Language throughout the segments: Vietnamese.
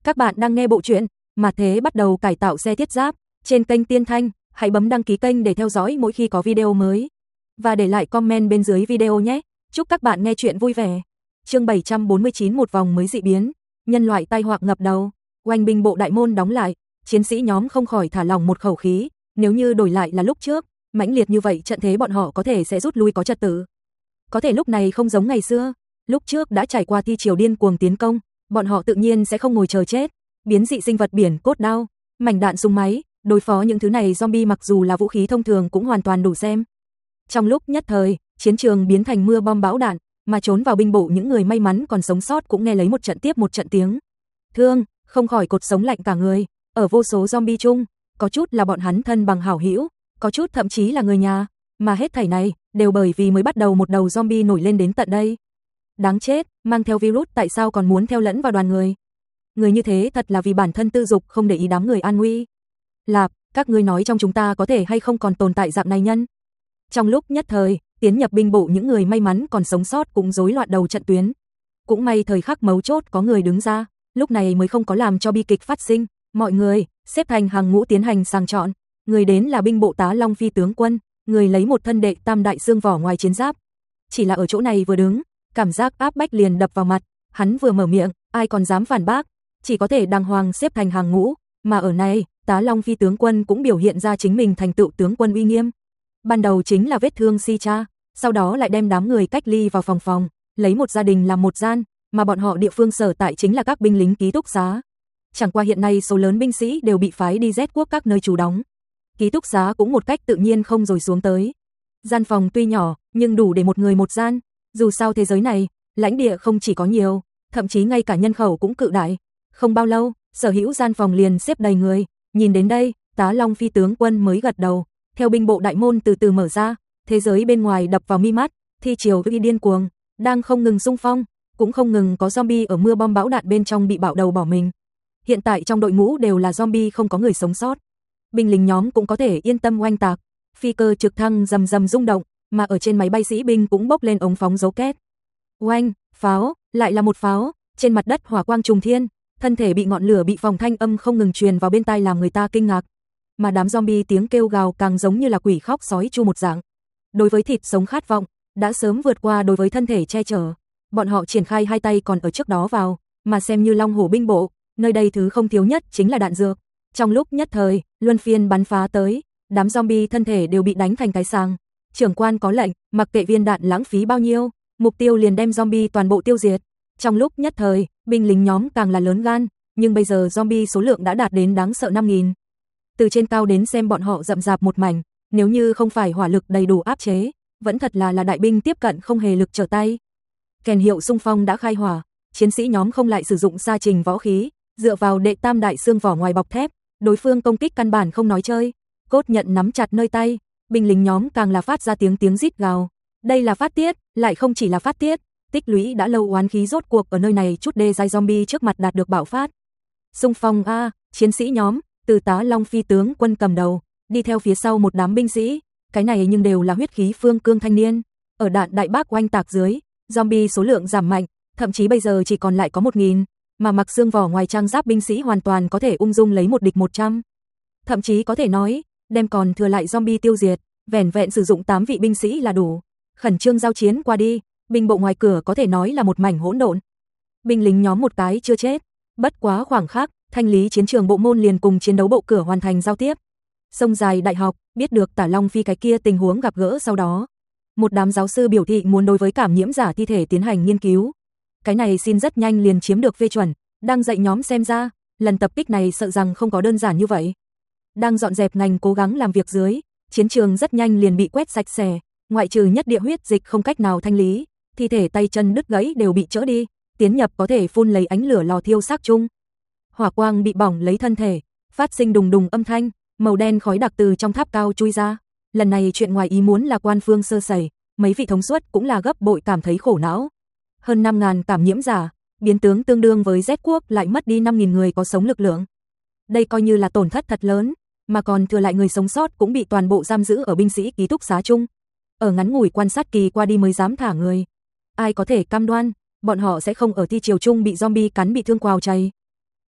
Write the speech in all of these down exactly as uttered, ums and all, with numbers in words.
Các bạn đang nghe bộ truyện Mà Thế Bắt Đầu Cải Tạo Xe Thiết Giáp trên kênh Tiên Thanh, hãy bấm đăng ký kênh để theo dõi mỗi khi có video mới. Và để lại comment bên dưới video nhé. Chúc các bạn nghe truyện vui vẻ. Chương bảy trăm bốn mươi chín, một vòng mới dị biến, nhân loại tai họa ngập đầu. Oanh binh bộ đại môn đóng lại, chiến sĩ nhóm không khỏi thả lỏng một khẩu khí, nếu như đổi lại là lúc trước, mãnh liệt như vậy trận thế bọn họ có thể sẽ rút lui có trật tự. Có thể lúc này không giống ngày xưa, lúc trước đã trải qua thi triều điên cuồng tiến công, bọn họ tự nhiên sẽ không ngồi chờ chết, biến dị sinh vật biển cốt đao, mảnh đạn súng máy, đối phó những thứ này zombie mặc dù là vũ khí thông thường cũng hoàn toàn đủ xem. Trong lúc nhất thời, chiến trường biến thành mưa bom bão đạn, mà trốn vào binh bộ những người may mắn còn sống sót cũng nghe lấy một trận tiếp một trận tiếng thương, không khỏi cột sống lạnh cả người. Ở vô số zombie chung, có chút là bọn hắn thân bằng hảo hữu, có chút thậm chí là người nhà, mà hết thảy này đều bởi vì mới bắt đầu một đầu zombie nổi lên đến tận đây. Đáng chết, mang theo virus tại sao còn muốn theo lẫn vào đoàn người? Người như thế thật là vì bản thân tư dục không để ý đám người an nguy. Lạp, các ngươi nói trong chúng ta có thể hay không còn tồn tại dạng này nhân? Trong lúc nhất thời, tiến nhập binh bộ những người may mắn còn sống sót cũng rối loạn đầu trận tuyến. Cũng may thời khắc mấu chốt có người đứng ra, lúc này mới không có làm cho bi kịch phát sinh. Mọi người xếp thành hàng ngũ tiến hành sàng chọn, người đến là binh bộ tá Long Phi tướng quân, người lấy một thân đệ tam đại xương vỏ ngoài chiến giáp. Chỉ là ở chỗ này vừa đứng, cảm giác áp bách liền đập vào mặt, hắn vừa mở miệng, ai còn dám phản bác, chỉ có thể đàng hoàng xếp thành hàng ngũ, mà ở này, tá Long Phi tướng quân cũng biểu hiện ra chính mình thành tựu tướng quân uy nghiêm. Ban đầu chính là vết thương si cha, sau đó lại đem đám người cách ly vào phòng phòng, lấy một gia đình làm một gian, mà bọn họ địa phương sở tại chính là các binh lính ký túc xá. Chẳng qua hiện nay số lớn binh sĩ đều bị phái đi Z quốc các nơi trú đóng. Ký túc xá cũng một cách tự nhiên không rồi xuống tới. Gian phòng tuy nhỏ, nhưng đủ để một người một gian, dù sao thế giới này, lãnh địa không chỉ có nhiều, thậm chí ngay cả nhân khẩu cũng cự đại. Không bao lâu, sở hữu gian phòng liền xếp đầy người, nhìn đến đây, tá Long Phi tướng quân mới gật đầu, theo binh bộ đại môn từ từ mở ra, thế giới bên ngoài đập vào mi mắt, thi triều đi điên cuồng, đang không ngừng xung phong, cũng không ngừng có zombie ở mưa bom bão đạn bên trong bị bạo đầu bỏ mình. Hiện tại trong đội ngũ đều là zombie không có người sống sót. Binh lính nhóm cũng có thể yên tâm oanh tạc, phi cơ trực thăng rầm rầm rung động, mà ở trên máy bay sĩ binh cũng bốc lên ống phóng dấu két. Oanh, pháo, lại là một pháo, trên mặt đất hỏa quang trùng thiên, thân thể bị ngọn lửa bị phòng thanh âm không ngừng truyền vào bên tai làm người ta kinh ngạc. Mà đám zombie tiếng kêu gào càng giống như là quỷ khóc sói chu một dạng. Đối với thịt sống khát vọng, đã sớm vượt qua đối với thân thể che chở. Bọn họ triển khai hai tay còn ở trước đó vào, mà xem như long hổ binh bộ, nơi đây thứ không thiếu nhất chính là đạn dược. Trong lúc nhất thời, luân phiên bắn phá tới, đám zombie thân thể đều bị đánh thành cái sàng. Trưởng quan có lệnh, mặc kệ viên đạn lãng phí bao nhiêu, mục tiêu liền đem zombie toàn bộ tiêu diệt. Trong lúc nhất thời, binh lính nhóm càng là lớn gan, nhưng bây giờ zombie số lượng đã đạt đến đáng sợ năm nghìn. Từ trên cao đến xem bọn họ rậm rạp một mảnh, nếu như không phải hỏa lực đầy đủ áp chế, vẫn thật là là đại binh tiếp cận không hề lực trở tay. Kèn hiệu xung phong đã khai hỏa, chiến sĩ nhóm không lại sử dụng xa trình võ khí, dựa vào đệ tam đại xương vỏ ngoài bọc thép, đối phương công kích căn bản không nói chơi, cốt nhận nắm chặt nơi tay, binh lính nhóm càng là phát ra tiếng tiếng rít gào. Đây là phát tiết, lại không chỉ là phát tiết, tích lũy đã lâu oán khí rốt cuộc ở nơi này chút đê giai zombie trước mặt đạt được bạo phát. Xung phong a, chiến sĩ nhóm, từ tá Long Phi tướng quân cầm đầu, đi theo phía sau một đám binh sĩ, cái này nhưng đều là huyết khí phương cương thanh niên. Ở đạn đại bác oanh tạc dưới, zombie số lượng giảm mạnh, thậm chí bây giờ chỉ còn lại có một nghìn, mà mặc xương vỏ ngoài trang giáp binh sĩ hoàn toàn có thể ung dung lấy một địch một trăm. Thậm chí có thể nói, đem còn thừa lại zombie tiêu diệt, vẻn vẹn sử dụng tám vị binh sĩ là đủ. Khẩn trương giao chiến qua đi, binh bộ ngoài cửa có thể nói là một mảnh hỗn độn. Binh lính nhóm một cái chưa chết, bất quá khoảng khắc, thanh lý chiến trường bộ môn liền cùng chiến đấu bộ cửa hoàn thành giao tiếp. Sông dài đại học, biết được Tả Long Phi cái kia tình huống gặp gỡ sau đó. Một đám giáo sư biểu thị muốn đối với cảm nhiễm giả thi thể tiến hành nghiên cứu. Cái này xin rất nhanh liền chiếm được phê chuẩn, đang dạy nhóm xem ra, lần tập kích này sợ rằng không có đơn giản như vậy. Đang dọn dẹp ngành cố gắng làm việc dưới, chiến trường rất nhanh liền bị quét sạch sẽ, ngoại trừ nhất địa huyết dịch không cách nào thanh lý, thi thể tay chân đứt gãy đều bị chữa đi, tiến nhập có thể phun lấy ánh lửa lò thiêu xác chung. Hỏa quang bị bỏng lấy thân thể, phát sinh đùng đùng âm thanh, màu đen khói đặc từ trong tháp cao chui ra. Lần này chuyện ngoài ý muốn là quan phương sơ sẩy, mấy vị thống suất cũng là gấp bội cảm thấy khổ não. Hơn năm nghìn cảm nhiễm giả, biến tướng tương đương với Z quốc lại mất đi năm nghìn người có sống lực lượng. Đây coi như là tổn thất thật lớn, mà còn thừa lại người sống sót cũng bị toàn bộ giam giữ ở binh sĩ ký túc xá chung. Ở ngắn ngủi quan sát kỳ qua đi mới dám thả người. Ai có thể cam đoan, bọn họ sẽ không ở thi triều chung bị zombie cắn bị thương quào chày.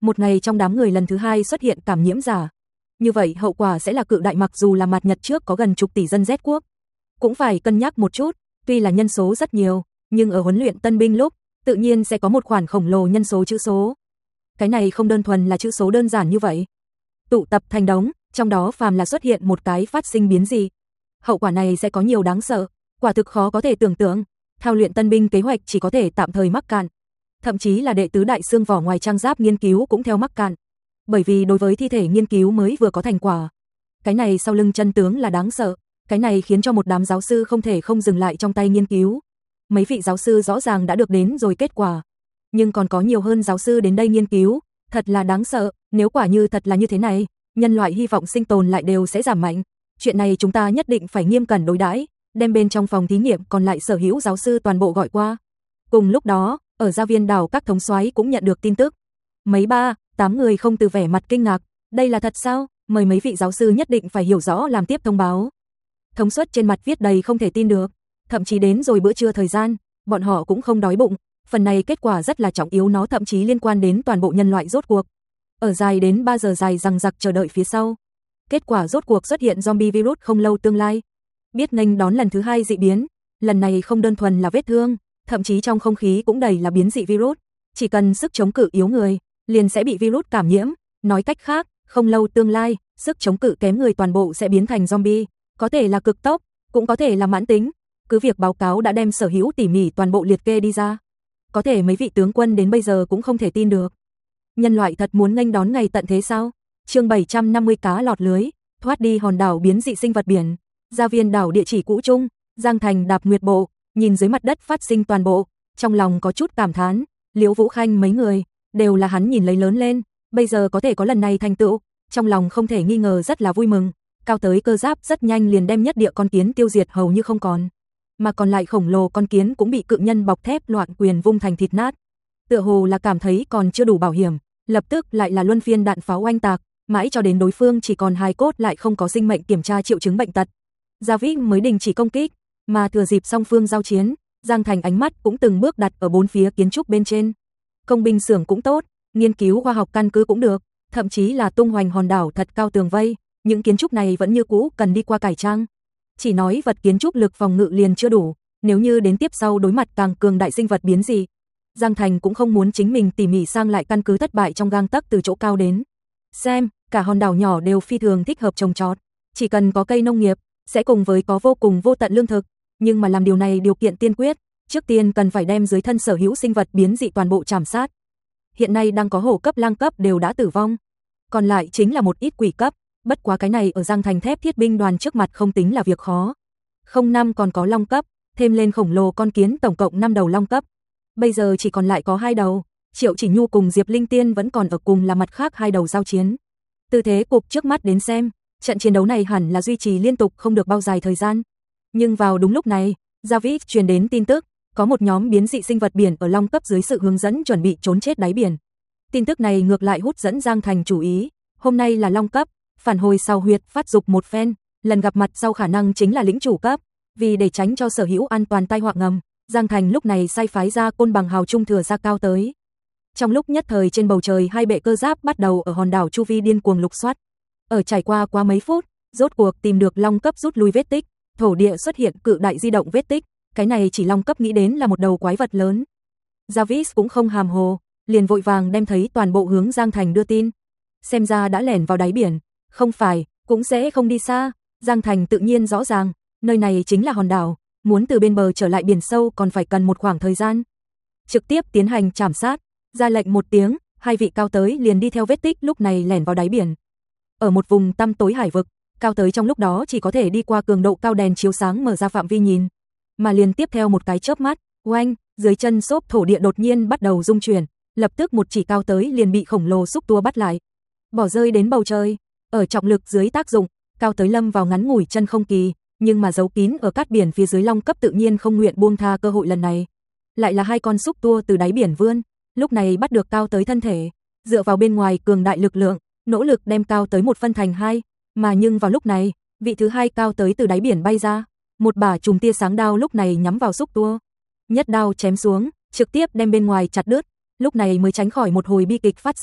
một ngày trong đám người lần thứ hai xuất hiện cảm nhiễm giả. Như vậy hậu quả sẽ là cự đại, mặc dù là mặt Nhật trước có gần chục tỷ dân Z quốc. Cũng phải cân nhắc một chút, tuy là nhân số rất nhiều, nhưng ở huấn luyện tân binh lúc, tự nhiên sẽ có một khoản khổng lồ nhân số chữ số. Cái này không đơn thuần là chữ số đơn giản như vậy. Tụ tập thành đống, trong đó phàm là xuất hiện một cái phát sinh biến gì. Hậu quả này sẽ có nhiều đáng sợ, quả thực khó có thể tưởng tượng. Thao luyện tân binh kế hoạch chỉ có thể tạm thời mắc cạn. Thậm chí là đệ tứ đại xương vỏ ngoài trang giáp nghiên cứu cũng theo mắc cạn. Bởi vì đối với thi thể nghiên cứu mới vừa có thành quả. Cái này sau lưng chân tướng là đáng sợ. Cái này khiến cho một đám giáo sư không thể không dừng lại trong tay nghiên cứu. Mấy vị giáo sư rõ ràng đã được đến rồi kết quả. Nhưng còn có nhiều hơn giáo sư đến đây nghiên cứu. Thật là đáng sợ, nếu quả như thật là như thế này, nhân loại hy vọng sinh tồn lại đều sẽ giảm mạnh. Chuyện này chúng ta nhất định phải nghiêm cẩn đối đãi, đem bên trong phòng thí nghiệm còn lại sở hữu giáo sư toàn bộ gọi qua. Cùng lúc đó, ở gia viên đảo các thống soái cũng nhận được tin tức. Mấy ba, tám người không từ vẻ mặt kinh ngạc, đây là thật sao? Mời mấy vị giáo sư nhất định phải hiểu rõ làm tiếp thông báo. Thống suất trên mặt viết đầy không thể tin được, thậm chí đến rồi bữa trưa thời gian, bọn họ cũng không đói bụng, phần này kết quả rất là trọng yếu, nó thậm chí liên quan đến toàn bộ nhân loại rốt cuộc. Ở dài đến ba giờ dài rằng giặc chờ đợi phía sau. Kết quả rốt cuộc xuất hiện zombie virus không lâu tương lai. Biết nghênh đón lần thứ hai dị biến, lần này không đơn thuần là vết thương, thậm chí trong không khí cũng đầy là biến dị virus, chỉ cần sức chống cự yếu người, liền sẽ bị virus cảm nhiễm, nói cách khác, không lâu tương lai, sức chống cự kém người toàn bộ sẽ biến thành zombie, có thể là cực tốc, cũng có thể là mãn tính. Cứ việc báo cáo đã đem sở hữu tỉ mỉ toàn bộ liệt kê đi ra. Có thể mấy vị tướng quân đến bây giờ cũng không thể tin được. Nhân loại thật muốn nghênh đón ngày tận thế sao? Chương bảy trăm năm mươi cá lọt lưới, thoát đi hòn đảo biến dị sinh vật biển. Gia viên đảo địa chỉ cũ chung, Giang Thành đạp nguyệt bộ, nhìn dưới mặt đất phát sinh toàn bộ, trong lòng có chút cảm thán, Liễu Vũ Khanh mấy người, đều là hắn nhìn lấy lớn lên, bây giờ có thể có lần này thành tựu, trong lòng không thể nghi ngờ rất là vui mừng. Cao tới cơ giáp rất nhanh liền đem nhất địa con kiến tiêu diệt hầu như không còn, mà còn lại khổng lồ con kiến cũng bị cự nhân bọc thép loạn quyền vung thành thịt nát. Tựa hồ là cảm thấy còn chưa đủ bảo hiểm, lập tức lại là luân phiên đạn pháo oanh tạc, mãi cho đến đối phương chỉ còn hài cốt lại không có sinh mệnh kiểm tra triệu chứng bệnh tật. Gia Vĩ mới đình chỉ công kích, mà thừa dịp song phương giao chiến, Giang Thành ánh mắt cũng từng bước đặt ở bốn phía kiến trúc bên trên. Công binh xưởng cũng tốt, nghiên cứu khoa học căn cứ cũng được, thậm chí là tung hoành hòn đảo thật cao tường vây, những kiến trúc này vẫn như cũ cần đi qua cải trang. Chỉ nói vật kiến trúc lực phòng ngự liền chưa đủ, nếu như đến tiếp sau đối mặt càng cường đại sinh vật biến dị, Giang Thành cũng không muốn chính mình tỉ mỉ sang lại căn cứ thất bại trong gang tấc từ chỗ cao đến. Xem, cả hòn đảo nhỏ đều phi thường thích hợp trồng trọt, chỉ cần có cây nông nghiệp, sẽ cùng với có vô cùng vô tận lương thực, nhưng mà làm điều này điều kiện tiên quyết, trước tiên cần phải đem dưới thân sở hữu sinh vật biến dị toàn bộ trảm sát. Hiện nay đang có hổ cấp lang cấp đều đã tử vong, còn lại chính là một ít quỷ cấp, bất quá cái này ở Giang Thành thép thiết binh đoàn trước mặt không tính là việc khó. Không năm còn có long cấp, thêm lên khổng lồ con kiến tổng cộng năm đầu long cấp. Bây giờ chỉ còn lại có hai đầu, Triệu Chỉ Nhu cùng Diệp Linh Tiên vẫn còn ở cùng là mặt khác hai đầu giao chiến. Từ thế cục trước mắt đến xem, trận chiến đấu này hẳn là duy trì liên tục không được bao dài thời gian. Nhưng vào đúng lúc này, Gia Vĩ truyền đến tin tức, có một nhóm biến dị sinh vật biển ở long cấp dưới sự hướng dẫn chuẩn bị trốn chết đáy biển. Tin tức này ngược lại hút dẫn Giang Thành chú ý, hôm nay là long cấp, phản hồi sau huyệt phát dục một phen, lần gặp mặt sau khả năng chính là lĩnh chủ cấp, vì để tránh cho sở hữu an toàn tai họa ngầm, Giang Thành lúc này sai phái ra côn bằng hào trung thừa ra cao tới. Trong lúc nhất thời trên bầu trời hai bệ cơ giáp bắt đầu ở hòn đảo chu vi điên cuồng lục soát. Ở trải qua quá mấy phút, rốt cuộc tìm được long cấp rút lui vết tích, thổ địa xuất hiện cự đại di động vết tích, cái này chỉ long cấp nghĩ đến là một đầu quái vật lớn. Javis cũng không hàm hồ, liền vội vàng đem thấy toàn bộ hướng Giang Thành đưa tin. Xem ra đã lẻn vào đáy biển, không phải, cũng sẽ không đi xa. Giang Thành tự nhiên rõ ràng, nơi này chính là hòn đảo, muốn từ bên bờ trở lại biển sâu còn phải cần một khoảng thời gian. Trực tiếp tiến hành trảm sát, ra lệnh một tiếng, hai vị cao tới liền đi theo vết tích lúc này lẻn vào đáy biển. Ở một vùng tăm tối hải vực, cao tới trong lúc đó chỉ có thể đi qua cường độ cao đèn chiếu sáng mở ra phạm vi nhìn, mà liền tiếp theo một cái chớp mắt, oanh, dưới chân xốp thổ địa đột nhiên bắt đầu rung chuyển, lập tức một chỉ cao tới liền bị khổng lồ xúc tua bắt lại, bỏ rơi đến bầu trời. Ở trọng lực dưới tác dụng, cao tới lâm vào ngắn ngủi chân không kỳ, nhưng mà giấu kín ở cát biển phía dưới long cấp tự nhiên không nguyện buông tha cơ hội lần này. Lại là hai con xúc tua từ đáy biển vươn, lúc này bắt được cao tới thân thể, dựa vào bên ngoài cường đại lực lượng, nỗ lực đem cao tới một phân thành hai, mà nhưng vào lúc này, vị thứ hai cao tới từ đáy biển bay ra, một bả trùm tia sáng đao lúc này nhắm vào xúc tua, nhất đao chém xuống, trực tiếp đem bên ngoài chặt đứt, lúc này mới tránh khỏi một hồi bi kịch phát sinh,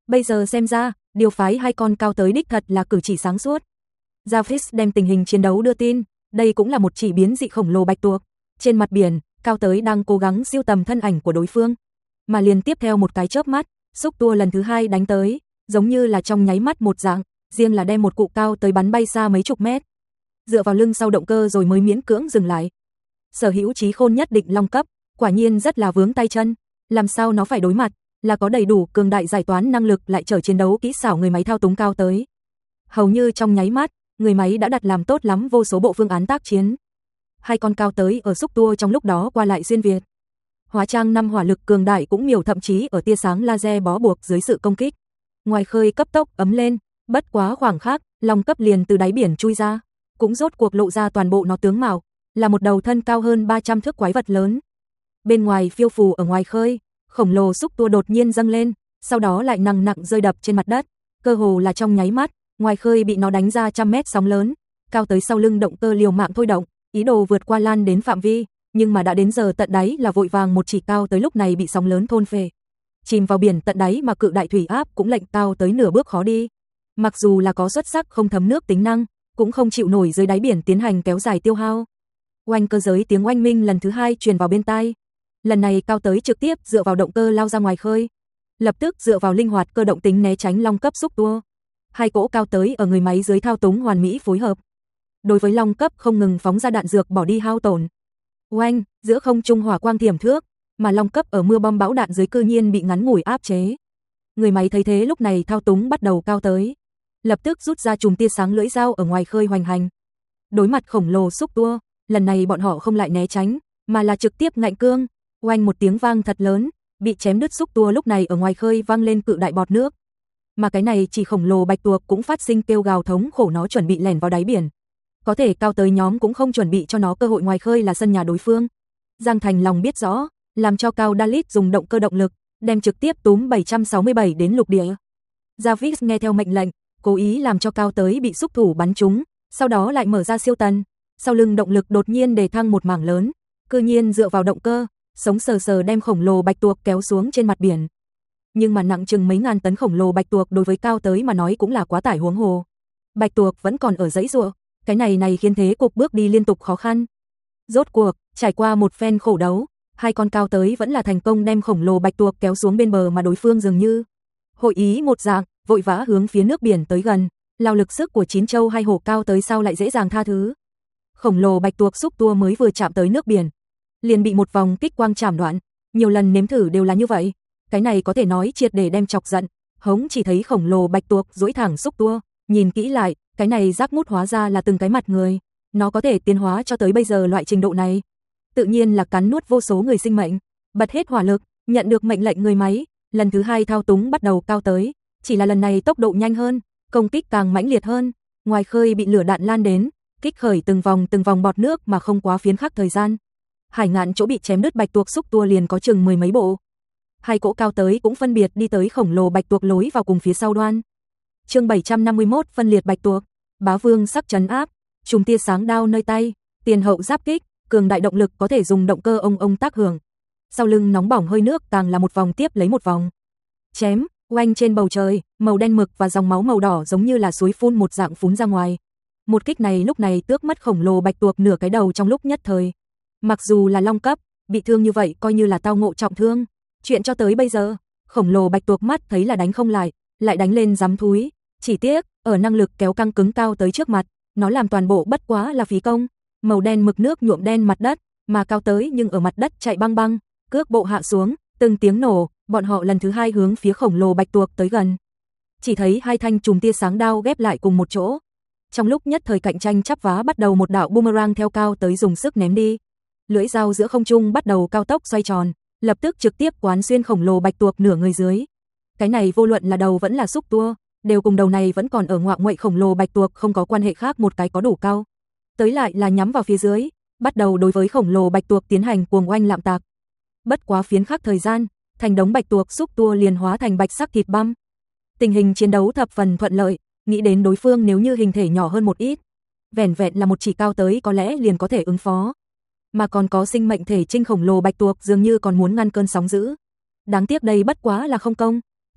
Bây giờ xem ra, điều phái hai con cao tới đích thật là cử chỉ sáng suốt. Jarvis đem tình hình chiến đấu đưa tin, đây cũng là một chỉ biến dị khổng lồ bạch tuộc. Trên mặt biển, cao tới đang cố gắng siêu tầm thân ảnh của đối phương. Mà liền tiếp theo một cái chớp mắt, xúc tua lần thứ hai đánh tới, giống như là trong nháy mắt một dạng, riêng là đem một cụ cao tới bắn bay xa mấy chục mét. Dựa vào lưng sau động cơ rồi mới miễn cưỡng dừng lại. Sở hữu trí khôn nhất định long cấp, quả nhiên rất là vướng tay chân, làm sao nó phải đối mặt, là có đầy đủ cường đại giải toán năng lực lại trở chiến đấu kỹ xảo người máy thao túng cao tới. Hầu như trong nháy mắt, người máy đã đặt làm tốt lắm vô số bộ phương án tác chiến. Hai con cao tới ở xúc tua trong lúc đó qua lại xuyên việt. Hóa trang năm hỏa lực cường đại cũng miểu thậm chí ở tia sáng laser bó buộc dưới sự công kích. Ngoài khơi cấp tốc ấm lên, bất quá khoảng khắc, long cấp liền từ đáy biển chui ra, cũng rốt cuộc lộ ra toàn bộ nó tướng mạo, là một đầu thân cao hơn ba trăm thước quái vật lớn. Bên ngoài phiêu phù ở ngoài khơi, khổng lồ xúc tua đột nhiên dâng lên, sau đó lại nặng nặng rơi đập trên mặt đất, cơ hồ là trong nháy mắt, ngoài khơi bị nó đánh ra trăm mét sóng lớn, cao tới sau lưng động cơ liều mạng thôi động, ý đồ vượt qua lan đến phạm vi, nhưng mà đã đến giờ tận đáy là vội vàng một chỉ cao tới lúc này bị sóng lớn thôn phệ. Chìm vào biển tận đáy mà cự đại thủy áp cũng lệnh cao tới nửa bước khó đi. Mặc dù là có xuất sắc không thấm nước tính năng, cũng không chịu nổi dưới đáy biển tiến hành kéo dài tiêu hao. Oanh cơ giới tiếng oanh minh lần thứ hai truyền vào bên tai. Lần này cao tới trực tiếp dựa vào động cơ lao ra ngoài khơi, lập tức dựa vào linh hoạt cơ động tính né tránh long cấp xúc tua. Hai cỗ cao tới ở người máy dưới thao túng hoàn mỹ phối hợp. Đối với long cấp không ngừng phóng ra đạn dược bỏ đi hao tổn. Oanh, giữa không trung hỏa quang thiểm thước, mà long cấp ở mưa bom bão đạn dưới cư nhiên bị ngắn ngủi áp chế. Người máy thấy thế lúc này thao túng bắt đầu cao tới, lập tức rút ra chùm tia sáng lưỡi dao ở ngoài khơi hoành hành. Đối mặt khổng lồ xúc tua, lần này bọn họ không lại né tránh, mà là trực tiếp ngạnh cương. Oanh một tiếng vang thật lớn, bị chém đứt xúc tua lúc này ở ngoài khơi vang lên cự đại bọt nước. Mà cái này chỉ khổng lồ bạch tuộc cũng phát sinh kêu gào thống khổ, nó chuẩn bị lẻn vào đáy biển. Có thể cao tới nhóm cũng không chuẩn bị cho nó cơ hội, ngoài khơi là sân nhà đối phương. Giang Thành lòng biết rõ, làm cho Cao Dalit dùng động cơ động lực, đem trực tiếp túm bảy trăm sáu mươi bảy đến lục địa. Jarvis nghe theo mệnh lệnh, cố ý làm cho cao tới bị xúc thủ bắn trúng, sau đó lại mở ra siêu tần. Sau lưng động lực đột nhiên đề thăng một mảng lớn, cư nhiên dựa vào động cơ, sống sờ sờ đem khổng lồ bạch tuộc kéo xuống trên mặt biển. Nhưng mà nặng chừng mấy ngàn tấn khổng lồ bạch tuộc đối với cao tới mà nói cũng là quá tải, huống hồ bạch tuộc vẫn còn ở giãy giụa, cái này này khiến thế cục bước đi liên tục khó khăn. Rốt cuộc, trải qua một phen khổ đấu, hai con cao tới vẫn là thành công đem khổng lồ bạch tuộc kéo xuống bên bờ, mà đối phương dường như hội ý một dạng, vội vã hướng phía nước biển tới gần. Lao lực sức của chín châu hay hổ cao tới sao lại dễ dàng tha thứ. Khổng lồ bạch tuộc xúc tua mới vừa chạm tới nước biển, liền bị một vòng kích quang chảm đoạn. Nhiều lần nếm thử đều là như vậy, cái này có thể nói triệt để đem chọc giận. Hống chỉ thấy khổng lồ bạch tuộc duỗi thẳng xúc tua, nhìn kỹ lại, cái này rác mút hóa ra là từng cái mặt người, nó có thể tiến hóa cho tới bây giờ loại trình độ này, tự nhiên là cắn nuốt vô số người sinh mệnh. Bật hết hỏa lực, nhận được mệnh lệnh người máy, lần thứ hai thao túng bắt đầu cao tới, chỉ là lần này tốc độ nhanh hơn, công kích càng mãnh liệt hơn. Ngoài khơi bị lửa đạn lan đến, kích khởi từng vòng từng vòng bọt nước mà không quá phiến khắc thời gian. Hải ngạn chỗ bị chém đứt bạch tuộc xúc tua liền có chừng mười mấy bộ. Hai cỗ cao tới cũng phân biệt đi tới khổng lồ bạch tuộc lối vào cùng phía sau đoan. Chương bảy trăm năm mươi mốt phân liệt bạch tuộc, bá vương sắc trấn áp, trùng tia sáng đao nơi tay, tiền hậu giáp kích, cường đại động lực có thể dùng động cơ ông ông tác hưởng. Sau lưng nóng bỏng hơi nước càng là một vòng tiếp lấy một vòng. Chém, oanh trên bầu trời, màu đen mực và dòng máu màu đỏ giống như là suối phun một dạng phún ra ngoài. Một kích này lúc này tước mất khổng lồ bạch tuộc nửa cái đầu trong lúc nhất thời. Mặc dù là long cấp, bị thương như vậy coi như là tao ngộ trọng thương. Chuyện cho tới bây giờ, khổng lồ bạch tuộc mắt thấy là đánh không lại, lại đánh lên dám thúi. Chỉ tiếc, ở năng lực kéo căng cứng cao tới trước mặt, nó làm toàn bộ bất quá là phí công. Màu đen mực nước nhuộm đen mặt đất, mà cao tới nhưng ở mặt đất chạy băng băng, cước bộ hạ xuống, từng tiếng nổ, bọn họ lần thứ hai hướng phía khổng lồ bạch tuộc tới gần. Chỉ thấy hai thanh chùm tia sáng đao ghép lại cùng một chỗ. Trong lúc nhất thời cạnh tranh chắp vá bắt đầu, một đạo boomerang theo cao tới dùng sức ném đi. Lưỡi dao giữa không trung bắt đầu cao tốc xoay tròn, lập tức trực tiếp quán xuyên khổng lồ bạch tuộc nửa người dưới. Cái này vô luận là đầu vẫn là xúc tua, đều cùng đầu này vẫn còn ở ngoại ngoại khổng lồ bạch tuộc không có quan hệ khác, một cái có đủ cao. Tới lại là nhắm vào phía dưới, bắt đầu đối với khổng lồ bạch tuộc tiến hành cuồng oanh lạm tạc. Bất quá phiến khắc thời gian, thành đống bạch tuộc xúc tua liền hóa thành bạch sắc thịt băm. Tình hình chiến đấu thập phần thuận lợi, nghĩ đến đối phương nếu như hình thể nhỏ hơn một ít, vẻn vẹn là một chỉ cao tới có lẽ liền có thể ứng phó. Mà còn có sinh mệnh thể trinh khổng lồ bạch tuộc dường như còn muốn ngăn cơn sóng dữ. Đáng tiếc đây bất quá là không công,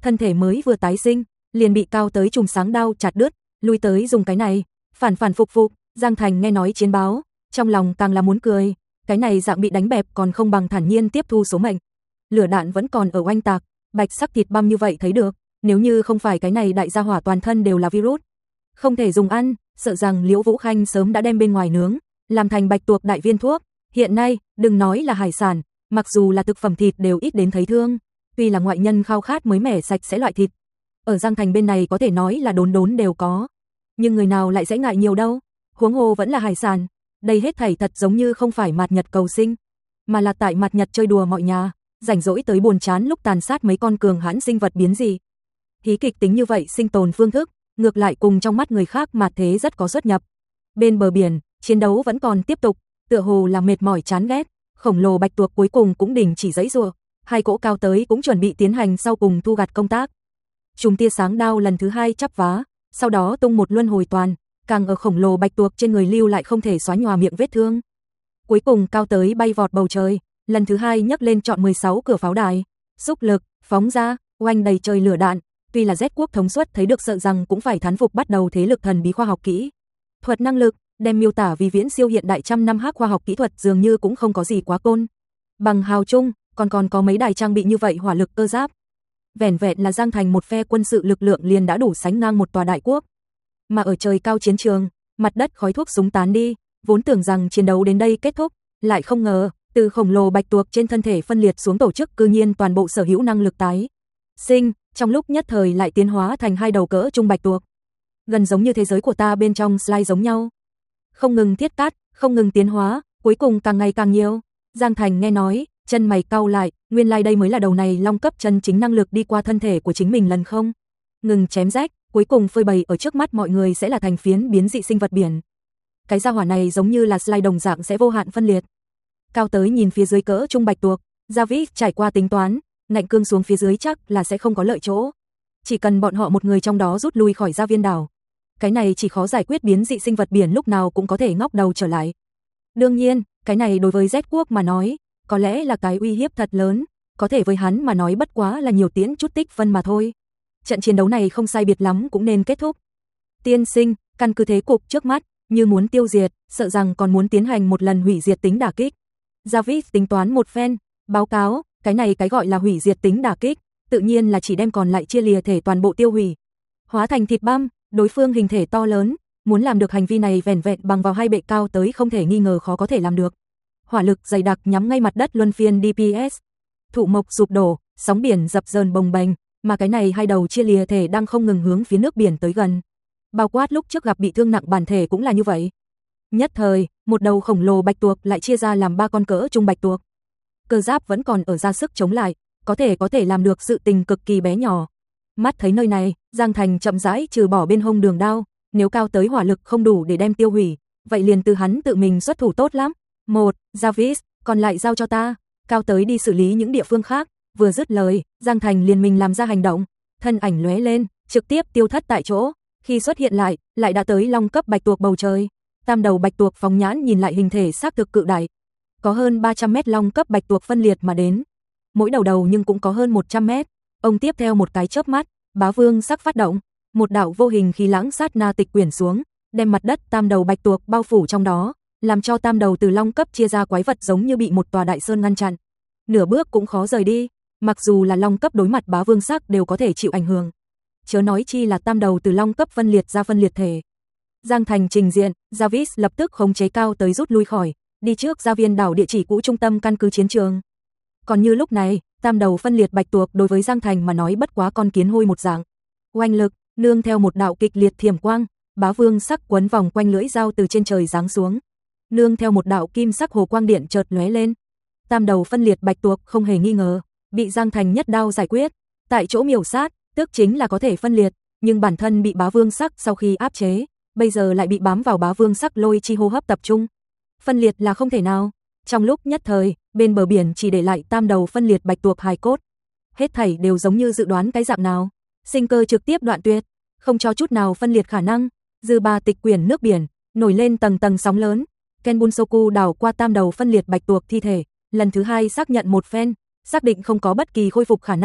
thân thể mới vừa tái sinh, liền bị cao tới trùng sáng đao chặt đứt, lui tới dùng cái này, phản phản phục phục, Giang Thành nghe nói chiến báo, trong lòng càng là muốn cười, cái này dạng bị đánh bẹp còn không bằng thản nhiên tiếp thu số mệnh. Lửa đạn vẫn còn ở oanh tạc, bạch sắc thịt băm như vậy thấy được, nếu như không phải cái này đại gia hỏa toàn thân đều là virus, không thể dùng ăn, sợ rằng Liễu Vũ Khanh sớm đã đem bên ngoài nướng, làm thành bạch tuộc đại viên thuốc. Hiện nay, đừng nói là hải sản, mặc dù là thực phẩm thịt đều ít đến thấy thương, tuy là ngoại nhân khao khát mới mẻ sạch sẽ loại thịt. Ở Giang Thành bên này có thể nói là đốn đốn đều có, nhưng người nào lại dễ ngại nhiều đâu, huống hồ vẫn là hải sản, đây hết thảy thật giống như không phải Mạt Nhật cầu sinh, mà là tại Mạt Nhật chơi đùa mọi nhà, rảnh rỗi tới buồn chán lúc tàn sát mấy con cường hãn sinh vật biến dị. Hí kịch tính như vậy sinh tồn phương thức, ngược lại cùng trong mắt người khác mà thế rất có xuất nhập. Bên bờ biển, chiến đấu vẫn còn tiếp tục, tựa hồ là mệt mỏi chán ghét, khổng lồ bạch tuộc cuối cùng cũng đình chỉ giãy giụa, hai cỗ cao tới cũng chuẩn bị tiến hành sau cùng thu gặt công tác. Trùng tia sáng đao lần thứ hai chắp vá, sau đó tung một luân hồi toàn, càng ở khổng lồ bạch tuộc trên người lưu lại không thể xóa nhòa miệng vết thương. Cuối cùng cao tới bay vọt bầu trời, lần thứ hai nhấc lên trọn mười sáu cửa pháo đài, xúc lực, phóng ra, oanh đầy trời lửa đạn, tuy là Z quốc thống suất thấy được sợ rằng cũng phải thán phục bắt đầu thế lực thần bí khoa học kỹ thuật năng lực, đem miêu tả vì viễn siêu hiện đại trăm năm hắc khoa học kỹ thuật dường như cũng không có gì quá côn. Bằng hào chung, còn còn có mấy đài trang bị như vậy hỏa lực cơ giáp. Vẻn vẹn là Giang Thành một phe quân sự lực lượng liền đã đủ sánh ngang một tòa đại quốc. Mà ở trời cao chiến trường, mặt đất khói thuốc súng tán đi, vốn tưởng rằng chiến đấu đến đây kết thúc, lại không ngờ, từ khổng lồ bạch tuộc trên thân thể phân liệt xuống tổ chức cư nhiên toàn bộ sở hữu năng lực tái sinh, trong lúc nhất thời lại tiến hóa thành hai đầu cỡ trung bạch tuộc. Gần giống như thế giới của ta bên trong slide giống nhau. Không ngừng thiết cát, không ngừng tiến hóa, cuối cùng càng ngày càng nhiều. Giang Thành nghe nói, chân mày cau lại, nguyên lai like đây mới là đầu này long cấp chân chính năng lực đi qua thân thể của chính mình lần không. Ngừng chém rách, cuối cùng phơi bày ở trước mắt mọi người sẽ là thành phiến biến dị sinh vật biển. Cái gia hỏa này giống như là slide đồng dạng sẽ vô hạn phân liệt. Cao tới nhìn phía dưới cỡ trung bạch tuộc, Javis trải qua tính toán, ngạnh cương xuống phía dưới chắc là sẽ không có lợi chỗ. Chỉ cần bọn họ một người trong đó rút lui khỏi gia viên đảo, cái này chỉ khó giải quyết biến dị sinh vật biển lúc nào cũng có thể ngóc đầu trở lại. Đương nhiên, cái này đối với Z quốc mà nói, có lẽ là cái uy hiếp thật lớn, có thể với hắn mà nói bất quá là nhiều tiễn chút tích phân mà thôi. Trận chiến đấu này không sai biệt lắm cũng nên kết thúc. Tiên sinh, căn cứ thế cục trước mắt, như muốn tiêu diệt, sợ rằng còn muốn tiến hành một lần hủy diệt tính đả kích. Javis tính toán một phen, báo cáo, cái này cái gọi là hủy diệt tính đả kích, tự nhiên là chỉ đem còn lại chia lìa thể toàn bộ tiêu hủy, hóa thành thịt băm. Đối phương hình thể to lớn, muốn làm được hành vi này vẻn vẹn bằng vào hai bệ cao tới không thể nghi ngờ khó có thể làm được. Hỏa lực dày đặc nhắm ngay mặt đất luân phiên đê pê ét. Thụ mộc sụp đổ, sóng biển dập dờn bồng bềnh, mà cái này hai đầu chia lìa thể đang không ngừng hướng phía nước biển tới gần. Bao quát lúc trước gặp bị thương nặng bản thể cũng là như vậy. Nhất thời, một đầu khổng lồ bạch tuộc lại chia ra làm ba con cỡ trung bạch tuộc. Cơ giáp vẫn còn ở ra sức chống lại, có thể có thể làm được sự tình cực kỳ bé nhỏ. Mắt thấy nơi này, Giang Thành chậm rãi trừ bỏ bên hông đường đao, nếu cao tới hỏa lực không đủ để đem tiêu hủy, vậy liền từ hắn tự mình xuất thủ tốt lắm. Một, Javis, còn lại giao cho ta, cao tới đi xử lý những địa phương khác. Vừa dứt lời, Giang Thành liền mình làm ra hành động, thân ảnh lóe lên, trực tiếp tiêu thất tại chỗ. Khi xuất hiện lại, lại đã tới long cấp bạch tuộc bầu trời. Tam đầu bạch tuộc phóng nhãn nhìn lại hình thể xác thực cự đại, có hơn ba trăm mét long cấp bạch tuộc phân liệt mà đến. Mỗi đầu đầu nhưng cũng có hơn một trăm mét. Ông tiếp theo một cái chớp mắt, Bá Vương sắc phát động, một đạo vô hình khí lãng sát na tịch quyển xuống, đem mặt đất tam đầu bạch tuộc bao phủ trong đó, làm cho tam đầu từ long cấp chia ra quái vật giống như bị một tòa đại sơn ngăn chặn. Nửa bước cũng khó rời đi, mặc dù là long cấp đối mặt Bá Vương sắc đều có thể chịu ảnh hưởng. Chớ nói chi là tam đầu từ long cấp phân liệt ra phân liệt thể. Giang Thành trình diện, Javis lập tức khống chế cao tới rút lui khỏi, đi trước gia viên đảo địa chỉ cũ trung tâm căn cứ chiến trường. Còn như lúc này, tam đầu phân liệt bạch tuộc đối với Giang Thành mà nói bất quá con kiến hôi một dạng. Oanh lực, nương theo một đạo kịch liệt thiểm quang, Bá Vương sắc quấn vòng quanh lưỡi dao từ trên trời giáng xuống. Nương theo một đạo kim sắc hồ quang điện chợt lóe lên. Tam đầu phân liệt bạch tuộc không hề nghi ngờ, bị Giang Thành nhất đao giải quyết, tại chỗ miểu sát, tức chính là có thể phân liệt, nhưng bản thân bị Bá Vương sắc sau khi áp chế, bây giờ lại bị bám vào Bá Vương sắc lôi chi hô hấp tập trung. Phân liệt là không thể nào. Trong lúc nhất thời, bên bờ biển chỉ để lại tam đầu phân liệt bạch tuộc hài cốt. Hết thảy đều giống như dự đoán cái dạng nào, sinh cơ trực tiếp đoạn tuyệt, không cho chút nào phân liệt khả năng. Dư ba tịch quyển nước biển, nổi lên tầng tầng sóng lớn. Ken Bunsoku đảo qua tam đầu phân liệt bạch tuộc thi thể, lần thứ hai xác nhận một phen, xác định không có bất kỳ khôi phục khả năng,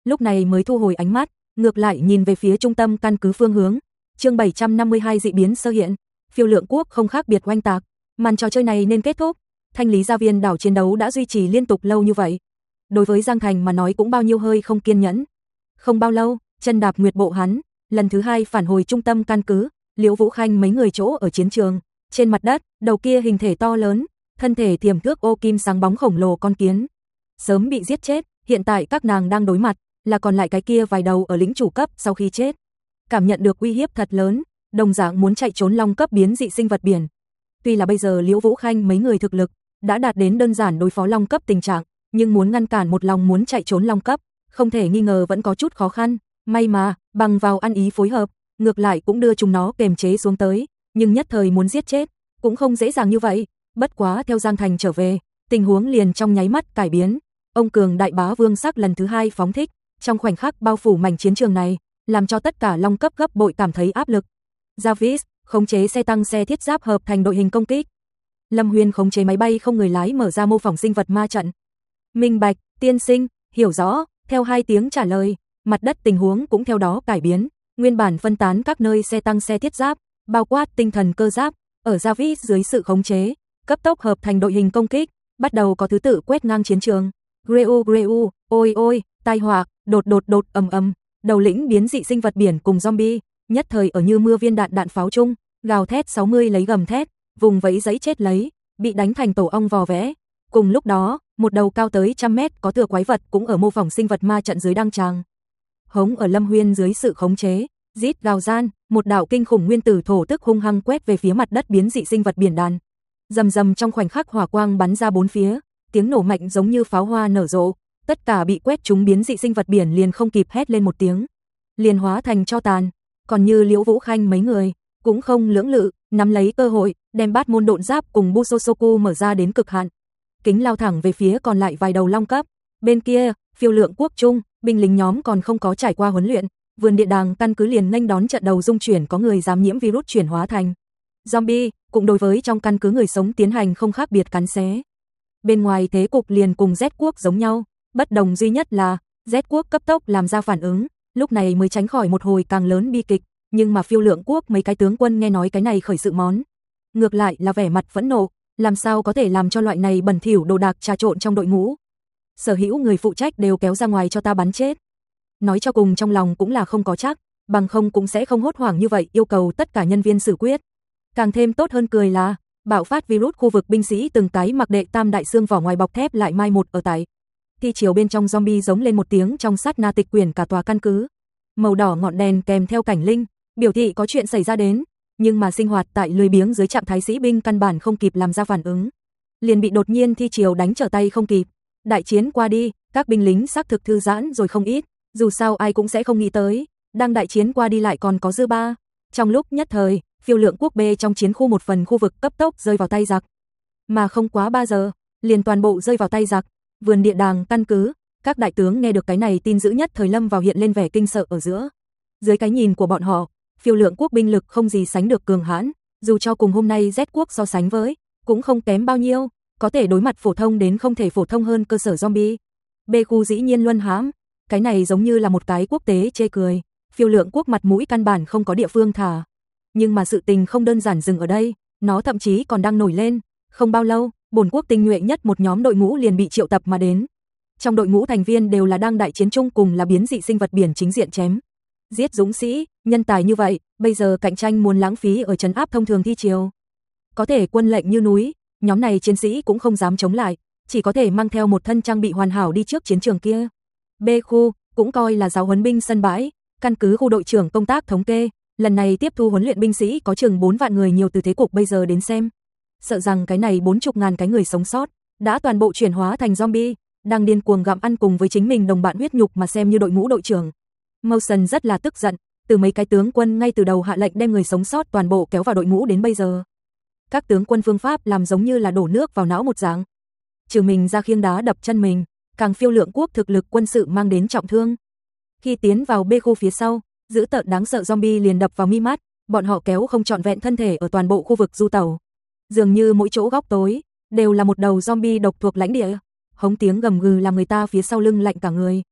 lúc này mới thu hồi ánh mắt, ngược lại nhìn về phía trung tâm căn cứ phương hướng. Chương bảy trăm năm mươi hai dị biến sơ hiện. Phiêu Lượng Quốc không khác biệt oanh tạc, màn trò chơi này nên kết thúc. Thanh lý gia viên đảo chiến đấu đã duy trì liên tục lâu như vậy, đối với Giang Thành mà nói cũng bao nhiêu hơi không kiên nhẫn. Không bao lâu, chân đạp nguyệt bộ hắn, lần thứ hai phản hồi trung tâm căn cứ, Liễu Vũ Khanh mấy người chỗ ở chiến trường, trên mặt đất, đầu kia hình thể to lớn, thân thể thiểm thước ô kim sáng bóng khổng lồ con kiến, sớm bị giết chết, hiện tại các nàng đang đối mặt là còn lại cái kia vài đầu ở lĩnh chủ cấp sau khi chết. Cảm nhận được uy hiếp thật lớn, đồng dạng muốn chạy trốn long cấp biến dị sinh vật biển. Tuy là bây giờ Liễu Vũ Khanh mấy người thực lực đã đạt đến đơn giản đối phó long cấp tình trạng, nhưng muốn ngăn cản một lòng muốn chạy trốn long cấp, không thể nghi ngờ vẫn có chút khó khăn. May mà, bằng vào ăn ý phối hợp, ngược lại cũng đưa chúng nó kềm chế xuống tới, nhưng nhất thời muốn giết chết cũng không dễ dàng như vậy. Bất quá theo Giang Thành trở về, tình huống liền trong nháy mắt cải biến. Ông cường đại bá vương sắc lần thứ hai phóng thích, trong khoảnh khắc bao phủ mảnh chiến trường này, làm cho tất cả long cấp gấp bội cảm thấy áp lực. Jarvis khống chế xe tăng xe thiết giáp hợp thành đội hình công kích. Lâm Huyên khống chế máy bay không người lái mở ra mô phỏng sinh vật ma trận. Minh bạch, tiên sinh, hiểu rõ, theo hai tiếng trả lời, mặt đất tình huống cũng theo đó cải biến, nguyên bản phân tán các nơi xe tăng xe thiết giáp, bao quát tinh thần cơ giáp, ở Jarvis dưới sự khống chế, cấp tốc hợp thành đội hình công kích, bắt đầu có thứ tự quét ngang chiến trường. Greu greu, ôi ôi, tai họa, đột đột đột ầm ầm, đầu lĩnh biến dị sinh vật biển cùng zombie, nhất thời ở như mưa viên đạn đạn pháo chung, gào thét sáu mươi lấy gầm thét, vùng vẫy giấy chết lấy, bị đánh thành tổ ong vò vẽ. Cùng lúc đó, một đầu cao tới trăm mét có thừa quái vật cũng ở mô phỏng sinh vật ma trận dưới đăng tràng. Hống ở Lâm Huyên dưới sự khống chế, rít gào gian, một đạo kinh khủng nguyên tử thổ tức hung hăng quét về phía mặt đất biến dị sinh vật biển đàn. Rầm rầm trong khoảnh khắc hỏa quang bắn ra bốn phía, tiếng nổ mạnh giống như pháo hoa nở rộ, tất cả bị quét trúng biến dị sinh vật biển liền không kịp hét lên một tiếng, liền hóa thành tro tàn. Còn như Liễu Vũ Khanh mấy người, cũng không lưỡng lự, nắm lấy cơ hội, đem bát môn độn giáp cùng Busosoku mở ra đến cực hạn. Kính lao thẳng về phía còn lại vài đầu long cấp. Bên kia, Phiêu Lượng Quốc trung, binh lính nhóm còn không có trải qua huấn luyện, vườn địa đàng căn cứ liền nghênh đón trận đầu dung chuyển có người dám nhiễm virus chuyển hóa thành zombie, cũng đối với trong căn cứ người sống tiến hành không khác biệt cắn xé. Bên ngoài thế cục liền cùng Z quốc giống nhau, bất đồng duy nhất là Z quốc cấp tốc làm ra phản ứng, lúc này mới tránh khỏi một hồi càng lớn bi kịch, nhưng mà Phiêu Lượng Quốc mấy cái tướng quân nghe nói cái này khởi sự món, ngược lại là vẻ mặt phẫn nộ, làm sao có thể làm cho loại này bẩn thỉu đồ đạc trà trộn trong đội ngũ. Sở hữu người phụ trách đều kéo ra ngoài cho ta bắn chết. Nói cho cùng trong lòng cũng là không có chắc, bằng không cũng sẽ không hốt hoảng như vậy yêu cầu tất cả nhân viên xử quyết. Càng thêm tốt hơn cười là, bạo phát virus khu vực binh sĩ từng cái mặc đệ tam đại xương vỏ ngoài bọc thép lại mai một ở tại thi chiều bên trong zombie giống lên một tiếng trong sát na tịch quyển cả tòa căn cứ. Màu đỏ ngọn đèn kèm theo cảnh linh, biểu thị có chuyện xảy ra đến, nhưng mà sinh hoạt tại lười biếng dưới trạng thái sĩ binh căn bản không kịp làm ra phản ứng, liền bị đột nhiên thi chiều đánh trở tay không kịp. Đại chiến qua đi, các binh lính xác thực thư giãn rồi không ít, dù sao ai cũng sẽ không nghĩ tới, đang đại chiến qua đi lại còn có dư ba. Trong lúc nhất thời, Phiêu Lượng Quốc B trong chiến khu một phần khu vực cấp tốc rơi vào tay giặc, mà không quá ba giờ, liền toàn bộ rơi vào tay giặc. Vườn địa đàng căn cứ, các đại tướng nghe được cái này tin dữ nhất thời lâm vào hiện lên vẻ kinh sợ ở giữa. Dưới cái nhìn của bọn họ, Phiêu Lượng Quốc binh lực không gì sánh được cường hãn, dù cho cùng hôm nay Z quốc so sánh với, cũng không kém bao nhiêu, có thể đối mặt phổ thông đến không thể phổ thông hơn cơ sở zombie. B khu dĩ nhiên luân hãm, cái này giống như là một cái quốc tế chê cười, Phiêu Lượng Quốc mặt mũi căn bản không có địa phương thả. Nhưng mà sự tình không đơn giản dừng ở đây, nó thậm chí còn đang nổi lên. Không bao lâu, bổn quốc tinh nhuệ nhất một nhóm đội ngũ liền bị triệu tập mà đến. Trong đội ngũ thành viên đều là đang đại chiến chung cùng là biến dị sinh vật biển chính diện chém giết dũng sĩ, nhân tài như vậy, bây giờ cạnh tranh muốn lãng phí ở trấn áp thông thường thi triều. Có thể quân lệnh như núi, nhóm này chiến sĩ cũng không dám chống lại, chỉ có thể mang theo một thân trang bị hoàn hảo đi trước chiến trường kia. B khu, cũng coi là giáo huấn binh sân bãi, căn cứ khu đội trưởng công tác thống kê, lần này tiếp thu huấn luyện binh sĩ có chừng bốn vạn người nhiều từ thế cục bây giờ đến xem. Sợ rằng cái này bốn chục ngàn cái người sống sót, đã toàn bộ chuyển hóa thành zombie, đang điên cuồng gặm ăn cùng với chính mình đồng bạn huyết nhục mà xem như đội ngũ đội trưởng. Motion rất là tức giận, từ mấy cái tướng quân ngay từ đầu hạ lệnh đem người sống sót toàn bộ kéo vào đội ngũ đến bây giờ. Các tướng quân phương pháp làm giống như là đổ nước vào não một dạng. Trừ mình ra khiêng đá đập chân mình, càng Phiêu Lượng Quốc thực lực quân sự mang đến trọng thương. Khi tiến vào B khu phía sau, dữ tợn đáng sợ zombie liền đập vào mi mắt, bọn họ kéo không trọn vẹn thân thể ở toàn bộ khu vực du tàu. Dường như mỗi chỗ góc tối đều là một đầu zombie độc thuộc lãnh địa. Hống tiếng gầm gừ làm người ta phía sau lưng lạnh cả người.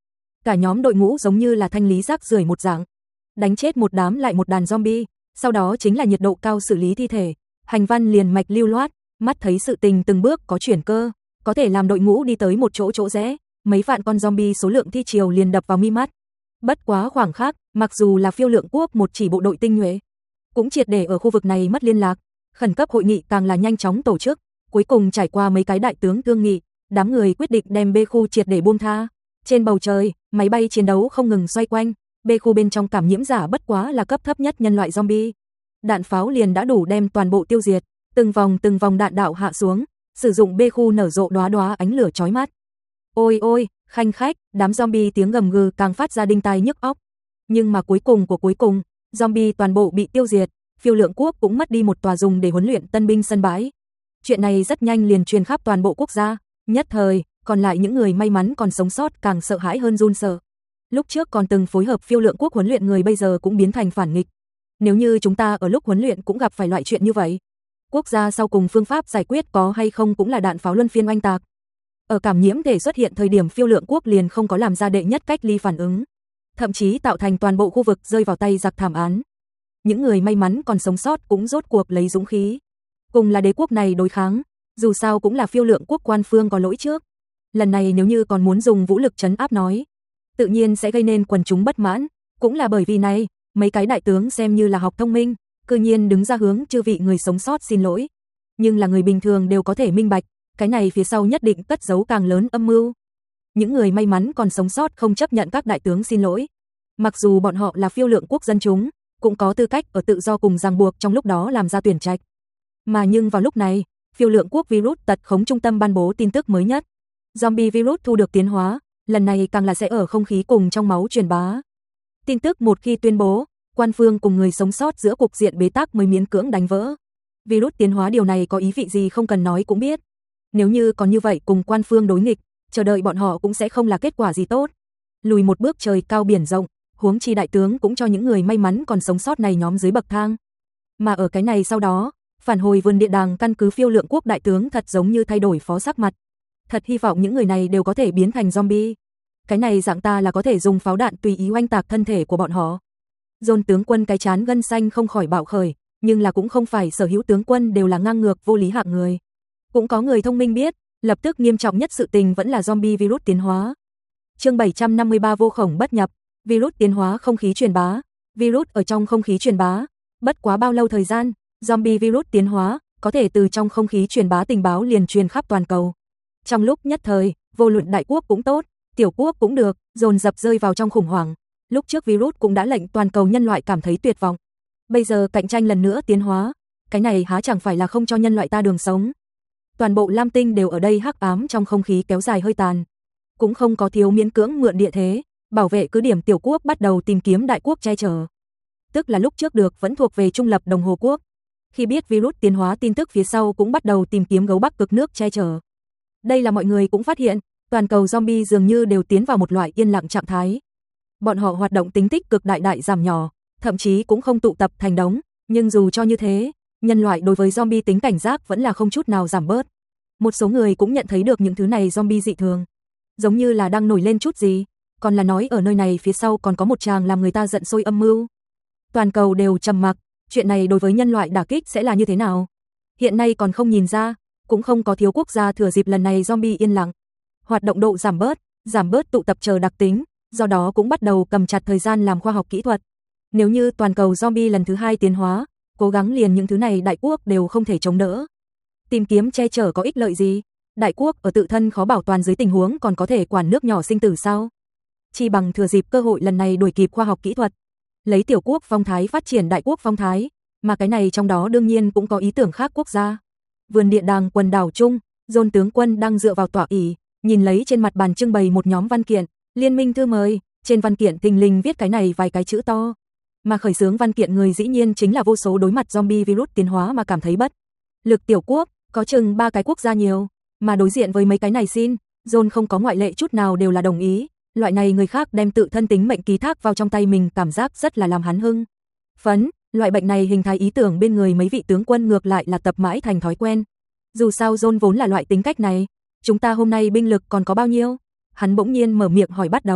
Cả nhóm đội ngũ giống như là thanh lý rác rưởi một dạng, đánh chết một đám lại một đàn zombie, sau đó chính là nhiệt độ cao xử lý thi thể. Hành văn liền mạch lưu loát, mắt thấy sự tình từng bước có chuyển cơ, có thể làm đội ngũ đi tới một chỗ chỗ rẽ, mấy vạn con zombie số lượng thi triều liền đập vào mi mắt. Bất quá khoảng khắc, mặc dù là Phiêu Lượng Quốc một chỉ bộ đội tinh nhuệ, cũng triệt để ở khu vực này mất liên lạc, khẩn cấp hội nghị càng là nhanh chóng tổ chức, cuối cùng trải qua mấy cái đại tướng thương nghị, đám người quyết định đem B khu triệt để buông tha. Trên bầu trời, máy bay chiến đấu không ngừng xoay quanh, B khu bên trong cảm nhiễm giả bất quá là cấp thấp nhất nhân loại zombie. Đạn pháo liền đã đủ đem toàn bộ tiêu diệt, từng vòng từng vòng đạn đạo hạ xuống, sử dụng B khu nở rộ đóa đóa ánh lửa chói mắt. Ôi ôi, khanh khách, đám zombie tiếng gầm gừ càng phát ra đinh tai nhức óc. Nhưng mà cuối cùng của cuối cùng, zombie toàn bộ bị tiêu diệt, Phiêu Lượng Quốc cũng mất đi một tòa dùng để huấn luyện tân binh sân bãi. Chuyện này rất nhanh liền truyền khắp toàn bộ quốc gia, nhất thời, còn lại những người may mắn còn sống sót càng sợ hãi hơn run sợ. Lúc trước còn từng phối hợp Phiêu Lượng Quốc huấn luyện người bây giờ cũng biến thành phản nghịch. Nếu như chúng ta ở lúc huấn luyện cũng gặp phải loại chuyện như vậy, quốc gia sau cùng phương pháp giải quyết có hay không cũng là đạn pháo luân phiên oanh tạc. Ở cảm nhiễm thể xuất hiện thời điểm Phiêu Lượng Quốc liền không có làm ra đệ nhất cách ly phản ứng, thậm chí tạo thành toàn bộ khu vực rơi vào tay giặc thảm án. Những người may mắn còn sống sót cũng rốt cuộc lấy dũng khí, cùng là đế quốc này đối kháng, dù sao cũng là Phiêu Lượng Quốc quan phương có lỗi trước. Lần này nếu như còn muốn dùng vũ lực trấn áp nói, tự nhiên sẽ gây nên quần chúng bất mãn, cũng là bởi vì này, mấy cái đại tướng xem như là học thông minh, cư nhiên đứng ra hướng chư vị người sống sót xin lỗi. Nhưng là người bình thường đều có thể minh bạch, cái này phía sau nhất định cất giấu càng lớn âm mưu. Những người may mắn còn sống sót không chấp nhận các đại tướng xin lỗi. Mặc dù bọn họ là Phiêu Lượng Quốc dân chúng, cũng có tư cách ở tự do cùng ràng buộc trong lúc đó làm ra tuyển trạch. Mà nhưng vào lúc này, Phiêu Lượng Quốc virus tật khống trung tâm ban bố tin tức mới nhất. Zombie virus thu được tiến hóa, lần này càng là sẽ ở không khí cùng trong máu truyền bá. Tin tức một khi tuyên bố, quan phương cùng người sống sót giữa cục diện bế tắc mới miễn cưỡng đánh vỡ. Virus tiến hóa điều này có ý vị gì không cần nói cũng biết. Nếu như còn như vậy cùng quan phương đối nghịch, chờ đợi bọn họ cũng sẽ không là kết quả gì tốt. Lùi một bước trời cao biển rộng, huống chi đại tướng cũng cho những người may mắn còn sống sót này nhóm dưới bậc thang. Mà ở cái này sau đó, phản hồi vườn địa đàng căn cứ Phiêu Lượng Quốc đại tướng thật giống như thay đổi phó sắc mặt. Thật hy vọng những người này đều có thể biến thành zombie. Cái này dạng ta là có thể dùng pháo đạn tùy ý oanh tạc thân thể của bọn họ. Dồn tướng quân cái chán gân xanh không khỏi bạo khởi, nhưng là cũng không phải sở hữu tướng quân đều là ngang ngược vô lý hạng người. Cũng có người thông minh biết, lập tức nghiêm trọng nhất sự tình vẫn là zombie virus tiến hóa. Chương bảy trăm năm mươi ba vô khổng bất nhập, virus tiến hóa không khí truyền bá, virus ở trong không khí truyền bá, bất quá bao lâu thời gian, zombie virus tiến hóa, có thể từ trong không khí truyền bá tình báo liền truyền khắp toàn cầu. Trong lúc nhất thời, vô luận đại quốc cũng tốt, tiểu quốc cũng được, dồn dập rơi vào trong khủng hoảng. Lúc trước virus cũng đã lệnh toàn cầu nhân loại cảm thấy tuyệt vọng. Bây giờ cạnh tranh lần nữa tiến hóa, cái này há chẳng phải là không cho nhân loại ta đường sống. Toàn bộ Lam Tinh đều ở đây hắc ám trong không khí kéo dài hơi tàn. Cũng không có thiếu miễn cưỡng mượn địa thế, bảo vệ cứ điểm tiểu quốc bắt đầu tìm kiếm đại quốc che chở. Tức là lúc trước được vẫn thuộc về trung lập đồng hồ quốc. Khi biết virus tiến hóa tin tức phía sau cũng bắt đầu tìm kiếm gấu Bắc cực nước che chở. Đây là mọi người cũng phát hiện, toàn cầu zombie dường như đều tiến vào một loại yên lặng trạng thái. Bọn họ hoạt động tính tích cực đại đại giảm nhỏ, thậm chí cũng không tụ tập thành đống, nhưng dù cho như thế, nhân loại đối với zombie tính cảnh giác vẫn là không chút nào giảm bớt. Một số người cũng nhận thấy được những thứ này zombie dị thường, giống như là đang nổi lên chút gì, còn là nói ở nơi này phía sau còn có một tràng làm người ta giận sôi âm mưu. Toàn cầu đều trầm mặc, chuyện này đối với nhân loại đả kích sẽ là như thế nào? Hiện nay còn không nhìn ra, cũng không có thiếu quốc gia thừa dịp lần này zombie yên lặng, hoạt động độ giảm bớt, giảm bớt tụ tập chờ đặc tính, do đó cũng bắt đầu cầm chặt thời gian làm khoa học kỹ thuật. Nếu như toàn cầu zombie lần thứ hai tiến hóa, cố gắng liền những thứ này đại quốc đều không thể chống đỡ. Tìm kiếm che chở có ích lợi gì? Đại quốc ở tự thân khó bảo toàn dưới tình huống còn có thể quản nước nhỏ sinh tử sao? Chi bằng thừa dịp cơ hội lần này đuổi kịp khoa học kỹ thuật, lấy tiểu quốc phong thái phát triển đại quốc phong thái, mà cái này trong đó đương nhiên cũng có ý tưởng khác quốc gia. Vườn địa đàng quần đảo chung, Dồn tướng quân đang dựa vào tọa ỷ, nhìn lấy trên mặt bàn trưng bày một nhóm văn kiện, liên minh thư mời, trên văn kiện thình lình viết cái này vài cái chữ to. Mà khởi xướng văn kiện người dĩ nhiên chính là vô số đối mặt zombie virus tiến hóa mà cảm thấy bất lực tiểu quốc, có chừng ba cái quốc gia nhiều, mà đối diện với mấy cái này xin, Dồn không có ngoại lệ chút nào đều là đồng ý. Loại này người khác đem tự thân tính mệnh ký thác vào trong tay mình cảm giác rất là làm hắn hưng phấn. Loại bệnh này hình thái ý tưởng bên người mấy vị tướng quân ngược lại là tập mãi thành thói quen. Dù sao John vốn là loại tính cách này. Chúng ta hôm nay binh lực còn có bao nhiêu? Hắn bỗng nhiên mở miệng hỏi bắt đầu,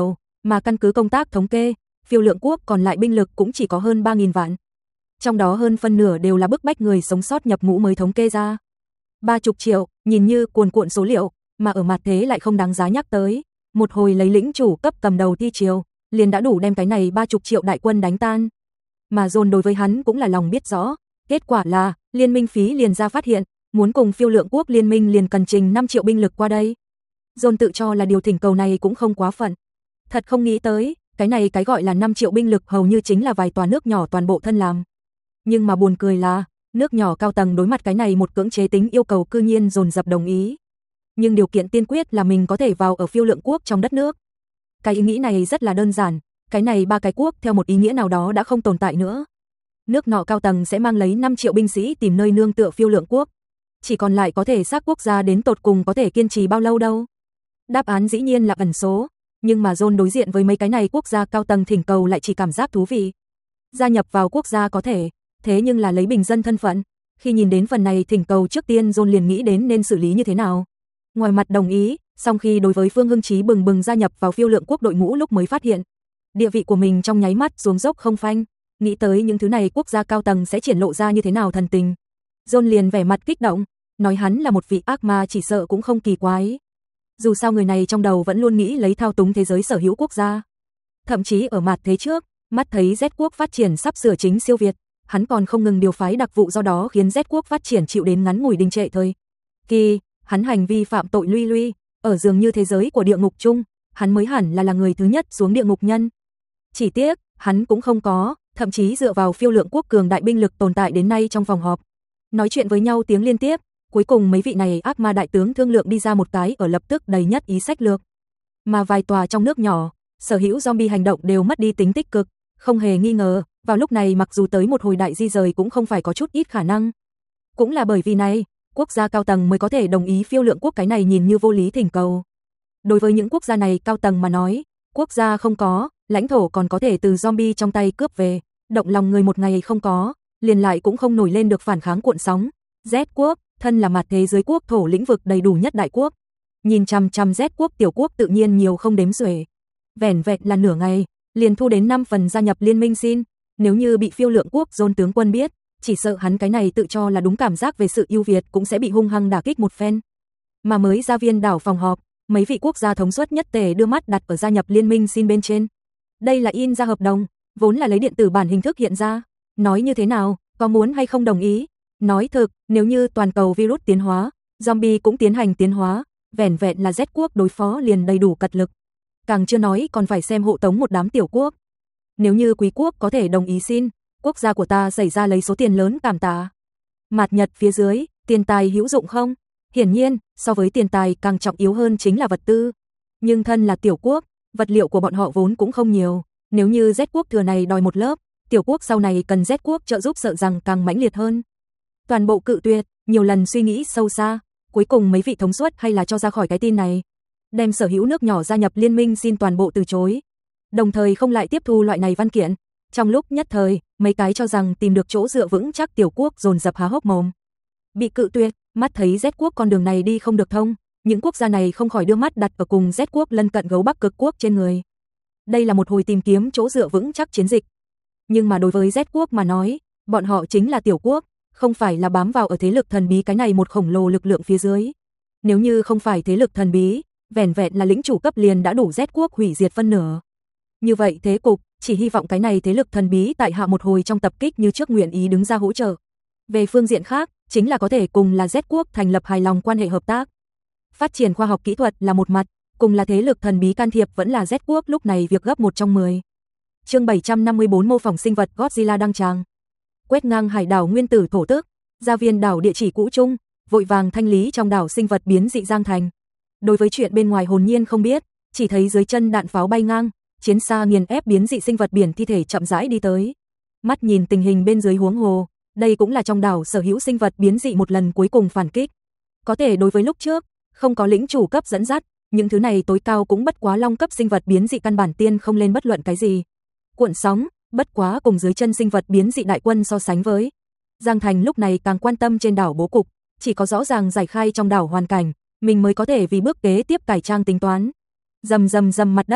mà căn cứ công tác thống kê, Phiêu Lượng quốc còn lại binh lực cũng chỉ có hơn ba nghìn vạn. Trong đó hơn phân nửa đều là bức bách người sống sót nhập ngũ mới thống kê ra. Ba chục triệu, nhìn như cuồn cuộn số liệu, mà ở mặt thế lại không đáng giá nhắc tới. Một hồi lấy lĩnh chủ cấp cầm đầu thi triều, liền đã đủ đem cái này ba chục triệu đại quân đánh tan. Mà John đối với hắn cũng là lòng biết rõ, kết quả là, liên minh phí liền ra phát hiện, muốn cùng Phiêu Lượng quốc liên minh liền cần trình năm triệu binh lực qua đây. John tự cho là điều thỉnh cầu này cũng không quá phận. Thật không nghĩ tới, cái này cái gọi là năm triệu binh lực hầu như chính là vài tòa nước nhỏ toàn bộ thân làm. Nhưng mà buồn cười là, nước nhỏ cao tầng đối mặt cái này một cưỡng chế tính yêu cầu cư nhiên dồn dập đồng ý. Nhưng điều kiện tiên quyết là mình có thể vào ở Phiêu Lượng quốc trong đất nước. Cái ý nghĩ này rất là đơn giản, cái này ba cái quốc theo một ý nghĩa nào đó đã không tồn tại nữa. Nước nọ cao tầng sẽ mang lấy năm triệu binh sĩ tìm nơi nương tựa Phiêu Lượng quốc. Chỉ còn lại có thể xác quốc gia đến tột cùng có thể kiên trì bao lâu đâu. Đáp án dĩ nhiên là ẩn số, nhưng mà John đối diện với mấy cái này quốc gia cao tầng thỉnh cầu lại chỉ cảm giác thú vị. Gia nhập vào quốc gia có thể, thế nhưng là lấy bình dân thân phận, khi nhìn đến phần này thỉnh cầu trước tiên John liền nghĩ đến nên xử lý như thế nào. Ngoài mặt đồng ý, song khi đối với Phương Hưng Chí bừng bừng gia nhập vào Phiêu Lượng quốc đội ngũ lúc mới phát hiện, địa vị của mình trong nháy mắt xuống dốc không phanh, nghĩ tới những thứ này quốc gia cao tầng sẽ triển lộ ra như thế nào thần tình. John liền vẻ mặt kích động, nói hắn là một vị ác ma chỉ sợ cũng không kỳ quái. Dù sao người này trong đầu vẫn luôn nghĩ lấy thao túng thế giới sở hữu quốc gia. Thậm chí ở mặt thế trước, mắt thấy Z quốc phát triển sắp sửa chính siêu Việt, hắn còn không ngừng điều phái đặc vụ do đó khiến Z quốc phát triển chịu đến ngắn ngủi đình trệ thôi. Kỳ, hắn hành vi phạm tội luy luy, ở dường như thế giới của địa ngục chung, hắn mới hẳn là là người thứ nhất xuống địa ngục nhân. Chỉ tiếc, hắn cũng không có, thậm chí dựa vào Phiêu Lượng quốc cường đại binh lực tồn tại đến nay trong phòng họp. Nói chuyện với nhau tiếng liên tiếp, cuối cùng mấy vị này ác ma đại tướng thương lượng đi ra một cái ở lập tức đầy nhất ý sách lược. Mà vài tòa trong nước nhỏ, sở hữu zombie hành động đều mất đi tính tích cực, không hề nghi ngờ, vào lúc này mặc dù tới một hồi đại di rời cũng không phải có chút ít khả năng. Cũng là bởi vì này, quốc gia cao tầng mới có thể đồng ý Phiêu Lượng quốc cái này nhìn như vô lý thỉnh cầu. Đối với những quốc gia này cao tầng mà nói, quốc gia không có, lãnh thổ còn có thể từ zombie trong tay cướp về, động lòng người một ngày không có, liền lại cũng không nổi lên được phản kháng cuộn sóng. Z quốc, thân là mặt thế giới quốc thổ lĩnh vực đầy đủ nhất đại quốc. Nhìn chằm chằm Z quốc tiểu quốc tự nhiên nhiều không đếm xuể. Vẻn vẹn là nửa ngày, liền thu đến năm phần gia nhập liên minh xin, nếu như bị Phiêu Lượng quốc John tướng quân biết, chỉ sợ hắn cái này tự cho là đúng cảm giác về sự ưu việt cũng sẽ bị hung hăng đả kích một phen. Mà mới ra viên đảo phòng họp, mấy vị quốc gia thống suất nhất tề đưa mắt đặt ở gia nhập liên minh xin bên trên. Đây là in ra hợp đồng, vốn là lấy điện tử bản hình thức hiện ra, nói như thế nào, có muốn hay không đồng ý? Nói thực, nếu như toàn cầu virus tiến hóa, zombie cũng tiến hành tiến hóa, vẻn vẹn là Z quốc đối phó liền đầy đủ cật lực. Càng chưa nói còn phải xem hộ tống một đám tiểu quốc. Nếu như quý quốc có thể đồng ý xin, quốc gia của ta xảy ra lấy số tiền lớn cảm tạ. Mạt Nhật phía dưới, tiền tài hữu dụng không? Hiển nhiên, so với tiền tài càng trọng yếu hơn chính là vật tư. Nhưng thân là tiểu quốc, vật liệu của bọn họ vốn cũng không nhiều. Nếu như Z quốc thừa này đòi một lớp, tiểu quốc sau này cần Z quốc trợ giúp sợ rằng càng mãnh liệt hơn. Toàn bộ cự tuyệt, nhiều lần suy nghĩ sâu xa, cuối cùng mấy vị thống suất hay là cho ra khỏi cái tin này. Đem sở hữu nước nhỏ gia nhập liên minh xin toàn bộ từ chối. Đồng thời không lại tiếp thu loại này văn kiện. Trong lúc nhất thời, mấy cái cho rằng tìm được chỗ dựa vững chắc tiểu quốc dồn dập há hốc mồm. Bị cự tuyệt, mắt thấy Z quốc con đường này đi không được thông, những quốc gia này không khỏi đưa mắt đặt ở cùng Z quốc lân cận gấu Bắc cực quốc trên người. Đây là một hồi tìm kiếm chỗ dựa vững chắc chiến dịch. Nhưng mà đối với Z quốc mà nói, bọn họ chính là tiểu quốc, không phải là bám vào ở thế lực thần bí cái này một khổng lồ lực lượng phía dưới. Nếu như không phải thế lực thần bí, vẻn vẹn là lĩnh chủ cấp liền đã đủ Z quốc hủy diệt phân nửa. Như vậy thế cục, chỉ hy vọng cái này thế lực thần bí tại hạ một hồi trong tập kích như trước nguyện ý đứng ra hỗ trợ. Về phương diện khác, chính là có thể cùng là Z quốc thành lập hài lòng quan hệ hợp tác. Phát triển khoa học kỹ thuật là một mặt, cùng là thế lực thần bí can thiệp vẫn là Z quốc lúc này việc gấp một trong mười. Chương bảy trăm năm mươi bốn mô phỏng sinh vật Godzilla đăng tràng. Quét ngang hải đảo nguyên tử thổ tức, gia viên đảo địa chỉ cũ chung, vội vàng thanh lý trong đảo sinh vật biến dị Giang Thành. Đối với chuyện bên ngoài hồn nhiên không biết, chỉ thấy dưới chân đạn pháo bay ngang, chiến xa nghiền ép biến dị sinh vật biển thi thể chậm rãi đi tới. Mắt nhìn tình hình bên dưới huống hồ, đây cũng là trong đảo sở hữu sinh vật biến dị một lần cuối cùng phản kích. Có thể đối với lúc trước, không có lĩnh chủ cấp dẫn dắt, những thứ này tối cao cũng bất quá long cấp sinh vật biến dị căn bản tiên không lên bất luận cái gì. Cuộn sóng, bất quá cùng dưới chân sinh vật biến dị đại quân so sánh với. Giang Thành lúc này càng quan tâm trên đảo bố cục, chỉ có rõ ràng giải khai trong đảo hoàn cảnh, mình mới có thể vì bước kế tiếp cải trang tính toán. Rầm rầm rầm mặt đất,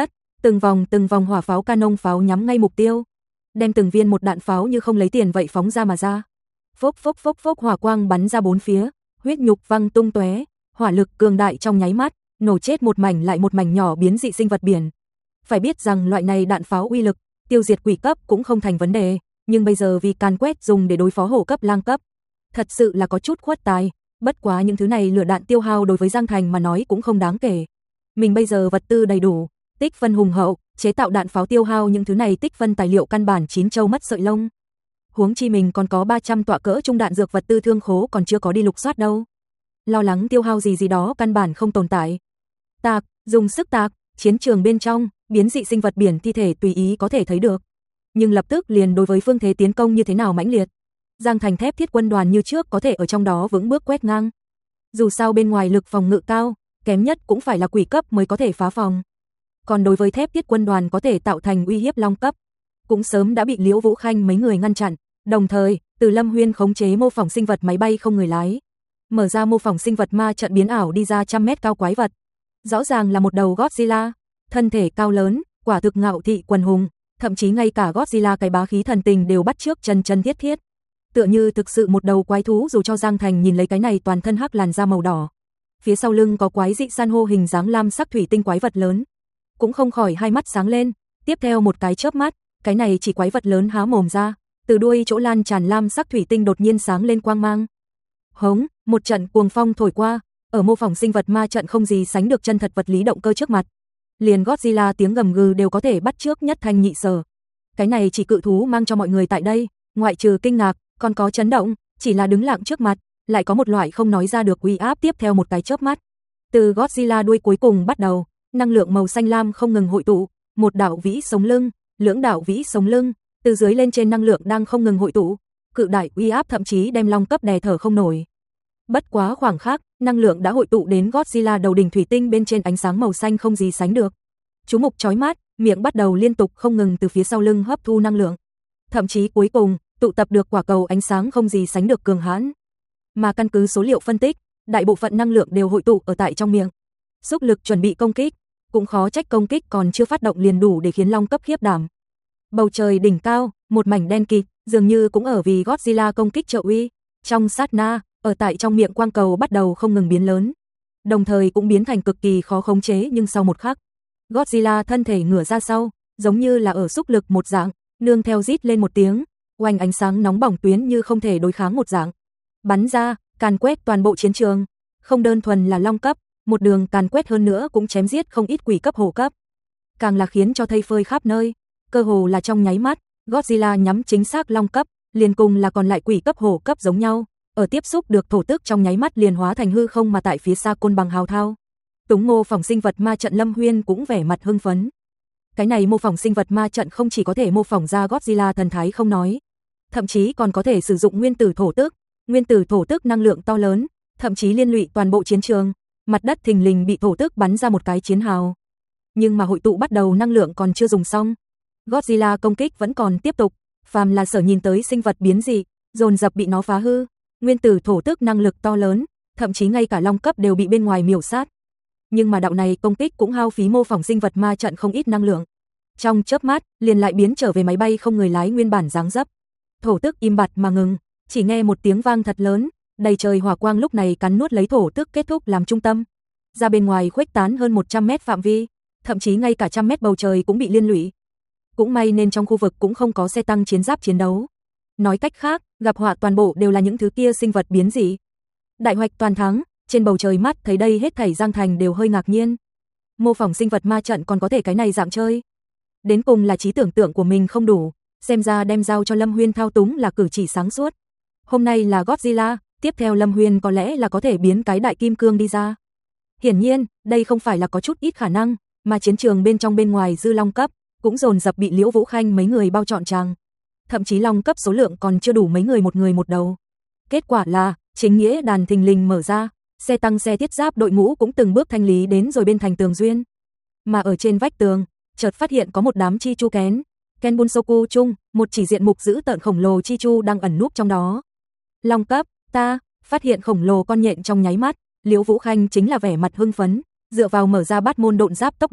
Từng vòng từng vòng hỏa pháo canon pháo nhắm ngay mục tiêu, đem từng viên một đạn pháo như không lấy tiền vậy phóng ra mà ra. Phốc phốc phốc phốc hỏa quang bắn ra bốn phía, huyết nhục văng tung tóe, hỏa lực cường đại trong nháy mắt, nổ chết một mảnh lại một mảnh nhỏ biến dị sinh vật biển. Phải biết rằng loại này đạn pháo uy lực, tiêu diệt quỷ cấp cũng không thành vấn đề, nhưng bây giờ vì càn quét dùng để đối phó hổ cấp lang cấp, thật sự là có chút khuất tài, bất quá những thứ này lửa đạn tiêu hao đối với Giang Thành mà nói cũng không đáng kể. Mình bây giờ vật tư đầy đủ, tích phân hùng hậu, chế tạo đạn pháo tiêu hao những thứ này tích phân tài liệu căn bản chín châu mất sợi lông. Huống chi mình còn có ba trăm tọa cỡ trung đạn dược vật tư thương khố còn chưa có đi lục soát đâu. Lo lắng tiêu hao gì gì đó căn bản không tồn tại. Tạc, dùng sức tạc, chiến trường bên trong, biến dị sinh vật biển thi thể tùy ý có thể thấy được. Nhưng lập tức liền đối với phương thế tiến công như thế nào mãnh liệt. Giang Thành thép thiết quân đoàn như trước có thể ở trong đó vững bước quét ngang. Dù sao bên ngoài lực phòng ngự cao, kém nhất cũng phải là quỷ cấp mới có thể phá phòng. Còn đối với thép thiết quân đoàn có thể tạo thành uy hiếp long cấp, cũng sớm đã bị Liễu Vũ Khanh mấy người ngăn chặn. Đồng thời, Từ Lâm Huyên khống chế mô phỏng sinh vật máy bay không người lái, mở ra mô phỏng sinh vật ma trận biến ảo đi ra trăm mét cao quái vật. Rõ ràng là một đầu Godzilla, thân thể cao lớn, quả thực ngạo thị quần hùng, thậm chí ngay cả Godzilla cái bá khí thần tình đều bắt chước chân chân thiết thiết. Tựa như thực sự một đầu quái thú, dù cho Giang Thành nhìn lấy cái này toàn thân hắc làn da màu đỏ. Phía sau lưng có quái dị san hô hình dáng lam sắc thủy tinh quái vật lớn, cũng không khỏi hai mắt sáng lên, tiếp theo một cái chớp mắt, cái này chỉ quái vật lớn há mồm ra, từ đuôi chỗ lan tràn lam sắc thủy tinh đột nhiên sáng lên quang mang. Hống, một trận cuồng phong thổi qua, ở mô phỏng sinh vật ma trận không gì sánh được chân thật vật lý động cơ trước mặt. Liền Godzilla tiếng gầm gừ đều có thể bắt chước nhất thanh nhị sở. Cái này chỉ cự thú mang cho mọi người tại đây, ngoại trừ kinh ngạc, còn có chấn động, chỉ là đứng lặng trước mặt, lại có một loại không nói ra được uy áp. Tiếp theo một cái chớp mắt, từ Godzilla đuôi cuối cùng bắt đầu, năng lượng màu xanh lam không ngừng hội tụ, một đạo vĩ sống lưng, lưỡng đạo vĩ sống lưng, từ dưới lên trên năng lượng đang không ngừng hội tụ, cự đại uy áp thậm chí đem long cấp đè thở không nổi. Bất quá khoảng khắc, năng lượng đã hội tụ đến Godzilla đầu đỉnh thủy tinh bên trên, ánh sáng màu xanh không gì sánh được. Chú mục chói mắt, miệng bắt đầu liên tục không ngừng từ phía sau lưng hấp thu năng lượng. Thậm chí cuối cùng, tụ tập được quả cầu ánh sáng không gì sánh được cường hãn. Mà căn cứ số liệu phân tích, đại bộ phận năng lượng đều hội tụ ở tại trong miệng. Xúc lực chuẩn bị công kích, cũng khó trách công kích còn chưa phát động liền đủ để khiến long cấp khiếp đảm. Bầu trời đỉnh cao, một mảnh đen kịt, dường như cũng ở vì Godzilla công kích trợ uy. Trong sát na, ở tại trong miệng quang cầu bắt đầu không ngừng biến lớn, đồng thời cũng biến thành cực kỳ khó khống chế, nhưng sau một khắc, Godzilla thân thể ngửa ra sau, giống như là ở xúc lực một dạng, nương theo rít lên một tiếng, oanh ánh sáng nóng bỏng tuyến như không thể đối kháng một dạng, bắn ra, càn quét toàn bộ chiến trường, không đơn thuần là long cấp, một đường càn quét hơn nữa cũng chém giết không ít quỷ cấp hổ cấp, càng là khiến cho thây phơi khắp nơi, cơ hồ là trong nháy mắt, Godzilla nhắm chính xác long cấp, liền cùng là còn lại quỷ cấp hổ cấp giống nhau. Ở tiếp xúc được thổ tức trong nháy mắt liền hóa thành hư không, mà tại phía xa côn bằng hào thao. Túng mô phỏng sinh vật ma trận Lâm Huyên cũng vẻ mặt hưng phấn. Cái này mô phỏng sinh vật ma trận không chỉ có thể mô phỏng ra Godzilla thần thái không nói, thậm chí còn có thể sử dụng nguyên tử thổ tức, nguyên tử thổ tức năng lượng to lớn, thậm chí liên lụy toàn bộ chiến trường, mặt đất thình lình bị thổ tức bắn ra một cái chiến hào. Nhưng mà hội tụ bắt đầu năng lượng còn chưa dùng xong, Godzilla công kích vẫn còn tiếp tục, phàm là sở nhìn tới sinh vật biến dị, dồn dập bị nó phá hư. Nguyên tử thổ tức năng lực to lớn, thậm chí ngay cả long cấp đều bị bên ngoài miểu sát. Nhưng mà đạo này công kích cũng hao phí mô phỏng sinh vật ma trận không ít năng lượng. Trong chớp mắt, liền lại biến trở về máy bay không người lái nguyên bản dáng dấp. Thổ tức im bặt mà ngừng, chỉ nghe một tiếng vang thật lớn, đầy trời hỏa quang lúc này cắn nuốt lấy thổ tức kết thúc làm trung tâm, ra bên ngoài khuếch tán hơn một trăm mét phạm vi, thậm chí ngay cả trăm mét bầu trời cũng bị liên lụy. Cũng may nên trong khu vực cũng không có xe tăng chiến giáp chiến đấu. Nói cách khác, gặp họa toàn bộ đều là những thứ kia sinh vật biến dị. Đại hoạch toàn thắng, trên bầu trời mắt thấy đây hết thảy Giang Thành đều hơi ngạc nhiên. Mô phỏng sinh vật ma trận còn có thể cái này dạng chơi. Đến cùng là trí tưởng tượng của mình không đủ, xem ra đem giao cho Lâm Huyên thao túng là cử chỉ sáng suốt. Hôm nay là Godzilla, tiếp theo Lâm Huyên có lẽ là có thể biến cái đại kim cương đi ra. Hiển nhiên, đây không phải là có chút ít khả năng, mà chiến trường bên trong bên ngoài dư long cấp cũng dồn dập bị Liễu Vũ Khanh mấy người bao trọn tràng. Thậm chí long cấp số lượng còn chưa đủ mấy người một người một đầu. Kết quả là, chính nghĩa đàn thình lình mở ra, xe tăng xe thiết giáp đội ngũ cũng từng bước thanh lý đến rồi bên thành tường duyên. Mà ở trên vách tường, chợt phát hiện có một đám chi chu kén, Ken Bunsoku chung, một chỉ diện mục dữ tợn khổng lồ chi chu đang ẩn núp trong đó. Long cấp, ta, phát hiện khổng lồ con nhện trong nháy mắt, Liễu Vũ Khanh chính là vẻ mặt hưng phấn, dựa vào mở ra bát môn độn giáp tốc độ,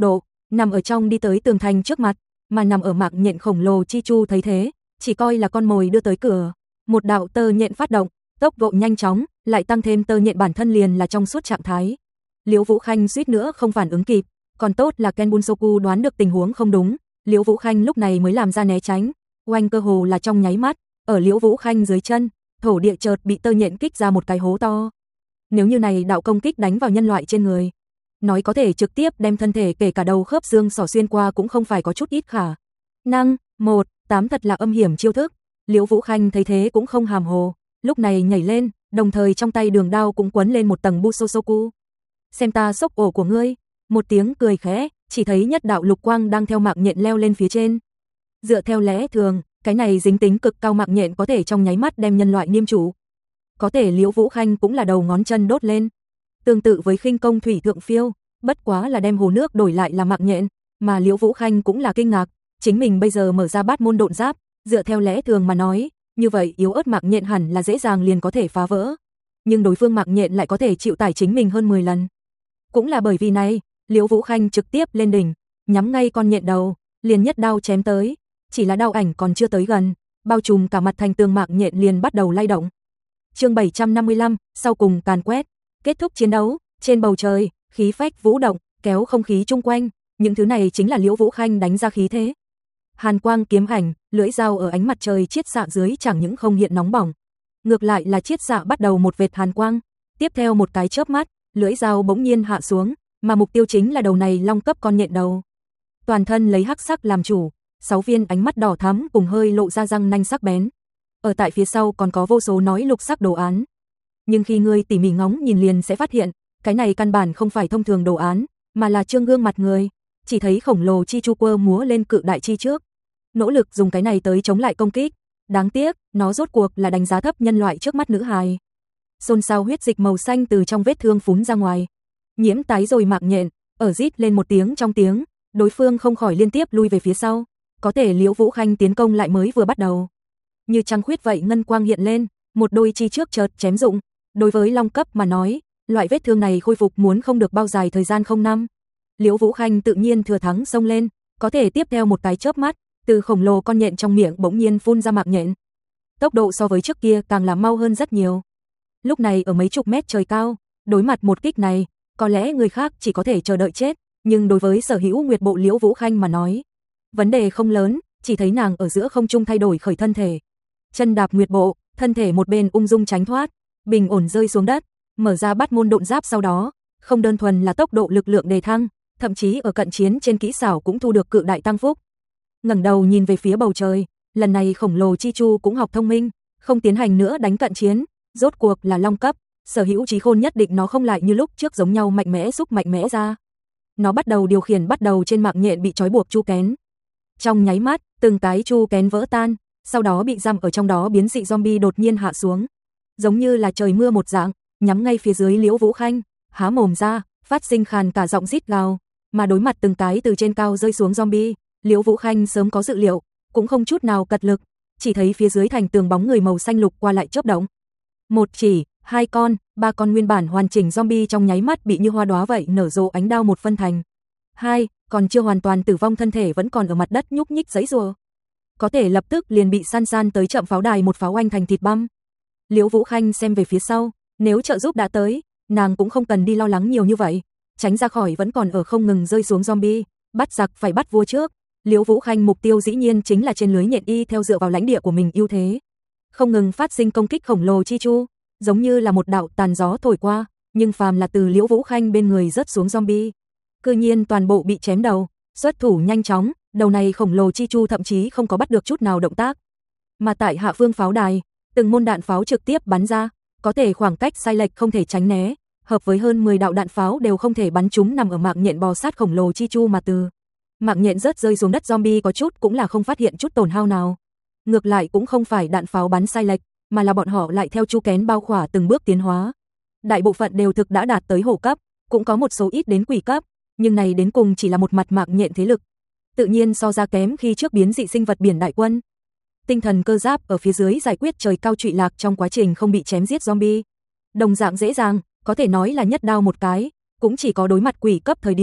nằm ở trong đi tới tường thành trước mặt, mà nằm ở mạng nhện khổng lồ chi chu thấy thế, chỉ coi là con mồi đưa tới cửa. Một đạo tơ nhện phát động, tốc độ nhanh chóng, lại tăng thêm tơ nhện bản thân liền là trong suốt trạng thái. Liễu Vũ Khanh suýt nữa không phản ứng kịp, còn tốt là Ken Bunsoku đoán được tình huống không đúng, Liễu Vũ Khanh lúc này mới làm ra né tránh, oanh cơ hồ là trong nháy mắt, ở Liễu Vũ Khanh dưới chân, thổ địa chợt bị tơ nhện kích ra một cái hố to. Nếu như này đạo công kích đánh vào nhân loại trên người, nói có thể trực tiếp đem thân thể kể cả đầu khớp xương sỏ xuyên qua cũng không phải có chút ít khả năng. Một, tám thật là âm hiểm chiêu thức. Liễu Vũ Khanh thấy thế cũng không hàm hồ, lúc này nhảy lên, đồng thời trong tay đường đao cũng quấn lên một tầng Busosoku. Xem ta xốc ổ của ngươi. Một tiếng cười khẽ, chỉ thấy nhất đạo lục quang đang theo mạng nhện leo lên phía trên. Dựa theo lẽ thường, cái này dính tính cực cao mạng nhện có thể trong nháy mắt đem nhân loại niêm trụ. Có thể Liễu Vũ Khanh cũng là đầu ngón chân đốt lên. Tương tự với khinh công thủy thượng phiêu, bất quá là đem hồ nước đổi lại là mạng nhện, mà Liễu Vũ Khanh cũng là kinh ngạc, chính mình bây giờ mở ra bát môn độn giáp, dựa theo lẽ thường mà nói, như vậy yếu ớt mạng nhện hẳn là dễ dàng liền có thể phá vỡ. Nhưng đối phương mạng nhện lại có thể chịu tải chính mình hơn mười lần. Cũng là bởi vì này, Liễu Vũ Khanh trực tiếp lên đỉnh, nhắm ngay con nhện đầu, liền nhất đao chém tới, chỉ là đao ảnh còn chưa tới gần, bao trùm cả mặt thành tường mạng nhện liền bắt đầu lay động. Chương bảy trăm năm mươi lăm, sau cùng càn quét, kết thúc chiến đấu, trên bầu trời, khí phách vũ động, kéo không khí chung quanh, những thứ này chính là Liễu Vũ Khanh đánh ra khí thế. Hàn quang kiếm ảnh, lưỡi dao ở ánh mặt trời chiết xạ dưới chẳng những không hiện nóng bỏng, ngược lại là chiết xạ bắt đầu một vệt hàn quang, tiếp theo một cái chớp mắt, lưỡi dao bỗng nhiên hạ xuống, mà mục tiêu chính là đầu này long cấp con nhện đầu. Toàn thân lấy hắc sắc làm chủ, sáu viên ánh mắt đỏ thắm cùng hơi lộ ra răng nanh sắc bén. Ở tại phía sau còn có vô số nói lục sắc đồ án. Nhưng khi ngươi tỉ mỉ ngóng nhìn liền sẽ phát hiện, cái này căn bản không phải thông thường đồ án, mà là trương gương mặt người, chỉ thấy khổng lồ chi chu quơ múa lên cự đại chi trước, nỗ lực dùng cái này tới chống lại công kích. Đáng tiếc, nó rốt cuộc là đánh giá thấp nhân loại trước mắt nữ hài. Xôn xao huyết dịch màu xanh từ trong vết thương phún ra ngoài. Nhiễm tái rồi mạng nhện, ở rít lên một tiếng trong tiếng, đối phương không khỏi liên tiếp lui về phía sau. Có thể Liễu Vũ Khanh tiến công lại mới vừa bắt đầu. Như trăng khuyết vậy ngân quang hiện lên, một đôi chi trước chợt chém dụng. Đối với long cấp mà nói, loại vết thương này khôi phục muốn không được bao dài thời gian không năm. Liễu Vũ Khanh tự nhiên thừa thắng xông lên, có thể tiếp theo một cái chớp mắt, từ khổng lồ con nhện trong miệng bỗng nhiên phun ra mạng nhện. Tốc độ so với trước kia càng là mau hơn rất nhiều. Lúc này ở mấy chục mét trời cao, đối mặt một kích này, có lẽ người khác chỉ có thể chờ đợi chết, nhưng đối với sở hữu Nguyệt Bộ Liễu Vũ Khanh mà nói, vấn đề không lớn, chỉ thấy nàng ở giữa không trung thay đổi khởi thân thể. Chân đạp Nguyệt Bộ, thân thể một bên ung dung tránh thoát, bình ổn rơi xuống đất, mở ra bát môn độn giáp sau đó, không đơn thuần là tốc độ lực lượng đề thăng, thậm chí ở cận chiến trên kỹ xảo cũng thu được cự đại tăng phúc. Ngẩng đầu nhìn về phía bầu trời, lần này khổng lồ chi chu cũng học thông minh, không tiến hành nữa đánh cận chiến, rốt cuộc là long cấp, sở hữu trí khôn nhất định nó không lại như lúc trước giống nhau mạnh mẽ xúc mạnh mẽ ra. Nó bắt đầu điều khiển bắt đầu trên mạng nhện bị trói buộc chu kén. Trong nháy mắt, từng cái chu kén vỡ tan, sau đó bị giam ở trong đó biến dị zombie đột nhiên hạ xuống, giống như là trời mưa một dạng, nhắm ngay phía dưới Liễu Vũ Khanh, há mồm ra, phát sinh khàn cả giọng rít gào, mà đối mặt từng cái từ trên cao rơi xuống zombie, Liễu Vũ Khanh sớm có dự liệu, cũng không chút nào cật lực, chỉ thấy phía dưới thành tường bóng người màu xanh lục qua lại chớp động. Một chỉ, hai con, ba con nguyên bản hoàn chỉnh zombie trong nháy mắt bị như hoa đóa vậy nở rộ ánh đao một phân thành. Hai, còn chưa hoàn toàn tử vong thân thể vẫn còn ở mặt đất nhúc nhích giãy giụa. Có thể lập tức liền bị san san tới chậm pháo đài một pháo oanh thành thịt băm. Liễu Vũ Khanh xem về phía sau, nếu trợ giúp đã tới, nàng cũng không cần đi lo lắng nhiều như vậy, tránh ra khỏi vẫn còn ở không ngừng rơi xuống zombie, bắt giặc phải bắt vua trước. Liễu Vũ Khanh mục tiêu dĩ nhiên chính là trên lưới nhện y theo dựa vào lãnh địa của mình ưu thế, không ngừng phát sinh công kích khổng lồ chi chu, giống như là một đạo tàn gió thổi qua, nhưng phàm là từ Liễu Vũ Khanh bên người rớt xuống zombie, cư nhiên toàn bộ bị chém đầu, xuất thủ nhanh chóng, đầu này khổng lồ chi chu thậm chí không có bắt được chút nào động tác. Mà tại hạ phương pháo đài, từng môn đạn pháo trực tiếp bắn ra, có thể khoảng cách sai lệch không thể tránh né, hợp với hơn mười đạo đạn pháo đều không thể bắn trúng nằm ở mạng nhện bò sát khổng lồ chi chu mà từ mạng nhện rớt rơi xuống đất zombie có chút cũng là không phát hiện chút tổn hao nào. Ngược lại cũng không phải đạn pháo bắn sai lệch, mà là bọn họ lại theo chu kén bao khỏa từng bước tiến hóa. Đại bộ phận đều thực đã đạt tới hổ cấp, cũng có một số ít đến quỷ cấp, nhưng này đến cùng chỉ là một mặt mạng nhện thế lực. Tự nhiên so ra kém khi trước biến dị sinh vật biển đại quân. Tinh thần cơ giáp ở phía dưới giải quyết trời cao trụy lạc trong quá trình không bị chém giết zombie. Đồng dạng dễ dàng, có thể nói là nhất đao một cái, cũng chỉ có đối mặt quỷ cấp thời điểm,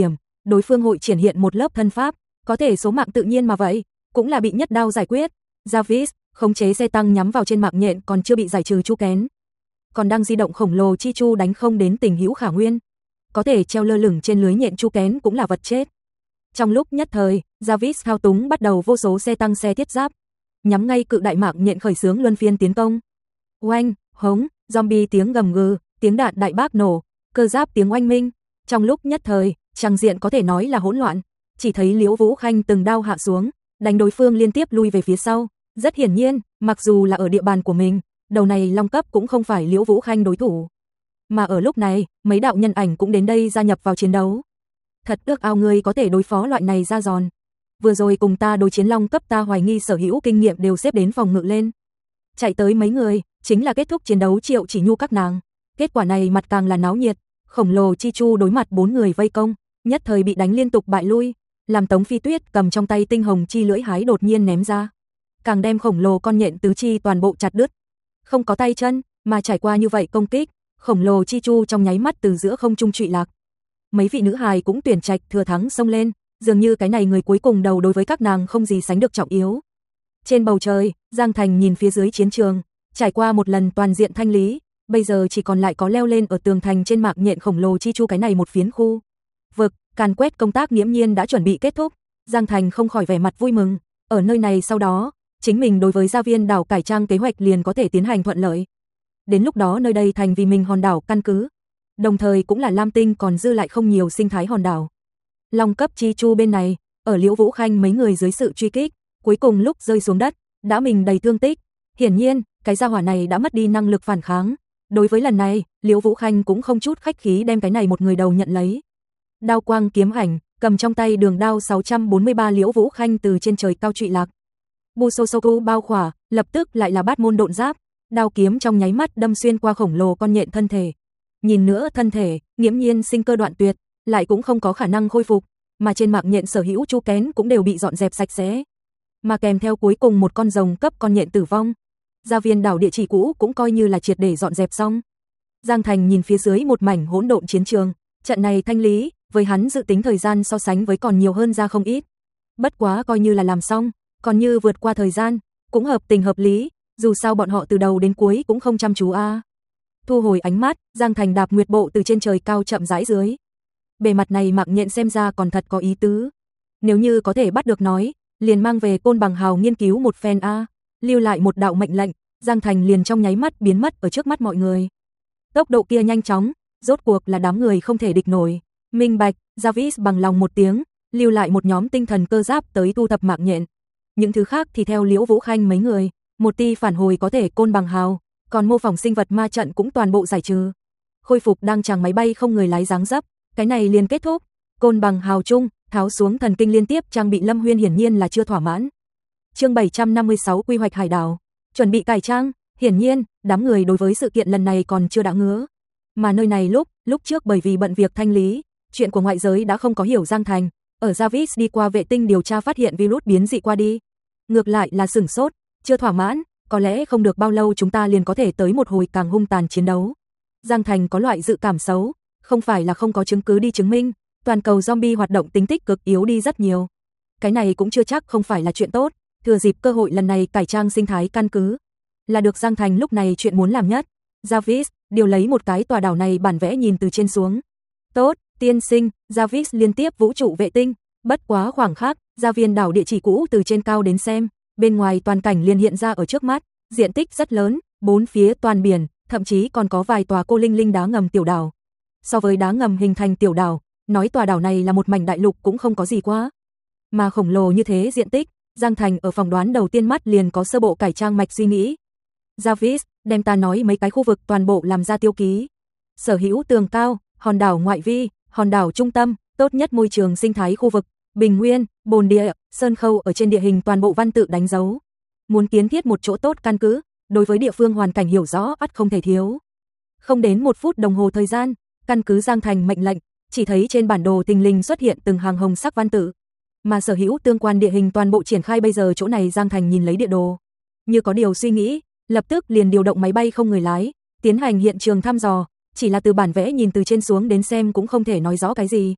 đối phương hội triển hiện một lớp thân pháp, có thể số mạng tự nhiên mà vậy, cũng là bị nhất đao giải quyết. Jarvis khống chế xe tăng nhắm vào trên mạng nhện còn chưa bị giải trừ chu kén. Còn đang di động khổng lồ chi chu đánh không đến tình hữu khả nguyên. Có thể treo lơ lửng trên lưới nhện chu kén cũng là vật chết. Trong lúc nhất thời, Jarvis thao túng bắt đầu vô số xe tăng xe thiết giáp, nhắm ngay cự đại mạng nhện khởi xướng luân phiên tiến công. Oanh, hống, zombie tiếng gầm gừ, tiếng đạn đại bác nổ, cơ giáp tiếng oanh minh. Trong lúc nhất thời, trang diện có thể nói là hỗn loạn. Chỉ thấy Liễu Vũ Khanh từng đao hạ xuống, đánh đối phương liên tiếp lui về phía sau. Rất hiển nhiên, mặc dù là ở địa bàn của mình, đầu này long cấp cũng không phải Liễu Vũ Khanh đối thủ. Mà ở lúc này, mấy đạo nhân ảnh cũng đến đây gia nhập vào chiến đấu. Thật ước ao ngươi có thể đối phó loại này ra giòn. Vừa rồi cùng ta đối chiến long cấp ta hoài nghi sở hữu kinh nghiệm đều xếp đến phòng ngự lên. Chạy tới mấy người, chính là kết thúc chiến đấu Triệu Chỉ Nhu các nàng. Kết quả này mặt càng là náo nhiệt, khổng lồ chi chu đối mặt bốn người vây công, nhất thời bị đánh liên tục bại lui, làm Tống Phi Tuyết cầm trong tay tinh hồng chi lưỡi hái đột nhiên ném ra, càng đem khổng lồ con nhện tứ chi toàn bộ chặt đứt. Không có tay chân, mà trải qua như vậy công kích, khổng lồ chi chu trong nháy mắt từ giữa không trung trụy lạc. Mấy vị nữ hài cũng tuyển trạch thừa thắng xông lên, dường như cái này người cuối cùng đầu đối với các nàng không gì sánh được trọng yếu. Trên bầu trời, Giang Thành nhìn phía dưới chiến trường, trải qua một lần toàn diện thanh lý, bây giờ chỉ còn lại có leo lên ở tường thành trên mạng nhện khổng lồ chi chu cái này một phiến khu vực, càn quét công tác nghiễm nhiên đã chuẩn bị kết thúc. Giang Thành không khỏi vẻ mặt vui mừng, ở nơi này sau đó, chính mình đối với gia viên đảo cải trang kế hoạch liền có thể tiến hành thuận lợi. Đến lúc đó nơi đây thành vì mình hòn đảo căn cứ, đồng thời cũng là Lam Tinh còn dư lại không nhiều sinh thái hòn đảo. Long cấp chi chu bên này, ở Liễu Vũ Khanh mấy người dưới sự truy kích, cuối cùng lúc rơi xuống đất, đã mình đầy thương tích. Hiển nhiên, cái gia hỏa này đã mất đi năng lực phản kháng. Đối với lần này, Liễu Vũ Khanh cũng không chút khách khí đem cái này một người đầu nhận lấy. Đao quang kiếm ảnh, cầm trong tay đường đao sáu trăm bốn mươi ba Liễu Vũ Khanh từ trên trời cao trụy lạc. Busosoku bao khỏa, lập tức lại là bát môn độn giáp, đao kiếm trong nháy mắt đâm xuyên qua khổng lồ con nhện thân thể. Nhìn nữa thân thể, nghiễm nhiên sinh cơ đoạn tuyệt, lại cũng không có khả năng khôi phục, mà trên mạng nhện sở hữu chu kén cũng đều bị dọn dẹp sạch sẽ. Mà kèm theo cuối cùng một con rồng cấp con nhện tử vong. Gia viên đảo địa chỉ cũ cũng coi như là triệt để dọn dẹp xong. Giang Thành nhìn phía dưới một mảnh hỗn độn chiến trường, trận này thanh lý, với hắn dự tính thời gian so sánh với còn nhiều hơn ra không ít. Bất quá coi như là làm xong, còn như vượt qua thời gian, cũng hợp tình hợp lý, dù sao bọn họ từ đầu đến cuối cũng không chăm chú a. À. Thu hồi ánh mắt, Giang Thành đạp nguyệt bộ từ trên trời cao chậm rãi dưới. Bề mặt này mạng nhện xem ra còn thật có ý tứ. Nếu như có thể bắt được nói, liền mang về Côn Bằng Hào nghiên cứu một phen a. À. Lưu lại một đạo mệnh lệnh, Giang Thành liền trong nháy mắt biến mất ở trước mắt mọi người. Tốc độ kia nhanh chóng, rốt cuộc là đám người không thể địch nổi. Minh bạch, Jarvis bằng lòng một tiếng, lưu lại một nhóm tinh thần cơ giáp tới thu thập mạng nhện. Những thứ khác thì theo Liễu Vũ Khanh mấy người, một ti phản hồi có thể Côn Bằng Hào, còn mô phỏng sinh vật ma trận cũng toàn bộ giải trừ. Khôi phục đang chàng máy bay không người lái dáng dấp, cái này liền kết thúc. Côn Bằng Hào chung, tháo xuống thần kinh liên tiếp trang bị Lâm Huyên hiển nhiên là chưa thỏa mãn. Chương bảy trăm năm mươi sáu quy hoạch hải đảo, chuẩn bị cải trang, hiển nhiên, đám người đối với sự kiện lần này còn chưa đã ngứa. Mà nơi này lúc, lúc trước bởi vì bận việc thanh lý, chuyện của ngoại giới đã không có hiểu Giang Thành, ở Jarvis đi qua vệ tinh điều tra phát hiện virus biến dị qua đi. Ngược lại là sửng sốt, chưa thỏa mãn, có lẽ không được bao lâu chúng ta liền có thể tới một hồi càng hung tàn chiến đấu. Giang Thành có loại dự cảm xấu, không phải là không có chứng cứ đi chứng minh, toàn cầu zombie hoạt động tính tích cực yếu đi rất nhiều. Cái này cũng chưa chắc không phải là chuyện tốt. Thừa dịp cơ hội lần này cải trang sinh thái căn cứ, là được Giang Thành lúc này chuyện muốn làm nhất. Jarvis điều lấy một cái tòa đảo này bản vẽ nhìn từ trên xuống. Tốt, tiên sinh, Jarvis liên tiếp vũ trụ vệ tinh, bất quá khoảng khắc, gia viên đảo địa chỉ cũ từ trên cao đến xem, bên ngoài toàn cảnh liền hiện ra ở trước mắt, diện tích rất lớn, bốn phía toàn biển, thậm chí còn có vài tòa cô linh linh đá ngầm tiểu đảo. So với đá ngầm hình thành tiểu đảo, nói tòa đảo này là một mảnh đại lục cũng không có gì quá. Mà khổng lồ như thế diện tích, Giang Thành ở phòng đoán đầu tiên mắt liền có sơ bộ cải trang mạch suy nghĩ. Jarvis, đem ta nói mấy cái khu vực toàn bộ làm ra tiêu ký. Sở hữu tường cao, hòn đảo ngoại vi, hòn đảo trung tâm, tốt nhất môi trường sinh thái khu vực, bình nguyên, bồn địa, sơn khâu ở trên địa hình toàn bộ văn tự đánh dấu. Muốn kiến thiết một chỗ tốt căn cứ, đối với địa phương hoàn cảnh hiểu rõ ắt không thể thiếu. Không đến một phút đồng hồ thời gian, căn cứ Giang Thành mệnh lệnh, chỉ thấy trên bản đồ thình lình xuất hiện từng hàng hồng sắc văn tự. Mà sở hữu tương quan địa hình toàn bộ triển khai bây giờ chỗ này Giang Thành nhìn lấy địa đồ. Như có điều suy nghĩ, lập tức liền điều động máy bay không người lái, tiến hành hiện trường thăm dò, chỉ là từ bản vẽ nhìn từ trên xuống đến xem cũng không thể nói rõ cái gì.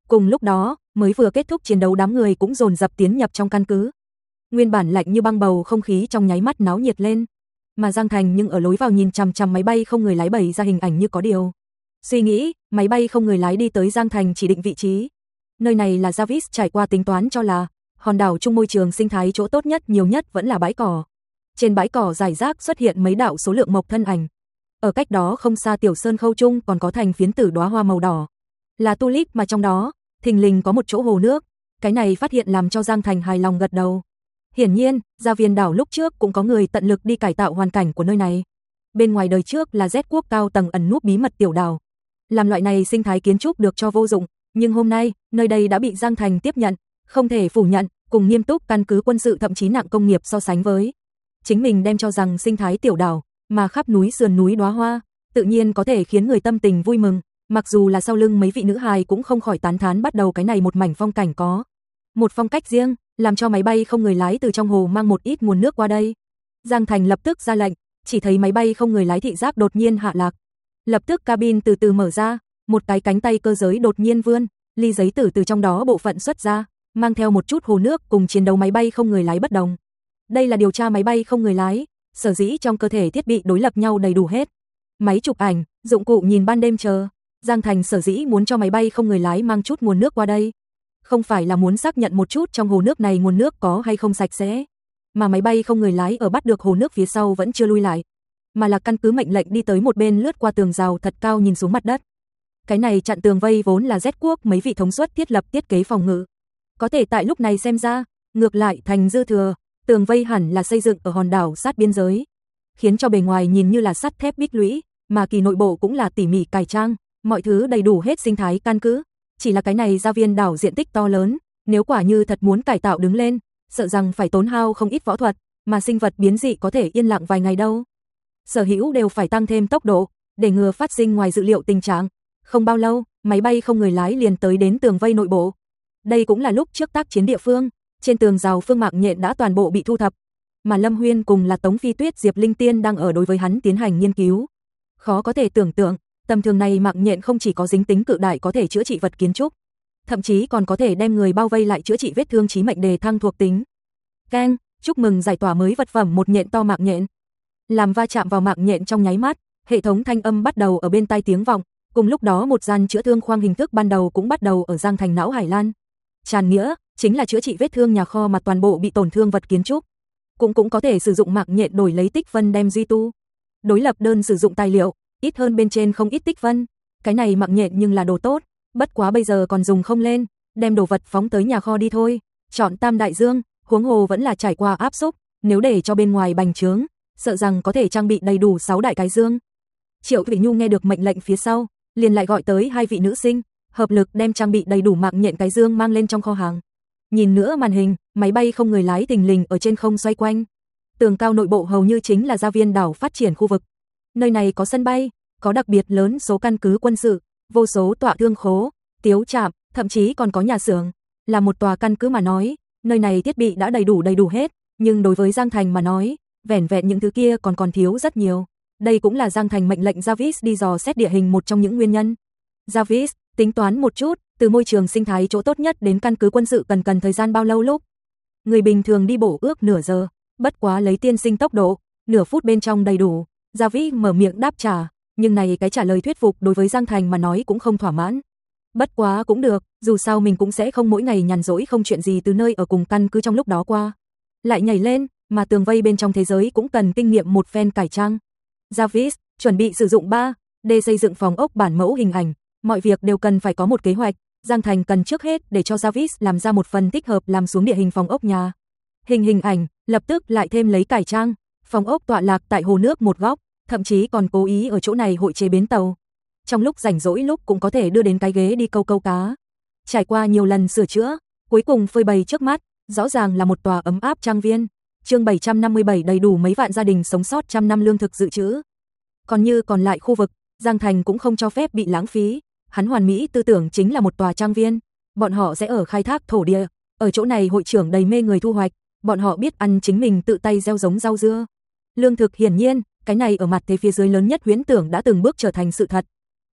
Cùng lúc đó, mới vừa kết thúc chiến đấu đám người cũng dồn dập tiến nhập trong căn cứ. Nguyên bản lạnh như băng bầu không khí trong nháy mắt náo nhiệt lên. Mà Giang Thành nhưng ở lối vào nhìn chằm chằm máy bay không người lái bày ra hình ảnh như có điều. Suy nghĩ, máy bay không người lái đi tới Giang Thành chỉ định vị trí. Nơi này là Jarvis trải qua tính toán cho là hòn đảo chung môi trường sinh thái chỗ tốt nhất nhiều nhất vẫn là bãi cỏ. Trên bãi cỏ rải rác xuất hiện mấy đạo số lượng mộc thân ảnh. Ở cách đó không xa tiểu sơn khâu trung còn có thành phiến tử đóa hoa màu đỏ. Là tulip mà trong đó, thình lình có một chỗ hồ nước. Cái này phát hiện làm cho Giang Thành hài lòng gật đầu. Hiển nhiên, Gia Viên đảo lúc trước cũng có người tận lực đi cải tạo hoàn cảnh của nơi này. Bên ngoài đời trước là Z quốc cao tầng ẩn núp bí mật tiểu đảo. Làm loại này sinh thái kiến trúc được cho vô dụng, nhưng hôm nay, nơi đây đã bị Giang Thành tiếp nhận, không thể phủ nhận, cùng nghiêm túc căn cứ quân sự thậm chí nặng công nghiệp so sánh với. Chính mình đem cho rằng sinh thái tiểu đảo, mà khắp núi sườn núi đóa hoa, tự nhiên có thể khiến người tâm tình vui mừng, mặc dù là sau lưng mấy vị nữ hài cũng không khỏi tán thán bắt đầu cái này một mảnh phong cảnh có một phong cách riêng, làm cho máy bay không người lái từ trong hồ mang một ít nguồn nước qua đây. Giang Thành lập tức ra lệnh, chỉ thấy máy bay không người lái thị giác đột nhiên hạ lạc. Lập tức cabin từ từ mở ra, một cái cánh tay cơ giới đột nhiên vươn, ly giấy tử từ trong đó bộ phận xuất ra, mang theo một chút hồ nước cùng chiến đấu máy bay không người lái bất đồng. Đây là điều tra máy bay không người lái, sở dĩ trong cơ thể thiết bị đối lập nhau đầy đủ hết. Máy chụp ảnh, dụng cụ nhìn ban đêm chờ. Giang Thành sở dĩ muốn cho máy bay không người lái mang chút nguồn nước qua đây. Không phải là muốn xác nhận một chút trong hồ nước này nguồn nước có hay không sạch sẽ, mà máy bay không người lái ở bắt được hồ nước phía sau vẫn chưa lui lại, mà là căn cứ mệnh lệnh đi tới một bên lướt qua tường rào thật cao nhìn xuống mặt đất. Cái này chặn tường vây vốn là Z quốc mấy vị thống suất thiết lập thiết kế phòng ngự. Có thể tại lúc này xem ra, ngược lại thành dư thừa, tường vây hẳn là xây dựng ở hòn đảo sát biên giới, khiến cho bề ngoài nhìn như là sắt thép bích lũy, mà kỳ nội bộ cũng là tỉ mỉ cải trang, mọi thứ đầy đủ hết sinh thái căn cứ. Chỉ là cái này Gia Viên đảo diện tích to lớn, nếu quả như thật muốn cải tạo đứng lên, sợ rằng phải tốn hao không ít võ thuật, mà sinh vật biến dị có thể yên lặng vài ngày đâu. Sở hữu đều phải tăng thêm tốc độ, để ngừa phát sinh ngoài dự liệu tình trạng. Không bao lâu, máy bay không người lái liền tới đến tường vây nội bộ. Đây cũng là lúc trước tác chiến địa phương, trên tường rào phương mạng nhện đã toàn bộ bị thu thập, mà Lâm Huyên cùng là Tống Phi Tuyết Diệp Linh Tiên đang ở đối với hắn tiến hành nghiên cứu. Khó có thể tưởng tượng, tầm thường này mạng nhện không chỉ có dính tính cự đại có thể chữa trị vật kiến trúc, thậm chí còn có thể đem người bao vây lại chữa trị vết thương chí mệnh đề thăng thuộc tính. Keng, chúc mừng giải tỏa mới vật phẩm một nhện to mạng nhện. Làm va chạm vào mạng nhện trong nháy mắt, hệ thống thanh âm bắt đầu ở bên tai tiếng vọng, cùng lúc đó một gian chữa thương khoang hình thức ban đầu cũng bắt đầu ở Giang Thành não hải lan. Tràn nghĩa, chính là chữa trị vết thương nhà kho mà toàn bộ bị tổn thương vật kiến trúc. Cũng cũng có thể sử dụng mạng nhện đổi lấy tích phân đem duy tu. Đối lập đơn sử dụng tài liệu, ít hơn bên trên không ít tích phân. Cái này mạng nhện nhưng là đồ tốt, bất quá bây giờ còn dùng không lên, đem đồ vật phóng tới nhà kho đi thôi. Chọn Tam Đại Dương, huống hồ vẫn là trải qua áp xúc, nếu để cho bên ngoài bành trướng, sợ rằng có thể trang bị đầy đủ sáu đại cái dương. Triệu Thủy Nhu nghe được mệnh lệnh phía sau, liền lại gọi tới hai vị nữ sinh, hợp lực đem trang bị đầy đủ mạng nhện cái dương mang lên trong kho hàng. Nhìn nữa màn hình, máy bay không người lái thình lình ở trên không xoay quanh. Tường cao nội bộ hầu như chính là Gia Viên đảo phát triển khu vực. Nơi này có sân bay, có đặc biệt lớn số căn cứ quân sự, vô số tọa thương khố, tiếu trạm, thậm chí còn có nhà xưởng. Là một tòa căn cứ mà nói, nơi này thiết bị đã đầy đủ đầy đủ hết, nhưng đối với Giang Thành mà nói, vẻn vẹn những thứ kia còn còn thiếu rất nhiều. Đây cũng là Giang Thành mệnh lệnh Jarvis đi dò xét địa hình một trong những nguyên nhân. Jarvis, tính toán một chút, từ môi trường sinh thái chỗ tốt nhất đến căn cứ quân sự cần cần thời gian bao lâu lúc? Người bình thường đi bộ ước nửa giờ, bất quá lấy tiên sinh tốc độ, nửa phút bên trong đầy đủ. Jarvis mở miệng đáp trả, nhưng này cái trả lời thuyết phục đối với Giang Thành mà nói cũng không thỏa mãn. Bất quá cũng được, dù sao mình cũng sẽ không mỗi ngày nhàn rỗi không chuyện gì từ nơi ở cùng căn cứ trong lúc đó qua. Lại nhảy lên, mà tường vây bên trong thế giới cũng cần kinh nghiệm một phen cải trang. Jarvis, chuẩn bị sử dụng ba D xây dựng phòng ốc bản mẫu hình ảnh, mọi việc đều cần phải có một kế hoạch, Giang Thành cần trước hết để cho Jarvis làm ra một phần thích hợp làm xuống địa hình phòng ốc nhà. Hình hình ảnh, lập tức lại thêm lấy cải trang, phòng ốc tọa lạc tại hồ nước một góc, thậm chí còn cố ý ở chỗ này hội chế bến tàu. Trong lúc rảnh rỗi lúc cũng có thể đưa đến cái ghế đi câu câu cá. Trải qua nhiều lần sửa chữa, cuối cùng phơi bày trước mắt, rõ ràng là một tòa ấm áp trang viên. Chương bảy trăm năm mươi bảy đầy đủ mấy vạn gia đình sống sót trăm năm lương thực dự trữ. Còn như còn lại khu vực, Giang Thành cũng không cho phép bị lãng phí. Hắn hoàn mỹ tư tưởng chính là một tòa trang viên, bọn họ sẽ ở khai thác thổ địa, ở chỗ này hội trưởng đầy mê người thu hoạch, bọn họ biết ăn chính mình tự tay gieo giống rau dưa. Lương thực hiển nhiên, cái này ở mặt thế phía dưới lớn nhất huyễn tưởng đã từng bước trở thành sự thật.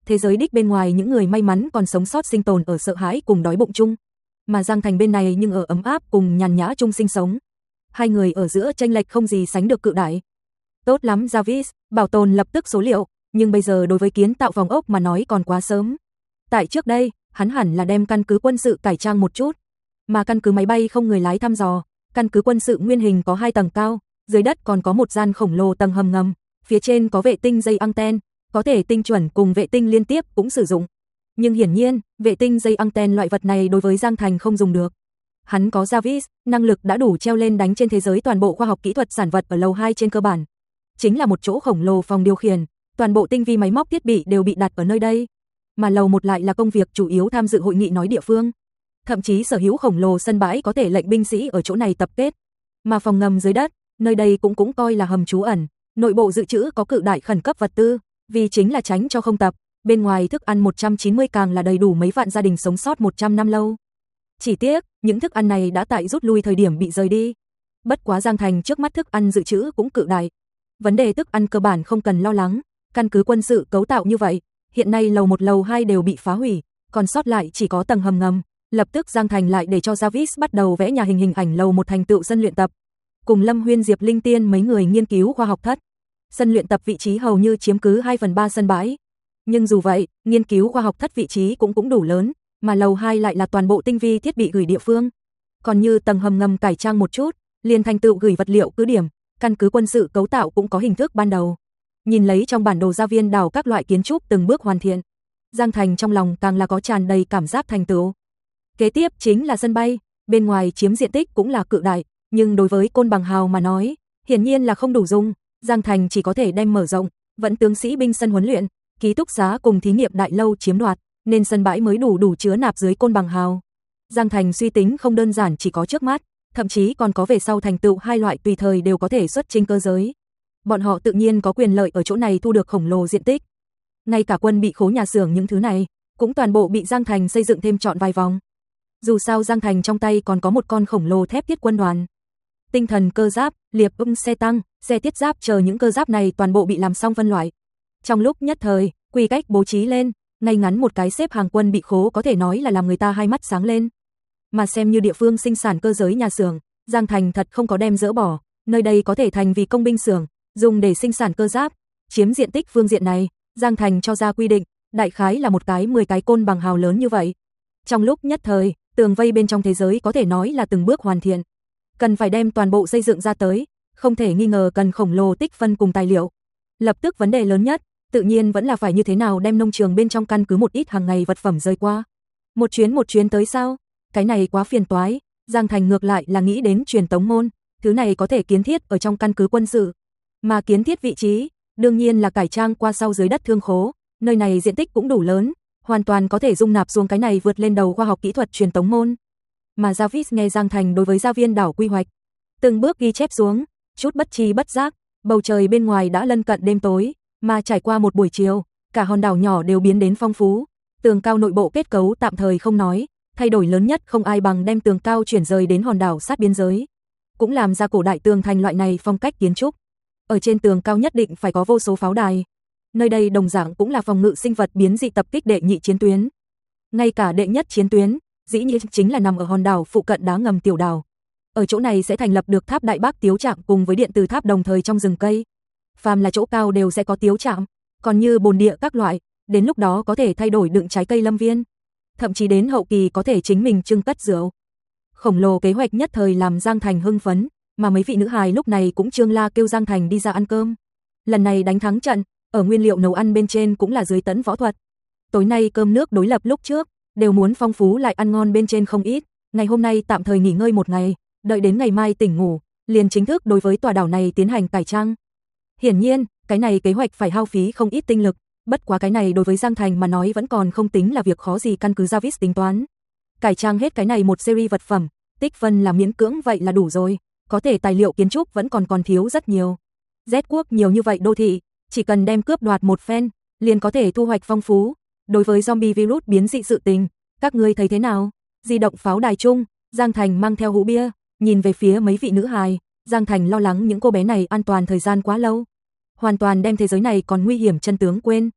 thế giới đích bên ngoài những người may mắn còn sống sót sinh tồn ở sợ hãi cùng đói bụng chung, mà Giang Thành bên này nhưng ở ấm áp cùng nhàn nhã chung sinh sống. Hai người ở giữa chênh lệch không gì sánh được cự đại. Tốt lắm Jarvis, bảo tồn lập tức số liệu, nhưng bây giờ đối với kiến tạo vòng ốc mà nói còn quá sớm. Tại trước đây, hắn hẳn là đem căn cứ quân sự cải trang một chút, mà căn cứ máy bay không người lái thăm dò, căn cứ quân sự nguyên hình có hai tầng cao, dưới đất còn có một gian khổng lồ tầng hầm ngầm, phía trên có vệ tinh dây anten, có thể tinh chuẩn cùng vệ tinh liên tiếp cũng sử dụng. Nhưng hiển nhiên, vệ tinh dây anten loại vật này đối với Giang Thành không dùng được. Hắn có Jarvis, năng lực đã đủ treo lên đánh trên thế giới toàn bộ khoa học kỹ thuật sản vật ở lầu hai trên cơ bản. Chính là một chỗ khổng lồ phòng điều khiển, toàn bộ tinh vi máy móc thiết bị đều bị đặt ở nơi đây. Mà lầu một lại là công việc chủ yếu tham dự hội nghị nói địa phương. Thậm chí sở hữu khổng lồ sân bãi có thể lệnh binh sĩ ở chỗ này tập kết. Mà phòng ngầm dưới đất, nơi đây cũng cũng coi là hầm trú ẩn, nội bộ dự trữ có cự đại khẩn cấp vật tư, vì chính là tránh cho không tập, bên ngoài thức ăn một trăm chín mươi càng là đầy đủ mấy vạn gia đình sống sót một trăm năm lâu. Chỉ tiếc, những thức ăn này đã tại rút lui thời điểm bị rời đi. Bất quá Giang Thành trước mắt thức ăn dự trữ cũng cự đại. Vấn đề thức ăn cơ bản không cần lo lắng, căn cứ quân sự cấu tạo như vậy, hiện nay lầu một lầu hai đều bị phá hủy, còn sót lại chỉ có tầng hầm ngầm. Lập tức Giang Thành lại để cho Jarvis bắt đầu vẽ nhà hình hình ảnh lầu một thành tựu sân luyện tập, cùng Lâm Huyên Diệp Linh Tiên mấy người nghiên cứu khoa học thất. Sân luyện tập vị trí hầu như chiếm cứ hai phần ba sân bãi. Nhưng dù vậy, nghiên cứu khoa học thất vị trí cũng cũng đủ lớn, mà lầu hai lại là toàn bộ tinh vi thiết bị gửi địa phương. Còn như tầng hầm ngầm cải trang một chút, liền thành tựu gửi vật liệu cứ điểm, căn cứ quân sự cấu tạo cũng có hình thức ban đầu. Nhìn lấy trong bản đồ gia viên đảo các loại kiến trúc từng bước hoàn thiện, Giang Thành trong lòng càng là có tràn đầy cảm giác thành tựu. Kế tiếp chính là sân bay, bên ngoài chiếm diện tích cũng là cự đại, nhưng đối với Côn Bằng Hào mà nói, hiển nhiên là không đủ dùng, Giang Thành chỉ có thể đem mở rộng, vẫn tướng sĩ binh sân huấn luyện, ký túc xá cùng thí nghiệm đại lâu chiếm đoạt, nên sân bãi mới đủ đủ chứa nạp dưới Côn Bằng Hào. Giang Thành suy tính không đơn giản chỉ có trước mắt, thậm chí còn có về sau thành tựu hai loại tùy thời đều có thể xuất trình cơ giới. Bọn họ tự nhiên có quyền lợi ở chỗ này thu được khổng lồ diện tích. Ngay cả quân bị khố nhà xưởng những thứ này, cũng toàn bộ bị Giang Thành xây dựng thêm trọn vài vòng. Dù sao Giang Thành trong tay còn có một con khổng lồ thép thiết quân đoàn. Tinh thần cơ giáp, liệp ưng xe tăng, xe thiết giáp chờ những cơ giáp này toàn bộ bị làm xong phân loại. Trong lúc nhất thời, quy cách bố trí lên, ngay ngắn một cái xếp hàng quân bị khố có thể nói là làm người ta hai mắt sáng lên. Mà xem như địa phương sinh sản cơ giới nhà xưởng, Giang Thành thật không có đem dỡ bỏ, nơi đây có thể thành vì công binh xưởng, dùng để sinh sản cơ giáp, chiếm diện tích phương diện này, Giang Thành cho ra quy định, đại khái là một cái mười cái Côn Bằng Hào lớn như vậy. Trong lúc nhất thời, tường vây bên trong thế giới có thể nói là từng bước hoàn thiện. Cần phải đem toàn bộ xây dựng ra tới, không thể nghi ngờ cần khổng lồ tích phân cùng tài liệu. Lập tức vấn đề lớn nhất, tự nhiên vẫn là phải như thế nào đem nông trường bên trong căn cứ một ít hàng ngày vật phẩm rơi qua. Một chuyến một chuyến tới sao? Cái này quá phiền toái, Giang Thành ngược lại là nghĩ đến truyền tống môn, thứ này có thể kiến thiết ở trong căn cứ quân sự. Mà kiến thiết vị trí, đương nhiên là cải trang qua sau dưới đất thương khố, nơi này diện tích cũng đủ lớn, hoàn toàn có thể dung nạp xuống cái này vượt lên đầu khoa học kỹ thuật truyền tống môn. Mà Jarvis nghe Giang Thành đối với gia viên đảo quy hoạch, từng bước ghi chép xuống, chút bất chi bất giác, bầu trời bên ngoài đã lân cận đêm tối, mà trải qua một buổi chiều, cả hòn đảo nhỏ đều biến đến phong phú, tường cao nội bộ kết cấu tạm thời không nói, thay đổi lớn nhất không ai bằng đem tường cao chuyển rời đến hòn đảo sát biên giới, cũng làm ra cổ đại tường thành loại này phong cách kiến trúc. Ở trên tường cao nhất định phải có vô số pháo đài. Nơi đây đồng dạng cũng là phòng ngự sinh vật biến dị tập kích đệ nhị chiến tuyến. Ngay cả đệ nhất chiến tuyến, dĩ nhiên chính là nằm ở hòn đảo phụ cận đá ngầm tiểu đảo. Ở chỗ này sẽ thành lập được tháp Đại Bác Tiếu Trạm cùng với điện từ tháp đồng thời trong rừng cây. Phàm là chỗ cao đều sẽ có tiếu trạm, còn như bồn địa các loại, đến lúc đó có thể thay đổi đựng trái cây lâm viên. Thậm chí đến hậu kỳ có thể chính mình trưng cất rượu. Khổng lồ kế hoạch nhất thời làm Giang Thành hưng phấn, mà mấy vị nữ hài lúc này cũng trương la kêu Giang Thành đi ra ăn cơm. Lần này đánh thắng trận, ở nguyên liệu nấu ăn bên trên cũng là dưới tấn võ thuật. Tối nay cơm nước đối lập lúc trước, đều muốn phong phú lại ăn ngon bên trên không ít, ngày hôm nay tạm thời nghỉ ngơi một ngày, đợi đến ngày mai tỉnh ngủ, liền chính thức đối với tòa đảo này tiến hành cải trang. Hiển nhiên, cái này kế hoạch phải hao phí không ít tinh lực, bất quá cái này đối với Giang Thành mà nói vẫn còn không tính là việc khó gì căn cứ Jarvis tính toán. Cải trang hết cái này một series vật phẩm, tích phân là miễn cưỡng vậy là đủ rồi, có thể tài liệu kiến trúc vẫn còn còn thiếu rất nhiều. Z quốc nhiều như vậy đô thị, chỉ cần đem cướp đoạt một phen, liền có thể thu hoạch phong phú. Đối với zombie virus biến dị sự tình, các ngươi thấy thế nào? Di động pháo đài chung, Giang Thành mang theo hũ bia, nhìn về phía mấy vị nữ hài, Giang Thành lo lắng những cô bé này an toàn thời gian quá lâu, hoàn toàn đem thế giới này còn nguy hiểm chân tướng quên.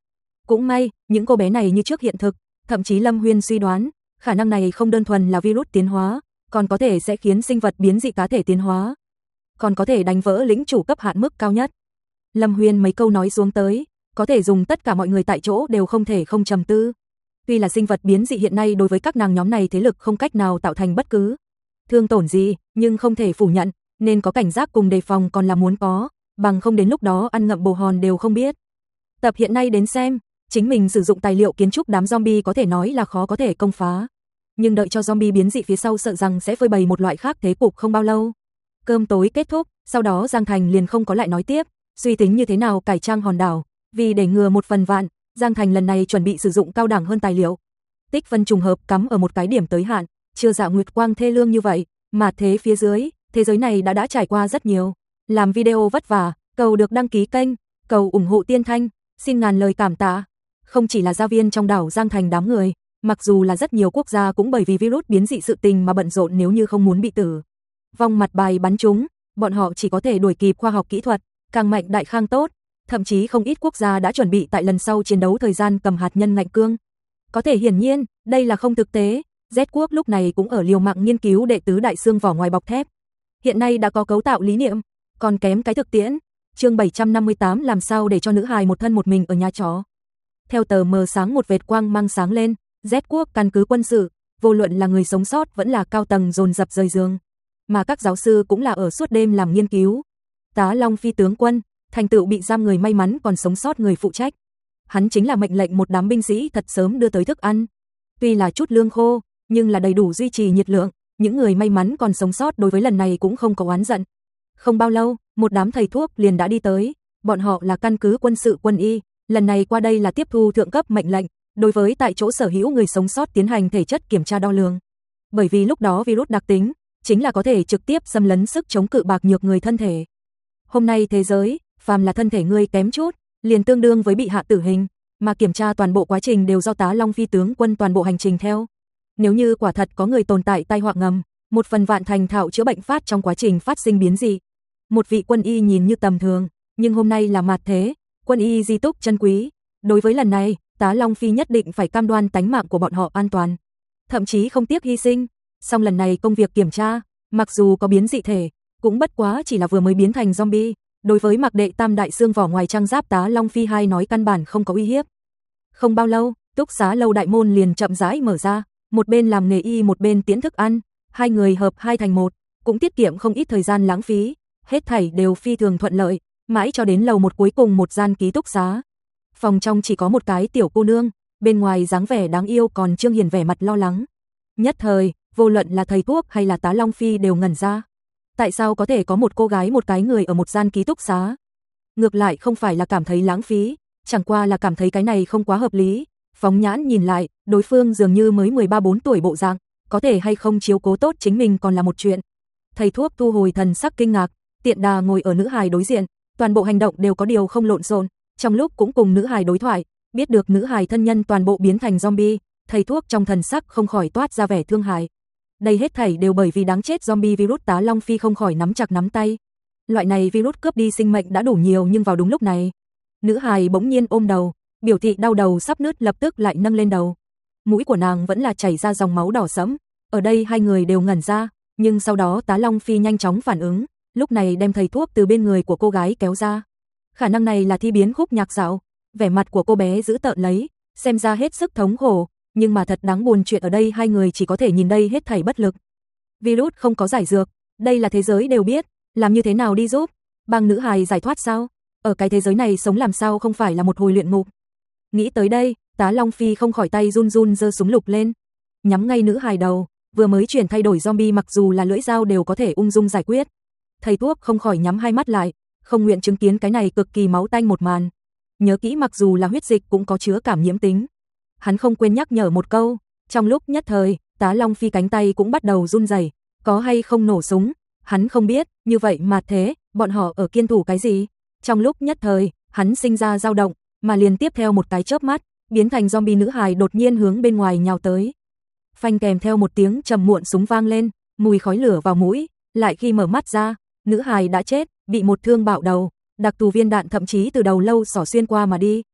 Cũng may, những cô bé này như trước hiện thực, thậm chí Lâm Huyên suy đoán, khả năng này không đơn thuần là virus tiến hóa, còn có thể sẽ khiến sinh vật biến dị cá thể tiến hóa, còn có thể đánh vỡ lĩnh chủ cấp hạn mức cao nhất. Lâm Huyên mấy câu nói xuống tới, có thể dùng tất cả mọi người tại chỗ đều không thể không trầm tư. Tuy là sinh vật biến dị hiện nay đối với các nàng nhóm này thế lực không cách nào tạo thành bất cứ thương tổn gì, nhưng không thể phủ nhận, nên có cảnh giác cùng đề phòng còn là muốn có, bằng không đến lúc đó ăn ngậm bồ hòn đều không biết. Tập hiện nay đến xem, chính mình sử dụng tài liệu kiến trúc đám zombie có thể nói là khó có thể công phá. Nhưng đợi cho zombie biến dị phía sau sợ rằng sẽ phơi bày một loại khác thế cục không bao lâu. Cơm tối kết thúc, sau đó Giang Thành liền không có lại nói tiếp, suy tính như thế nào cải trang hòn đảo, vì để ngừa một phần vạn, Giang Thành lần này chuẩn bị sử dụng cao đẳng hơn tài liệu. Tích phân trùng hợp cắm ở một cái điểm tới hạn, chưa dạ nguyệt quang thê lương như vậy, mà thế phía dưới, thế giới này đã đã trải qua rất nhiều. Làm video vất vả, cầu được đăng ký kênh, cầu ủng hộ Tiên Thanh, xin ngàn lời cảm tạ. Không chỉ là gia viên trong đảo Giang Thành đám người, mặc dù là rất nhiều quốc gia cũng bởi vì virus biến dị sự tình mà bận rộn, nếu như không muốn bị tử vong mặt bài bắn trúng, bọn họ chỉ có thể đuổi kịp khoa học kỹ thuật, càng mạnh đại khang tốt, thậm chí không ít quốc gia đã chuẩn bị tại lần sau chiến đấu thời gian cầm hạt nhân ngạnh cương. Có thể hiển nhiên, đây là không thực tế, Z quốc lúc này cũng ở liều mạng nghiên cứu đệ tứ đại xương vỏ ngoài bọc thép. Hiện nay đã có cấu tạo lý niệm, còn kém cái thực tiễn. Chương bảy trăm năm mươi tám làm sao để cho nữ hài một thân một mình ở nhà trọ. Theo tờ mờ sáng một vệt quang mang sáng lên, Z quốc căn cứ quân sự, vô luận là người sống sót vẫn là cao tầng dồn dập rời giường, mà các giáo sư cũng là ở suốt đêm làm nghiên cứu. Tá Long Phi tướng quân, thành tựu bị giam người may mắn còn sống sót người phụ trách. Hắn chính là mệnh lệnh một đám binh sĩ thật sớm đưa tới thức ăn. Tuy là chút lương khô, nhưng là đầy đủ duy trì nhiệt lượng, những người may mắn còn sống sót đối với lần này cũng không có oán giận. Không bao lâu, một đám thầy thuốc liền đã đi tới, bọn họ là căn cứ quân sự quân y, lần này qua đây là tiếp thu thượng cấp mệnh lệnh, đối với tại chỗ sở hữu người sống sót tiến hành thể chất kiểm tra đo lường. Bởi vì lúc đó virus đặc tính, chính là có thể trực tiếp xâm lấn sức chống cự bạc nhược người thân thể. Hôm nay thế giới, phàm là thân thể ngươi kém chút, liền tương đương với bị hạ tử hình, mà kiểm tra toàn bộ quá trình đều do Tá Long Phi tướng quân toàn bộ hành trình theo. Nếu như quả thật có người tồn tại tai họa ngầm, một phần vạn thành thạo chữa bệnh phát trong quá trình phát sinh biến dị. Một vị quân y nhìn như tầm thường, nhưng hôm nay là mạt thế, quân y di túc chân quý. Đối với lần này, Tá Long Phi nhất định phải cam đoan tánh mạng của bọn họ an toàn, thậm chí không tiếc hy sinh. Song lần này công việc kiểm tra, mặc dù có biến dị thể, cũng bất quá chỉ là vừa mới biến thành zombie. Đối với mặc đệ tam đại xương vỏ ngoài trang giáp Tá Long Phi hai nói căn bản không có uy hiếp. Không bao lâu, túc xá lâu đại môn liền chậm rãi mở ra, một bên làm nghề y một bên tiễn thức ăn, hai người hợp hai thành một, cũng tiết kiệm không ít thời gian lãng phí, hết thảy đều phi thường thuận lợi, mãi cho đến lầu một cuối cùng một gian ký túc xá. Phòng trong chỉ có một cái tiểu cô nương, bên ngoài dáng vẻ đáng yêu còn Trương Hiền vẻ mặt lo lắng. Nhất thời, vô luận là thầy thuốc hay là Tá Long Phi đều ngẩn ra. Tại sao có thể có một cô gái một cái người ở một gian ký túc xá? Ngược lại không phải là cảm thấy lãng phí, chẳng qua là cảm thấy cái này không quá hợp lý. Phóng nhãn nhìn lại, đối phương dường như mới mười ba bốn tuổi bộ dạng, có thể hay không chiếu cố tốt chính mình còn là một chuyện. Thầy thuốc thu hồi thần sắc kinh ngạc, tiện đà ngồi ở nữ hài đối diện, toàn bộ hành động đều có điều không lộn xộn, trong lúc cũng cùng nữ hài đối thoại, biết được nữ hài thân nhân toàn bộ biến thành zombie, thầy thuốc trong thần sắc không khỏi toát ra vẻ thương hại. Đây hết thảy đều bởi vì đáng chết zombie virus. Tá Long Phi không khỏi nắm chặt nắm tay. Loại này virus cướp đi sinh mệnh đã đủ nhiều, nhưng vào đúng lúc này, nữ hài bỗng nhiên ôm đầu, biểu thị đau đầu sắp nứt, lập tức lại nâng lên đầu. Mũi của nàng vẫn là chảy ra dòng máu đỏ sẫm. Ở đây hai người đều ngẩn ra, nhưng sau đó Tá Long Phi nhanh chóng phản ứng, lúc này đem thầy thuốc từ bên người của cô gái kéo ra. Khả năng này là thi biến khúc nhạc dạo, vẻ mặt của cô bé giữ tợn lấy, xem ra hết sức thống khổ, nhưng mà thật đáng buồn chuyện ở đây hai người chỉ có thể nhìn đây hết thảy bất lực. Virus không có giải dược, đây là thế giới đều biết, làm như thế nào đi giúp bang nữ hài giải thoát sao? Ở cái thế giới này sống làm sao không phải là một hồi luyện ngục. Nghĩ tới đây, Tá Long Phi không khỏi tay run run giơ súng lục lên, nhắm ngay nữ hài đầu, vừa mới chuyển thay đổi zombie mặc dù là lưỡi dao đều có thể ung dung giải quyết. Thầy thuốc không khỏi nhắm hai mắt lại, không nguyện chứng kiến cái này cực kỳ máu tanh một màn. Nhớ kỹ mặc dù là huyết dịch cũng có chứa cảm nhiễm tính. Hắn không quên nhắc nhở một câu, trong lúc nhất thời, Tá Long Phi cánh tay cũng bắt đầu run rẩy, có hay không nổ súng, hắn không biết, như vậy mà thế, bọn họ ở kiên thủ cái gì? Trong lúc nhất thời, hắn sinh ra dao động, mà liền tiếp theo một cái chớp mắt, biến thành zombie nữ hài đột nhiên hướng bên ngoài nhào tới. Phanh kèm theo một tiếng trầm muộn súng vang lên, mùi khói lửa vào mũi, lại khi mở mắt ra, nữ hài đã chết, bị một thương bạo đầu, đặc thù viên đạn thậm chí từ đầu lâu xỏ xuyên qua mà đi.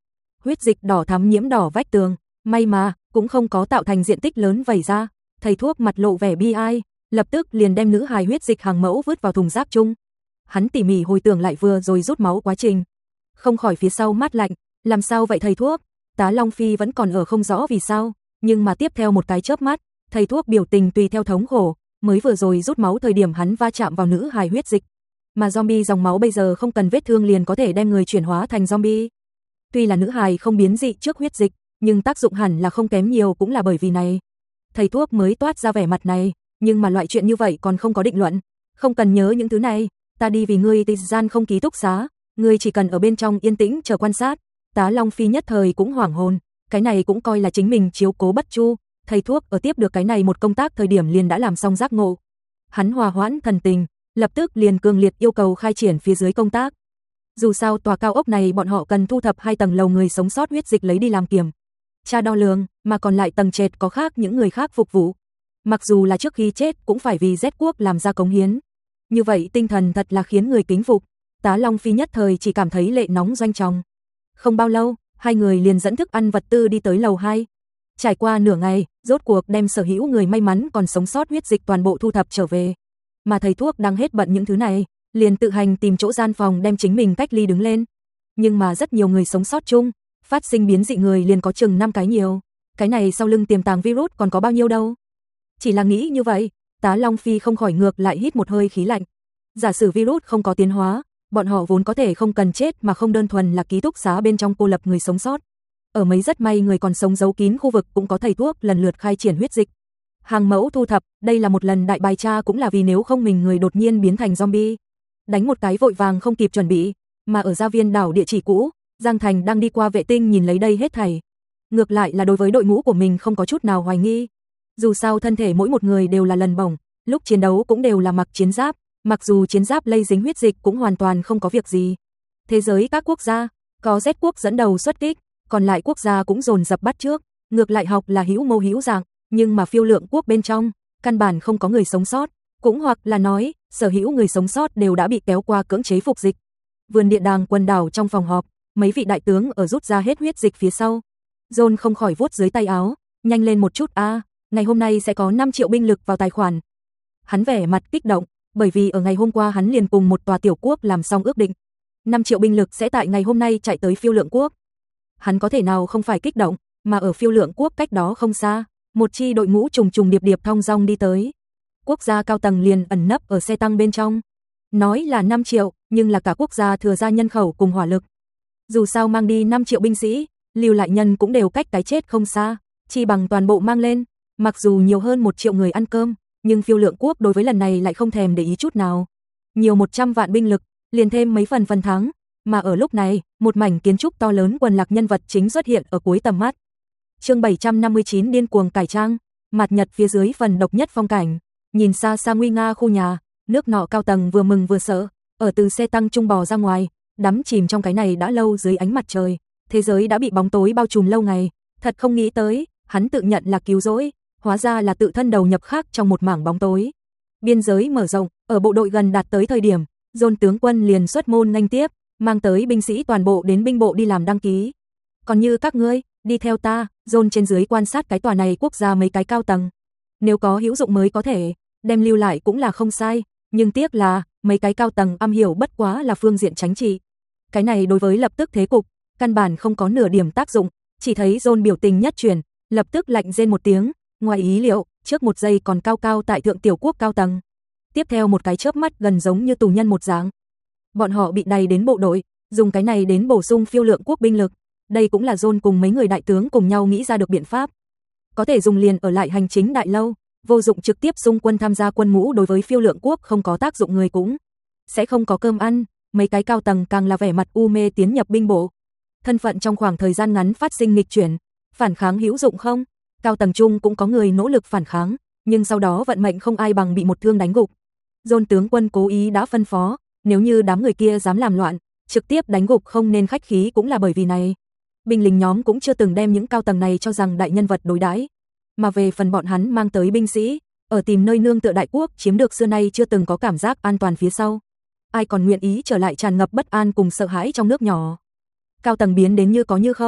huyết dịch đỏ thắm nhiễm đỏ vách tường, may mà cũng không có tạo thành diện tích lớn vẩy ra. Thầy thuốc mặt lộ vẻ bi ai, lập tức liền đem nữ hài huyết dịch hàng mẫu vứt vào thùng rác chung. Hắn tỉ mỉ hồi tưởng lại vừa rồi rút máu quá trình, không khỏi phía sau mát lạnh, làm sao vậy thầy thuốc? Tá Long Phi vẫn còn ở không rõ vì sao, nhưng mà tiếp theo một cái chớp mắt, thầy thuốc biểu tình tùy theo thống khổ, mới vừa rồi rút máu thời điểm hắn va chạm vào nữ hài huyết dịch, mà zombie dòng máu bây giờ không cần vết thương liền có thể đem người chuyển hóa thành zombie. Tuy là nữ hài không biến dị trước huyết dịch, nhưng tác dụng hẳn là không kém nhiều cũng là bởi vì này. Thầy thuốc mới toát ra vẻ mặt này, nhưng mà loại chuyện như vậy còn không có định luận, không cần nhớ những thứ này, ta đi vì ngươi tịch gian không ký túc xá, ngươi chỉ cần ở bên trong yên tĩnh chờ quan sát. Tá Long Phi nhất thời cũng hoảng hồn, cái này cũng coi là chính mình chiếu cố bất chu, thầy thuốc ở tiếp được cái này một công tác thời điểm liền đã làm xong giác ngộ. Hắn hòa hoãn thần tình, lập tức liền cường liệt yêu cầu khai triển phía dưới công tác. Dù sao tòa cao ốc này bọn họ cần thu thập hai tầng lầu người sống sót huyết dịch lấy đi làm kiểm tra đo lường, mà còn lại tầng trệt có khác những người khác phục vụ. Mặc dù là trước khi chết cũng phải vì Z quốc làm ra cống hiến. Như vậy tinh thần thật là khiến người kính phục. Tá Long Phi nhất thời chỉ cảm thấy lệ nóng doanh tròng. Không bao lâu, hai người liền dẫn thức ăn vật tư đi tới lầu hai. Trải qua nửa ngày, rốt cuộc đem sở hữu người may mắn còn sống sót huyết dịch toàn bộ thu thập trở về. Mà thầy thuốc đang hết bận những thứ này, liền tự hành tìm chỗ gian phòng đem chính mình cách ly đứng lên. Nhưng mà rất nhiều người sống sót chung, phát sinh biến dị người liền có chừng năm cái nhiều. Cái này sau lưng tiềm tàng virus còn có bao nhiêu đâu. Chỉ là nghĩ như vậy, Tá Long Phi không khỏi ngược lại hít một hơi khí lạnh. Giả sử virus không có tiến hóa, bọn họ vốn có thể không cần chết mà không đơn thuần là ký túc xá bên trong cô lập người sống sót. Ở mấy rất may người còn sống giấu kín khu vực cũng có thầy thuốc lần lượt khai triển huyết dịch. Hàng mẫu thu thập, đây là một lần đại bài tra cũng là vì nếu không mình người đột nhiên biến thành zombie. Đánh một cái vội vàng không kịp chuẩn bị, mà ở gia viên đảo địa chỉ cũ, Giang Thành đang đi qua vệ tinh nhìn lấy đây hết thảy. Ngược lại là đối với đội ngũ của mình không có chút nào hoài nghi. Dù sao thân thể mỗi một người đều là lần bổng, lúc chiến đấu cũng đều là mặc chiến giáp, mặc dù chiến giáp lây dính huyết dịch cũng hoàn toàn không có việc gì. Thế giới các quốc gia, có Z quốc dẫn đầu xuất kích, còn lại quốc gia cũng dồn dập bắt trước, ngược lại học là hữu mô hữu dạng, nhưng mà phiêu lượng quốc bên trong, căn bản không có người sống sót, cũng hoặc là nói, sở hữu người sống sót đều đã bị kéo qua cưỡng chế phục dịch. Vườn địa đàng quần đảo trong phòng họp, mấy vị đại tướng ở rút ra hết huyết dịch phía sau. John không khỏi vuốt dưới tay áo, nhanh lên một chút a, à, ngày hôm nay sẽ có năm triệu binh lực vào tài khoản. Hắn vẻ mặt kích động, bởi vì ở ngày hôm qua hắn liền cùng một tòa tiểu quốc làm xong ước định. năm triệu binh lực sẽ tại ngày hôm nay chạy tới phiêu lượng quốc. Hắn có thể nào không phải kích động, mà ở phiêu lượng quốc cách đó không xa, một chi đội ngũ trùng trùng điệp điệp thong dong đi tới. Quốc gia cao tầng liền ẩn nấp ở xe tăng bên trong. Nói là năm triệu, nhưng là cả quốc gia thừa ra nhân khẩu cùng hỏa lực. Dù sao mang đi năm triệu binh sĩ, lưu lại nhân cũng đều cách cái chết không xa, chi bằng toàn bộ mang lên, mặc dù nhiều hơn một triệu người ăn cơm, nhưng phiêu lượng quốc đối với lần này lại không thèm để ý chút nào. Nhiều một trăm vạn binh lực, liền thêm mấy phần phần thắng, mà ở lúc này, một mảnh kiến trúc to lớn quần lạc nhân vật chính xuất hiện ở cuối tầm mắt. Chương bảy trăm năm mươi chín điên cuồng cải trang, mặt nhật phía dưới phần độc nhất phong cảnh, nhìn xa xa nguy nga khu nhà, nước nọ cao tầng vừa mừng vừa sợ, ở từ xe tăng trung bò ra ngoài, đắm chìm trong cái này đã lâu dưới ánh mặt trời, thế giới đã bị bóng tối bao trùm lâu ngày, thật không nghĩ tới, hắn tự nhận là cứu rỗi, hóa ra là tự thân đầu nhập khác trong một mảng bóng tối. Biên giới mở rộng, ở bộ đội gần đạt tới thời điểm, John tướng quân liền xuất môn nghênh tiếp, mang tới binh sĩ toàn bộ đến binh bộ đi làm đăng ký. Còn như các ngươi, đi theo ta, John trên dưới quan sát cái tòa này quốc gia mấy cái cao tầng. Nếu có hữu dụng mới có thể, đem lưu lại cũng là không sai, nhưng tiếc là, mấy cái cao tầng am hiểu bất quá là phương diện chính trị. Cái này đối với lập tức thế cục, căn bản không có nửa điểm tác dụng, chỉ thấy John biểu tình nhất chuyển, lập tức lạnh rên một tiếng, ngoài ý liệu, trước một giây còn cao cao tại thượng tiểu quốc cao tầng. Tiếp theo một cái chớp mắt gần giống như tù nhân một dáng. Bọn họ bị đày đến bộ đội, dùng cái này đến bổ sung phiêu lượng quốc binh lực. Đây cũng là John cùng mấy người đại tướng cùng nhau nghĩ ra được biện pháp. Có thể dùng liền ở lại hành chính đại lâu, vô dụng trực tiếp xung quân tham gia quân ngũ đối với phiêu lượng quốc không có tác dụng người cũng sẽ không có cơm ăn, mấy cái cao tầng càng là vẻ mặt u mê tiến nhập binh bộ. Thân phận trong khoảng thời gian ngắn phát sinh nghịch chuyển, phản kháng hữu dụng không? Cao tầng chung cũng có người nỗ lực phản kháng, nhưng sau đó vận mệnh không ai bằng bị một thương đánh gục. John tướng quân cố ý đã phân phó, nếu như đám người kia dám làm loạn, trực tiếp đánh gục không nên khách khí cũng là bởi vì này. Binh lính nhóm cũng chưa từng đem những cao tầng này cho rằng đại nhân vật đối đãi, mà về phần bọn hắn mang tới binh sĩ, ở tìm nơi nương tựa đại quốc chiếm được xưa nay chưa từng có cảm giác an toàn phía sau. Ai còn nguyện ý trở lại tràn ngập bất an cùng sợ hãi trong nước nhỏ. Cao tầng biến đến như có như không,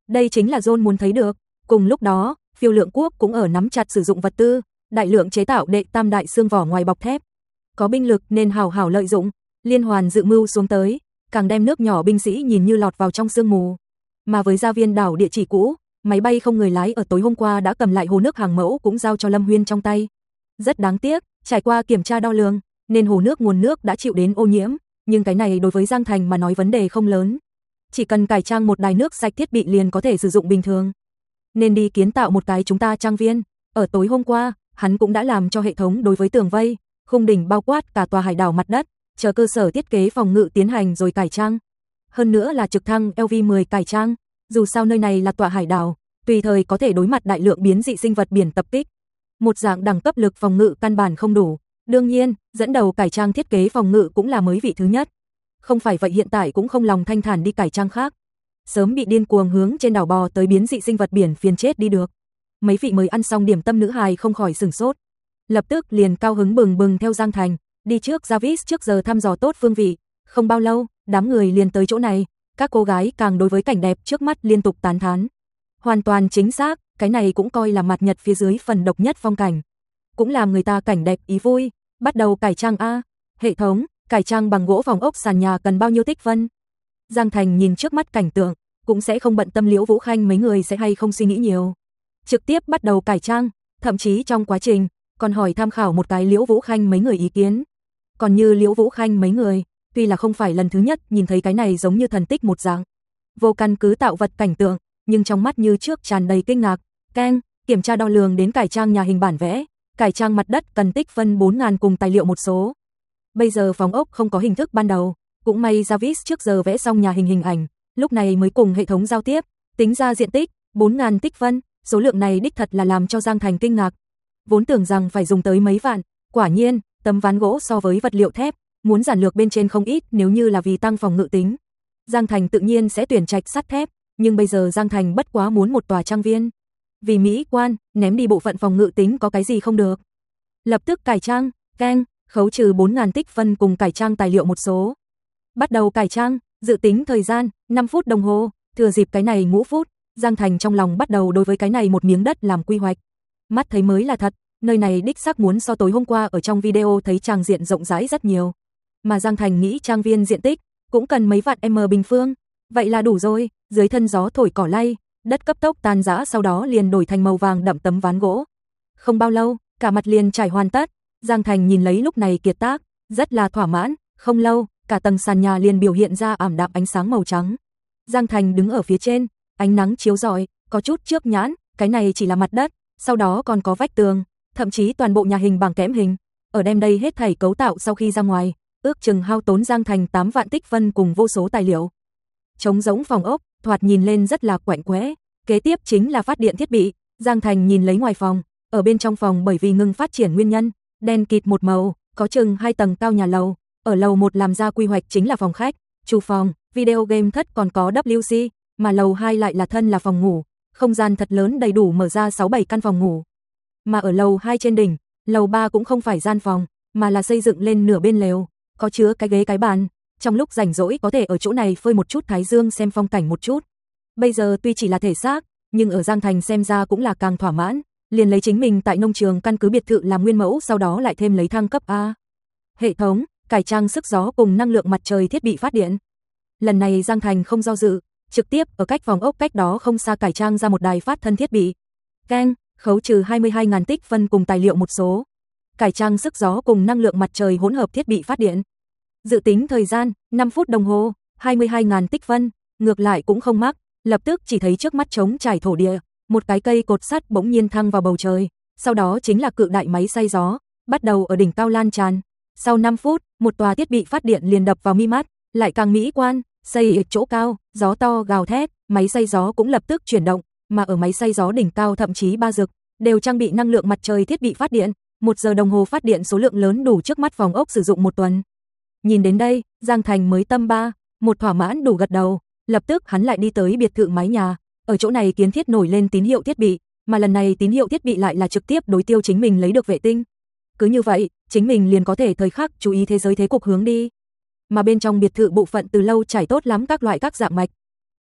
Đây chính là John muốn thấy được. Cùng lúc đó, Phiêu Lượng Quốc cũng ở nắm chặt sử dụng vật tư, đại lượng chế tạo đệ tam đại xương vỏ ngoài bọc thép. Có binh lực nên hào hào lợi dụng, liên hoàn dự mưu xuống tới, càng đem nước nhỏ binh sĩ nhìn như lọt vào trong sương mù. Mà với gia viên đảo địa chỉ cũ, máy bay không người lái ở tối hôm qua đã cầm lại hồ nước hàng mẫu cũng giao cho Lâm Huyên trong tay. Rất đáng tiếc, trải qua kiểm tra đo lường, nên hồ nước nguồn nước đã chịu đến ô nhiễm, nhưng cái này đối với Giang Thành mà nói vấn đề không lớn. Chỉ cần cải trang một đài nước sạch thiết bị liền có thể sử dụng bình thường. Nên đi kiến tạo một cái chúng ta trang viên. Ở tối hôm qua, hắn cũng đã làm cho hệ thống đối với tường vây, khung đỉnh bao quát cả tòa hải đảo mặt đất, chờ cơ sở thiết kế phòng ngự tiến hành rồi cải trang. Hơn nữa là trực thăng L V mười cải trang, dù sao nơi này là tòa hải đảo, tùy thời có thể đối mặt đại lượng biến dị sinh vật biển tập kích. Một dạng đẳng cấp lực phòng ngự căn bản không đủ. Đương nhiên, dẫn đầu cải trang thiết kế phòng ngự cũng là mới vị thứ nhất. Không phải vậy hiện tại cũng không lòng thanh thản đi cải trang khác. Sớm bị điên cuồng hướng trên đảo bò tới biến dị sinh vật biển phiền chết đi được. Mấy vị mới ăn xong điểm tâm nữ hài không khỏi sửng sốt. Lập tức liền cao hứng bừng bừng theo Giang Thành, đi trước Javis trước giờ thăm dò tốt phương vị. Không bao lâu, đám người liền tới chỗ này, các cô gái càng đối với cảnh đẹp trước mắt liên tục tán thán. Hoàn toàn chính xác, cái này cũng coi là mặt nhật phía dưới phần độc nhất phong cảnh. Cũng làm người ta cảnh đẹp ý vui, bắt đầu cải trang a. Hệ thống, cải trang bằng gỗ vòng ốc sàn nhà cần bao nhiêu tích phân? Giang Thành nhìn trước mắt cảnh tượng, cũng sẽ không bận tâm Liễu Vũ Khanh mấy người sẽ hay không suy nghĩ nhiều. Trực tiếp bắt đầu cải trang, thậm chí trong quá trình, còn hỏi tham khảo một cái Liễu Vũ Khanh mấy người ý kiến. Còn như Liễu Vũ Khanh mấy người, tuy là không phải lần thứ nhất nhìn thấy cái này giống như thần tích một dạng. Vô căn cứ tạo vật cảnh tượng, nhưng trong mắt như trước tràn đầy kinh ngạc. Keng, kiểm tra đo lường đến cải trang nhà hình bản vẽ, cải trang mặt đất cần tích phân bốn nghìn cùng tài liệu một số. Bây giờ phòng ốc không có hình thức ban đầu, cũng may Javis trước giờ vẽ xong nhà hình hình ảnh, lúc này mới cùng hệ thống giao tiếp, tính ra diện tích, bốn nghìn tích phân, số lượng này đích thật là làm cho Giang Thành kinh ngạc. Vốn tưởng rằng phải dùng tới mấy vạn, quả nhiên, tấm ván gỗ so với vật liệu thép, muốn giản lược bên trên không ít nếu như là vì tăng phòng ngự tính. Giang Thành tự nhiên sẽ tuyển trạch sắt thép, nhưng bây giờ Giang Thành bất quá muốn một tòa trang viên. Vì mỹ quan, ném đi bộ phận phòng ngự tính có cái gì không được. Lập tức cải trang, keng, khấu trừ bốn nghìn tích phân cùng cải trang tài liệu một số. Bắt đầu cải trang, dự tính thời gian, năm phút đồng hồ, thừa dịp cái này ngũ phút, Giang Thành trong lòng bắt đầu đối với cái này một miếng đất làm quy hoạch. Mắt thấy mới là thật, nơi này đích xác muốn so tối hôm qua ở trong video thấy trang diện rộng rãi rất nhiều. Mà Giang Thành nghĩ trang viên diện tích, cũng cần mấy vạn m bình phương, vậy là đủ rồi, dưới thân gió thổi cỏ lay, đất cấp tốc tan rã sau đó liền đổi thành màu vàng đậm tấm ván gỗ. Không bao lâu, cả mặt liền trải hoàn tất, Giang Thành nhìn lấy lúc này kiệt tác, rất là thỏa mãn, không lâu, cả tầng sàn nhà liền biểu hiện ra ảm đạm ánh sáng màu trắng. Giang Thành đứng ở phía trên, ánh nắng chiếu rọi, có chút trước nhãn, cái này chỉ là mặt đất, sau đó còn có vách tường, thậm chí toàn bộ nhà hình bằng kẽm hình. Ở đem đây hết thảy cấu tạo sau khi ra ngoài, ước chừng hao tốn Giang Thành tám vạn tích phân cùng vô số tài liệu. Trống rỗng phòng ốc, thoạt nhìn lên rất là quạnh quẽ, kế tiếp chính là phát điện thiết bị. Giang Thành nhìn lấy ngoài phòng, ở bên trong phòng bởi vì ngừng phát triển nguyên nhân, đen kịt một màu, có chừng hai tầng cao nhà lầu, ở lầu một làm ra quy hoạch chính là phòng khách, chủ phòng, video game thất còn có W C, mà lầu hai lại là thân là phòng ngủ, không gian thật lớn đầy đủ mở ra sáu bảy căn phòng ngủ. Mà ở lầu hai trên đỉnh, lầu ba cũng không phải gian phòng, mà là xây dựng lên nửa bên lều, có chứa cái ghế cái bàn, trong lúc rảnh rỗi có thể ở chỗ này phơi một chút thái dương xem phong cảnh một chút. Bây giờ tuy chỉ là thể xác, nhưng ở Giang Thành xem ra cũng là càng thỏa mãn, liền lấy chính mình tại nông trường căn cứ biệt thự làm nguyên mẫu, sau đó lại thêm lấy thăng cấp A. Hệ thống, cải trang sức gió cùng năng lượng mặt trời thiết bị phát điện. Lần này Giang Thành không do dự, trực tiếp ở cách phòng ốc cách đó không xa cải trang ra một đài phát thân thiết bị. Keng, khấu trừ hai mươi hai nghìn tích phân cùng tài liệu một số. Cải trang sức gió cùng năng lượng mặt trời hỗn hợp thiết bị phát điện. Dự tính thời gian, năm phút đồng hồ, hai mươi hai nghìn tích phân, ngược lại cũng không mắc, lập tức chỉ thấy trước mắt trống trải thổ địa, một cái cây cột sắt bỗng nhiên thăng vào bầu trời, sau đó chính là cự đại máy xay gió, bắt đầu ở đỉnh cao lan tràn. Sau năm phút, một tòa thiết bị phát điện liền đập vào mi mắt, lại càng mỹ quan, xây ở chỗ cao, gió to gào thét, máy xay gió cũng lập tức chuyển động, mà ở máy xay gió đỉnh cao thậm chí ba rực, đều trang bị năng lượng mặt trời thiết bị phát điện, một giờ đồng hồ phát điện số lượng lớn đủ trước mắt phòng ốc sử dụng một tuần. Nhìn đến đây, Giang Thành mới tâm ba, một thỏa mãn đủ gật đầu, lập tức hắn lại đi tới biệt thự mái nhà, ở chỗ này kiến thiết nổi lên tín hiệu thiết bị, mà lần này tín hiệu thiết bị lại là trực tiếp đối tiêu chính mình lấy được vệ tinh. Cứ như vậy, chính mình liền có thể thời khắc chú ý thế giới thế cục hướng đi. Mà bên trong biệt thự bộ phận từ lâu trải tốt lắm các loại các dạng mạch.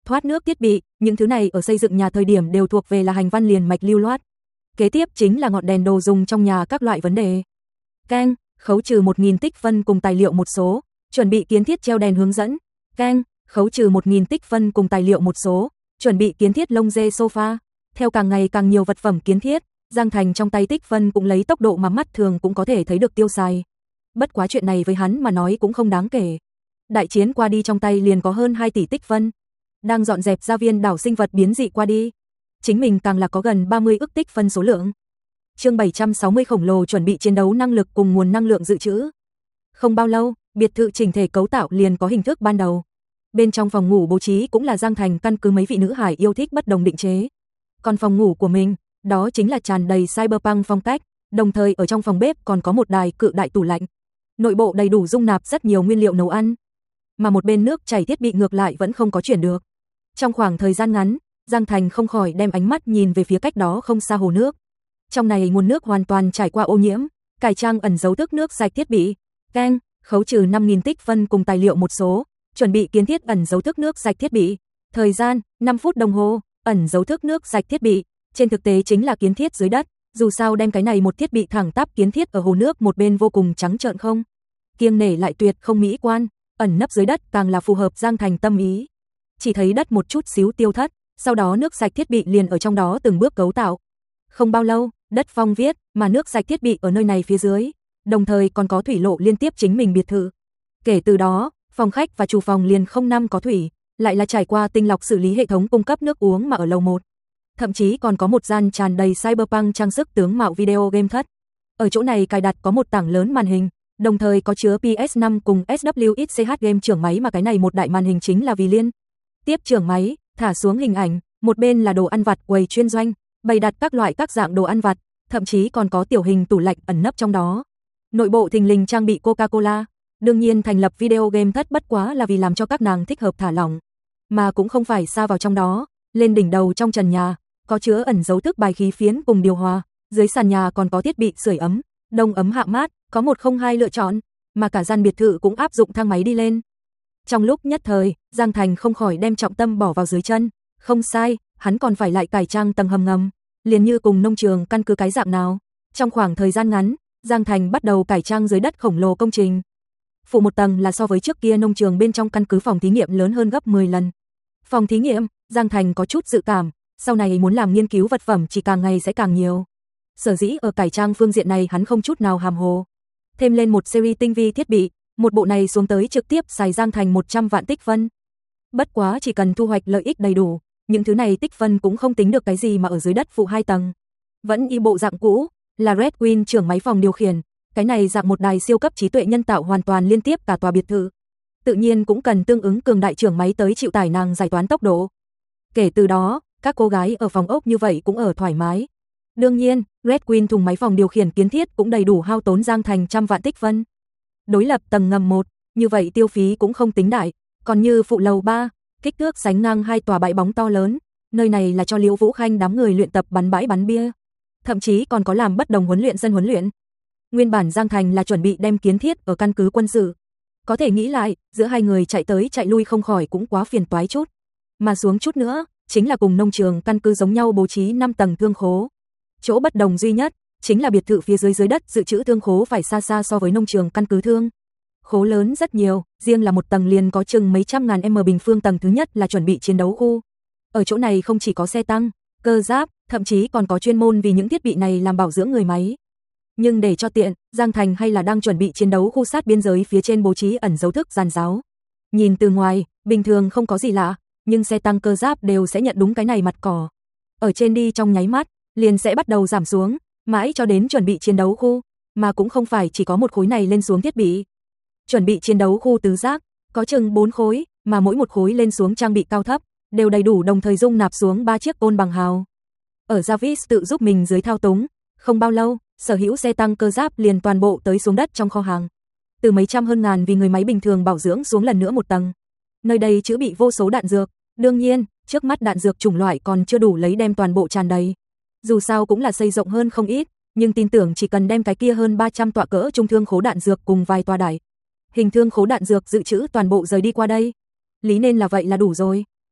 thoát nước thiết bị, những thứ này ở xây dựng nhà thời điểm đều thuộc về là hành văn liền mạch lưu loát. Kế tiếp chính là ngọn đèn đồ dùng trong nhà các loại vấn đề. Keng, khấu trừ một nghìn tích phân cùng tài liệu một số, chuẩn bị kiến thiết treo đèn hướng dẫn. Keng, khấu trừ một nghìn tích phân cùng tài liệu một số, chuẩn bị kiến thiết lông dê sofa. Theo càng ngày càng nhiều vật phẩm kiến thiết, Giang Thành trong tay tích phân cũng lấy tốc độ mà mắt thường cũng có thể thấy được tiêu xài. Bất quá chuyện này với hắn mà nói cũng không đáng kể. Đại chiến qua đi trong tay liền có hơn hai tỷ tích phân. Đang dọn dẹp gia viên đảo sinh vật biến dị qua đi. Chính mình càng là có gần ba mươi ức tích phân số lượng. Chương bảy trăm sáu mươi khổng lồ chuẩn bị chiến đấu năng lực cùng nguồn năng lượng dự trữ. Không bao lâu, biệt thự chỉnh thể cấu tạo liền có hình thức ban đầu. Bên trong phòng ngủ bố trí cũng là Giang Thành căn cứ mấy vị nữ hải yêu thích bất đồng định chế. Còn phòng ngủ của mình, đó chính là tràn đầy cyberpunk phong cách, đồng thời ở trong phòng bếp còn có một đài cự đại tủ lạnh. Nội bộ đầy đủ dung nạp rất nhiều nguyên liệu nấu ăn. Mà một bên nước chảy thiết bị ngược lại vẫn không có chuyển được. Trong khoảng thời gian ngắn, Giang Thành không khỏi đem ánh mắt nhìn về phía cách đó không xa hồ nước. Trong này nguồn nước hoàn toàn trải qua ô nhiễm, cải trang ẩn dấu thức nước sạch thiết bị. Keng, khấu trừ năm nghìn tích phân cùng tài liệu một số, chuẩn bị kiến thiết ẩn dấu thức nước sạch thiết bị. Thời gian, năm phút đồng hồ, ẩn dấu thức nước sạch thiết bị. Trên thực tế chính là kiến thiết dưới đất, dù sao đem cái này một thiết bị thẳng tắp kiến thiết ở hồ nước một bên vô cùng trắng trợn không. Kiêng nể lại tuyệt không mỹ quan, ẩn nấp dưới đất càng là phù hợp Giang Thành tâm ý. Chỉ thấy đất một chút xíu tiêu thất, sau đó nước sạch thiết bị liền ở trong đó từng bước cấu tạo. Không bao lâu, đất phong viết, mà nước sạch thiết bị ở nơi này phía dưới, đồng thời còn có thủy lộ liên tiếp chính mình biệt thự. Kể từ đó, phòng khách và chủ phòng liền không năm có thủy, lại là trải qua tinh lọc xử lý hệ thống cung cấp nước uống mà ở lầu một. Thậm chí còn có một gian tràn đầy cyberpunk trang sức tướng mạo video game thất. Ở chỗ này cài đặt có một tảng lớn màn hình, đồng thời có chứa P S năm cùng S W X C H game trưởng máy, mà cái này một đại màn hình chính là vì liên tiếp trưởng máy, thả xuống hình ảnh, một bên là đồ ăn vặt quầy chuyên doanh, bày đặt các loại các dạng đồ ăn vặt, thậm chí còn có tiểu hình tủ lạnh ẩn nấp trong đó. Nội bộ thình lình trang bị Coca-Cola, đương nhiên thành lập video game thất bất quá là vì làm cho các nàng thích hợp thả lỏng, mà cũng không phải xa vào trong đó. Lên đỉnh đầu trong trần nhà, có chứa ẩn dấu thức bài khí phiến cùng điều hòa, dưới sàn nhà còn có thiết bị sưởi ấm, đông ấm hạ mát, có một không hai lựa chọn, mà cả gian biệt thự cũng áp dụng thang máy đi lên. Trong lúc nhất thời, Giang Thành không khỏi đem trọng tâm bỏ vào dưới chân, không sai, hắn còn phải lại cải trang tầng hầm ngầm, liền như cùng nông trường căn cứ cái dạng nào. Trong khoảng thời gian ngắn, Giang Thành bắt đầu cải trang dưới đất khổng lồ công trình. Phụ một tầng là so với trước kia nông trường bên trong căn cứ phòng thí nghiệm lớn hơn gấp mười lần. Phòng thí nghiệm, Giang Thành có chút dự cảm, sau này muốn làm nghiên cứu vật phẩm chỉ càng ngày sẽ càng nhiều. Sở dĩ ở cải trang phương diện này hắn không chút nào hàm hồ. Thêm lên một series tinh vi thiết bị, một bộ này xuống tới trực tiếp xài Giang Thành một trăm vạn tích phân. Bất quá chỉ cần thu hoạch lợi ích đầy đủ, những thứ này tích phân cũng không tính được cái gì, mà ở dưới đất phụ hai tầng. Vẫn y bộ dạng cũ, là Red Queen trưởng máy phòng điều khiển, cái này dạng một đài siêu cấp trí tuệ nhân tạo hoàn toàn liên tiếp cả tòa biệt thự. Tự nhiên cũng cần tương ứng cường đại trưởng máy tới chịu tải nàng giải toán tốc độ. Kể từ đó, các cô gái ở phòng ốc như vậy cũng ở thoải mái. Đương nhiên, Red Queen thùng máy phòng điều khiển kiến thiết cũng đầy đủ hao tốn Giang Thành trăm vạn tích phân. Đối lập tầng ngầm một, như vậy tiêu phí cũng không tính đại, còn như phụ lầu ba, kích thước sánh ngang hai tòa bãi bóng to lớn, nơi này là cho Liễu Vũ Khanh đám người luyện tập bắn bãi bắn bia, thậm chí còn có làm bất đồng huấn luyện dân huấn luyện. Nguyên bản Giang Thành là chuẩn bị đem kiến thiết ở căn cứ quân sự. Có thể nghĩ lại, giữa hai người chạy tới chạy lui không khỏi cũng quá phiền toái chút. Mà xuống chút nữa, chính là cùng nông trường căn cứ giống nhau bố trí năm tầng thương khố. Chỗ bất đồng duy nhất chính là biệt thự phía dưới dưới đất dự trữ thương khố phải xa xa so với nông trường căn cứ thương khố lớn rất nhiều, riêng là một tầng liền có chừng mấy trăm ngàn m bình phương. Tầng thứ nhất là chuẩn bị chiến đấu khu. Ở chỗ này không chỉ có xe tăng, cơ giáp, thậm chí còn có chuyên môn vì những thiết bị này làm bảo dưỡng người máy. Nhưng để cho tiện, Giang Thành hay là đang chuẩn bị chiến đấu khu sát biên giới phía trên bố trí ẩn dấu thức giàn giáo. Nhìn từ ngoài, bình thường không có gì lạ, nhưng xe tăng cơ giáp đều sẽ nhận đúng cái này mặt cỏ. Ở trên đi trong nháy mắt, liền sẽ bắt đầu giảm xuống, mãi cho đến chuẩn bị chiến đấu khu, mà cũng không phải chỉ có một khối này lên xuống thiết bị. Chuẩn bị chiến đấu khu tứ giác, có chừng bốn khối, mà mỗi một khối lên xuống trang bị cao thấp, đều đầy đủ đồng thời dung nạp xuống ba chiếc côn bằng hào. Ở Jarvis tự giúp mình dưới thao túng, không bao lâu, sở hữu xe tăng cơ giáp liền toàn bộ tới xuống đất trong kho hàng. Từ mấy trăm hơn ngàn vì người máy bình thường bảo dưỡng xuống lần nữa một tầng. Nơi đây chứa bị vô số đạn dược, đương nhiên, trước mắt đạn dược chủng loại còn chưa đủ lấy đem toàn bộ tràn đầy. Dù sao cũng là xây rộng hơn không ít, nhưng tin tưởng chỉ cần đem cái kia hơn ba trăm tọa cỡ trung thương khố đạn dược cùng vài tòa đài hình thương khố đạn dược dự trữ toàn bộ rời đi qua đây. Lý nên là vậy là đủ rồi.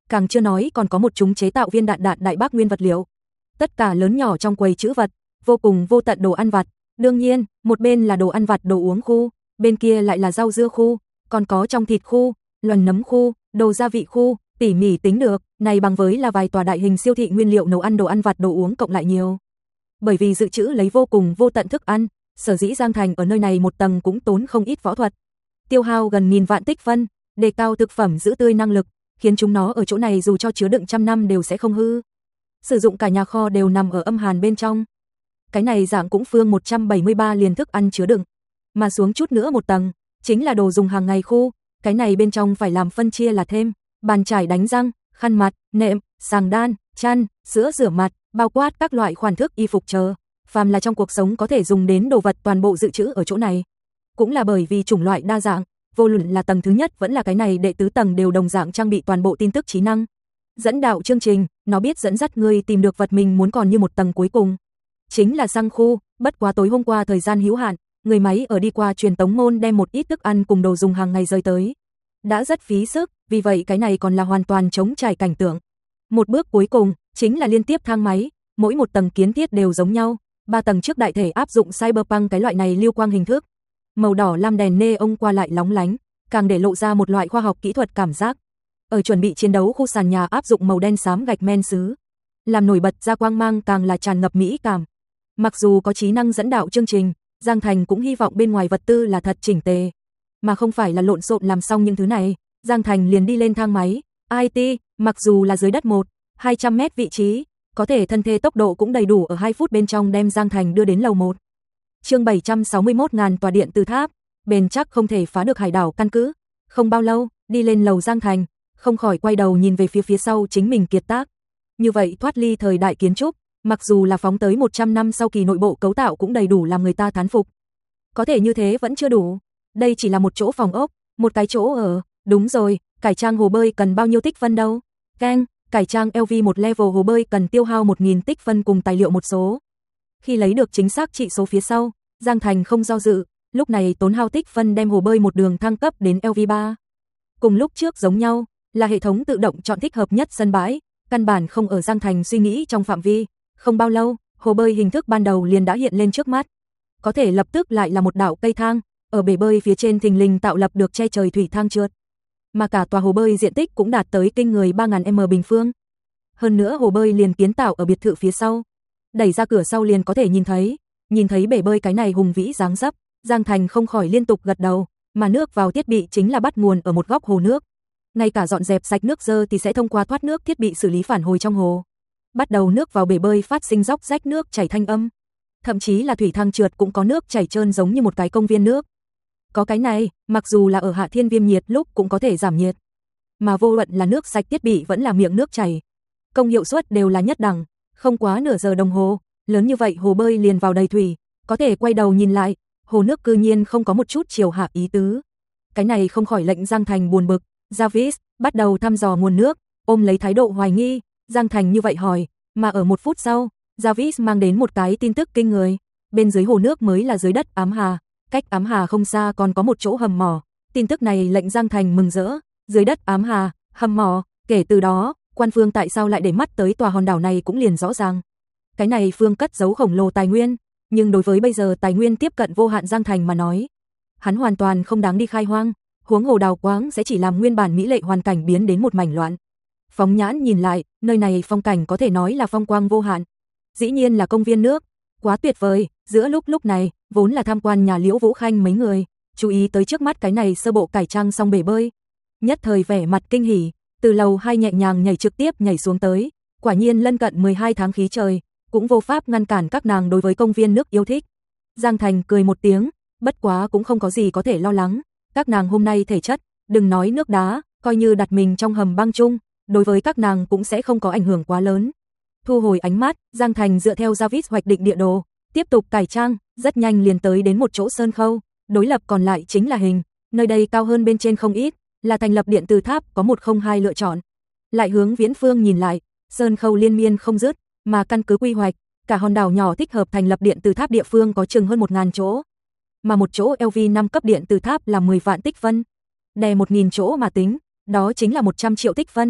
càng chưa nói còn có một chúng chế tạo viên đạn đạn đại bác nguyên vật liệu. Tất cả lớn nhỏ trong quầy trữ vật, vô cùng vô tận đồ ăn vặt. Đương nhiên, một bên là đồ ăn vặt đồ uống khu, bên kia lại là rau dưa khu, còn có trong thịt khu, luần nấm khu, đồ gia vị khu, tỉ mỉ tính được, này bằng với là vài tòa đại hình siêu thị nguyên liệu nấu ăn đồ ăn vặt đồ uống cộng lại nhiều. Bởi vì dự trữ lấy vô cùng vô tận thức ăn, sở dĩ Giang Thành ở nơi này một tầng cũng tốn không ít võ thuật. Tiêu hao gần nghìn vạn tích phân, đề cao thực phẩm giữ tươi năng lực, khiến chúng nó ở chỗ này dù cho chứa đựng trăm năm đều sẽ không hư. Sử dụng cả nhà kho đều nằm ở âm hàn bên trong. Cái này dạng cũng phương một trăm bảy mươi ba liền thức ăn chứa đựng. Mà xuống chút nữa một tầng, chính là đồ dùng hàng ngày khu, cái này bên trong phải làm phân chia là thêm, bàn chải đánh răng, khăn mặt, nệm, sàng đan, chăn, sữa rửa mặt, bao quát các loại khoản thức y phục chờ, phàm là trong cuộc sống có thể dùng đến đồ vật toàn bộ dự trữ ở chỗ này. Cũng là bởi vì chủng loại đa dạng, vô luận là tầng thứ nhất vẫn là cái này đệ tứ tầng đều đồng dạng trang bị toàn bộ tin tức trí năng. Dẫn đạo chương trình, nó biết dẫn dắt người tìm được vật mình muốn còn như một tầng cuối cùng. Chính là xăng khu, bất quá tối hôm qua thời gian hữu hạn, người máy ở đi qua truyền tống môn đem một ít thức ăn cùng đồ dùng hàng ngày rơi tới. Đã rất phí sức, vì vậy cái này còn là hoàn toàn chống trải cảnh tượng. Một bước cuối cùng, chính là liên tiếp thang máy, mỗi một tầng kiến thiết đều giống nhau, ba tầng trước đại thể áp dụng cyberpunk cái loại này lưu quang hình thức. Màu đỏ lam đèn neon qua lại lóng lánh, càng để lộ ra một loại khoa học kỹ thuật cảm giác. Ở chuẩn bị chiến đấu khu sàn nhà áp dụng màu đen xám gạch men sứ, làm nổi bật ra quang mang càng là tràn ngập mỹ cảm. Mặc dù có trí năng dẫn đạo chương trình, Giang Thành cũng hy vọng bên ngoài vật tư là thật chỉnh tề, mà không phải là lộn xộn. Làm xong những thứ này, Giang Thành liền đi lên thang máy i tê, mặc dù là dưới đất một, hai trăm mét vị trí, có thể thân thể tốc độ cũng đầy đủ ở hai phút bên trong đem Giang Thành đưa đến lầu một. Chương bảy trăm sáu mươi mốt ngàn tòa điện từ tháp, bền chắc không thể phá được hải đảo căn cứ. Không bao lâu, đi lên lầu Giang Thành, không khỏi quay đầu nhìn về phía phía sau chính mình kiệt tác. Như vậy thoát ly thời đại kiến trúc, mặc dù là phóng tới một trăm năm sau kỳ nội bộ cấu tạo cũng đầy đủ làm người ta thán phục. Có thể như thế vẫn chưa đủ. Đây chỉ là một chỗ phòng ốc, một cái chỗ ở. Đúng rồi, cải trang hồ bơi cần bao nhiêu tích phân đâu? Keng, cải trang lờ vê một level hồ bơi cần tiêu hao một nghìn tích phân cùng tài liệu một số. Khi lấy được chính xác trị số phía sau, Giang Thành không do dự, lúc này tốn hao tích phân đem hồ bơi một đường thăng cấp đến lờ vê ba. Cùng lúc trước giống nhau, là hệ thống tự động chọn thích hợp nhất sân bãi, căn bản không ở Giang Thành suy nghĩ trong phạm vi. Không bao lâu, hồ bơi hình thức ban đầu liền đã hiện lên trước mắt. Có thể lập tức lại là một đạo cây thang, ở bể bơi phía trên thình lình tạo lập được che trời thủy thang trượt. Mà cả tòa hồ bơi diện tích cũng đạt tới kinh người ba nghìn mét bình phương. Hơn nữa hồ bơi liền kiến tạo ở biệt thự phía sau. Đẩy ra cửa sau liền có thể nhìn thấy, nhìn thấy bể bơi cái này hùng vĩ dáng dấp, Giang Thành không khỏi liên tục gật đầu, mà nước vào thiết bị chính là bắt nguồn ở một góc hồ nước. Ngay cả dọn dẹp sạch nước dơ thì sẽ thông qua thoát nước thiết bị xử lý phản hồi trong hồ. Bắt đầu nước vào bể bơi phát sinh róc rách nước chảy thanh âm. Thậm chí là thủy thang trượt cũng có nước chảy trơn giống như một cái công viên nước. Có cái này, mặc dù là ở hạ thiên viêm nhiệt lúc cũng có thể giảm nhiệt. Mà vô luận là nước sạch thiết bị vẫn là miệng nước chảy. Công hiệu suất đều là nhất đẳng, không quá nửa giờ đồng hồ, lớn như vậy hồ bơi liền vào đầy thủy, có thể quay đầu nhìn lại, hồ nước cư nhiên không có một chút chiều hạ ý tứ. Cái này không khỏi lệnh Giang Thành buồn bực, Jarvis bắt đầu thăm dò nguồn nước, ôm lấy thái độ hoài nghi, Giang Thành như vậy hỏi, mà ở một phút sau, Jarvis mang đến một cái tin tức kinh người, bên dưới hồ nước mới là dưới đất ám hà, cách ám hà không xa còn có một chỗ hầm mỏ. Tin tức này lệnh Giang Thành mừng rỡ, dưới đất ám hà, hầm mỏ, kể từ đó, quan phương tại sao lại để mắt tới tòa hòn đảo này cũng liền rõ ràng. Cái này phương cất giấu khổng lồ tài nguyên, nhưng đối với bây giờ tài nguyên tiếp cận vô hạn Giang Thành mà nói, hắn hoàn toàn không đáng đi khai hoang, huống hồ đào quáng sẽ chỉ làm nguyên bản mỹ lệ hoàn cảnh biến đến một mảnh loạn. Phóng nhãn nhìn lại, nơi này phong cảnh có thể nói là phong quang vô hạn. Dĩ nhiên là công viên nước, quá tuyệt vời, giữa lúc lúc này, vốn là tham quan nhà Liễu Vũ Khanh mấy người, chú ý tới trước mắt cái này sơ bộ cải trang xong bể bơi. Nhất thời vẻ mặt kinh hỉ, từ lầu hai nhẹ nhàng nhảy trực tiếp nhảy xuống tới, quả nhiên lân cận mười hai tháng khí trời, cũng vô pháp ngăn cản các nàng đối với công viên nước yêu thích. Giang Thành cười một tiếng, bất quá cũng không có gì có thể lo lắng, các nàng hôm nay thể chất, đừng nói nước đá, coi như đặt mình trong hầm băng chung, đối với các nàng cũng sẽ không có ảnh hưởng quá lớn. Thu hồi ánh mắt, Giang Thành dựa theo Jarvis hoạch định địa đồ, tiếp tục cải trang, rất nhanh liền tới đến một chỗ sơn khâu, đối lập còn lại chính là hình, nơi đây cao hơn bên trên không ít, là thành lập điện từ tháp có một không hai lựa chọn. Lại hướng viễn phương nhìn lại, sơn khâu liên miên không dứt, mà căn cứ quy hoạch, cả hòn đảo nhỏ thích hợp thành lập điện từ tháp địa phương có chừng hơn một nghìn chỗ. Mà một chỗ lv năm cấp điện từ tháp là mười vạn tích phân. Đè một nghìn chỗ mà tính, đó chính là một trăm triệu tích phân.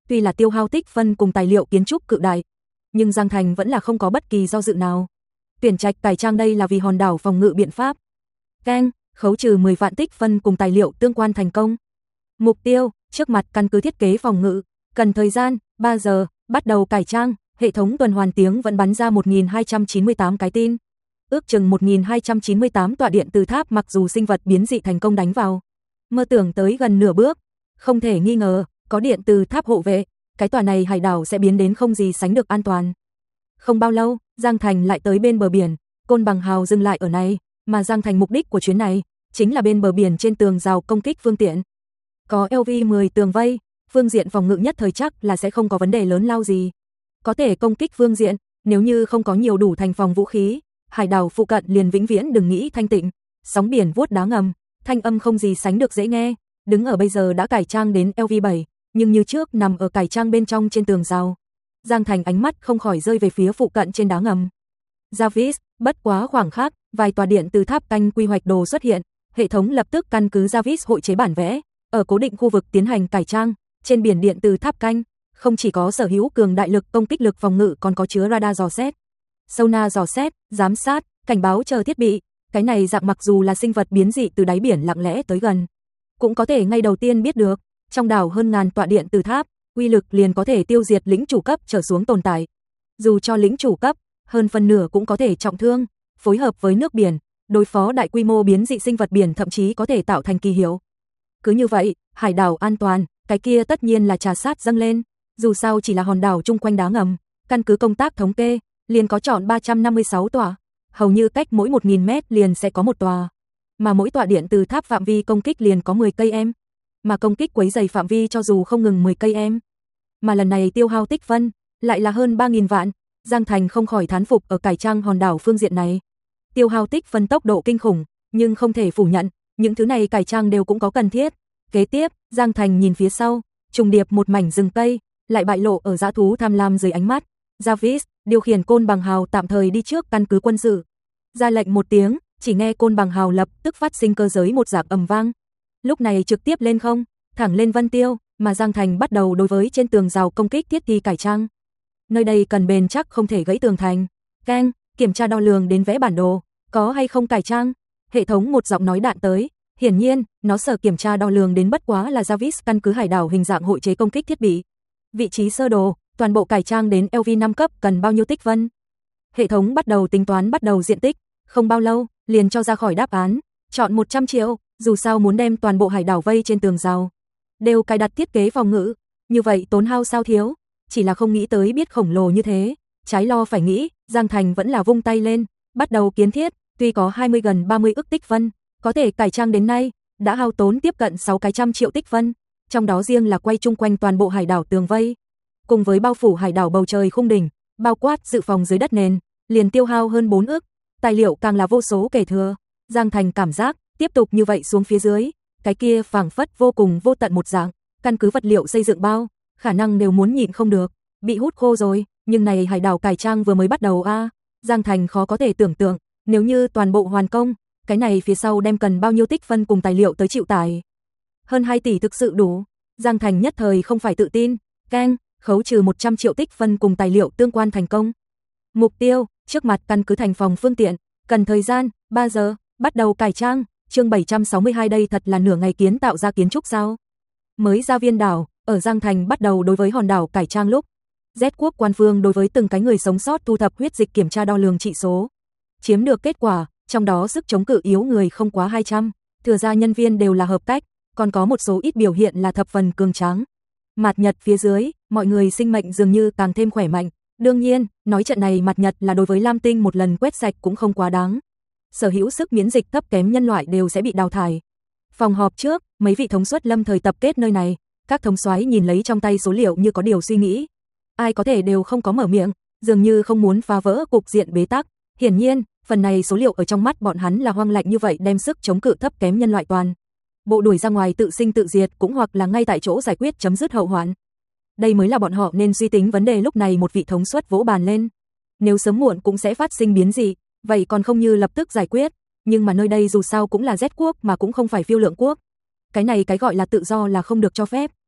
Tuy là tiêu hao tích phân cùng tài liệu kiến trúc cự đại, nhưng Giang Thành vẫn là không có bất kỳ do dự nào. Tuyển trạch cải trang đây là vì hòn đảo phòng ngự biện pháp. Keng, khấu trừ mười vạn tích phân cùng tài liệu tương quan thành công. Mục tiêu, trước mặt căn cứ thiết kế phòng ngự, cần thời gian ba giờ, bắt đầu cải trang, hệ thống tuần hoàn tiếng vẫn bắn ra một nghìn hai trăm chín mươi tám cái tin. Ước chừng một nghìn hai trăm chín mươi tám tọa điện từ tháp mặc dù sinh vật biến dị thành công đánh vào. Mơ tưởng tới gần nửa bước, không thể nghi ngờ, có điện từ tháp hộ vệ, cái tòa này hải đảo sẽ biến đến không gì sánh được an toàn. Không bao lâu, Giang Thành lại tới bên bờ biển, Côn Bằng Hào dừng lại ở này, mà Giang Thành mục đích của chuyến này chính là bên bờ biển trên tường rào công kích phương tiện. Có L V mười tường vây, phương diện phòng ngự nhất thời chắc là sẽ không có vấn đề lớn lao gì. Có thể công kích phương diện, nếu như không có nhiều đủ thành phòng vũ khí, hải đảo phụ cận liền vĩnh viễn đừng nghĩ thanh tịnh. Sóng biển vuốt đá ngầm, thanh âm không gì sánh được dễ nghe, đứng ở bây giờ đã cải trang đến L V bảy, nhưng như trước nằm ở cải trang bên trong trên tường rào. Giang Thành ánh mắt không khỏi rơi về phía phụ cận trên đá ngầm. Jarvis, bất quá khoảng khắc, vài tòa điện từ tháp canh quy hoạch đồ xuất hiện, hệ thống lập tức căn cứ Jarvis hội chế bản vẽ, ở cố định khu vực tiến hành cải trang, trên biển điện từ tháp canh, không chỉ có sở hữu cường đại lực công kích lực phòng ngự còn có chứa radar dò xét, sonar dò xét, giám sát, cảnh báo chờ thiết bị, cái này dạng mặc dù là sinh vật biến dị từ đáy biển lặng lẽ tới gần, cũng có thể ngay đầu tiên biết được, trong đảo hơn ngàn tọa điện từ tháp, uy lực liền có thể tiêu diệt lĩnh chủ cấp trở xuống tồn tại. Dù cho lĩnh chủ cấp, hơn phần nửa cũng có thể trọng thương, phối hợp với nước biển, đối phó đại quy mô biến dị sinh vật biển thậm chí có thể tạo thành kỳ hiệu. Cứ như vậy, hải đảo an toàn, cái kia tất nhiên là trà sát dâng lên, dù sao chỉ là hòn đảo chung quanh đá ngầm, căn cứ công tác thống kê, liền có trọn ba trăm năm mươi sáu tòa, hầu như cách mỗi một nghìn mét liền sẽ có một tòa, mà mỗi tòa điện từ tháp phạm vi công kích liền có mười cây em, mà công kích quấy dày phạm vi cho dù không ngừng mười cây em, mà lần này tiêu hao tích phân lại là hơn ba nghìn vạn, Giang Thành không khỏi thán phục ở cải trang hòn đảo phương diện này. Tiêu hao tích phân tốc độ kinh khủng, nhưng không thể phủ nhận, những thứ này cải trang đều cũng có cần thiết. Kế tiếp, Giang Thành nhìn phía sau, trùng điệp một mảnh rừng cây, lại bại lộ ở dã thú tham lam dưới ánh mắt. Jarvis điều khiển Côn Bằng Hào tạm thời đi trước căn cứ quân sự. Ra lệnh một tiếng, chỉ nghe Côn Bằng Hào lập tức phát sinh cơ giới một dạng ầm vang. Lúc này trực tiếp lên không, thẳng lên Vân Tiêu, mà Giang Thành bắt đầu đối với trên tường rào công kích thiết thi cải trang. Nơi đây cần bền chắc không thể gãy tường thành. Keng, kiểm tra đo lường đến vẽ bản đồ, có hay không cải trang? Hệ thống một giọng nói đạn tới, hiển nhiên, nó sở kiểm tra đo lường đến bất quá là Jarvis căn cứ hải đảo hình dạng hội chế công kích thiết bị. Vị trí sơ đồ, toàn bộ cải trang đến L V năm cấp cần bao nhiêu tích phân? Hệ thống bắt đầu tính toán bắt đầu diện tích, không bao lâu, liền cho ra khỏi đáp án, chọn một trăm triệu, dù sao muốn đem toàn bộ hải đảo vây trên tường rào, đều cài đặt thiết kế phòng ngự, như vậy tốn hao sao thiếu, chỉ là không nghĩ tới biết khổng lồ như thế, trái lo phải nghĩ, Giang Thành vẫn là vung tay lên, bắt đầu kiến thiết, tuy có hai mươi gần ba mươi ức tích phân, có thể cải trang đến nay, đã hao tốn tiếp cận sáu cái trăm triệu tích phân, trong đó riêng là quay chung quanh toàn bộ hải đảo tường vây, cùng với bao phủ hải đảo bầu trời khung đỉnh, bao quát dự phòng dưới đất nền, liền tiêu hao hơn bốn ức, tài liệu càng là vô số kể thừa. Giang Thành cảm giác, tiếp tục như vậy xuống phía dưới, cái kia phảng phất vô cùng vô tận một dạng, căn cứ vật liệu xây dựng bao, khả năng đều muốn nhịn không được, bị hút khô rồi, nhưng này hải đảo cải trang vừa mới bắt đầu a, à, Giang Thành khó có thể tưởng tượng, nếu như toàn bộ hoàn công, cái này phía sau đem cần bao nhiêu tích phân cùng tài liệu tới chịu tải. Hơn hai tỷ thực sự đủ, Giang Thành nhất thời không phải tự tin, keng, khấu trừ một trăm triệu tích phân cùng tài liệu tương quan thành công. Mục tiêu, trước mặt căn cứ thành phòng phương tiện, cần thời gian, ba giờ, bắt đầu cải trang, chương bảy trăm sáu mươi hai đây thật là nửa ngày kiến tạo ra kiến trúc sao. Mới ra viên đảo, ở Giang Thành bắt đầu đối với hòn đảo cải trang lúc, Z quốc quan phương đối với từng cái người sống sót thu thập huyết dịch kiểm tra đo lường trị số. Chiếm được kết quả, trong đó sức chống cự yếu người không quá hai trăm, thừa ra nhân viên đều là hợp cách, còn có một số ít biểu hiện là thập phần cường tráng. Mạt Nhật phía dưới, mọi người sinh mệnh dường như càng thêm khỏe mạnh, đương nhiên, nói trận này Mạt Nhật là đối với Lam Tinh một lần quét sạch cũng không quá đáng. Sở hữu sức miễn dịch thấp kém nhân loại đều sẽ bị đào thải. Phòng họp trước, mấy vị thống suất lâm thời tập kết nơi này, các thống soái nhìn lấy trong tay số liệu như có điều suy nghĩ. Ai có thể đều không có mở miệng, dường như không muốn phá vỡ cục diện bế tắc. Hiển nhiên, phần này số liệu ở trong mắt bọn hắn là hoang lạnh như vậy đem sức chống cự thấp kém nhân loại toàn bộ đuổi ra ngoài tự sinh tự diệt cũng hoặc là ngay tại chỗ giải quyết chấm dứt hậu hoạn. Đây mới là bọn họ nên suy tính vấn đề lúc này một vị thống suất vỗ bàn lên. Nếu sớm muộn cũng sẽ phát sinh biến dị, vậy còn không như lập tức giải quyết, nhưng mà nơi đây dù sao cũng là Z quốc mà cũng không phải phiêu lượng quốc. Cái này cái gọi là tự do là không được cho phép.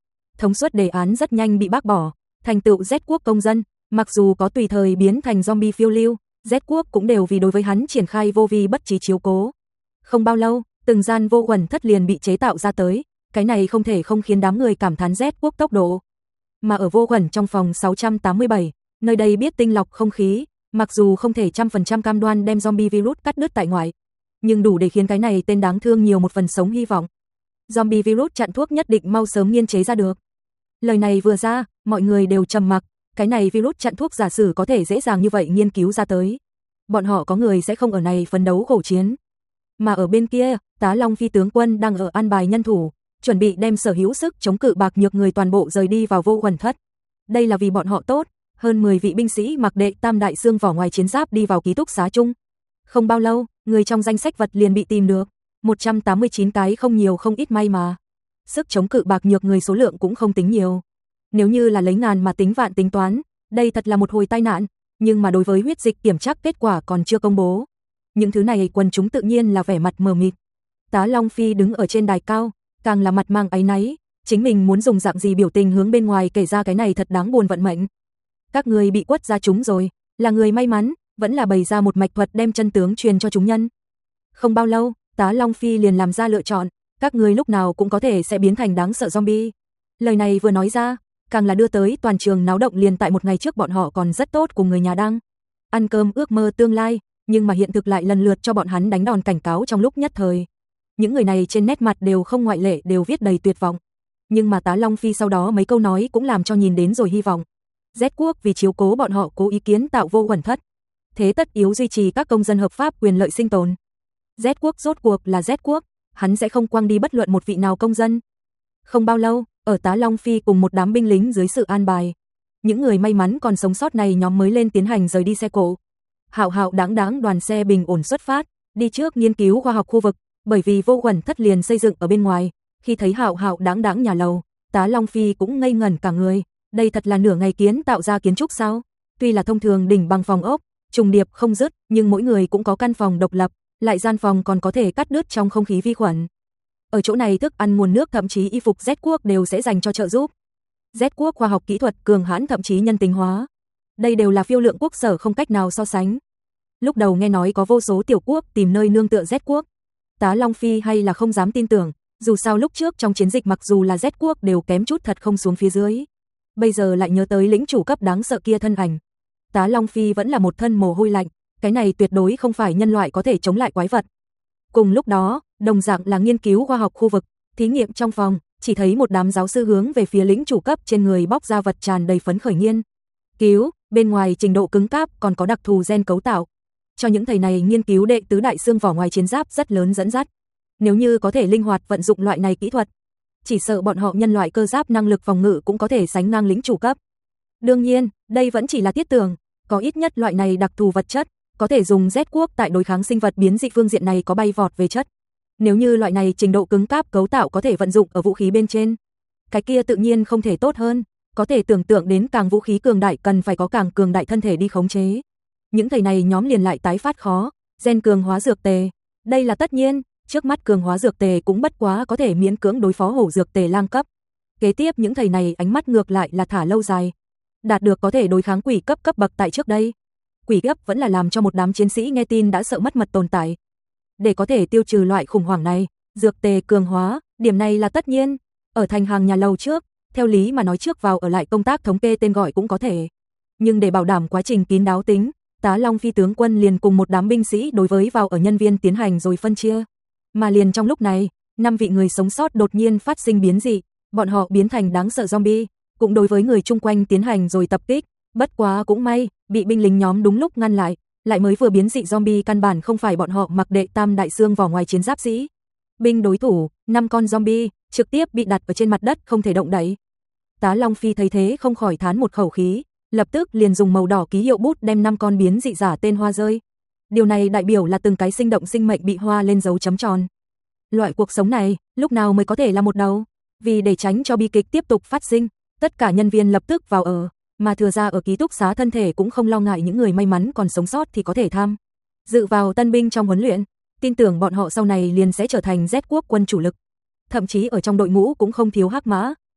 thống suất đề án rất nhanh bị bác bỏ, thành tựu Z quốc công dân, mặc dù có tùy thời biến thành zombie phiêu lưu, Z quốc cũng đều vì đối với hắn triển khai vô vi bất trí chiếu cố. Không bao lâu, từng gian vô quần thất liền bị chế tạo ra tới, cái này không thể không khiến đám người cảm thán Z quốc tốc độ. Mà ở vô quần trong phòng sáu trăm tám mươi bảy, nơi đây biết tinh lọc không khí, mặc dù không thể trăm phần trăm cam đoan đem zombie virus cắt đứt tại ngoại, nhưng đủ để khiến cái này tên đáng thương nhiều một phần sống hy vọng. Zombie virus chặn thuốc nhất định mau sớm nghiên chế ra được. Lời này vừa ra, mọi người đều trầm mặc, cái này virus chặn thuốc giả sử có thể dễ dàng như vậy nghiên cứu ra tới. Bọn họ có người sẽ không ở này phấn đấu khổ chiến. Mà ở bên kia, Tá Long Phi tướng quân đang ở an bài nhân thủ, chuẩn bị đem sở hữu sức chống cự bạc nhược người toàn bộ rời đi vào vô quần thất. Đây là vì bọn họ tốt, hơn mười vị binh sĩ mặc đệ tam đại xương vỏ ngoài chiến giáp đi vào ký túc xá chung. Không bao lâu, người trong danh sách vật liền bị tìm được, một trăm tám mươi chín cái không nhiều không ít may mà. Sức chống cự bạc nhược người số lượng cũng không tính nhiều. Nếu như là lấy ngàn mà tính vạn tính toán, đây thật là một hồi tai nạn, nhưng mà đối với huyết dịch kiểm tra kết quả còn chưa công bố. Những thứ này quần chúng tự nhiên là vẻ mặt mờ mịt. Tá Long Phi đứng ở trên đài cao, càng là mặt mang áy náy, chính mình muốn dùng dạng gì biểu tình hướng bên ngoài kể ra cái này thật đáng buồn vận mệnh. Các người bị quất ra chúng rồi, là người may mắn, vẫn là bày ra một mạch thuật đem chân tướng truyền cho chúng nhân. Không bao lâu, Tá Long Phi liền làm ra lựa chọn, các người lúc nào cũng có thể sẽ biến thành đáng sợ zombie. Lời này vừa nói ra, càng là đưa tới toàn trường náo động liền tại một ngày trước bọn họ còn rất tốt cùng người nhà đang ăn cơm ước mơ tương lai, nhưng mà hiện thực lại lần lượt cho bọn hắn đánh đòn cảnh cáo trong lúc nhất thời. Những người này trên nét mặt đều không ngoại lệ đều viết đầy tuyệt vọng. Nhưng mà Tá Long Phi sau đó mấy câu nói cũng làm cho nhìn đến rồi hy vọng. Z quốc vì chiếu cố bọn họ cố ý kiến tạo vô quần thất. Thế tất yếu duy trì các công dân hợp pháp quyền lợi sinh tồn. Z quốc rốt cuộc là Z quốc, hắn sẽ không quăng đi bất luận một vị nào công dân. Không bao lâu, ở Tá Long Phi cùng một đám binh lính dưới sự an bài, những người may mắn còn sống sót này nhóm mới lên tiến hành rời đi xe cộ. Hạo hạo đáng đáng đoàn xe bình ổn xuất phát, đi trước nghiên cứu khoa học khu vực, bởi vì vô quần thất liền xây dựng ở bên ngoài. Khi thấy hạo hạo đáng đáng nhà lầu, Tá Long Phi cũng ngây ngẩn cả người, đây thật là nửa ngày kiến tạo ra kiến trúc sao? Tuy là thông thường đỉnh bằng phòng ốc, trùng điệp không dứt, nhưng mỗi người cũng có căn phòng độc lập, lại gian phòng còn có thể cắt đứt trong không khí vi khuẩn. Ở chỗ này thức ăn nguồn nước thậm chí y phục Z quốc đều sẽ dành cho trợ giúp. Z quốc khoa học kỹ thuật cường hãn thậm chí nhân tính hóa. Đây đều là phiêu lượng quốc sở không cách nào so sánh. Lúc đầu nghe nói có vô số tiểu quốc tìm nơi nương tựa Z quốc, Tá Long Phi hay là không dám tin tưởng, dù sao lúc trước trong chiến dịch mặc dù là Z quốc đều kém chút thật không xuống phía dưới. Bây giờ lại nhớ tới lĩnh chủ cấp đáng sợ kia thân ảnh. Tá Long Phi vẫn là một thân mồ hôi lạnh, cái này tuyệt đối không phải nhân loại có thể chống lại quái vật. Cùng lúc đó, đồng dạng là nghiên cứu khoa học khu vực, thí nghiệm trong phòng, chỉ thấy một đám giáo sư hướng về phía lĩnh chủ cấp trên người bóc ra vật tràn đầy phấn khởi nghiên cứu, bên ngoài trình độ cứng cáp còn có đặc thù gen cấu tạo. Cho những thầy này nghiên cứu đệ tứ đại xương vỏ ngoài chiến giáp rất lớn dẫn dắt. Nếu như có thể linh hoạt vận dụng loại này kỹ thuật, chỉ sợ bọn họ nhân loại cơ giáp năng lực phòng ngự cũng có thể sánh ngang lĩnh chủ cấp. Đương nhiên, đây vẫn chỉ là thiết tưởng, có ít nhất loại này đặc thù vật chất, có thể dùng Z quốc tại đối kháng sinh vật biến dị phương diện này có bay vọt về chất. Nếu như loại này trình độ cứng cáp cấu tạo có thể vận dụng ở vũ khí bên trên, cái kia tự nhiên không thể tốt hơn, có thể tưởng tượng đến càng vũ khí cường đại cần phải có càng cường đại thân thể đi khống chế. Những thầy này nhóm liền lại tái phát khó, gen cường hóa dược tề, đây là tất nhiên, trước mắt cường hóa dược tề cũng bất quá có thể miễn cưỡng đối phó hổ dược tề lang cấp. Kế tiếp những thầy này ánh mắt ngược lại là thả lâu dài, đạt được có thể đối kháng quỷ cấp cấp bậc tại trước đây. Quỷ cấp vẫn là làm cho một đám chiến sĩ nghe tin đã sợ mất mật tồn tại. Để có thể tiêu trừ loại khủng hoảng này, dược tề cường hóa, điểm này là tất nhiên, ở thành hàng nhà lầu trước, theo lý mà nói trước vào ở lại công tác thống kê tên gọi cũng có thể. Nhưng để bảo đảm quá trình kín đáo tính, Tá Long Phi tướng quân liền cùng một đám binh sĩ đối với vào ở nhân viên tiến hành rồi phân chia. Mà liền trong lúc này, năm vị người sống sót đột nhiên phát sinh biến dị, bọn họ biến thành đáng sợ zombie, cũng đối với người chung quanh tiến hành rồi tập kích, bất quá cũng may, bị binh lính nhóm đúng lúc ngăn lại, lại mới vừa biến dị zombie căn bản không phải bọn họ mặc đệ tam đại xương vỏ ngoài chiến giáp sĩ. Binh đối thủ, năm con zombie, trực tiếp bị đặt ở trên mặt đất không thể động đậy. Tá Long Phi thấy thế không khỏi thán một khẩu khí, lập tức liền dùng màu đỏ ký hiệu bút đem năm con biến dị giả tên hoa rơi. Điều này đại biểu là từng cái sinh động sinh mệnh bị hoa lên dấu chấm tròn. Loại cuộc sống này, lúc nào mới có thể là một đầu? Vì để tránh cho bi kịch tiếp tục phát sinh, tất cả nhân viên lập tức vào ở, mà thừa ra ở ký túc xá thân thể cũng không lo ngại những người may mắn còn sống sót thì có thể tham dự vào tân binh trong huấn luyện, tin tưởng bọn họ sau này liền sẽ trở thành Z quốc quân chủ lực. Thậm chí ở trong đội ngũ cũng không thiếu hắc mã,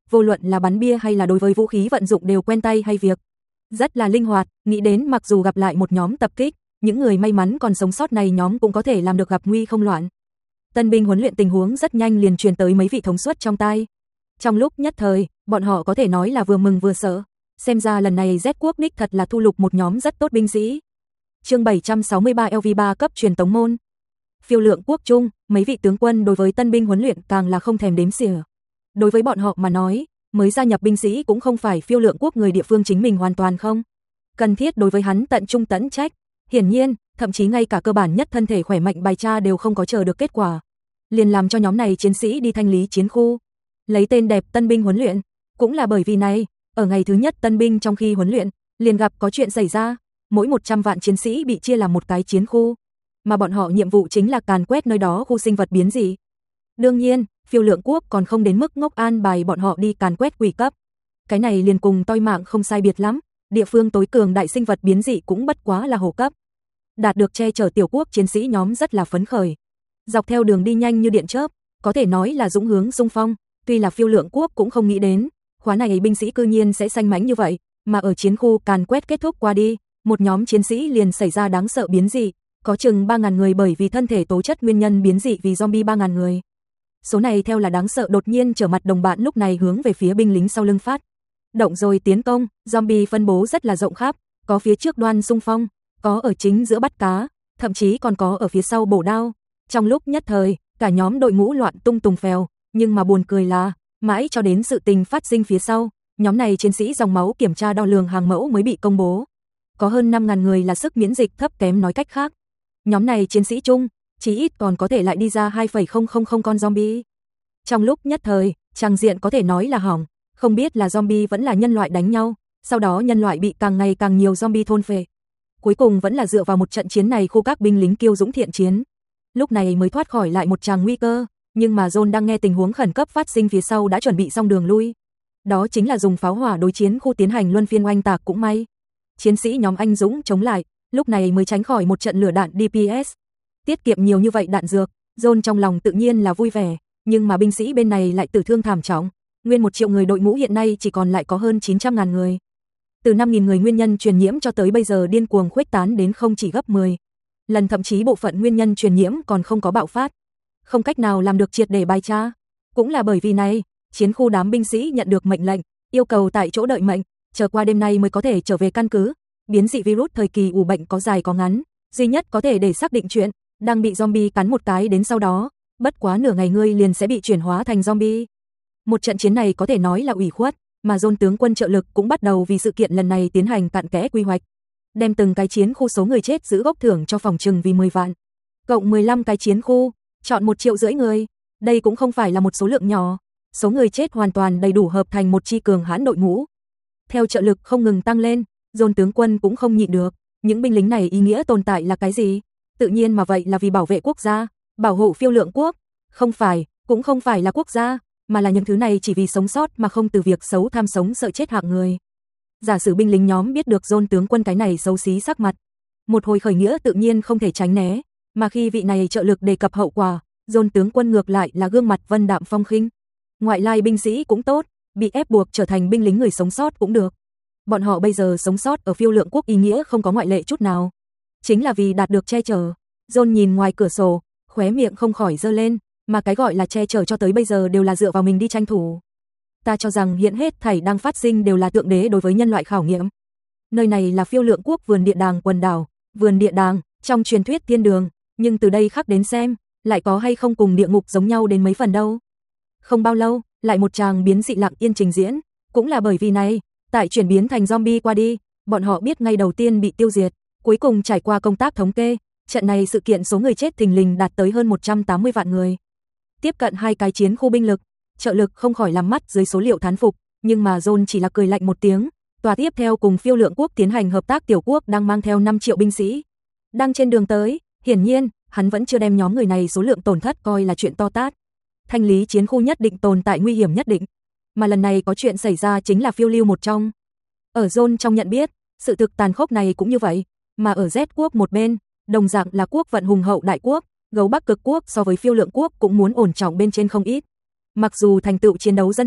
vô luận là bắn bia hay là đối với vũ khí vận dụng đều quen tay hay việc. Rất là linh hoạt, nghĩ đến mặc dù gặp lại một nhóm tập kích, những người may mắn còn sống sót này nhóm cũng có thể làm được gặp nguy không loạn. Tân binh huấn luyện tình huống rất nhanh liền truyền tới mấy vị thống suất trong tai. Trong lúc nhất thời, bọn họ có thể nói là vừa mừng vừa sợ. Xem ra lần này Z quốc đích thật là thu lục một nhóm rất tốt binh sĩ. Chương bảy trăm sáu mươi ba L V ba cấp truyền tống môn. Phiêu lượng quốc trung, mấy vị tướng quân đối với tân binh huấn luyện càng là không thèm đếm xỉa. Đối với bọn họ mà nói, mới gia nhập binh sĩ cũng không phải phiêu lượng quốc người địa phương chính mình hoàn toàn không cần thiết đối với hắn tận trung tận trách. Hiển nhiên, thậm chí ngay cả cơ bản nhất thân thể khỏe mạnh bài tra đều không có chờ được kết quả. Liền làm cho nhóm này chiến sĩ đi thanh lý chiến khu. Lấy tên đẹp tân binh huấn luyện. Cũng là bởi vì này, ở ngày thứ nhất tân binh trong khi huấn luyện, liền gặp có chuyện xảy ra. Mỗi một trăm vạn chiến sĩ bị chia làm một cái chiến khu. Mà bọn họ nhiệm vụ chính là càn quét nơi đó khu sinh vật biến dị. Đương nhiên, phiêu lượng quốc còn không đến mức ngốc an bài bọn họ đi càn quét quỷ cấp. Cái này liền cùng toi mạng không sai biệt lắm. Địa phương tối cường đại sinh vật biến dị cũng bất quá là hổ cấp. Đạt được che chở tiểu quốc chiến sĩ nhóm rất là phấn khởi. Dọc theo đường đi nhanh như điện chớp, có thể nói là dũng hướng xung phong. Tuy là phiêu lượng quốc cũng không nghĩ đến, khóa này binh sĩ cư nhiên sẽ sanh mãnh như vậy, mà ở chiến khu càn quét kết thúc qua đi, một nhóm chiến sĩ liền xảy ra đáng sợ biến dị, có chừng ba nghìn người bởi vì thân thể tố chất nguyên nhân biến dị vì zombie ba nghìn người. Số này theo là đáng sợ đột nhiên trở mặt đồng bạn lúc này hướng về phía binh lính sau lưng phát. Động rồi tiến công, zombie phân bố rất là rộng khắp, có phía trước đoan xung phong, có ở chính giữa bắt cá, thậm chí còn có ở phía sau bổ đao. Trong lúc nhất thời, cả nhóm đội ngũ loạn tung tùng phèo, nhưng mà buồn cười là, mãi cho đến sự tình phát sinh phía sau, nhóm này chiến sĩ dòng máu kiểm tra đo lường hàng mẫu mới bị công bố. Có hơn năm nghìn người là sức miễn dịch thấp kém, nói cách khác. Nhóm này chiến sĩ chung, chí ít còn có thể lại đi ra hai phẩy không không không con zombie. Trong lúc nhất thời, trang diện có thể nói là hỏng, không biết là zombie vẫn là nhân loại đánh nhau, sau đó nhân loại bị càng ngày càng nhiều zombie thôn phệ. Cuối cùng vẫn là dựa vào một trận chiến này khu các binh lính kiêu dũng thiện chiến. Lúc này mới thoát khỏi lại một tràng nguy cơ, nhưng mà John đang nghe tình huống khẩn cấp phát sinh phía sau đã chuẩn bị xong đường lui. Đó chính là dùng pháo hỏa đối chiến khu tiến hành luân phiên oanh tạc cũng may. Chiến sĩ nhóm anh dũng chống lại, lúc này mới tránh khỏi một trận lửa đạn đê pê ét. Tiết kiệm nhiều như vậy đạn dược, John trong lòng tự nhiên là vui vẻ, nhưng mà binh sĩ bên này lại tử thương thảm trọng. Nguyên một triệu người đội ngũ hiện nay chỉ còn lại có hơn chín trăm nghìn người. Từ năm nghìn người nguyên nhân truyền nhiễm cho tới bây giờ điên cuồng khuếch tán đến không chỉ gấp mười lần, thậm chí bộ phận nguyên nhân truyền nhiễm còn không có bạo phát. Không cách nào làm được triệt để bài tra. Cũng là bởi vì này, chiến khu đám binh sĩ nhận được mệnh lệnh, yêu cầu tại chỗ đợi mệnh, chờ qua đêm nay mới có thể trở về căn cứ. Biến dị virus thời kỳ ủ bệnh có dài có ngắn, duy nhất có thể để xác định chuyện, đang bị zombie cắn một cái đến sau đó, bất quá nửa ngày ngươi liền sẽ bị chuyển hóa thành zombie. Một trận chiến này có thể nói là ủy khuất, mà John tướng quân trợ lực cũng bắt đầu vì sự kiện lần này tiến hành cặn kẽ quy hoạch. Đem từng cái chiến khu số người chết giữ gốc thưởng cho phòng trừng vì mười vạn. Cộng mười lăm cái chiến khu, chọn một triệu rưỡi người. Đây cũng không phải là một số lượng nhỏ. Số người chết hoàn toàn đầy đủ hợp thành một chi cường hãn đội ngũ. Theo trợ lực không ngừng tăng lên, John tướng quân cũng không nhịn được. Những binh lính này ý nghĩa tồn tại là cái gì? Tự nhiên mà vậy là vì bảo vệ quốc gia, bảo hộ phiêu lượng quốc. Không phải, cũng không phải là quốc gia, mà là những thứ này chỉ vì sống sót mà không từ việc xấu tham sống sợ chết hạng người. Giả sử binh lính nhóm biết được John tướng quân cái này xấu xí sắc mặt, một hồi khởi nghĩa tự nhiên không thể tránh né, mà khi vị này trợ lực đề cập hậu quả, John tướng quân ngược lại là gương mặt vân đạm phong khinh. Ngoại lai binh sĩ cũng tốt, bị ép buộc trở thành binh lính người sống sót cũng được. Bọn họ bây giờ sống sót ở phiêu lượng quốc ý nghĩa không có ngoại lệ chút nào, chính là vì đạt được che chở. John nhìn ngoài cửa sổ, khóe miệng không khỏi giơ lên, mà cái gọi là che chở cho tới bây giờ đều là dựa vào mình đi tranh thủ. Ta cho rằng hiện hết thảy đang phát sinh đều là tượng đế đối với nhân loại khảo nghiệm. Nơi này là phiêu lượng quốc vườn địa đàng quần đảo, vườn địa đàng, trong truyền thuyết thiên đường, nhưng từ đây khác đến xem, lại có hay không cùng địa ngục giống nhau đến mấy phần đâu. Không bao lâu, lại một tràng biến dị lặng yên trình diễn, cũng là bởi vì này, tại chuyển biến thành zombie qua đi, bọn họ biết ngay đầu tiên bị tiêu diệt, cuối cùng trải qua công tác thống kê, trận này sự kiện số người chết thình lình đạt tới hơn một trăm tám mươi vạn người. Tiếp cận hai cái chiến khu binh lực, trợ lực không khỏi làm mắt dưới số liệu thán phục, nhưng mà John chỉ là cười lạnh một tiếng. Tòa tiếp theo cùng phiêu lượng quốc tiến hành hợp tác tiểu quốc đang mang theo năm triệu binh sĩ, đang trên đường tới. Hiển nhiên, hắn vẫn chưa đem nhóm người này số lượng tổn thất coi là chuyện to tát. Thanh lý chiến khu nhất định tồn tại nguy hiểm nhất định, mà lần này có chuyện xảy ra chính là phiêu lưu một trong. Ở John trong nhận biết, sự thực tàn khốc này cũng như vậy, mà ở Z quốc một bên, đồng dạng là quốc vận hùng hậu đại quốc, gấu Bắc cực quốc so với phiêu lượng quốc cũng muốn ổn trọng bên trên không ít. Mặc dù thành tựu chiến đấu dân tộc,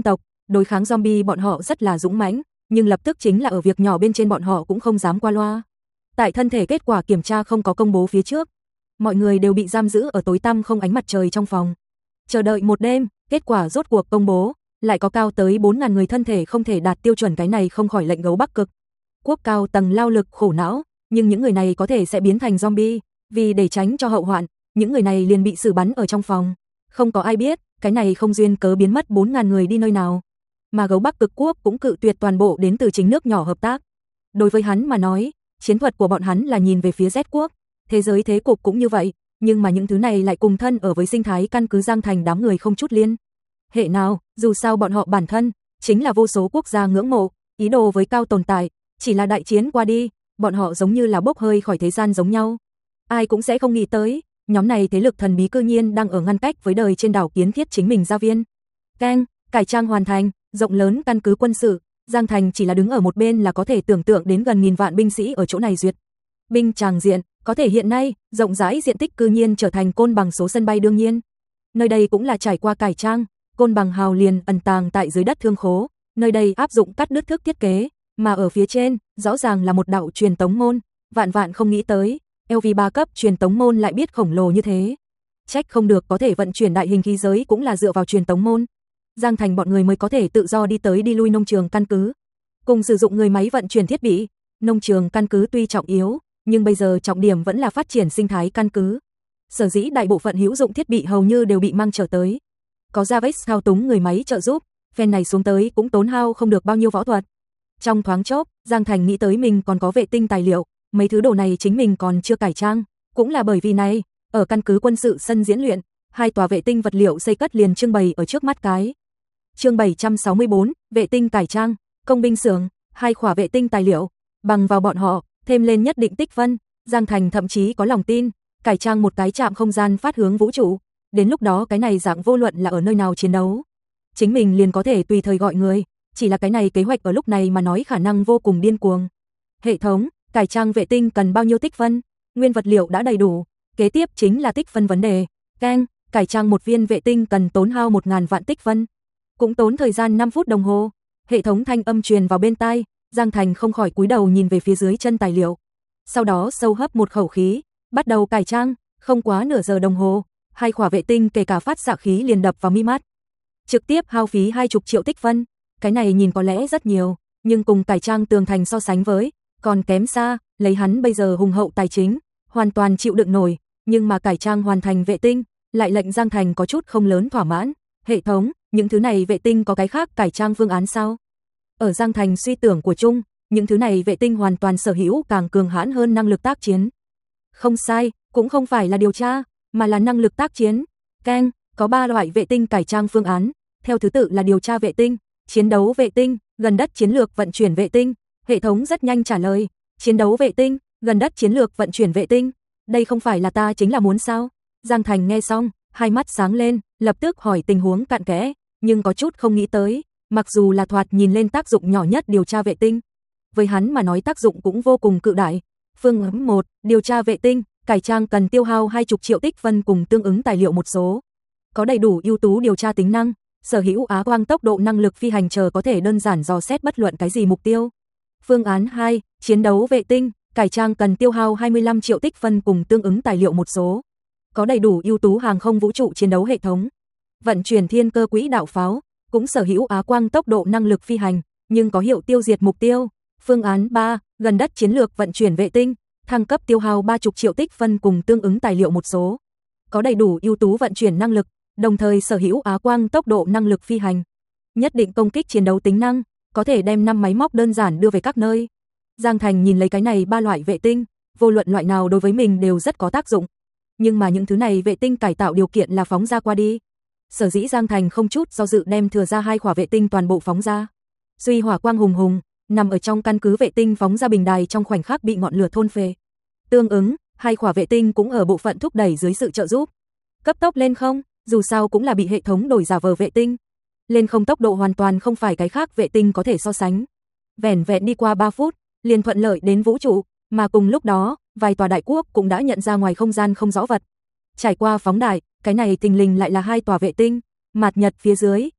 đối kháng zombie bọn họ rất là dũng mãnh, nhưng lập tức chính là ở việc nhỏ bên trên bọn họ cũng không dám qua loa. Tại thân thể kết quả kiểm tra không có công bố phía trước, mọi người đều bị giam giữ ở tối tăm không ánh mặt trời trong phòng. Chờ đợi một đêm, kết quả rốt cuộc công bố, lại có cao tới bốn nghìn người thân thể không thể đạt tiêu chuẩn, cái này không khỏi lệnh gấu Bắc Cực Quốc cao tầng lao lực khổ não, nhưng những người này có thể sẽ biến thành zombie, vì để tránh cho hậu hoạn, những người này liền bị xử bắn ở trong phòng. Không có ai biết, cái này không duyên cớ biến mất bốn nghìn người đi nơi nào. Mà gấu Bắc Cực Quốc cũng cự tuyệt toàn bộ đến từ chính nước nhỏ hợp tác. Đối với hắn mà nói, chiến thuật của bọn hắn là nhìn về phía Z quốc, thế giới thế cục cũng như vậy, nhưng mà những thứ này lại cùng thân ở với sinh thái căn cứ Giang Thành đám người không chút liên hệ nào, dù sao bọn họ bản thân chính là vô số quốc gia ngưỡng mộ, ý đồ với cao tồn tại, chỉ là đại chiến qua đi, bọn họ giống như là bốc hơi khỏi thế gian giống nhau. Ai cũng sẽ không nghĩ tới, nhóm này thế lực thần bí cư nhiên đang ở ngăn cách với đời trên đảo kiến thiết chính mình gia viên. Keng, cải trang hoàn thành, rộng lớn căn cứ quân sự, Giang Thành chỉ là đứng ở một bên là có thể tưởng tượng đến gần nghìn vạn binh sĩ ở chỗ này duyệt. Binh tràng diện, có thể hiện nay, rộng rãi diện tích cư nhiên trở thành Côn Bằng số sân bay đương nhiên. Nơi đây cũng là trải qua cải trang, Côn Bằng hào liền ẩn tàng tại dưới đất thương khố, nơi đây áp dụng cắt đứt thức thiết kế, mà ở phía trên, rõ ràng là một đạo truyền tống môn, vạn vạn không nghĩ tới, L V ba cấp truyền tống môn lại biết khổng lồ như thế. Trách không được có thể vận chuyển đại hình khí giới cũng là dựa vào truyền tống môn. Giang Thành bọn người mới có thể tự do đi tới đi lui nông trường căn cứ, cùng sử dụng người máy vận chuyển thiết bị. Nông trường căn cứ tuy trọng yếu, nhưng bây giờ trọng điểm vẫn là phát triển sinh thái căn cứ. Sở dĩ đại bộ phận hữu dụng thiết bị hầu như đều bị mang trở tới. Có Javex thao túng người máy trợ giúp, phen này xuống tới cũng tốn hao không được bao nhiêu võ thuật. Trong thoáng chốc, Giang Thành nghĩ tới mình còn có vệ tinh tài liệu, mấy thứ đồ này chính mình còn chưa cải trang, cũng là bởi vì này, ở căn cứ quân sự sân diễn luyện, hai tòa vệ tinh vật liệu xây cất liền trưng bày ở trước mắt cái. Chương bảy trăm sáu mươi bốn, vệ tinh cải trang, công binh xưởng, hai khỏa vệ tinh tài liệu, bằng vào bọn họ, thêm lên nhất định tích phân, Giang Thành thậm chí có lòng tin, cải trang một cái trạm không gian phát hướng vũ trụ, đến lúc đó cái này dạng vô luận là ở nơi nào chiến đấu, chính mình liền có thể tùy thời gọi người, chỉ là cái này kế hoạch ở lúc này mà nói khả năng vô cùng điên cuồng. Hệ thống, cải trang vệ tinh cần bao nhiêu tích phân? Nguyên vật liệu đã đầy đủ, kế tiếp chính là tích phân vấn đề. Keng, cải trang một viên vệ tinh cần tốn hao một nghìn vạn tích phân, cũng tốn thời gian năm phút đồng hồ. Hệ thống thanh âm truyền vào bên tai, Giang Thành không khỏi cúi đầu nhìn về phía dưới chân tài liệu. Sau đó sâu hấp một khẩu khí, bắt đầu cải trang, không quá nửa giờ đồng hồ, hai khỏa vệ tinh kể cả phát xạ khí liền đập vào mi mắt. Trực tiếp hao phí hai chục triệu tích phân, cái này nhìn có lẽ rất nhiều, nhưng cùng cải trang tường thành so sánh với, còn kém xa, lấy hắn bây giờ hùng hậu tài chính, hoàn toàn chịu đựng nổi, nhưng mà cải trang hoàn thành vệ tinh, lại lệnh Giang Thành có chút không lớn thỏa mãn. Hệ thống, những thứ này vệ tinh có cái khác cải trang phương án sao? Ở Giang Thành suy tưởng của chung, những thứ này vệ tinh hoàn toàn sở hữu càng cường hãn hơn năng lực tác chiến. Không sai, cũng không phải là điều tra, mà là năng lực tác chiến. Keng, có ba loại vệ tinh cải trang phương án, theo thứ tự là điều tra vệ tinh, chiến đấu vệ tinh, gần đất chiến lược vận chuyển vệ tinh. Hệ thống rất nhanh trả lời, chiến đấu vệ tinh, gần đất chiến lược vận chuyển vệ tinh. Đây không phải là ta chính là muốn sao? Giang Thành nghe xong, hai mắt sáng lên, lập tức hỏi tình huống cặn kẽ, nhưng có chút không nghĩ tới, mặc dù là thoạt nhìn lên tác dụng nhỏ nhất điều tra vệ tinh, với hắn mà nói tác dụng cũng vô cùng cự đại. Phương án một, điều tra vệ tinh, cải trang cần tiêu hao hai mươi triệu tích phân cùng tương ứng tài liệu một số. Có đầy đủ ưu tú điều tra tính năng, sở hữu á quang tốc độ năng lực phi hành chờ có thể đơn giản dò xét bất luận cái gì mục tiêu. Phương án hai, chiến đấu vệ tinh, cải trang cần tiêu hao hai mươi lăm triệu tích phân cùng tương ứng tài liệu một số. Có đầy đủ ưu tú hàng không vũ trụ chiến đấu hệ thống, vận chuyển thiên cơ quỹ đạo pháo, cũng sở hữu á quang tốc độ năng lực phi hành, nhưng có hiệu tiêu diệt mục tiêu. Phương án ba, gần đất chiến lược vận chuyển vệ tinh, thăng cấp tiêu hao ba mươi triệu tích phân cùng tương ứng tài liệu một số. Có đầy đủ ưu tú vận chuyển năng lực, đồng thời sở hữu á quang tốc độ năng lực phi hành, nhất định công kích chiến đấu tính năng, có thể đem năm máy móc đơn giản đưa về các nơi. Giang Thành nhìn lấy cái này ba loại vệ tinh, vô luận loại nào đối với mình đều rất có tác dụng. Nhưng mà những thứ này vệ tinh cải tạo điều kiện là phóng ra qua đi. Sở dĩ Giang Thành không chút do dự đem thừa ra hai khỏa vệ tinh toàn bộ phóng ra. Duy hỏa quang hùng hùng, nằm ở trong căn cứ vệ tinh phóng ra bình đài trong khoảnh khắc bị ngọn lửa thôn phệ. Tương ứng, hai khỏa vệ tinh cũng ở bộ phận thúc đẩy dưới sự trợ giúp. Cấp tốc lên không, dù sao cũng là bị hệ thống đổi giả vờ vệ tinh. Lên không tốc độ hoàn toàn không phải cái khác vệ tinh có thể so sánh. Vẻn vẹn đi qua ba phút, liền thuận lợi đến vũ trụ, mà cùng lúc đó, vài tòa đại quốc cũng đã nhận ra ngoài không gian không rõ vật. Trải qua phóng đại, cái này thình lình lại là hai tòa vệ tinh, mạt nhật phía dưới,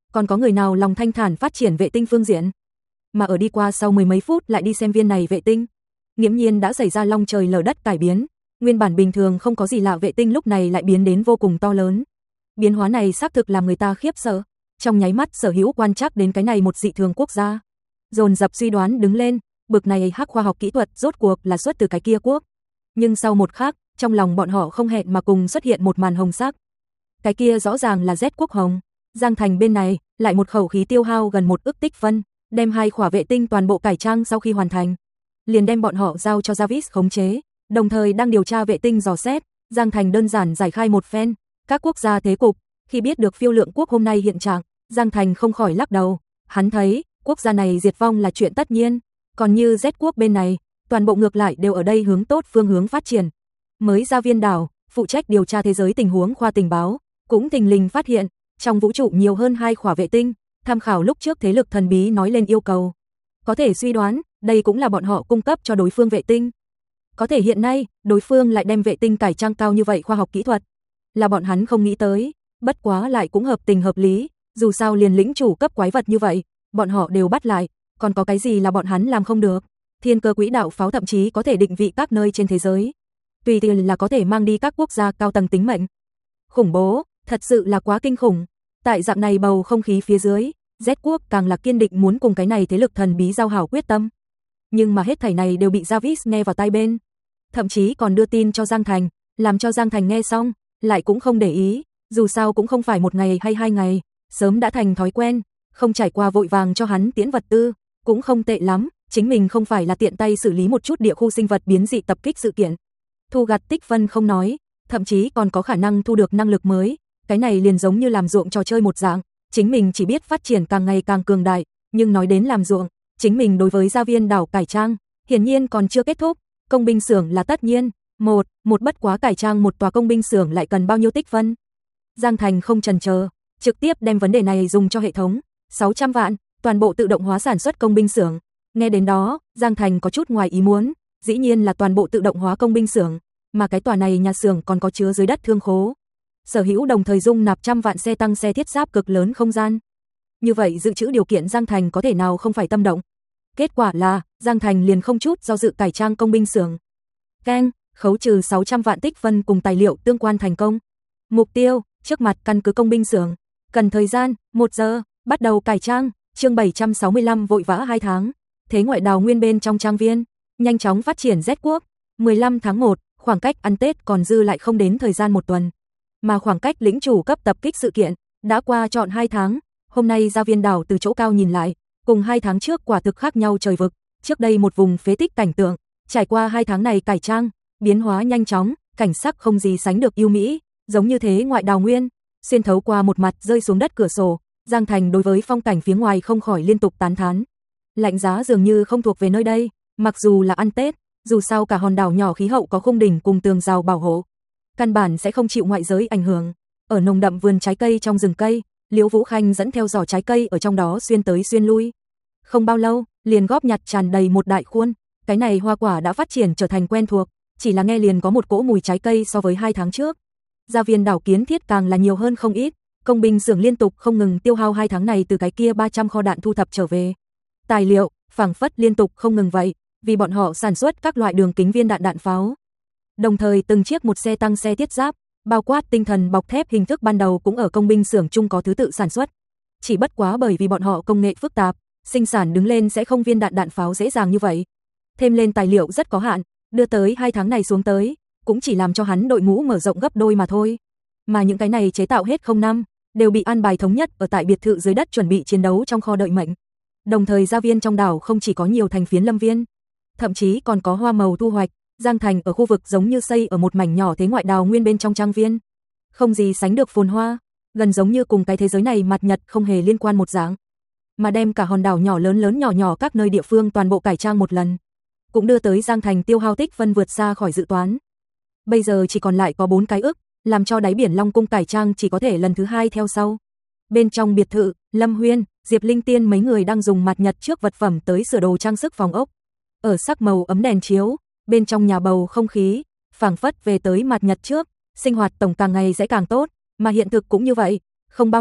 còn có người nào lòng thanh thản phát triển vệ tinh phương diện. Mà ở đi qua sau mười mấy phút lại đi xem viên này vệ tinh, nghiễm nhiên đã xảy ra long trời lở đất cải biến, nguyên bản bình thường không có gì lạ vệ tinh lúc này lại biến đến vô cùng to lớn. Biến hóa này xác thực làm người ta khiếp sợ, trong nháy mắt sở hữu quan trắc đến cái này một dị thường quốc gia, dồn dập suy đoán đứng lên, bực này hắc khoa học kỹ thuật rốt cuộc là xuất từ cái kia quốc. Nhưng sau một khắc, trong lòng bọn họ không hẹn mà cùng xuất hiện một màn hồng sắc. Cái kia rõ ràng là Z quốc hồng. Giang Thành bên này, lại một khẩu khí tiêu hao gần một ức tích phân, đem hai khỏa vệ tinh toàn bộ cải trang sau khi hoàn thành, liền đem bọn họ giao cho Jarvis khống chế, đồng thời đang điều tra vệ tinh dò xét. Giang Thành đơn giản giải khai một phen các quốc gia thế cục, khi biết được Phiêu Lượng quốc hôm nay hiện trạng, Giang Thành không khỏi lắc đầu, hắn thấy, quốc gia này diệt vong là chuyện tất nhiên, còn như Z quốc bên này, toàn bộ ngược lại đều ở đây hướng tốt phương hướng phát triển. Mới ra viên đảo, phụ trách điều tra thế giới tình huống khoa tình báo, cũng thình lình phát hiện, trong vũ trụ nhiều hơn hai khỏa vệ tinh, tham khảo lúc trước thế lực thần bí nói lên yêu cầu. Có thể suy đoán, đây cũng là bọn họ cung cấp cho đối phương vệ tinh. Có thể hiện nay, đối phương lại đem vệ tinh cải trang cao như vậy khoa học kỹ thuật, là bọn hắn không nghĩ tới, bất quá lại cũng hợp tình hợp lý, dù sao liền lĩnh chủ cấp quái vật như vậy, bọn họ đều bắt lại, còn có cái gì là bọn hắn làm không được. Thiên cơ quỹ đạo pháo thậm chí có thể định vị các nơi trên thế giới, tùy tiện là có thể mang đi các quốc gia cao tầng tính mệnh. Khủng bố, thật sự là quá kinh khủng. Tại dạng này bầu không khí phía dưới, Z quốc càng là kiên định muốn cùng cái này thế lực thần bí giao hảo quyết tâm. Nhưng mà hết thảy này đều bị Jarvis nghe vào tai bên, thậm chí còn đưa tin cho Giang Thành, làm cho Giang Thành nghe xong, lại cũng không để ý, dù sao cũng không phải một ngày hay hai ngày, sớm đã thành thói quen, không trải qua vội vàng cho hắn tiễn vật tư, cũng không tệ lắm, chính mình không phải là tiện tay xử lý một chút địa khu sinh vật biến dị tập kích sự kiện. Thu gặt tích phân không nói, thậm chí còn có khả năng thu được năng lực mới, cái này liền giống như làm ruộng trò chơi một dạng, chính mình chỉ biết phát triển càng ngày càng cường đại, nhưng nói đến làm ruộng, chính mình đối với gia viên đảo cải trang, hiển nhiên còn chưa kết thúc, công binh xưởng là tất nhiên, một, một bất quá cải trang một tòa công binh xưởng lại cần bao nhiêu tích phân. Giang Thành không chần chờ, trực tiếp đem vấn đề này dùng cho hệ thống, sáu trăm vạn, toàn bộ tự động hóa sản xuất công binh xưởng. Nghe đến đó, Giang Thành có chút ngoài ý muốn, dĩ nhiên là toàn bộ tự động hóa công binh xưởng, mà cái tòa này nhà xưởng còn có chứa dưới đất thương khố. Sở hữu đồng thời dung nạp trăm vạn xe tăng xe thiết giáp cực lớn không gian. Như vậy dự trữ điều kiện Giang Thành có thể nào không phải tâm động. Kết quả là, Giang Thành liền không chút do dự cải trang công binh xưởng. Keng, khấu trừ sáu trăm vạn tích phân cùng tài liệu tương quan thành công. Mục tiêu, trước mặt căn cứ công binh xưởng. Cần thời gian, một giờ, bắt đầu cải trang, chương bảy trăm sáu mươi lăm vội vã hai tháng. Thế ngoại đào nguyên bên trong trang viên, nhanh chóng phát triển Z quốc. mười lăm tháng một, khoảng cách ăn Tết còn dư lại không đến thời gian một tuần. Mà khoảng cách lĩnh chủ cấp tập kích sự kiện, đã qua trọn hai tháng. Hôm nay gia viên đảo từ chỗ cao nhìn lại, cùng hai tháng trước quả thực khác nhau trời vực. Trước đây một vùng phế tích cảnh tượng, trải qua hai tháng này cải trang, biến hóa nhanh chóng, cảnh sắc không gì sánh được ưu mỹ, giống như thế ngoại đào nguyên, xuyên thấu qua một mặt rơi xuống đất cửa sổ, Giang Thành đối với phong cảnh phía ngoài không khỏi liên tục tán thán. Lạnh giá dường như không thuộc về nơi đây, mặc dù là ăn Tết, dù sao cả hòn đảo nhỏ khí hậu có khung đỉnh cùng tường rào bảo hộ, căn bản sẽ không chịu ngoại giới ảnh hưởng. Ở nồng đậm vườn trái cây trong rừng cây, Liễu Vũ Khanh dẫn theo giỏ trái cây ở trong đó xuyên tới xuyên lui. Không bao lâu, liền góp nhặt tràn đầy một đại khuôn, cái này hoa quả đã phát triển trở thành quen thuộc, chỉ là nghe liền có một cỗ mùi trái cây so với hai tháng trước. Gia viên đảo kiến thiết càng là nhiều hơn không ít, công binh xưởng liên tục không ngừng tiêu hao hai tháng này từ cái kia ba trăm kho đạn thu thập trở về. Tài liệu, phảng phất liên tục không ngừng vậy, vì bọn họ sản xuất các loại đường kính viên đạn đạn pháo. Đồng thời từng chiếc một xe tăng xe thiết giáp, bao quát tinh thần bọc thép hình thức ban đầu cũng ở công binh xưởng chung có thứ tự sản xuất. Chỉ bất quá bởi vì bọn họ công nghệ phức tạp, sinh sản đứng lên sẽ không viên đạn đạn pháo dễ dàng như vậy. Thêm lên tài liệu rất có hạn, đưa tới hai tháng này xuống tới, cũng chỉ làm cho hắn đội ngũ mở rộng gấp đôi mà thôi. Mà những cái này chế tạo hết không năm, đều bị an bài thống nhất ở tại biệt thự dưới đất chuẩn bị chiến đấu trong kho đợi mệnh. Đồng thời gia viên trong đảo không chỉ có nhiều thành phiến lâm viên, thậm chí còn có hoa màu thu hoạch. Giang Thành ở khu vực giống như xây ở một mảnh nhỏ thế ngoại đào nguyên bên trong trang viên, không gì sánh được phồn hoa, gần giống như cùng cái thế giới này mặt nhật không hề liên quan một dạng. Mà đem cả hòn đảo nhỏ lớn lớn nhỏ nhỏ các nơi địa phương toàn bộ cải trang một lần, cũng đưa tới Giang Thành tiêu hao tích phân vượt xa khỏi dự toán. Bây giờ chỉ còn lại có bốn cái ức, làm cho đáy biển Long cung cải trang chỉ có thể lần thứ hai theo sau. Bên trong biệt thự, Lâm Huyên, Diệp Linh Tiên mấy người đang dùng mặt nhật trước vật phẩm tới sửa đồ trang sức phòng ốc. Ở sắc màu ấm đèn chiếu, bên trong nhà bầu không khí, phảng phất về tới mặt nhật trước, sinh hoạt tổng càng ngày sẽ càng tốt, mà hiện thực cũng như vậy. Không bao lâu,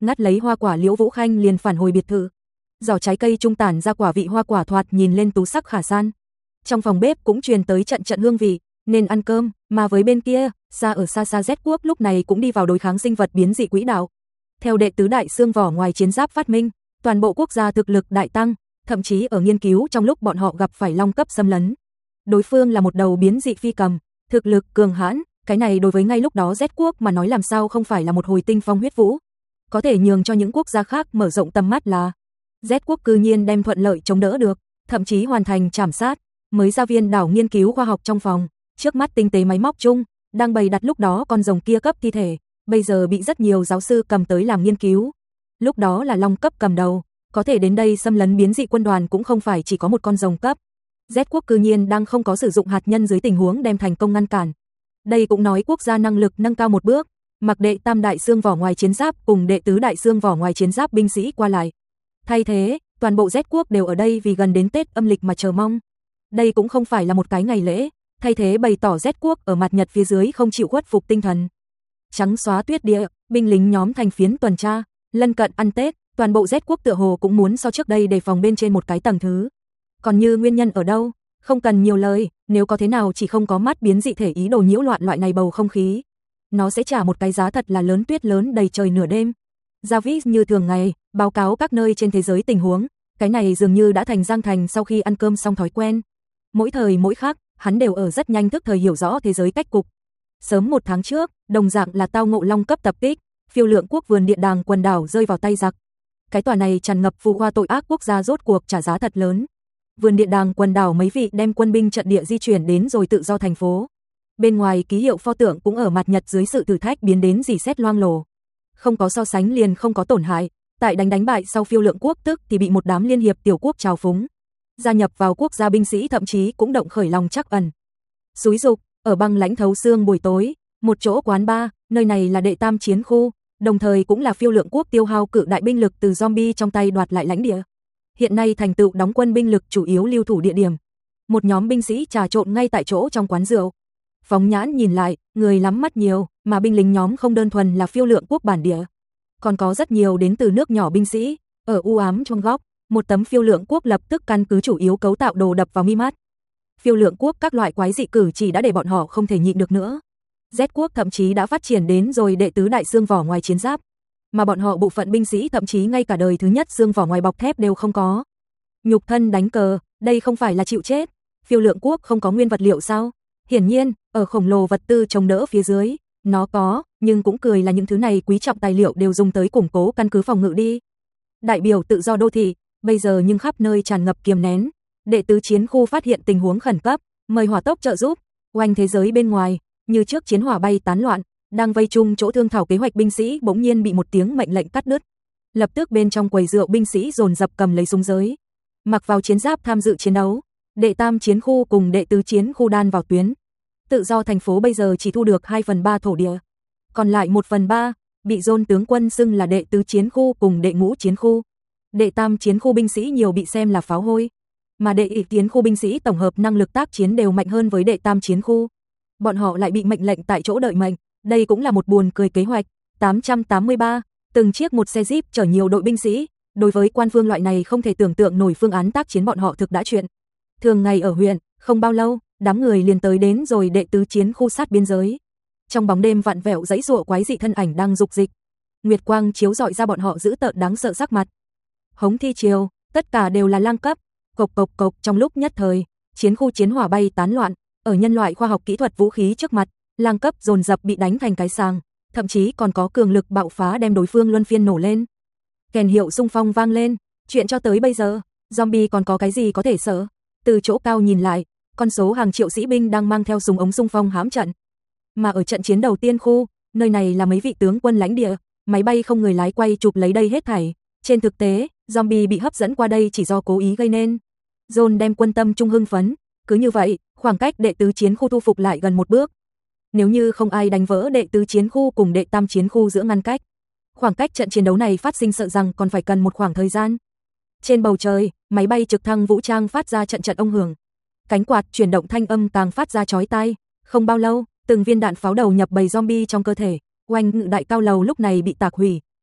ngắt lấy hoa quả Liễu Vũ Khanh liền phản hồi biệt thự. Giỏ trái cây trung tản ra quả vị hoa quả thoạt nhìn lên tú sắc khả san. Trong phòng bếp cũng truyền tới trận trận hương vị, nên ăn cơm, mà với bên kia, xa ở xa xa Z quốc lúc này cũng đi vào đối kháng sinh vật biến dị quỹ đạo. Theo đệ tứ đại xương vỏ ngoài chiến giáp phát minh, toàn bộ quốc gia thực lực đại tăng, thậm chí ở nghiên cứu trong lúc bọn họ gặp phải long cấp xâm lấn. Đối phương là một đầu biến dị phi cầm, thực lực cường hãn, cái này đối với ngay lúc đó Z quốc mà nói làm sao không phải là một hồi tinh phong huyết vũ. Có thể nhường cho những quốc gia khác mở rộng tầm mắt là Z quốc cư nhiên đem thuận lợi chống đỡ được, thậm chí hoàn thành trảm sát, mới ra viên đảo nghiên cứu khoa học trong phòng, trước mắt tinh tế máy móc chung, đang bày đặt lúc đó con rồng kia cấp thi thể, bây giờ bị rất nhiều giáo sư cầm tới làm nghiên cứu. Lúc đó là long cấp cầm đầu, có thể đến đây xâm lấn biến dị quân đoàn cũng không phải chỉ có một con rồng cấp. Z quốc cư nhiên đang không có sử dụng hạt nhân dưới tình huống đem thành công ngăn cản. Đây cũng nói quốc gia năng lực nâng cao một bước, mặc đệ tam đại xương vỏ ngoài chiến giáp cùng đệ tứ đại xương vỏ ngoài chiến giáp binh sĩ qua lại. Thay thế, toàn bộ Z quốc đều ở đây vì gần đến Tết âm lịch mà chờ mong. Đây cũng không phải là một cái ngày lễ, thay thế bày tỏ Z quốc ở mặt Nhật phía dưới không chịu khuất phục tinh thần. Trắng xóa tuyết địa, binh lính nhóm thành phiến tuần tra, lân cận ăn Tết, toàn bộ Z quốc tựa hồ cũng muốn so trước đây đề phòng bên trên một cái tầng thứ. Còn như nguyên nhân ở đâu, không cần nhiều lời, nếu có thế nào chỉ không có mắt biến dị thể ý đồ nhiễu loạn loại này bầu không khí. Nó sẽ trả một cái giá thật là lớn, tuyết lớn đầy trời nửa đêm. Javis như thường ngày, báo cáo các nơi trên thế giới tình huống, cái này dường như đã thành Giang Thành sau khi ăn cơm xong thói quen. Mỗi thời mỗi khắc, hắn đều ở rất nhanh thức thời hiểu rõ thế giới cách cục. Sớm một tháng trước, đồng dạng là tao ngộ long cấp tập kích, phiêu lượng quốc vườn điện đàng quần đảo rơi vào tay giặc. Cái tòa này tràn ngập phù hoa tội ác quốc gia rốt cuộc trả giá thật lớn. Vườn điện đàng quần đảo mấy vị đem quân binh trận địa di chuyển đến rồi tự do thành phố. Bên ngoài ký hiệu pho tượng cũng ở mặt Nhật dưới sự thử thách biến đến dì xét loang lổ. Không có so sánh liền không có tổn hại, tại đánh đánh bại sau phiêu lượng quốc tức thì bị một đám liên hiệp tiểu quốc trào phúng. Gia nhập vào quốc gia binh sĩ thậm chí cũng động khởi lòng trắc ẩn. Xúi dục, ở băng lãnh thấu xương buổi tối, một chỗ quán bar, nơi này là đệ tam chiến khu, đồng thời cũng là phiêu lượng quốc tiêu hao cự đại binh lực từ zombie trong tay đoạt lại lãnh địa. Hiện nay thành tựu đóng quân binh lực chủ yếu lưu thủ địa điểm. Một nhóm binh sĩ trà trộn ngay tại chỗ trong quán rượu. Phóng nhãn nhìn lại, người lắm mắt nhiều, mà binh lính nhóm không đơn thuần là phiêu lượng quốc bản địa. Còn có rất nhiều đến từ nước nhỏ binh sĩ, ở u ám trong góc, một tấm phiêu lượng quốc lập tức căn cứ chủ yếu cấu tạo đồ đập vào mi mắt. Phiêu lượng quốc các loại quái dị cử chỉ đã để bọn họ không thể nhịn được nữa. Z quốc thậm chí đã phát triển đến rồi đệ tứ đại xương vỏ ngoài chiến giáp, mà bọn họ bộ phận binh sĩ thậm chí ngay cả đời thứ nhất xương vỏ ngoài bọc thép đều không có. Nhục thân đánh cờ, đây không phải là chịu chết. Phiêu lượng quốc không có nguyên vật liệu sao? Hiển nhiên, ở khổng lồ vật tư chống đỡ phía dưới, nó có, nhưng cũng cười là những thứ này quý trọng tài liệu đều dùng tới củng cố căn cứ phòng ngự đi. Đại biểu tự do đô thị, bây giờ nhưng khắp nơi tràn ngập kiềm nén. Đệ tứ chiến khu phát hiện tình huống khẩn cấp, mời hỏa tốc trợ giúp. Oanh thế giới bên ngoài, như trước chiến hỏa bay tán loạn, đang vây chung chỗ thương thảo kế hoạch binh sĩ bỗng nhiên bị một tiếng mệnh lệnh cắt đứt. Lập tức bên trong quầy rượu binh sĩ dồn dập cầm lấy súng giới, mặc vào chiến giáp tham dự chiến đấu. Đệ tam chiến khu cùng đệ tứ chiến khu đan vào tuyến. Tự do thành phố bây giờ chỉ thu được hai phần ba thổ địa, còn lại một phần ba bị dồn tướng quân xưng là đệ tứ chiến khu cùng đệ ngũ chiến khu. Đệ tam chiến khu binh sĩ nhiều bị xem là pháo hôi, mà đệ ị chiến khu binh sĩ tổng hợp năng lực tác chiến đều mạnh hơn với đệ tam chiến khu. Bọn họ lại bị mệnh lệnh tại chỗ đợi mệnh, đây cũng là một buồn cười kế hoạch. tám trăm tám mươi ba, từng chiếc một xe jeep chở nhiều đội binh sĩ, đối với quan phương loại này không thể tưởng tượng nổi phương án tác chiến bọn họ thực đã chuyện. Thường ngày ở huyện, không bao lâu, đám người liền tới đến rồi đệ tứ chiến khu sát biên giới. Trong bóng đêm vặn vẹo dãy giụa quái dị thân ảnh đang dục dịch. Nguyệt quang chiếu rọi ra bọn họ dữ tợn đáng sợ sắc mặt. Hống thi chiều, tất cả đều là lang cấp. Cộc cộc cộc trong lúc nhất thời, chiến khu chiến hỏa bay tán loạn, ở nhân loại khoa học kỹ thuật vũ khí trước mặt, lang cấp dồn dập bị đánh thành cái sàng, thậm chí còn có cường lực bạo phá đem đối phương luân phiên nổ lên. Kèn hiệu xung phong vang lên, chuyện cho tới bây giờ, zombie còn có cái gì có thể sợ? Từ chỗ cao nhìn lại, con số hàng triệu sĩ binh đang mang theo súng ống xung phong hãm trận. Mà ở trận chiến đầu tiên khu, nơi này là mấy vị tướng quân lãnh địa, máy bay không người lái quay chụp lấy đây hết thảy. Trên thực tế, zombie bị hấp dẫn qua đây chỉ do cố ý gây nên. John đem quân tâm trung hưng phấn, cứ như vậy, khoảng cách đệ tứ chiến khu thu phục lại gần một bước. Nếu như không ai đánh vỡ đệ tứ chiến khu cùng đệ tam chiến khu giữa ngăn cách, khoảng cách trận chiến đấu này phát sinh sợ rằng còn phải cần một khoảng thời gian. Trên bầu trời, máy bay trực thăng vũ trang phát ra trận trận ông hưởng. Cánh quạt chuyển động thanh âm càng phát ra chói tai. Không bao lâu, từng viên đạn pháo đầu nhập bầy zombie trong cơ thể. Oanh ngự đại cao lầu lúc này bị tạc hủy,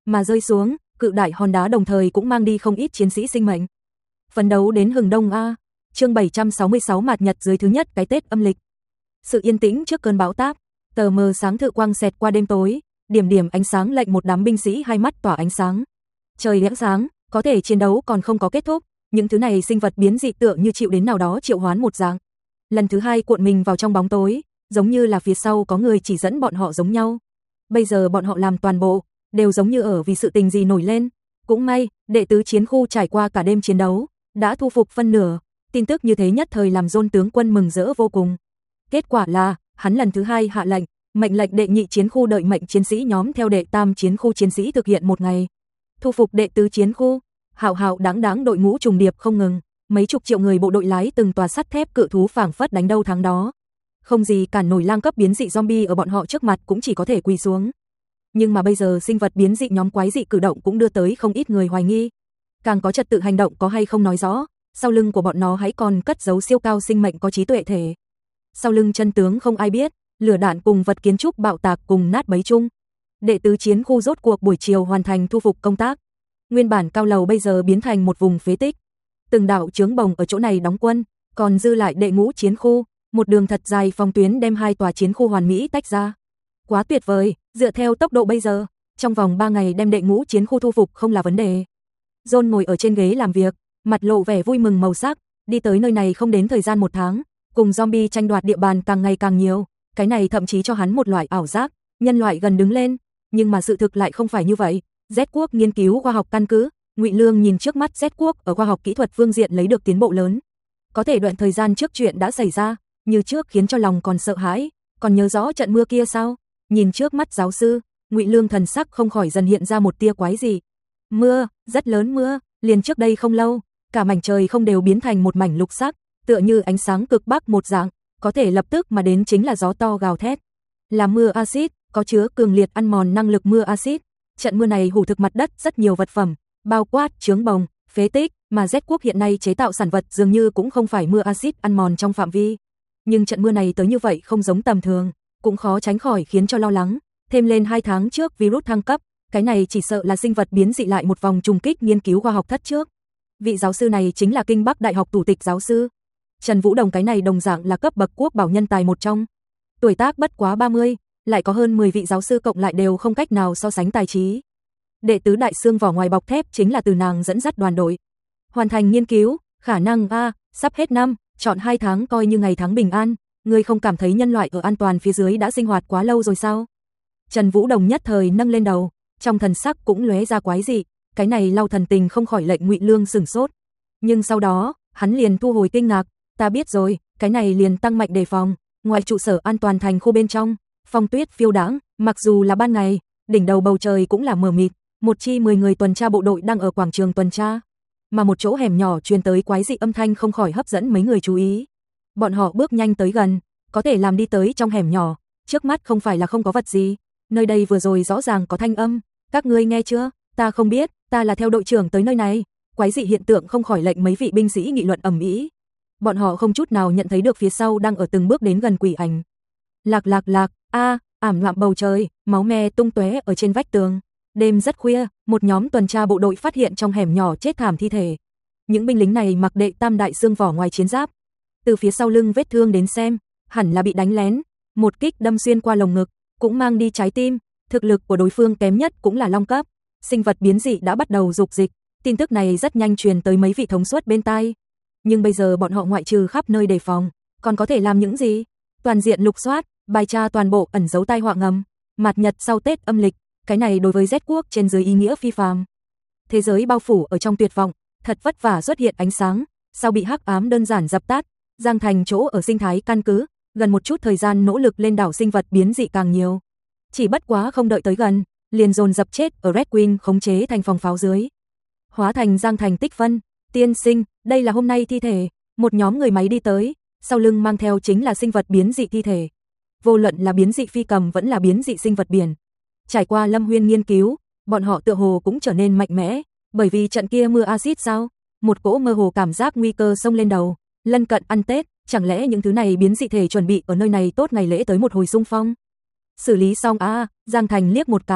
mà rơi xuống, cự đại hòn đá đồng thời cũng mang đi không ít chiến sĩ sinh mệnh. Phấn đấu đến hừng đông a. Chương bảy trăm sáu mươi sáu mạt nhật dưới thứ nhất cái Tết âm lịch. Sự yên tĩnh trước cơn bão táp, tờ mờ sáng thự quang xẹt qua đêm tối, điểm điểm ánh sáng lệnh một đám binh sĩ hai mắt tỏa ánh sáng. Trời lẽng sáng, có thể chiến đấu còn không có kết thúc, những thứ này sinh vật biến dị tựa như chịu đến nào đó triệu hoán một dạng. Lần thứ hai cuộn mình vào trong bóng tối, giống như là phía sau có người chỉ dẫn bọn họ giống nhau. Bây giờ bọn họ làm toàn bộ, đều giống như ở vì sự tình gì nổi lên. Cũng may, đệ tứ chiến khu trải qua cả đêm chiến đấu, đã thu phục phân nửa, tin tức như thế nhất thời làm John tướng quân mừng rỡ vô cùng. Kết quả là, hắn lần thứ hai hạ lệnh, mệnh lệnh đệ nhị chiến khu đợi mệnh chiến sĩ nhóm theo đệ tam chiến khu chiến sĩ thực hiện một ngày. Thu phục đệ tứ chiến khu, hạo hạo đáng đáng đội ngũ trùng điệp không ngừng, mấy chục triệu người bộ đội lái từng tòa sắt thép cự thú phảng phất đánh đâu thắng đó. Không gì cản nổi lang cấp biến dị zombie ở bọn họ trước mặt cũng chỉ có thể quỳ xuống. Nhưng mà bây giờ sinh vật biến dị nhóm quái dị cử động cũng đưa tới không ít người hoài nghi. Càng có trật tự hành động có hay không nói rõ, sau lưng của bọn nó hãy còn cất giấu siêu cao sinh mệnh có trí tuệ thể. Sau lưng chân tướng không ai biết, lửa đạn cùng vật kiến trúc bạo tạc cùng nát bấy chung. Đệ tứ chiến khu rốt cuộc buổi chiều hoàn thành thu phục công tác. Nguyên bản cao lầu bây giờ biến thành một vùng phế tích. Từng đạo chướng bồng ở chỗ này đóng quân, còn dư lại đệ ngũ chiến khu, một đường thật dài phòng tuyến đem hai tòa chiến khu hoàn mỹ tách ra. Quá tuyệt vời, dựa theo tốc độ bây giờ, trong vòng ba ngày đem đệ ngũ chiến khu thu phục không là vấn đề. John ngồi ở trên ghế làm việc, mặt lộ vẻ vui mừng màu sắc, đi tới nơi này không đến thời gian một tháng, cùng zombie tranh đoạt địa bàn càng ngày càng nhiều, cái này thậm chí cho hắn một loại ảo giác, nhân loại gần đứng lên, nhưng mà sự thực lại không phải như vậy. Z quốc nghiên cứu khoa học căn cứ, Ngụy Lương nhìn trước mắt Z quốc ở khoa học kỹ thuật phương diện lấy được tiến bộ lớn. Có thể đoạn thời gian trước chuyện đã xảy ra, như trước khiến cho lòng còn sợ hãi, còn nhớ rõ trận mưa kia sao? Nhìn trước mắt giáo sư, Ngụy Lương thần sắc không khỏi dần hiện ra một tia quái dị. Mưa, rất lớn mưa, liền trước đây không lâu, cả mảnh trời không đều biến thành một mảnh lục sắc, tựa như ánh sáng cực bắc một dạng, có thể lập tức mà đến chính là gió to gào thét. Là mưa axit, có chứa cường liệt ăn mòn năng lực mưa axit. Trận mưa này hủ thực mặt đất rất nhiều vật phẩm, bao quát chướng bồng, phế tích, mà Z quốc hiện nay chế tạo sản vật dường như cũng không phải mưa axit ăn mòn trong phạm vi. Nhưng trận mưa này tới như vậy không giống tầm thường, cũng khó tránh khỏi khiến cho lo lắng, thêm lên hai tháng trước virus thăng cấp, cái này chỉ sợ là sinh vật biến dị lại một vòng trùng kích nghiên cứu khoa học thất trước. Vị giáo sư này chính là Kinh Bắc Đại học thủ tịch giáo sư Trần Vũ Đồng, cái này đồng dạng là cấp bậc quốc bảo nhân tài một trong. Tuổi tác bất quá ba mươi, lại có hơn mười vị giáo sư cộng lại đều không cách nào so sánh tài trí. Đệ tứ đại xương vỏ ngoài bọc thép chính là từ nàng dẫn dắt đoàn đội. Hoàn thành nghiên cứu, khả năng a, sắp hết năm, chọn hai tháng coi như ngày tháng bình an, ngươi không cảm thấy nhân loại ở an toàn phía dưới đã sinh hoạt quá lâu rồi sao? Trần Vũ Đồng nhất thời nâng lên đầu, trong thần sắc cũng lóe ra quái dị, cái này lau thần tình không khỏi lệnh Ngụy Lương sửng sốt. Nhưng sau đó, hắn liền thu hồi kinh ngạc, ta biết rồi, cái này liền tăng mạnh đề phòng, ngoài trụ sở an toàn thành khu bên trong, phong tuyết phiêu đãng, mặc dù là ban ngày, đỉnh đầu bầu trời cũng là mờ mịt, một chi mười người tuần tra bộ đội đang ở quảng trường tuần tra, mà một chỗ hẻm nhỏ truyền tới quái dị âm thanh không khỏi hấp dẫn mấy người chú ý. Bọn họ bước nhanh tới gần, có thể làm đi tới trong hẻm nhỏ, trước mắt không phải là không có vật gì, nơi đây vừa rồi rõ ràng có thanh âm, các ngươi nghe chưa? Ta không biết, ta là theo đội trưởng tới nơi này. Quái dị hiện tượng không khỏi lệnh mấy vị binh sĩ nghị luận ầm ĩ. Bọn họ không chút nào nhận thấy được phía sau đang ở từng bước đến gần quỷ ảnh. Lạc lạc lạc, a, ảm đạm bầu trời, máu me tung tóe ở trên vách tường. Đêm rất khuya, một nhóm tuần tra bộ đội phát hiện trong hẻm nhỏ chết thảm thi thể. Những binh lính này mặc đệ tam đại xương vỏ ngoài chiến giáp. Từ phía sau lưng vết thương đến xem, hẳn là bị đánh lén, một kích đâm xuyên qua lồng ngực, cũng mang đi trái tim, thực lực của đối phương kém nhất cũng là long cấp. Sinh vật biến dị đã bắt đầu dục dịch, tin tức này rất nhanh truyền tới mấy vị thống suất bên tai. Nhưng bây giờ bọn họ ngoại trừ khắp nơi đề phòng, còn có thể làm những gì? Toàn diện lục soát, bài tra toàn bộ ẩn dấu tai họa ngầm, mạt nhật sau Tết âm lịch, cái này đối với Z quốc trên dưới ý nghĩa phi phàm. Thế giới bao phủ ở trong tuyệt vọng, thật vất vả xuất hiện ánh sáng, sau bị hắc ám đơn giản dập tắt, Giang Thành chỗ ở sinh thái căn cứ, gần một chút thời gian nỗ lực lên đảo sinh vật biến dị càng nhiều. Chỉ bất quá không đợi tới gần, liền dồn dập chết ở Red Queen khống chế thành phòng pháo dưới. Hóa thành Giang Thành tích phân, tiên sinh, đây là hôm nay thi thể, một nhóm người máy đi tới, sau lưng mang theo chính là sinh vật biến dị thi thể. Vô luận là biến dị phi cầm vẫn là biến dị sinh vật biển. Trải qua Lâm Huyên nghiên cứu, bọn họ tựa hồ cũng trở nên mạnh mẽ, bởi vì trận kia mưa axit sao? Một cỗ mơ hồ cảm giác nguy cơ xông lên đầu, lân cận ăn Tết, chẳng lẽ những thứ này biến dị thể chuẩn bị ở nơi này tốt ngày lễ tới một hồi xung phong? Xử lý xong a, à, Giang Thành liếc một cái,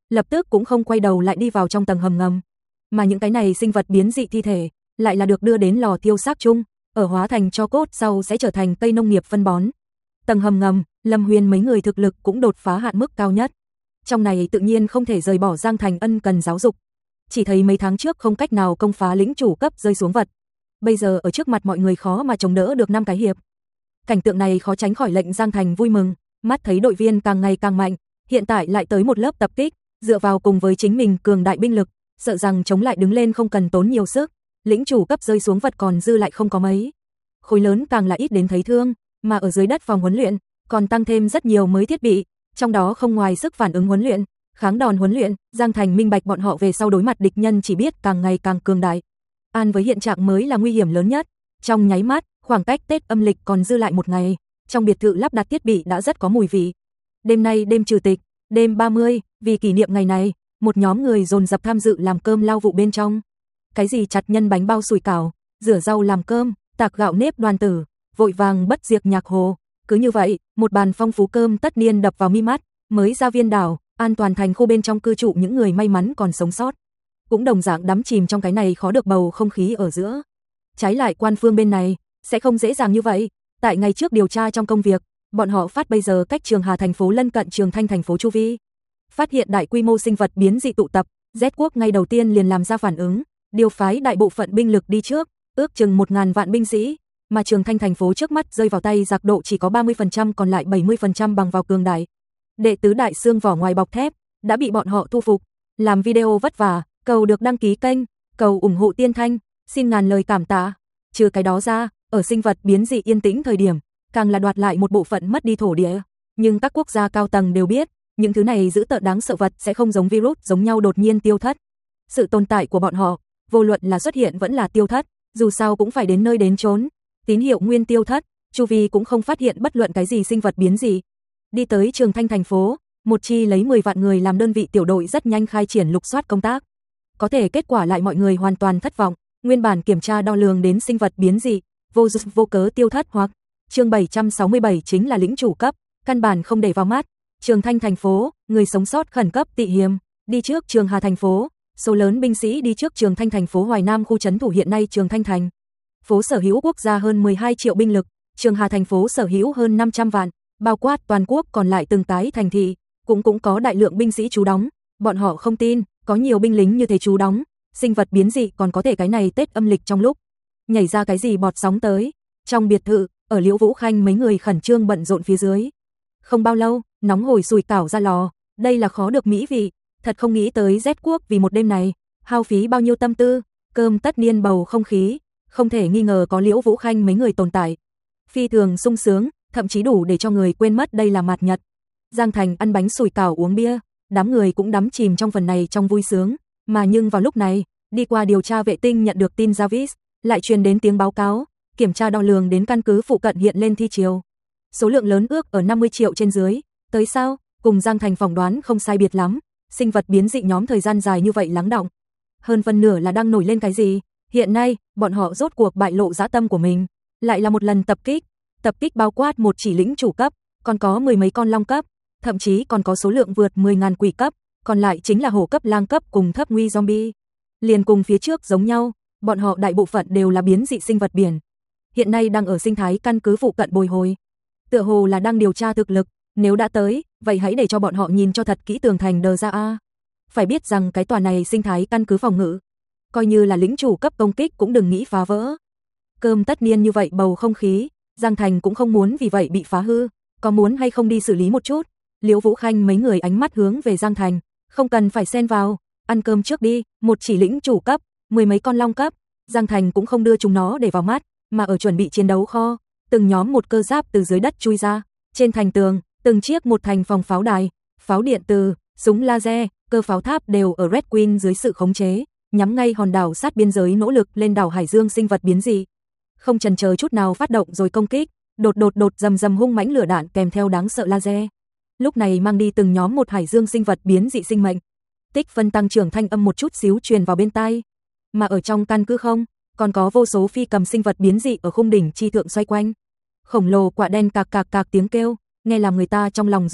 lập tức cũng không quay đầu lại đi vào trong tầng hầm ngầm. Mà những cái này sinh vật biến dị thi thể lại là được đưa đến lò thiêu xác chung, ở hóa thành tro cốt sau sẽ trở thành cây nông nghiệp phân bón. Tầng hầm ngầm, Lâm Huyền mấy người thực lực cũng đột phá hạn mức cao nhất. Trong này tự nhiên không thể rời bỏ Giang Thành ân cần giáo dục. Chỉ thấy mấy tháng trước không cách nào công phá lĩnh chủ cấp rơi xuống vật. Bây giờ ở trước mặt mọi người khó mà chống đỡ được năm cái hiệp. Cảnh tượng này khó tránh khỏi lệnh Giang Thành vui mừng, mắt thấy đội viên càng ngày càng mạnh, hiện tại lại tới một lớp tập kích, dựa vào cùng với chính mình cường đại binh lực, sợ rằng chống lại đứng lên không cần tốn nhiều sức, lĩnh chủ cấp rơi xuống vật còn dư lại không có mấy. Khối lớn càng là ít đến thấy thương, mà ở dưới đất phòng huấn luyện, còn tăng thêm rất nhiều mới thiết bị, trong đó không ngoài sức phản ứng huấn luyện, kháng đòn huấn luyện, Giang Thành minh bạch bọn họ về sau đối mặt địch nhân chỉ biết càng ngày càng cường đại. An với hiện trạng mới là nguy hiểm lớn nhất. Trong nháy mắt, khoảng cách Tết âm lịch còn dư lại một ngày, trong biệt thự lắp đặt thiết bị đã rất có mùi vị. Đêm nay đêm trừ tịch, đêm ba mươi, vì kỷ niệm ngày này, một nhóm người dồn dập tham dự làm cơm lao vụ bên trong. Cái gì chặt nhân bánh bao sủi cảo, rửa rau làm cơm, tạc gạo nếp đoàn tử, vội vàng bất diệt nhạc hồ. Cứ như vậy, một bàn phong phú cơm tất niên đập vào mi mắt, mới ra Viên đảo, an toàn thành khu bên trong cư trụ những người may mắn còn sống sót. Cũng đồng dạng đắm chìm trong cái này khó được bầu không khí ở giữa. Trái lại Quan Phương bên này, sẽ không dễ dàng như vậy. Tại ngày trước điều tra trong công việc, bọn họ phát bây giờ cách Trường Hà thành phố lân cận Trường Thanh thành phố chu vi. Phát hiện đại quy mô sinh vật biến dị tụ tập, Z quốc ngay đầu tiên liền làm ra phản ứng, điều phái đại bộ phận binh lực đi trước, ước chừng một ngàn vạn binh sĩ, mà Trường Thanh thành phố trước mắt rơi vào tay giặc độ chỉ có ba mươi phần trăm còn lại bảy mươi phần trăm bằng vào cường đại. Đệ tứ đại xương vỏ ngoài bọc thép, đã bị bọn họ thu phục. Làm video vất vả, cầu được đăng ký kênh, cầu ủng hộ Tiên Thanh, xin ngàn lời cảm tạ. Trừ cái đó ra, ở sinh vật biến dị yên tĩnh thời điểm, càng là đoạt lại một bộ phận mất đi thổ địa. Nhưng các quốc gia cao tầng đều biết, những thứ này dữ tợn đáng sợ vật sẽ không giống virus giống nhau đột nhiên tiêu thất. Sự tồn tại của bọn họ, vô luận là xuất hiện vẫn là tiêu thất, dù sao cũng phải đến nơi đến chốn. Tín hiệu nguyên tiêu thất, chu vi cũng không phát hiện bất luận cái gì sinh vật biến dị. Đi tới Trường Thanh thành phố, một chi lấy mười vạn người làm đơn vị tiểu đội rất nhanh khai triển lục soát công tác. Có thể kết quả lại mọi người hoàn toàn thất vọng, nguyên bản kiểm tra đo lường đến sinh vật biến dị, vô duyên vô cớ tiêu thất hoặc chương bảy trăm sáu mươi bảy chính là lĩnh chủ cấp, căn bản không để vào mắt. Trường Thanh thành phố, người sống sót khẩn cấp tị hiểm, đi trước Trường Hà thành phố, số lớn binh sĩ đi trước Trường Thanh thành phố Hoài Nam khu trấn thủ hiện nay Trường Thanh thành phố sở hữu quốc gia hơn mười hai triệu binh lực, Trường Hà thành phố sở hữu hơn năm trăm vạn, bao quát toàn quốc còn lại từng cái thành thị, cũng cũng có đại lượng binh sĩ trú đóng, bọn họ không tin, có nhiều binh lính như thế trú đóng, sinh vật biến dị còn có thể cái này Tết âm lịch trong lúc nhảy ra cái gì bọt sóng tới. Trong biệt thự, ở Liễu Vũ Khanh mấy người khẩn trương bận rộn phía dưới. Không bao lâu, nóng hổi sủi cảo ra lò, đây là khó được mỹ vị, thật không nghĩ tới Z quốc vì một đêm này, hao phí bao nhiêu tâm tư, cơm tất niên bầu không khí, không thể nghi ngờ có Liễu Vũ Khanh mấy người tồn tại. Phi thường sung sướng, thậm chí đủ để cho người quên mất đây là mạt nhật. Giang Thành ăn bánh sủi cảo uống bia, đám người cũng đắm chìm trong phần này trong vui sướng, mà nhưng vào lúc này, đi qua điều tra vệ tinh nhận được tin Javis, lại truyền đến tiếng báo cáo, kiểm tra đo lường đến căn cứ phụ cận hiện lên thi chiều. Số lượng lớn ước ở năm mươi triệu trên dưới, tới sao, cùng Giang Thành phỏng đoán không sai biệt lắm, sinh vật biến dị nhóm thời gian dài như vậy lắng đọng. Hơn phân nửa là đang nổi lên cái gì, hiện nay, bọn họ rốt cuộc bại lộ dã tâm của mình, lại là một lần tập kích, tập kích bao quát một chỉ lĩnh chủ cấp, còn có mười mấy con long cấp, thậm chí còn có số lượng vượt mười ngàn quỷ cấp, còn lại chính là hổ cấp lang cấp cùng thấp nguy zombie. Liền cùng phía trước giống nhau, bọn họ đại bộ phận đều là biến dị sinh vật biển. Hiện nay đang ở sinh thái căn cứ phụ cận bồi hồi. Tựa hồ là đang điều tra thực lực, nếu đã tới, vậy hãy để cho bọn họ nhìn cho thật kỹ tường thành đờ ra a. Phải biết rằng cái tòa này sinh thái căn cứ phòng ngự, coi như là lĩnh chủ cấp công kích cũng đừng nghĩ phá vỡ. Cơm tất niên như vậy bầu không khí, Giang Thành cũng không muốn vì vậy bị phá hư, có muốn hay không đi xử lý một chút. Liễu Vũ Khanh mấy người ánh mắt hướng về Giang Thành, không cần phải xen vào, ăn cơm trước đi, một chỉ lĩnh chủ cấp, mười mấy con long cấp, Giang Thành cũng không đưa chúng nó để vào mắt, mà ở chuẩn bị chiến đấu kho, từng nhóm một cơ giáp từ dưới đất chui ra, trên thành tường, từng chiếc một thành phòng pháo đài, pháo điện từ, súng laser, cơ pháo tháp đều ở Red Queen dưới sự khống chế, nhắm ngay hòn đảo sát biên giới nỗ lực lên đảo Hải Dương sinh vật biến dị. Không chần chờ chút nào phát động rồi công kích, đột đột đột rầm rầm hung mãnh lửa đạn kèm theo đáng sợ laser. Lúc này mang đi từng nhóm một Hải Dương sinh vật biến dị sinh mệnh. Tích phân tăng trưởng thanh âm một chút xíu truyền vào bên tai. Mà ở trong căn cứ không, còn có vô số phi cầm sinh vật biến dị ở khung đỉnh chi thượng xoay quanh. Khổng lồ quả đen cạc cạc cạc tiếng kêu, nghe làm người ta trong lòng run,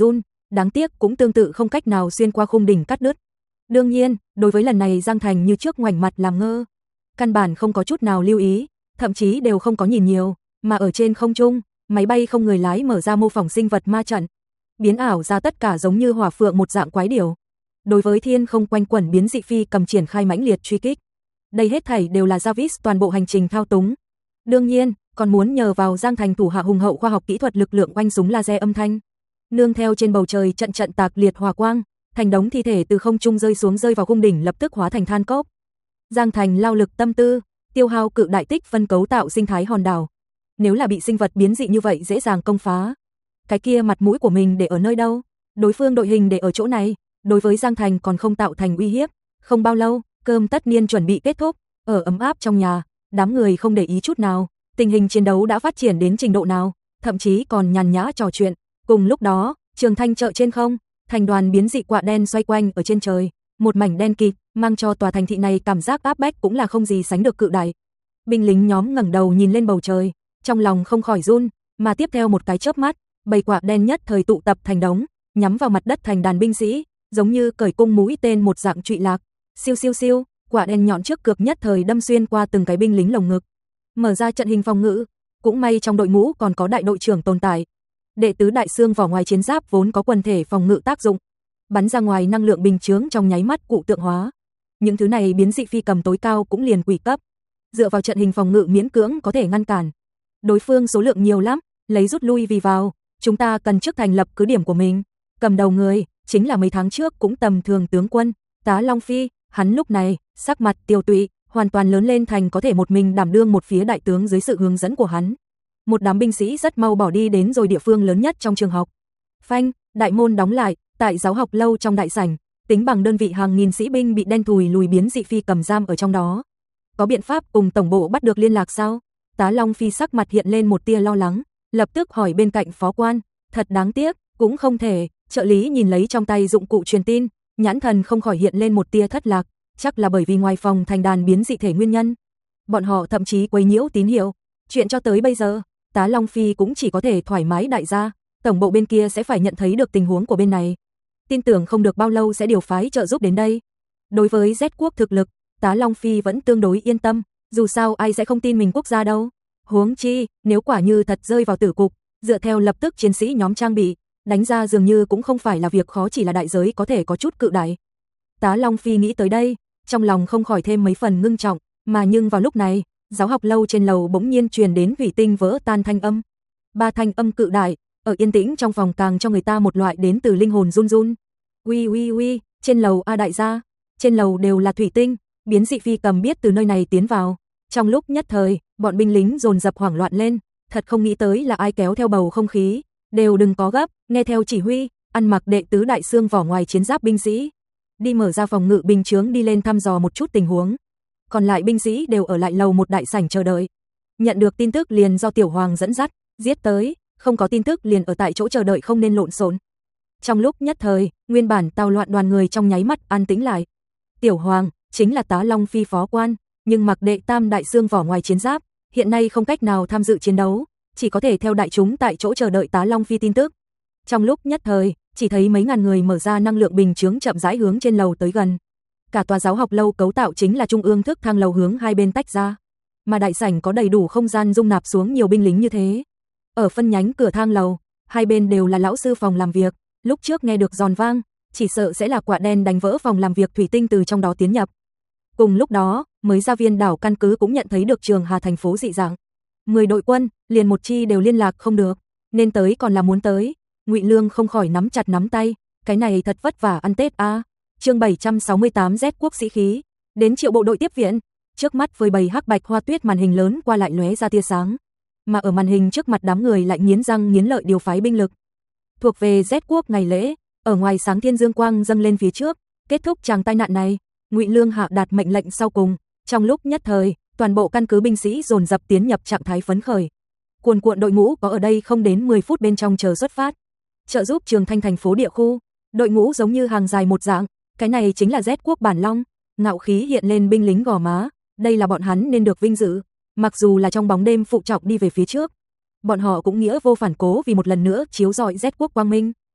đáng tiếc cũng tương tự không cách nào xuyên qua khung đỉnh cắt đứt. Đương nhiên, đối với lần này Giang Thành như trước ngoảnh mặt làm ngơ, căn bản không có chút nào lưu ý, thậm chí đều không có nhìn nhiều, mà ở trên không trung, máy bay không người lái mở ra mô phỏng sinh vật ma trận, biến ảo ra tất cả giống như hỏa phượng một dạng quái điểu. Đối với thiên không quanh quẩn biến dị phi cầm triển khai mãnh liệt truy kích. Đây hết thảy đều là Jarvis toàn bộ hành trình thao túng. Đương nhiên, còn muốn nhờ vào Giang Thành thủ hạ hùng hậu khoa học kỹ thuật lực lượng oanh súng laser âm thanh. Nương theo trên bầu trời trận trận tạc liệt hỏa quang, thành đống thi thể từ không trung rơi xuống rơi vào khung đỉnh lập tức hóa thành than cốc. Giang Thành lao lực tâm tư, tiêu hao cự đại tích phân cấu tạo sinh thái hòn đảo. Nếu là bị sinh vật biến dị như vậy dễ dàng công phá, cái kia mặt mũi của mình để ở nơi đâu? Đối phương đội hình để ở chỗ này, đối với Giang Thành còn không tạo thành uy hiếp. Không bao lâu, cơm tất niên chuẩn bị kết thúc, ở ấm áp trong nhà, đám người không để ý chút nào, tình hình chiến đấu đã phát triển đến trình độ nào, thậm chí còn nhàn nhã trò chuyện. Cùng lúc đó, Trường Thanh chợ trên không, thành đoàn biến dị quạ đen xoay quanh ở trên trời, một mảnh đen kịt, mang cho tòa thành thị này cảm giác áp bách cũng là không gì sánh được cự đại. Binh lính nhóm ngẩng đầu nhìn lên bầu trời, trong lòng không khỏi run, mà tiếp theo một cái chớp mắt, bầy quạ đen nhất thời tụ tập thành đống, nhắm vào mặt đất thành đàn binh sĩ, giống như cởi cung mũi tên một dạng trụy lạc. Siêu siêu siêu, quả đen nhọn trước cược nhất thời đâm xuyên qua từng cái binh lính lồng ngực, mở ra trận hình phòng ngự. Cũng may trong đội ngũ còn có đại đội trưởng tồn tại. Đệ tứ đại xương vỏ ngoài chiến giáp vốn có quần thể phòng ngự tác dụng, bắn ra ngoài năng lượng bình chướng trong nháy mắt cụ tượng hóa. Những thứ này biến dị phi cầm tối cao cũng liền quỷ cấp, dựa vào trận hình phòng ngự miễn cưỡng có thể ngăn cản. Đối phương số lượng nhiều lắm, lấy rút lui vì vào, chúng ta cần trước thành lập cứ điểm của mình. Cầm đầu người chính là mấy tháng trước cũng tầm thường tướng quân Tá Long Phi, hắn lúc này sắc mặt tiêu tụy, hoàn toàn lớn lên thành có thể một mình đảm đương một phía đại tướng dưới sự hướng dẫn của hắn. Một đám binh sĩ rất mau bỏ đi đến rồi địa phương lớn nhất trong trường học. Phanh, đại môn đóng lại, tại giáo học lâu trong đại sảnh, tính bằng đơn vị hàng nghìn sĩ binh bị đen thùi lùi biến dị phi cầm giam ở trong đó. Có biện pháp cùng tổng bộ bắt được liên lạc sao? Tá Long Phi sắc mặt hiện lên một tia lo lắng, lập tức hỏi bên cạnh phó quan, thật đáng tiếc, cũng không thể. Trợ lý nhìn lấy trong tay dụng cụ truyền tin, nhãn thần không khỏi hiện lên một tia thất lạc, chắc là bởi vì ngoài phòng thành đàn biến dị thể nguyên nhân. Bọn họ thậm chí quấy nhiễu tín hiệu. Chuyện cho tới bây giờ, Tá Long Phi cũng chỉ có thể thoải mái đại gia, tổng bộ bên kia sẽ phải nhận thấy được tình huống của bên này. Tin tưởng không được bao lâu sẽ điều phái trợ giúp đến đây. Đối với Z quốc thực lực, Tá Long Phi vẫn tương đối yên tâm, dù sao ai sẽ không tin mình quốc gia đâu. Huống chi, nếu quả như thật rơi vào tử cục, dựa theo lập tức chiến sĩ nhóm trang bị, đánh ra dường như cũng không phải là việc khó, chỉ là đại giới có thể có chút cự đại. Tá Long Phi nghĩ tới đây, trong lòng không khỏi thêm mấy phần ngưng trọng, mà nhưng vào lúc này, giáo học lâu trên lầu bỗng nhiên truyền đến thủy tinh vỡ tan thanh âm. Ba thanh âm cự đại, ở yên tĩnh trong phòng càng cho người ta một loại đến từ linh hồn run run. Uy uy uy, trên lầu a đại gia, trên lầu đều là thủy tinh, biến dị phi cầm biết từ nơi này tiến vào. Trong lúc nhất thời, bọn binh lính dồn dập hoảng loạn lên, thật không nghĩ tới là ai kéo theo bầu không khí, đều đừng có gấp, nghe theo chỉ huy, ăn mặc đệ tứ đại xương vỏ ngoài chiến giáp binh sĩ, đi mở ra phòng ngự bình chướng đi lên thăm dò một chút tình huống. Còn lại binh sĩ đều ở lại lầu một đại sảnh chờ đợi. Nhận được tin tức liền do Tiểu Hoàng dẫn dắt, giết tới, không có tin tức liền ở tại chỗ chờ đợi không nên lộn xộn. Trong lúc nhất thời, nguyên bản tào loạn đoàn người trong nháy mắt an tĩnh lại. Tiểu Hoàng chính là Tá Long Phi phó quan, nhưng mặc đệ tam đại xương vỏ ngoài chiến giáp, hiện nay không cách nào tham dự chiến đấu, chỉ có thể theo đại chúng tại chỗ chờ đợi Tá Long Phi tin tức. Trong lúc nhất thời, chỉ thấy mấy ngàn người mở ra năng lượng bình chướng chậm rãi hướng trên lầu tới gần. Cả tòa giáo học lâu cấu tạo chính là trung ương thức thang lầu hướng hai bên tách ra, mà đại sảnh có đầy đủ không gian dung nạp xuống nhiều binh lính như thế. Ở phân nhánh cửa thang lầu, hai bên đều là lão sư phòng làm việc, lúc trước nghe được giòn vang, chỉ sợ sẽ là quạ đen đánh vỡ phòng làm việc thủy tinh từ trong đó tiến nhập. Cùng lúc đó, mới gia viên đảo căn cứ cũng nhận thấy được Trường Hà thành phố dị dạng. Mười đội quân, liền một chi đều liên lạc không được, nên tới còn là muốn tới. Ngụy Lương không khỏi nắm chặt nắm tay, cái này thật vất vả ăn Tết a. À. Chương bảy trăm sáu mươi tám Z quốc sĩ khí, đến Triệu bộ đội tiếp viện. Trước mắt với bầy hắc bạch hoa tuyết màn hình lớn qua lại lóe ra tia sáng, mà ở màn hình trước mặt đám người lại nghiến răng nghiến lợi điều phái binh lực. Thuộc về Z quốc ngày lễ, ở ngoài sáng thiên dương quang dâng lên phía trước, kết thúc tràng tai nạn này, Ngụy Lương hạ đạt mệnh lệnh sau cùng, trong lúc nhất thời, toàn bộ căn cứ binh sĩ dồn dập tiến nhập trạng thái phấn khởi. Cuồn cuộn đội ngũ có ở đây không đến mười phút bên trong chờ xuất phát. Trợ giúp Trường Thanh thành phố địa khu, đội ngũ giống như hàng dài một dạng, cái này chính là Z quốc bản long, ngạo khí hiện lên binh lính gò má, đây là bọn hắn nên được vinh dự, mặc dù là trong bóng đêm phụ trọng đi về phía trước, bọn họ cũng nghĩa vô phản cố vì một lần nữa chiếu rọi Z quốc quang minh.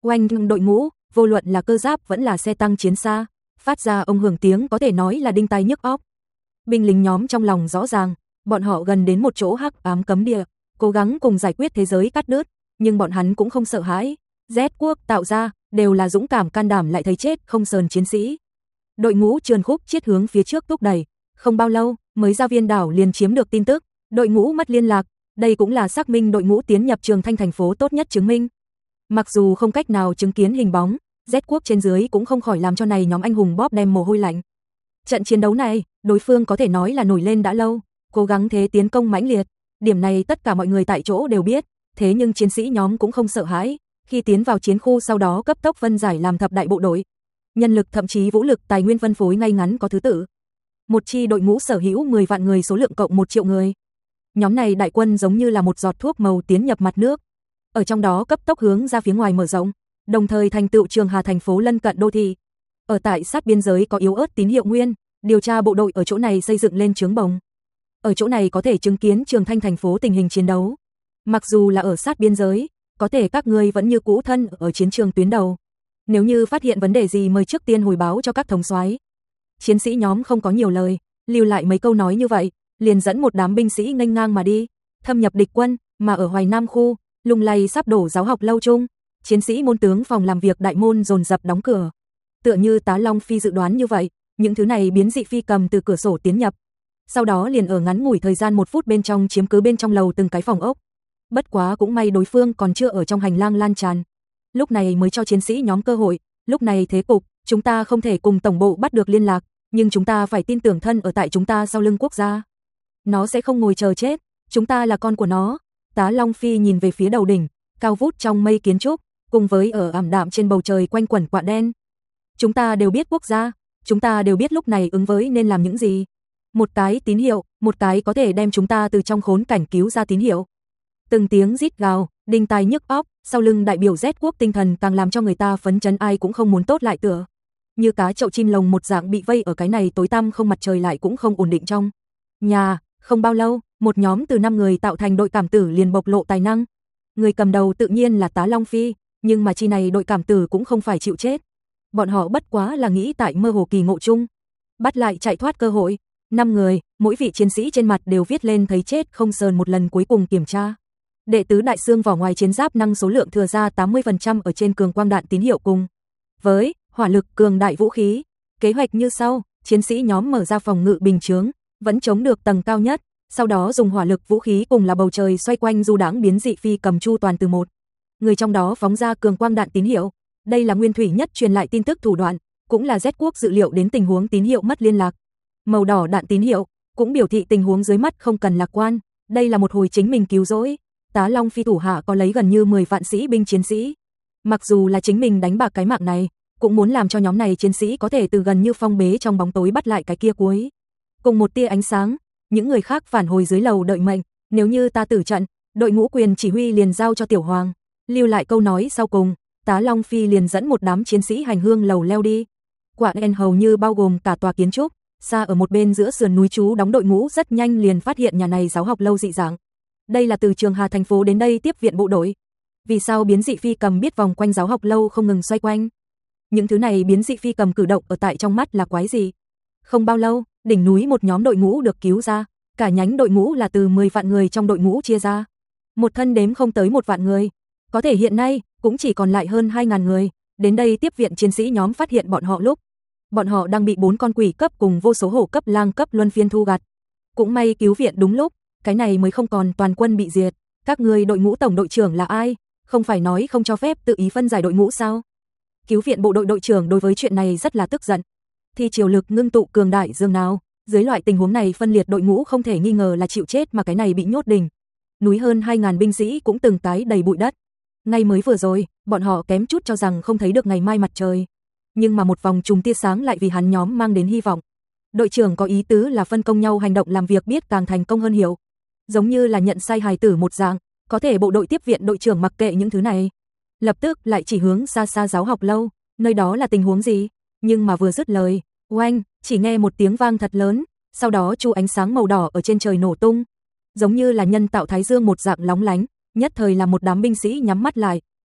Oanh, đội ngũ, vô luận là cơ giáp vẫn là xe tăng chiến xa, phát ra ông hưởng tiếng có thể nói là đinh tai nhức óc. Binh lính nhóm trong lòng rõ ràng, bọn họ gần đến một chỗ hắc ám cấm địa, cố gắng cùng giải quyết thế giới cắt đứt, nhưng bọn hắn cũng không sợ hãi. Z quốc tạo ra đều là dũng cảm can đảm lại thấy chết không sờn chiến sĩ. Đội ngũ trườn khúc chiết hướng phía trước thúc đẩy, không bao lâu, mới ra viên đảo liền chiếm được tin tức, đội ngũ mất liên lạc, đây cũng là xác minh đội ngũ tiến nhập Trường Thanh thành phố tốt nhất chứng minh. Mặc dù không cách nào chứng kiến hình bóng, Z quốc trên dưới cũng không khỏi làm cho này nhóm anh hùng bóp đem mồ hôi lạnh. Trận chiến đấu này, đối phương có thể nói là nổi lên đã lâu, cố gắng thế tiến công mãnh liệt, điểm này tất cả mọi người tại chỗ đều biết, thế nhưng chiến sĩ nhóm cũng không sợ hãi, khi tiến vào chiến khu sau đó cấp tốc phân giải làm thập đại bộ đội. Nhân lực thậm chí vũ lực tài nguyên phân phối ngay ngắn có thứ tự. Một chi đội ngũ sở hữu mười vạn người số lượng cộng một triệu người. Nhóm này đại quân giống như là một giọt thuốc màu tiến nhập mặt nước, ở trong đó cấp tốc hướng ra phía ngoài mở rộng, đồng thời thành tựu Trường Hà thành phố lân cận đô thị. Ở tại sát biên giới có yếu ớt tín hiệu nguyên, điều tra bộ đội ở chỗ này xây dựng lên trướng bồng. Ở chỗ này có thể chứng kiến Trường Thanh thành phố tình hình chiến đấu. Mặc dù là ở sát biên giới, có thể các ngươi vẫn như cũ thân ở chiến trường tuyến đầu. Nếu như phát hiện vấn đề gì mời trước tiên hồi báo cho các thống soái. Chiến sĩ nhóm không có nhiều lời, lưu lại mấy câu nói như vậy, liền dẫn một đám binh sĩ nghênh ngang mà đi, thâm nhập địch quân, mà ở Hoài Nam khu, lung lay sắp đổ giáo học lâu chung, chiến sĩ môn tướng phòng làm việc đại môn dồn dập đóng cửa. Tựa như Tá Long Phi dự đoán như vậy, những thứ này biến dị phi cầm từ cửa sổ tiến nhập, sau đó liền ở ngắn ngủi thời gian một phút bên trong chiếm cứ bên trong lầu từng cái phòng ốc. Bất quá cũng may đối phương còn chưa ở trong hành lang lan tràn, lúc này mới cho chiến sĩ nhóm cơ hội. Lúc này thế cục, chúng ta không thể cùng tổng bộ bắt được liên lạc, nhưng chúng ta phải tin tưởng thân ở tại chúng ta sau lưng quốc gia. Nó sẽ không ngồi chờ chết, chúng ta là con của nó. Tá Long Phi nhìn về phía đầu đỉnh, cao vút trong mây kiến trúc, cùng với ở ảm đạm trên bầu trời quanh quẩn quạ đen. Chúng ta đều biết quốc gia, chúng ta đều biết lúc này ứng với nên làm những gì. Một cái tín hiệu, một cái có thể đem chúng ta từ trong khốn cảnh cứu ra tín hiệu. Từng tiếng rít gào, đinh tai nhức óc, sau lưng đại biểu Z quốc tinh thần càng làm cho người ta phấn chấn, ai cũng không muốn tốt lại tựa. Như cá chậu chim lồng một dạng bị vây ở cái này tối tăm không mặt trời lại cũng không ổn định trong nhà. Không bao lâu, một nhóm từ năm người tạo thành đội cảm tử liền bộc lộ tài năng. Người cầm đầu tự nhiên là Tá Long Phi, nhưng mà chi này đội cảm tử cũng không phải chịu chết. Bọn họ bất quá là nghĩ tại mơ hồ kỳ ngộ chung, bắt lại chạy thoát cơ hội. Năm người, mỗi vị chiến sĩ trên mặt đều viết lên thấy chết không sờn một lần cuối cùng kiểm tra. Đệ tứ đại xương vỏ ngoài chiến giáp năng số lượng thừa ra tám mươi phần trăm ở trên cường quang đạn tín hiệu cùng với hỏa lực cường đại vũ khí. Kế hoạch như sau, chiến sĩ nhóm mở ra phòng ngự bình chướng, vẫn chống được tầng cao nhất, sau đó dùng hỏa lực vũ khí cùng là bầu trời xoay quanh du đãng biến dị phi cầm chu toàn từ một người trong đó phóng ra cường quang đạn tín hiệu. Đây là nguyên thủy nhất truyền lại tin tức thủ đoạn, cũng là Z quốc dự liệu đến tình huống tín hiệu mất liên lạc. Màu đỏ đạn tín hiệu cũng biểu thị tình huống dưới mắt không cần lạc quan, đây là một hồi chính mình cứu rỗi. Tá Long Phi thủ hạ có lấy gần như mười vạn sĩ binh chiến sĩ. Mặc dù là chính mình đánh bạc cái mạng này, cũng muốn làm cho nhóm này chiến sĩ có thể từ gần như phong bế trong bóng tối bắt lại cái kia cuối cùng một tia ánh sáng. Những người khác phản hồi dưới lầu đợi mệnh, nếu như ta tử trận, đội ngũ quyền chỉ huy liền giao cho Tiểu Hoàng. Lưu lại câu nói sau cùng, Tá Long Phi liền dẫn một đám chiến sĩ hành hương lầu leo đi. Quả đen hầu như bao gồm cả tòa kiến trúc, xa ở một bên giữa sườn núi trú đóng đội ngũ rất nhanh liền phát hiện nhà này giáo học lâu dị dạng. Đây là từ Trường Hà thành phố đến đây tiếp viện bộ đội. Vì sao biến dị phi cầm biết vòng quanh giáo học lâu không ngừng xoay quanh? Những thứ này biến dị phi cầm cử động ở tại trong mắt là quái gì? Không bao lâu, đỉnh núi một nhóm đội ngũ được cứu ra, cả nhánh đội ngũ là từ mười vạn người trong đội ngũ chia ra. Một thân đếm không tới một vạn người, có thể hiện nay cũng chỉ còn lại hơn hai ngàn người. Đến đây tiếp viện chiến sĩ nhóm phát hiện bọn họ lúc, bọn họ đang bị bốn con quỷ cấp cùng vô số hổ cấp lang cấp luân phiên thu gặt. Cũng may cứu viện đúng lúc, cái này mới không còn toàn quân bị diệt. Các người đội ngũ tổng đội trưởng là ai? Không phải nói không cho phép tự ý phân giải đội ngũ sao? Cứu viện bộ đội đội trưởng đối với chuyện này rất là tức giận. Thì triều lực ngưng tụ cường đại dương nào, dưới loại tình huống này phân liệt đội ngũ không thể nghi ngờ là chịu chết, mà cái này bị nhốt đỉnh núi hơn hai ngàn binh sĩ cũng từng cái đầy bụi đất. Ngay mới vừa rồi, bọn họ kém chút cho rằng không thấy được ngày mai mặt trời, nhưng mà một vòng trùng tia sáng lại vì hắn nhóm mang đến hy vọng. Đội trưởng có ý tứ là phân công nhau hành động làm việc biết càng thành công hơn hiểu, giống như là nhận sai hài tử một dạng. Có thể bộ đội tiếp viện đội trưởng mặc kệ những thứ này, lập tức lại chỉ hướng xa xa giáo học lâu, nơi đó là tình huống gì? Nhưng mà vừa dứt lời, oanh, chỉ nghe một tiếng vang thật lớn, sau đó chu ánh sáng màu đỏ ở trên trời nổ tung, giống như là nhân tạo thái dương một dạng lóng lánh, nhất thời là một đám binh sĩ nhắm mắt lại,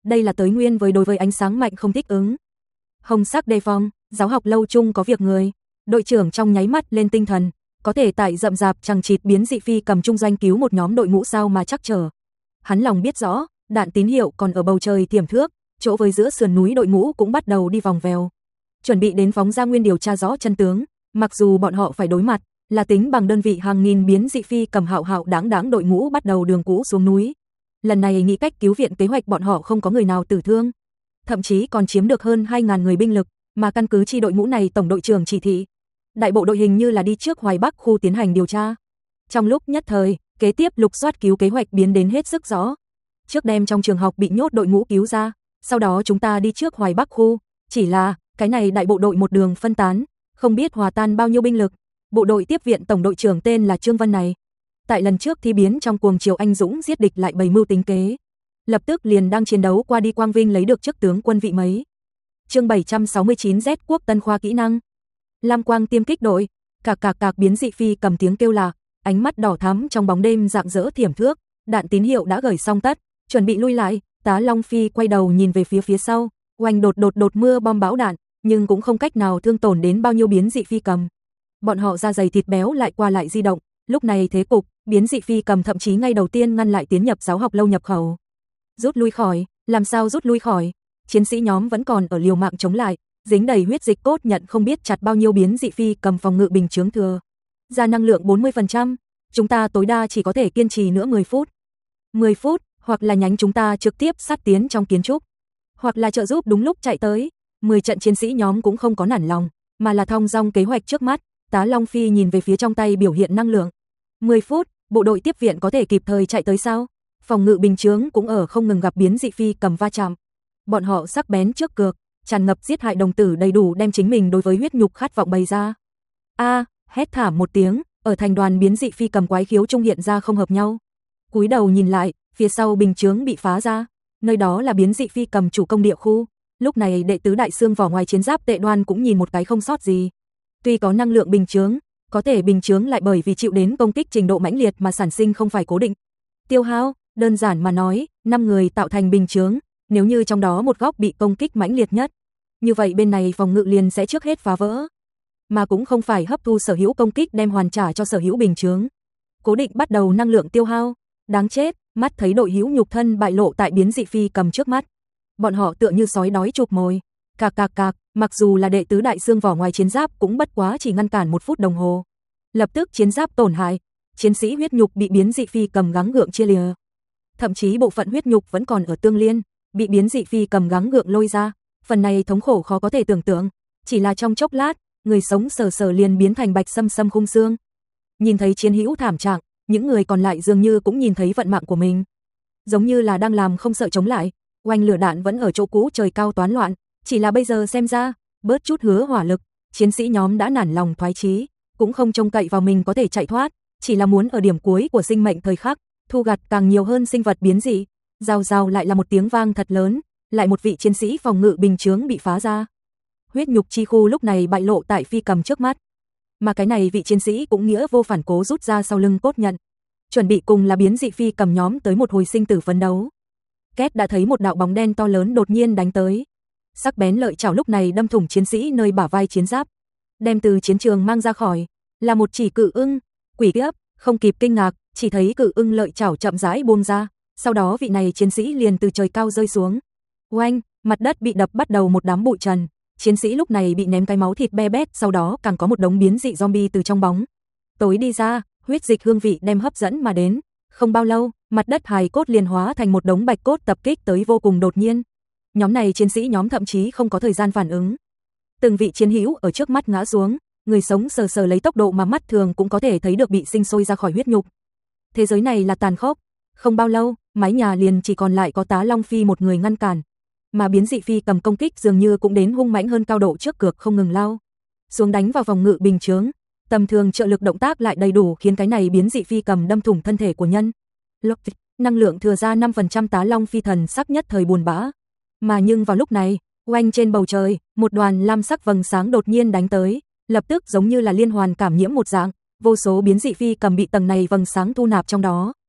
đây là tới nguyên với đối với ánh sáng mạnh không thích ứng. Hồng sắc đề phòng, giáo học lâu chung có việc người. Đội trưởng trong nháy mắt lên tinh thần, có thể tại rậm rạp chằng chịt biến dị phi cầm trung doanh cứu một nhóm đội ngũ sao mà chắc trở. Hắn lòng biết rõ, đạn tín hiệu còn ở bầu trời tiềm thước, chỗ với giữa sườn núi đội ngũ cũng bắt đầu đi vòng vèo. Chuẩn bị đến phóng ra nguyên điều tra rõ chân tướng, mặc dù bọn họ phải đối mặt là tính bằng đơn vị hàng nghìn biến dị phi cầm hạo hạo đáng đáng đội ngũ bắt đầu đường cũ xuống núi. Lần này nghĩ cách cứu viện kế hoạch bọn họ không có người nào tử thương, thậm chí còn chiếm được hơn hai nghìn người binh lực, mà căn cứ chi đội ngũ này tổng đội trưởng chỉ thị, đại bộ đội hình như là đi trước Hoài Bắc khu tiến hành điều tra. Trong lúc nhất thời, kế tiếp lục soát cứu kế hoạch biến đến hết sức rõ. Trước đem trong trường học bị nhốt đội ngũ cứu ra, sau đó chúng ta đi trước Hoài Bắc khu, chỉ là cái này đại bộ đội một đường phân tán, không biết hòa tan bao nhiêu binh lực. Bộ đội tiếp viện tổng đội trưởng tên là Trương Vân này, tại lần trước thi biến trong cuồng chiều anh dũng giết địch lại bày mưu tính kế, lập tức liền đang chiến đấu qua đi Quang Vinh lấy được chức tướng quân vị mấy. Chương bảy trăm sáu mươi chín Z Quốc Tân khoa kỹ năng. Lam quang tiêm kích đội, cạc cạc cạc biến dị phi cầm tiếng kêu lạc, ánh mắt đỏ thắm trong bóng đêm rạng rỡ thiểm thước, đạn tín hiệu đã gửi xong tất, chuẩn bị lui lại, Tá Long Phi quay đầu nhìn về phía phía sau, oanh đột đột đột mưa bom bão đạn, nhưng cũng không cách nào thương tổn đến bao nhiêu biến dị phi cầm. Bọn họ da dày thịt béo lại qua lại di động, lúc này thế cục, biến dị phi cầm thậm chí ngay đầu tiên ngăn lại tiến nhập giáo học lâu nhập khẩu. Rút lui khỏi, làm sao rút lui khỏi? Chiến sĩ nhóm vẫn còn ở liều mạng chống lại, dính đầy huyết dịch cốt nhận không biết chặt bao nhiêu biến dị phi cầm phòng ngự bình chướng thừa. Ra năng lượng bốn mươi phần trăm, chúng ta tối đa chỉ có thể kiên trì nữa mười phút. mười phút, hoặc là nhánh chúng ta trực tiếp sát tiến trong kiến trúc, hoặc là trợ giúp đúng lúc chạy tới. mười trận chiến sĩ nhóm cũng không có nản lòng, mà là thong dong kế hoạch trước mắt. Tá Long Phi nhìn về phía trong tay biểu hiện năng lượng. mười phút, bộ đội tiếp viện có thể kịp thời chạy tới sao? Phòng ngự bình chướng cũng ở không ngừng gặp biến dị phi cầm va chạm. Bọn họ sắc bén trước cược, tràn ngập giết hại đồng tử đầy đủ đem chính mình đối với huyết nhục khát vọng bày ra. A, hét thảm một tiếng, ở thành đoàn biến dị phi cầm quái khiếu trung hiện ra không hợp nhau. Cúi đầu nhìn lại, phía sau bình chướng bị phá ra, nơi đó là biến dị phi cầm chủ công địa khu. Lúc này đệ tứ đại xương vỏ ngoài chiến giáp Tệ Đoan cũng nhìn một cái không sót gì. Tuy có năng lượng bình chướng, có thể bình chướng lại bởi vì chịu đến công kích trình độ mãnh liệt mà sản sinh không phải cố định. Tiêu hao, đơn giản mà nói, năm người tạo thành bình chướng, nếu như trong đó một góc bị công kích mãnh liệt nhất, như vậy bên này phòng ngự liền sẽ trước hết phá vỡ, mà cũng không phải hấp thu sở hữu công kích đem hoàn trả cho sở hữu bình chướng. Cố định bắt đầu năng lượng tiêu hao, đáng chết, mắt thấy đội hữu nhục thân bại lộ tại biến dị phi cầm trước mắt. Bọn họ tựa như sói đói chụp mồi, cạc cạc cạc, mặc dù là đệ tứ đại xương vỏ ngoài chiến giáp cũng bất quá chỉ ngăn cản một phút đồng hồ. Lập tức chiến giáp tổn hại, chiến sĩ huyết nhục bị biến dị phi cầm gắng gượng chia lìa. Thậm chí bộ phận huyết nhục vẫn còn ở tương liên, bị biến dị phi cầm gắng gượng lôi ra, phần này thống khổ khó có thể tưởng tượng, chỉ là trong chốc lát, người sống sờ sờ liền biến thành bạch sâm sâm khung xương. Nhìn thấy chiến hữu thảm trạng, những người còn lại dường như cũng nhìn thấy vận mạng của mình, giống như là đang làm không sợ chống lại, oanh lửa đạn vẫn ở chỗ cũ trời cao toán loạn, chỉ là bây giờ xem ra, bớt chút hứa hỏa lực, chiến sĩ nhóm đã nản lòng thoái chí, cũng không trông cậy vào mình có thể chạy thoát, chỉ là muốn ở điểm cuối của sinh mệnh thời khắc, thu gặt càng nhiều hơn sinh vật biến dị. Rào rào lại là một tiếng vang thật lớn, lại một vị chiến sĩ phòng ngự bình chướng bị phá ra. Huyết nhục chi khu lúc này bại lộ tại phi cầm trước mắt, mà cái này vị chiến sĩ cũng nghĩa vô phản cố rút ra sau lưng cốt nhận, chuẩn bị cùng là biến dị phi cầm nhóm tới một hồi sinh tử phấn đấu. Két đã thấy một đạo bóng đen to lớn đột nhiên đánh tới, sắc bén lợi chảo lúc này đâm thủng chiến sĩ nơi bả vai chiến giáp, đem từ chiến trường mang ra khỏi, là một chỉ cự ưng. Quỷ kiếp, không kịp kinh ngạc, chỉ thấy cự ưng lợi chảo chậm rãi buông ra, sau đó vị này chiến sĩ liền từ trời cao rơi xuống. Oanh, mặt đất bị đập bắt đầu một đám bụi trần, chiến sĩ lúc này bị ném cái máu thịt be bét, sau đó càng có một đống biến dị zombie từ trong bóng tối đi ra, huyết dịch hương vị đem hấp dẫn mà đến. Không bao lâu, mặt đất hài cốt liền hóa thành một đống bạch cốt tập kích tới vô cùng đột nhiên. Nhóm này chiến sĩ nhóm thậm chí không có thời gian phản ứng. Từng vị chiến hữu ở trước mắt ngã xuống, người sống sờ sờ lấy tốc độ mà mắt thường cũng có thể thấy được bị sinh sôi ra khỏi huyết nhục. Thế giới này là tàn khốc. Không bao lâu, mái nhà liền chỉ còn lại có Tá Long Phi một người ngăn cản, mà biến dị phi cầm công kích dường như cũng đến hung mãnh hơn, cao độ trước cược không ngừng lao xuống đánh vào phòng ngự bình chướng. Tầm thường trợ lực động tác lại đầy đủ khiến cái này biến dị phi cầm đâm thủng thân thể của nhân. Lộc năng lượng thừa ra năm phần trăm. Tá Long Phi thần sắc nhất thời buồn bã. Mà nhưng vào lúc này, oanh trên bầu trời, một đoàn lam sắc vầng sáng đột nhiên đánh tới, lập tức giống như là liên hoàn cảm nhiễm một dạng, vô số biến dị phi cầm bị tầng này vầng sáng thu nạp trong đó.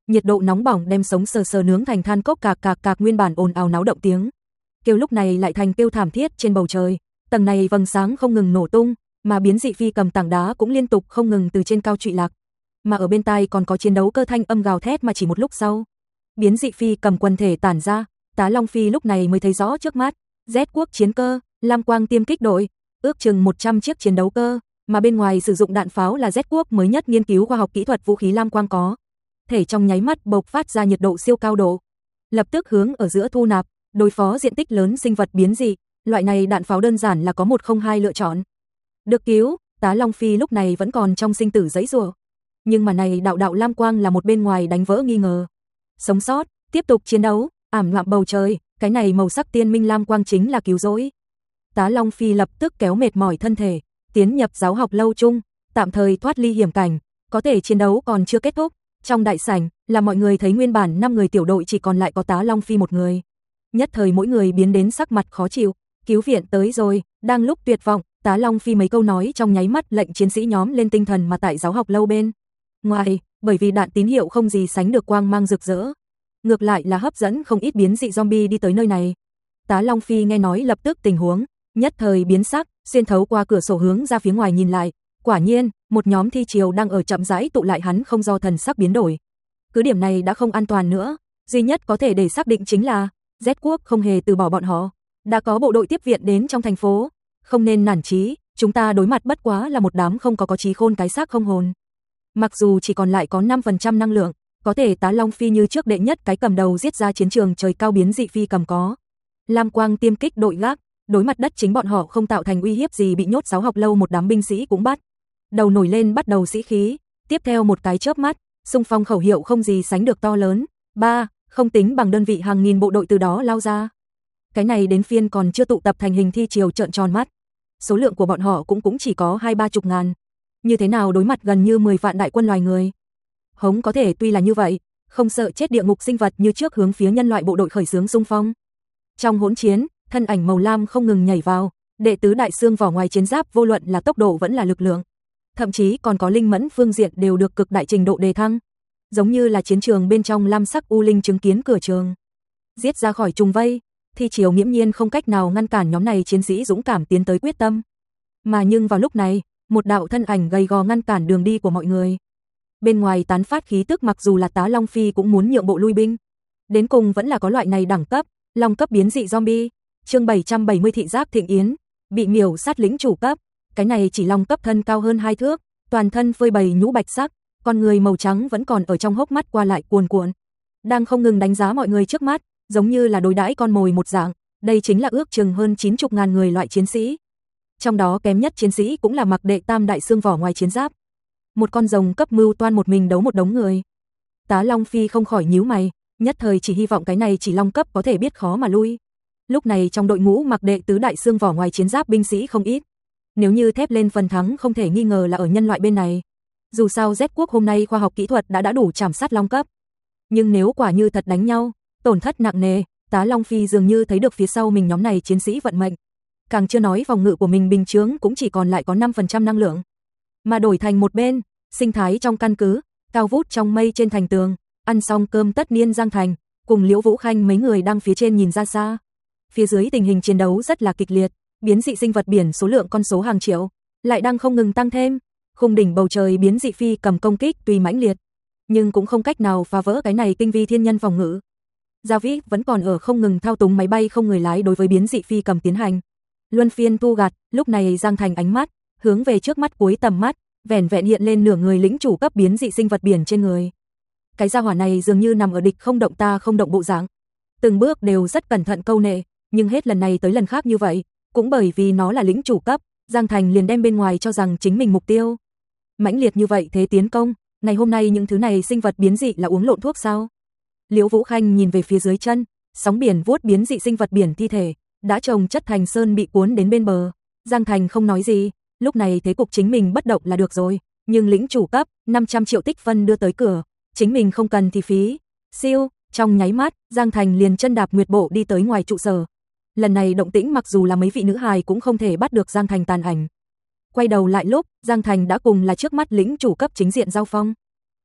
Nhiệt độ nóng bỏng đem sống sờ sờ nướng thành than cốc cạc cạc cạc, nguyên bản ồn ào náo động tiếng kêu lúc này lại thành kêu thảm thiết trên bầu trời. Tầng này vầng sáng không ngừng nổ tung, mà biến dị phi cầm tảng đá cũng liên tục không ngừng từ trên cao trụy lạc. Mà ở bên tai còn có chiến đấu cơ thanh âm gào thét, mà chỉ một lúc sau, biến dị phi cầm quần thể tản ra, Tá Long Phi lúc này mới thấy rõ trước mắt, Z quốc chiến cơ, Lam Quang tiêm kích đội, ước chừng một trăm chiếc chiến đấu cơ, mà bên ngoài sử dụng đạn pháo là Z quốc mới nhất nghiên cứu khoa học kỹ thuật vũ khí Lam Quang có thể trong nháy mắt bộc phát ra nhiệt độ siêu cao độ, lập tức hướng ở giữa thu nạp, đối phó diện tích lớn sinh vật biến dị. Loại này đạn pháo đơn giản là có một không hai lựa chọn. Được cứu, Tá Long Phi lúc này vẫn còn trong sinh tử giãy giụa. Nhưng mà này đạo đạo lam quang là một bên ngoài đánh vỡ nghi ngờ. Sống sót, tiếp tục chiến đấu, ảm đạm bầu trời, cái này màu sắc tiên minh lam quang chính là cứu rỗi. Tá Long Phi lập tức kéo mệt mỏi thân thể, tiến nhập giáo học lâu chung, tạm thời thoát ly hiểm cảnh, có thể chiến đấu còn chưa kết thúc. Trong đại sảnh, là mọi người thấy nguyên bản năm người tiểu đội chỉ còn lại có Tá Long Phi một người. Nhất thời mỗi người biến đến sắc mặt khó chịu. Cứu viện tới rồi, đang lúc tuyệt vọng, Tá Long Phi mấy câu nói trong nháy mắt lệnh chiến sĩ nhóm lên tinh thần, mà tại giáo học lâu bên ngoài, bởi vì đạn tín hiệu không gì sánh được quang mang rực rỡ, ngược lại là hấp dẫn không ít biến dị zombie đi tới nơi này. Tá Long Phi nghe nói lập tức tình huống, nhất thời biến sắc, xuyên thấu qua cửa sổ hướng ra phía ngoài nhìn lại, quả nhiên, một nhóm thi triều đang ở chậm rãi tụ lại, hắn không do thần sắc biến đổi. Cứ điểm này đã không an toàn nữa, duy nhất có thể để xác định chính là Z quốc không hề từ bỏ bọn họ. Đã có bộ đội tiếp viện đến trong thành phố, không nên nản chí, chúng ta đối mặt bất quá là một đám không có có trí khôn cái xác không hồn. Mặc dù chỉ còn lại có năm phần trăm năng lượng, có thể Tá Long Phi như trước đệ nhất cái cầm đầu giết ra chiến trường trời cao biến dị phi cầm có Lam Quang tiêm kích đội gác, đối mặt đất chính bọn họ không tạo thành uy hiếp gì, bị nhốt giáo học lâu một đám binh sĩ cũng bắt đầu nổi lên bắt đầu sĩ khí, tiếp theo một cái chớp mắt, xung phong khẩu hiệu không gì sánh được to lớn, ba, không tính bằng đơn vị hàng nghìn bộ đội từ đó lao ra. Cái này đến phiên còn chưa tụ tập thành hình thi triều trợn tròn mắt. Số lượng của bọn họ cũng cũng chỉ có hai ba chục ngàn. Như thế nào đối mặt gần như mười vạn đại quân loài người. Hống có thể tuy là như vậy, không sợ chết địa ngục sinh vật như trước hướng phía nhân loại bộ đội khởi xướng xung phong. Trong hỗn chiến, thân ảnh màu lam không ngừng nhảy vào, đệ tứ đại xương vỏ ngoài chiến giáp vô luận là tốc độ vẫn là lực lượng, thậm chí còn có linh mẫn phương diện đều được cực đại trình độ đề thăng. Giống như là chiến trường bên trong lam sắc u linh chứng kiến cửa trường, giết ra khỏi trùng vây. Thi triều nghiễm nhiên không cách nào ngăn cản nhóm này chiến sĩ dũng cảm tiến tới quyết tâm. Mà nhưng vào lúc này, một đạo thân ảnh gầy gò ngăn cản đường đi của mọi người. Bên ngoài tán phát khí tức, mặc dù là Tá Long Phi cũng muốn nhượng bộ lui binh. Đến cùng vẫn là có loại này đẳng cấp, long cấp biến dị zombie. Chương bảy trăm bảy mươi thị giác thịnh yến, bị miểu sát lĩnh chủ cấp, cái này chỉ long cấp thân cao hơn hai thước, toàn thân phơi bày nhũ bạch sắc, con người màu trắng vẫn còn ở trong hốc mắt qua lại cuồn cuộn, đang không ngừng đánh giá mọi người trước mắt. Giống như là đối đãi con mồi một dạng, đây chính là ước chừng hơn chín mươi ngàn người loại chiến sĩ. Trong đó kém nhất chiến sĩ cũng là mặc đệ tam đại xương vỏ ngoài chiến giáp. Một con rồng cấp mưu toan một mình đấu một đống người. Tá Long Phi không khỏi nhíu mày, nhất thời chỉ hy vọng cái này chỉ long cấp có thể biết khó mà lui. Lúc này trong đội ngũ mặc đệ tứ đại xương vỏ ngoài chiến giáp binh sĩ không ít. Nếu như thép lên phần thắng không thể nghi ngờ là ở nhân loại bên này. Dù sao Z quốc hôm nay khoa học kỹ thuật đã đã đủ chảm sát long cấp. Nhưng nếu quả như thật đánh nhau, tổn thất nặng nề, Tá Long Phi dường như thấy được phía sau mình nhóm này chiến sĩ vận mệnh. Càng chưa nói phòng ngự của mình bình chướng cũng chỉ còn lại có năm phần trăm năng lượng. Mà đổi thành một bên, sinh thái trong căn cứ, cao vút trong mây trên thành tường, ăn xong cơm tất niên Giang Thành, cùng Liễu Vũ Khanh mấy người đang phía trên nhìn ra xa. Phía dưới tình hình chiến đấu rất là kịch liệt, biến dị sinh vật biển số lượng con số hàng triệu, lại đang không ngừng tăng thêm. Khung đỉnh bầu trời biến dị phi cầm công kích tuy mãnh liệt, nhưng cũng không cách nào phá vỡ cái này tinh vi thiên nhân phòng ngự. Gia Vĩ vẫn còn ở không ngừng thao túng máy bay không người lái đối với biến dị phi cầm tiến hành luân phiên thu gặt. Lúc này Giang Thành ánh mắt hướng về trước mắt cuối tầm mắt, vẻn vẹn hiện lên nửa người lĩnh chủ cấp biến dị sinh vật biển trên người. Cái gia hỏa này dường như nằm ở địch không động ta không động bộ dạng, từng bước đều rất cẩn thận câu nệ, nhưng hết lần này tới lần khác như vậy, cũng bởi vì nó là lĩnh chủ cấp, Giang Thành liền đem bên ngoài cho rằng chính mình mục tiêu. Mãnh liệt như vậy thế tiến công, ngày hôm nay những thứ này sinh vật biến dị là uống lộn thuốc sao? Liễu Vũ Khanh nhìn về phía dưới chân, sóng biển vuốt biến dị sinh vật biển thi thể, đã trồng chất thành sơn bị cuốn đến bên bờ. Giang Thành không nói gì, lúc này thế cục chính mình bất động là được rồi, nhưng lĩnh chủ cấp, năm trăm triệu tích phân đưa tới cửa, chính mình không cần thì phí. Siêu, trong nháy mắt, Giang Thành liền chân đạp nguyệt bộ đi tới ngoài trụ sở. Lần này động tĩnh mặc dù là mấy vị nữ hài cũng không thể bắt được Giang Thành tàn ảnh. Quay đầu lại lúc, Giang Thành đã cùng là trước mắt lĩnh chủ cấp chính diện giao phong.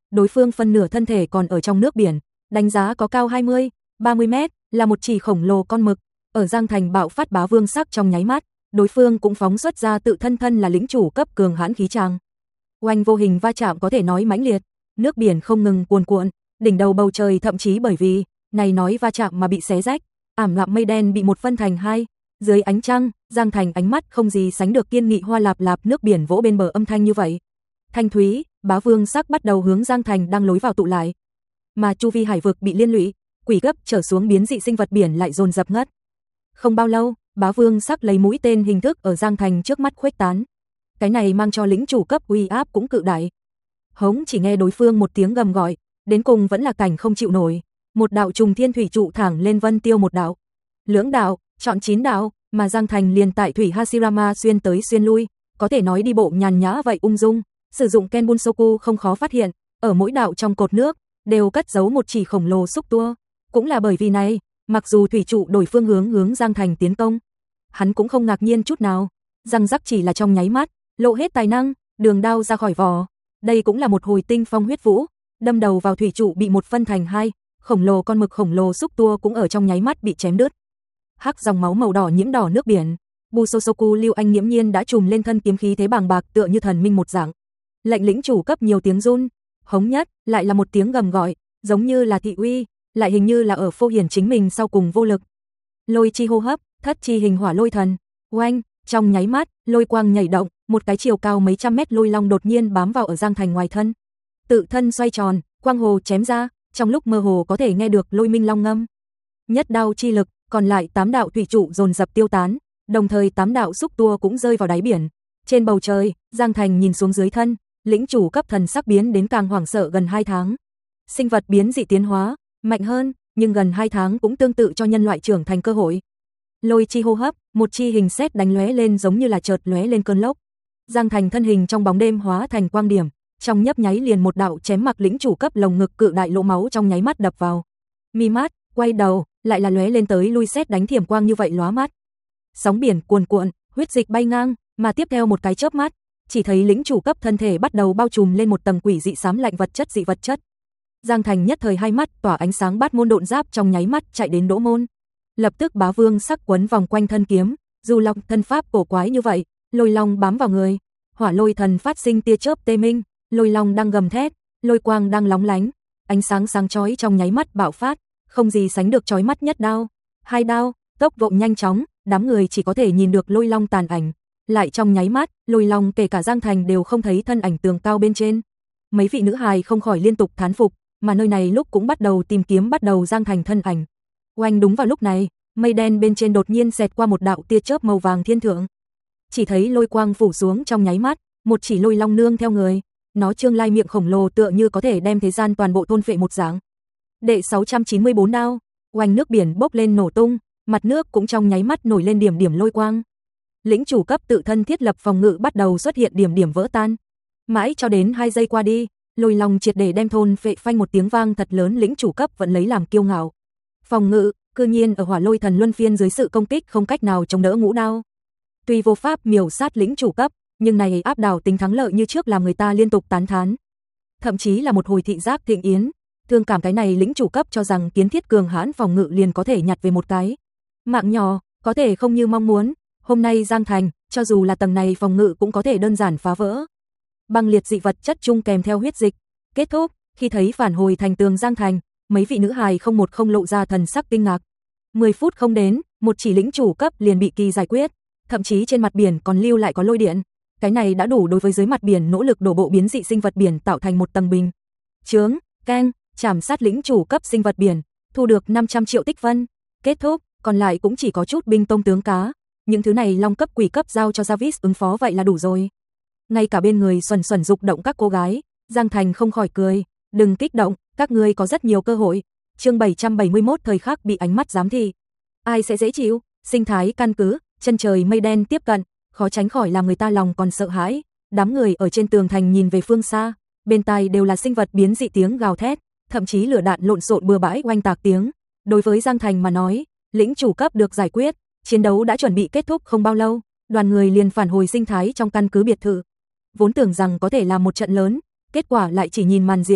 đối phương phân nửa thân thể còn ở trong nước biển, đánh giá có cao hai mươi, ba mươi mét, là một chỉ khổng lồ con mực. Ở Giang Thành bạo phát bá vương sắc trong nháy mắt, đối phương cũng phóng xuất ra tự thân thân là lĩnh chủ cấp cường hãn khí tràng. Oanh vô hình va chạm có thể nói mãnh liệt, nước biển không ngừng cuồn cuộn, đỉnh đầu bầu trời thậm chí bởi vì này nói va chạm mà bị xé rách, ảm đạm mây đen bị một phân thành hai. Dưới ánh trăng, Giang Thành ánh mắt không gì sánh được kiên nghị, hoa lạp lạp nước biển vỗ bên bờ âm thanh như vậy. Thanh thúy, bá vương sắc bắt đầu hướng Giang Thành đang lối vào tụ lại. Mà chu vi hải vực bị liên lụy, quỷ gấp trở xuống biến dị sinh vật biển lại dồn dập ngất. Không bao lâu, bá vương sắc lấy mũi tên hình thức ở Giang Thành trước mắt khuếch tán. Cái này mang cho lĩnh chủ cấp uy áp cũng cự đại. Hống chỉ nghe đối phương một tiếng gầm gọi, đến cùng vẫn là cảnh không chịu nổi. Một đạo trùng thiên thủy trụ thẳng lên vân tiêu một đạo. Lưỡng đạo, chọn chín đạo, mà Giang Thành liền tại thủy Hashirama xuyên tới xuyên lui, có thể nói đi bộ nhàn nhã vậy ung dung, sử dụng Ken Bunsoku không khó phát hiện, ở mỗi đạo trong cột nước đều cất giấu một chỉ khổng lồ xúc tua. Cũng là bởi vì này, mặc dù thủy trụ đổi phương hướng hướng Giang Thành tiến công, hắn cũng không ngạc nhiên chút nào. Răng rắc chỉ là trong nháy mắt, lộ hết tài năng, đường đao ra khỏi vỏ. Đây cũng là một hồi tinh phong huyết vũ, đâm đầu vào thủy trụ bị một phân thành hai, khổng lồ con mực khổng lồ xúc tua cũng ở trong nháy mắt bị chém đứt. Hắc dòng máu màu đỏ nhiễm đỏ nước biển, Busosoku Lưu Anh nghiễm nhiên đã trùm lên thân kiếm khí thế bàng bạc tựa như thần minh một dạng. Lệnh lĩnh chủ cấp nhiều tiếng run, hống nhất lại là một tiếng gầm gọi, giống như là thị uy, lại hình như là ở phô hiển chính mình sau cùng vô lực. Lôi chi hô hấp, thất chi hình hỏa lôi thần, oanh, trong nháy mắt, lôi quang nhảy động, một cái chiều cao mấy trăm mét lôi long đột nhiên bám vào ở Giang Thành ngoài thân. Tự thân xoay tròn, quang hồ chém ra, trong lúc mơ hồ có thể nghe được lôi minh long ngâm. Nhất đao chi lực, còn lại tám đạo thủy trụ dồn dập tiêu tán, đồng thời tám đạo xúc tua cũng rơi vào đáy biển. Trên bầu trời, Giang Thành nhìn xuống dưới thân, lĩnh chủ cấp thần sắc biến đến càng hoảng sợ gần hai tháng. Sinh vật biến dị tiến hóa, mạnh hơn, nhưng gần hai tháng cũng tương tự cho nhân loại trưởng thành cơ hội. Lôi chi hô hấp, một chi hình sét đánh lóe lên giống như là chợt lóe lên cơn lốc. Giang Thành thân hình trong bóng đêm hóa thành quang điểm, trong nhấp nháy liền một đạo chém mặc lĩnh chủ cấp lồng ngực cự đại lỗ máu trong nháy mắt đập vào. Mi mắt, quay đầu, lại là lóe lên tới lui sét đánh thiểm quang như vậy lóa mắt. Sóng biển cuồn cuộn, huyết dịch bay ngang, mà tiếp theo một cái chớp mắt, chỉ thấy lĩnh chủ cấp thân thể bắt đầu bao trùm lên một tầng quỷ dị xám lạnh vật chất dị vật chất. Giang Thành nhất thời hai mắt tỏa ánh sáng bát môn độn giáp trong nháy mắt chạy đến đỗ môn. Lập tức bá vương sắc quấn vòng quanh thân kiếm, dù long thân pháp cổ quái như vậy, lôi long bám vào người, hỏa lôi thần phát sinh tia chớp tê minh, lôi long đang gầm thét, lôi quang đang lóng lánh, ánh sáng sáng chói trong nháy mắt bạo phát, không gì sánh được chói mắt nhất đao, hai đao, tốc độ nhanh chóng, đám người chỉ có thể nhìn được lôi long tàn ảnh, lại trong nháy mắt, lôi long kể cả Giang Thành đều không thấy thân ảnh tường cao bên trên. Mấy vị nữ hài không khỏi liên tục thán phục, mà nơi này lúc cũng bắt đầu tìm kiếm bắt đầu Giang Thành thân ảnh. Oanh, đúng vào lúc này, mây đen bên trên đột nhiên xẹt qua một đạo tia chớp màu vàng thiên thượng. Chỉ thấy lôi quang phủ xuống trong nháy mắt, một chỉ lôi long nương theo người, nó trương lai miệng khổng lồ tựa như có thể đem thế gian toàn bộ thôn phệ một dạng. Đệ sáu trăm chín mươi bốn đao, oanh nước biển bốc lên nổ tung, mặt nước cũng trong nháy mắt nổi lên điểm điểm lôi quang. Lĩnh chủ cấp tự thân thiết lập phòng ngự bắt đầu xuất hiện điểm điểm vỡ tan. Mãi cho đến hai giây qua đi, lôi long triệt để đem thôn phệ phanh một tiếng vang thật lớn, lĩnh chủ cấp vẫn lấy làm kiêu ngạo. Phòng ngự, cư nhiên ở hỏa lôi thần luân phiên dưới sự công kích không cách nào chống đỡ ngũ đao. Tuy vô pháp miểu sát lĩnh chủ cấp, nhưng này áp đảo tính thắng lợi như trước làm người ta liên tục tán thán. Thậm chí là một hồi thị giác thịnh yến, thương cảm cái này lĩnh chủ cấp cho rằng kiến thiết cường hãn phòng ngự liền có thể nhặt về một cái mạng nhỏ, có thể không như mong muốn. Hôm nay Giang Thành, cho dù là tầng này phòng ngự cũng có thể đơn giản phá vỡ. Băng liệt dị vật chất chung kèm theo huyết dịch. Kết thúc, khi thấy phản hồi thành tường Giang Thành, mấy vị nữ hài không một không lộ ra thần sắc kinh ngạc. mười phút không đến, một chỉ lĩnh chủ cấp liền bị kỳ giải quyết, thậm chí trên mặt biển còn lưu lại có lôi điện. Cái này đã đủ đối với dưới mặt biển nỗ lực đổ bộ biến dị sinh vật biển tạo thành một tầng bình chướng, keng, chảm sát lĩnh chủ cấp sinh vật biển, thu được năm trăm triệu tích vân. Kết thúc, còn lại cũng chỉ có chút binh tông tướng cá. Những thứ này long cấp quỷ cấp giao cho Javis ứng phó vậy là đủ rồi. Ngay cả bên người xuẩn xuẩn dục động các cô gái, Giang Thành không khỏi cười, đừng kích động, các ngươi có rất nhiều cơ hội. Chương bảy trăm bảy mươi mốt thời khắc bị ánh mắt giám thị. Ai sẽ dễ chịu? Sinh thái căn cứ, chân trời mây đen tiếp cận, khó tránh khỏi làm người ta lòng còn sợ hãi. Đám người ở trên tường thành nhìn về phương xa, bên tai đều là sinh vật biến dị tiếng gào thét, thậm chí lửa đạn lộn xộn bừa bãi oanh tạc tiếng. Đối với Giang Thành mà nói, lĩnh chủ cấp được giải quyết, chiến đấu đã chuẩn bị kết thúc không bao lâu, đoàn người liền phản hồi sinh thái trong căn cứ biệt thự. Vốn tưởng rằng có thể làm một trận lớn, kết quả lại chỉ nhìn màn diễn,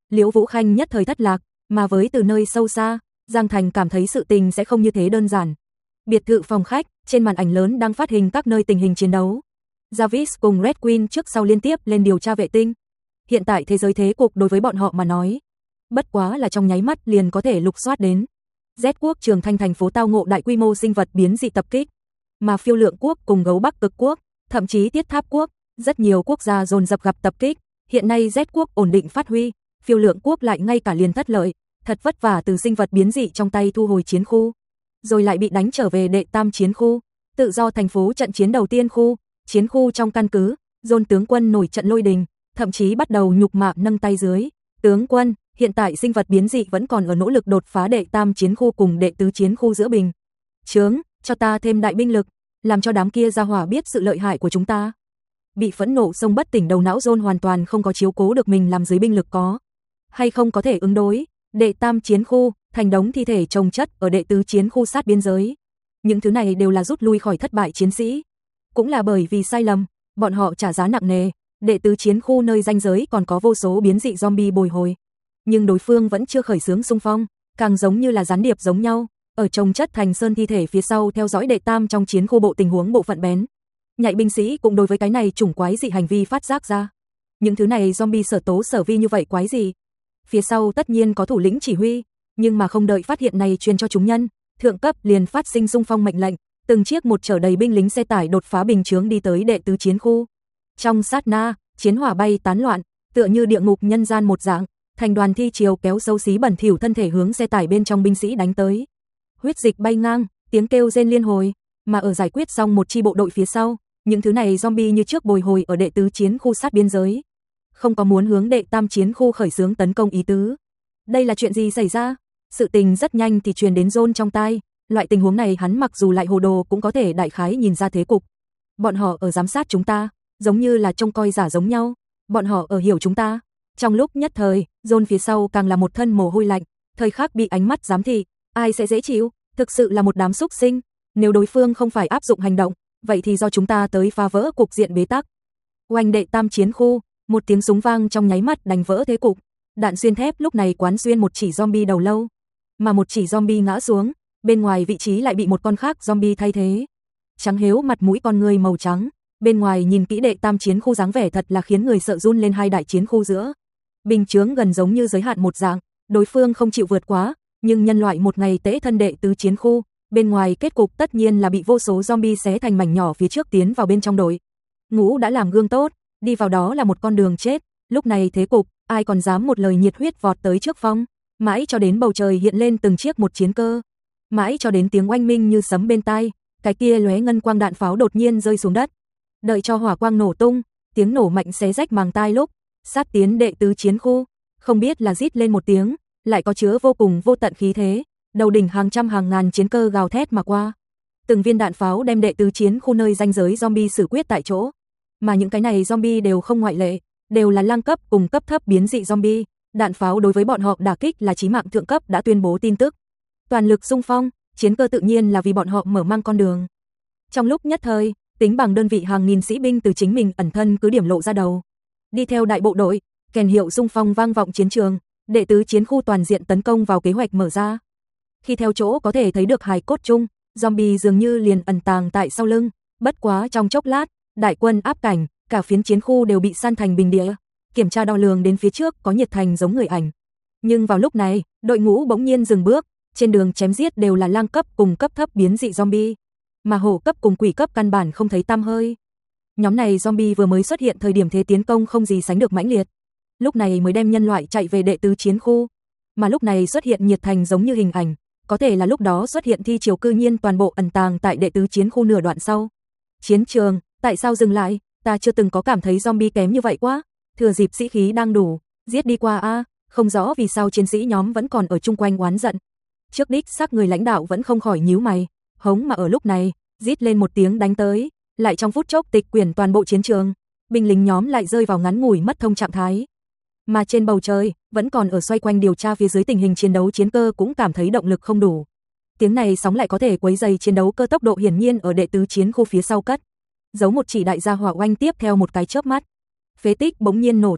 Liễu Vũ Khanh nhất thời thất lạc, mà với từ nơi sâu xa, Giang Thành cảm thấy sự tình sẽ không như thế đơn giản. Biệt thự phòng khách, trên màn ảnh lớn đang phát hình các nơi tình hình chiến đấu. Jarvis cùng Red Queen trước sau liên tiếp lên điều tra vệ tinh. Hiện tại thế giới thế cục đối với bọn họ mà nói, bất quá là trong nháy mắt liền có thể lục soát đến. Z quốc Trường Thanh thành phố tao ngộ đại quy mô sinh vật biến dị tập kích, mà Phiêu Lượng quốc cùng Gấu Bắc Cực quốc, thậm chí Tiết Tháp quốc, rất nhiều quốc gia dồn dập gặp tập kích. Hiện nay Z quốc ổn định phát huy, Phiêu Lượng quốc lại ngay cả liền thất lợi, thật vất vả từ sinh vật biến dị trong tay thu hồi chiến khu, rồi lại bị đánh trở về đệ tam chiến khu, tự do thành phố trận chiến đầu tiên khu, chiến khu trong căn cứ, dồn tướng quân nổi trận lôi đình, thậm chí bắt đầu nhục mạ nâng tay dưới. Tướng quân, hiện tại sinh vật biến dị vẫn còn ở nỗ lực đột phá đệ tam chiến khu cùng đệ tứ chiến khu giữa bình. Chướng, cho ta thêm đại binh lực, làm cho đám kia ra hỏa biết sự lợi hại của chúng ta. Bị phẫn nộ sông bất tỉnh đầu não John hoàn toàn không có chiếu cố được mình làm dưới binh lực có hay không có thể ứng đối. Đệ tam chiến khu, thành đống thi thể chồng chất ở đệ tứ chiến khu sát biên giới. Những thứ này đều là rút lui khỏi thất bại chiến sĩ. Cũng là bởi vì sai lầm, bọn họ trả giá nặng nề. Đệ tứ chiến khu nơi ranh giới còn có vô số biến dị zombie bồi hồi. Nhưng đối phương vẫn chưa khởi xướng xung phong, càng giống như là gián điệp giống nhau, ở chồng chất thành sơn thi thể phía sau theo dõi đệ tam trong chiến khu bộ tình huống bộ phận bén. Nhạy binh sĩ cũng đối với cái này chủng quái dị hành vi phát giác ra. Những thứ này zombie sở tố sở vi như vậy quái gì? Phía sau tất nhiên có thủ lĩnh chỉ huy, nhưng mà không đợi phát hiện này truyền cho chúng nhân, thượng cấp liền phát sinh xung phong mệnh lệnh, từng chiếc một chở đầy binh lính xe tải đột phá bình chướng đi tới đệ tứ chiến khu. Trong sát na, chiến hỏa bay tán loạn, tựa như địa ngục nhân gian một dạng, thành đoàn thi triều kéo xấu xí bẩn thỉu thân thể hướng xe tải bên trong binh sĩ đánh tới. Huyết dịch bay ngang, tiếng kêu rên liên hồi, mà ở giải quyết xong một chi bộ đội phía sau, những thứ này zombie như trước bồi hồi ở đệ tứ chiến khu sát biên giới, không có muốn hướng đệ tam chiến khu khởi xướng tấn công ý tứ. Đây là chuyện gì xảy ra? Sự tình rất nhanh thì truyền đến John trong tai, loại tình huống này hắn mặc dù lại hồ đồ cũng có thể đại khái nhìn ra thế cục. Bọn họ ở giám sát chúng ta, giống như là trông coi giả giống nhau, bọn họ ở hiểu chúng ta. Trong lúc nhất thời, John phía sau càng là một thân mồ hôi lạnh, thời khắc bị ánh mắt giám thị, ai sẽ dễ chịu, thực sự là một đám xúc sinh, nếu đối phương không phải áp dụng hành động, vậy thì do chúng ta tới phá vỡ cục diện bế tắc. Oanh đệ tam chiến khu, một tiếng súng vang trong nháy mắt đánh vỡ thế cục, đạn xuyên thép lúc này quán xuyên một chỉ zombie đầu lâu, mà một chỉ zombie ngã xuống, bên ngoài vị trí lại bị một con khác zombie thay thế. Trắng héo mặt mũi con người màu trắng, bên ngoài nhìn kỹ đệ tam chiến khu dáng vẻ thật là khiến người sợ run lên hai đại chiến khu giữa. Bình chướng gần giống như giới hạn một dạng, đối phương không chịu vượt quá, nhưng nhân loại một ngày tễ thân đệ tứ chiến khu, bên ngoài kết cục tất nhiên là bị vô số zombie xé thành mảnh nhỏ phía trước tiến vào bên trong đội. Ngũ đã làm gương tốt, đi vào đó là một con đường chết, lúc này thế cục, ai còn dám một lời nhiệt huyết vọt tới trước phong, mãi cho đến bầu trời hiện lên từng chiếc một chiến cơ, mãi cho đến tiếng oanh minh như sấm bên tai, cái kia lóe ngân quang đạn pháo đột nhiên rơi xuống đất. Đợi cho hỏa quang nổ tung, tiếng nổ mạnh xé rách màng tai lúc, sát tiến đệ tứ chiến khu, không biết là rít lên một tiếng, lại có chứa vô cùng vô tận khí thế, đầu đỉnh hàng trăm hàng ngàn chiến cơ gào thét mà qua. Từng viên đạn pháo đem đệ tứ chiến khu nơi ranh giới zombie xử quyết tại chỗ, mà những cái này zombie đều không ngoại lệ, đều là lang cấp cùng cấp thấp biến dị zombie, đạn pháo đối với bọn họ đả kích là chí mạng thượng cấp đã tuyên bố tin tức. Toàn lực xung phong, chiến cơ tự nhiên là vì bọn họ mở mang con đường. Trong lúc nhất thời, tính bằng đơn vị hàng nghìn sĩ binh từ chính mình ẩn thân cứ điểm lộ ra đầu. Đi theo đại bộ đội, kèn hiệu xung phong vang vọng chiến trường, đệ tứ chiến khu toàn diện tấn công vào kế hoạch mở ra. Khi theo chỗ có thể thấy được hài cốt chung, zombie dường như liền ẩn tàng tại sau lưng, bất quá trong chốc lát, đại quân áp cảnh, cả phiến chiến khu đều bị san thành bình địa, kiểm tra đo lường đến phía trước có nhiệt thành giống người ảnh. Nhưng vào lúc này, đội ngũ bỗng nhiên dừng bước, trên đường chém giết đều là lang cấp cùng cấp thấp biến dị zombie, mà hổ cấp cùng quỷ cấp căn bản không thấy tăm hơi. Nhóm này zombie vừa mới xuất hiện thời điểm thế tiến công không gì sánh được mãnh liệt, lúc này mới đem nhân loại chạy về đệ tứ chiến khu, mà lúc này xuất hiện nhiệt thành giống như hình ảnh, có thể là lúc đó xuất hiện thi triều cư nhiên toàn bộ ẩn tàng tại đệ tứ chiến khu nửa đoạn sau. Chiến trường, tại sao dừng lại? Ta chưa từng có cảm thấy zombie kém như vậy quá. Thừa dịp sĩ khí đang đủ, giết đi qua a, không rõ vì sao chiến sĩ nhóm vẫn còn ở chung quanh oán giận. Trước đích xác người lãnh đạo vẫn không khỏi nhíu mày, hống mà ở lúc này, rít lên một tiếng đánh tới, lại trong phút chốc tịch quyển toàn bộ chiến trường, binh lính nhóm lại rơi vào ngắn ngủi mất thông trạng thái. Mà trên bầu trời, vẫn còn ở xoay quanh điều tra phía dưới tình hình chiến đấu chiến cơ cũng cảm thấy động lực không đủ. Tiếng này sóng lại có thể quấy dày chiến đấu cơ tốc độ hiển nhiên ở đệ tứ chiến khu phía sau cất. Giấu một chỉ đại gia hỏa oanh tiếp theo một cái chớp mắt. Phế tích bỗng nhiên nổ tung,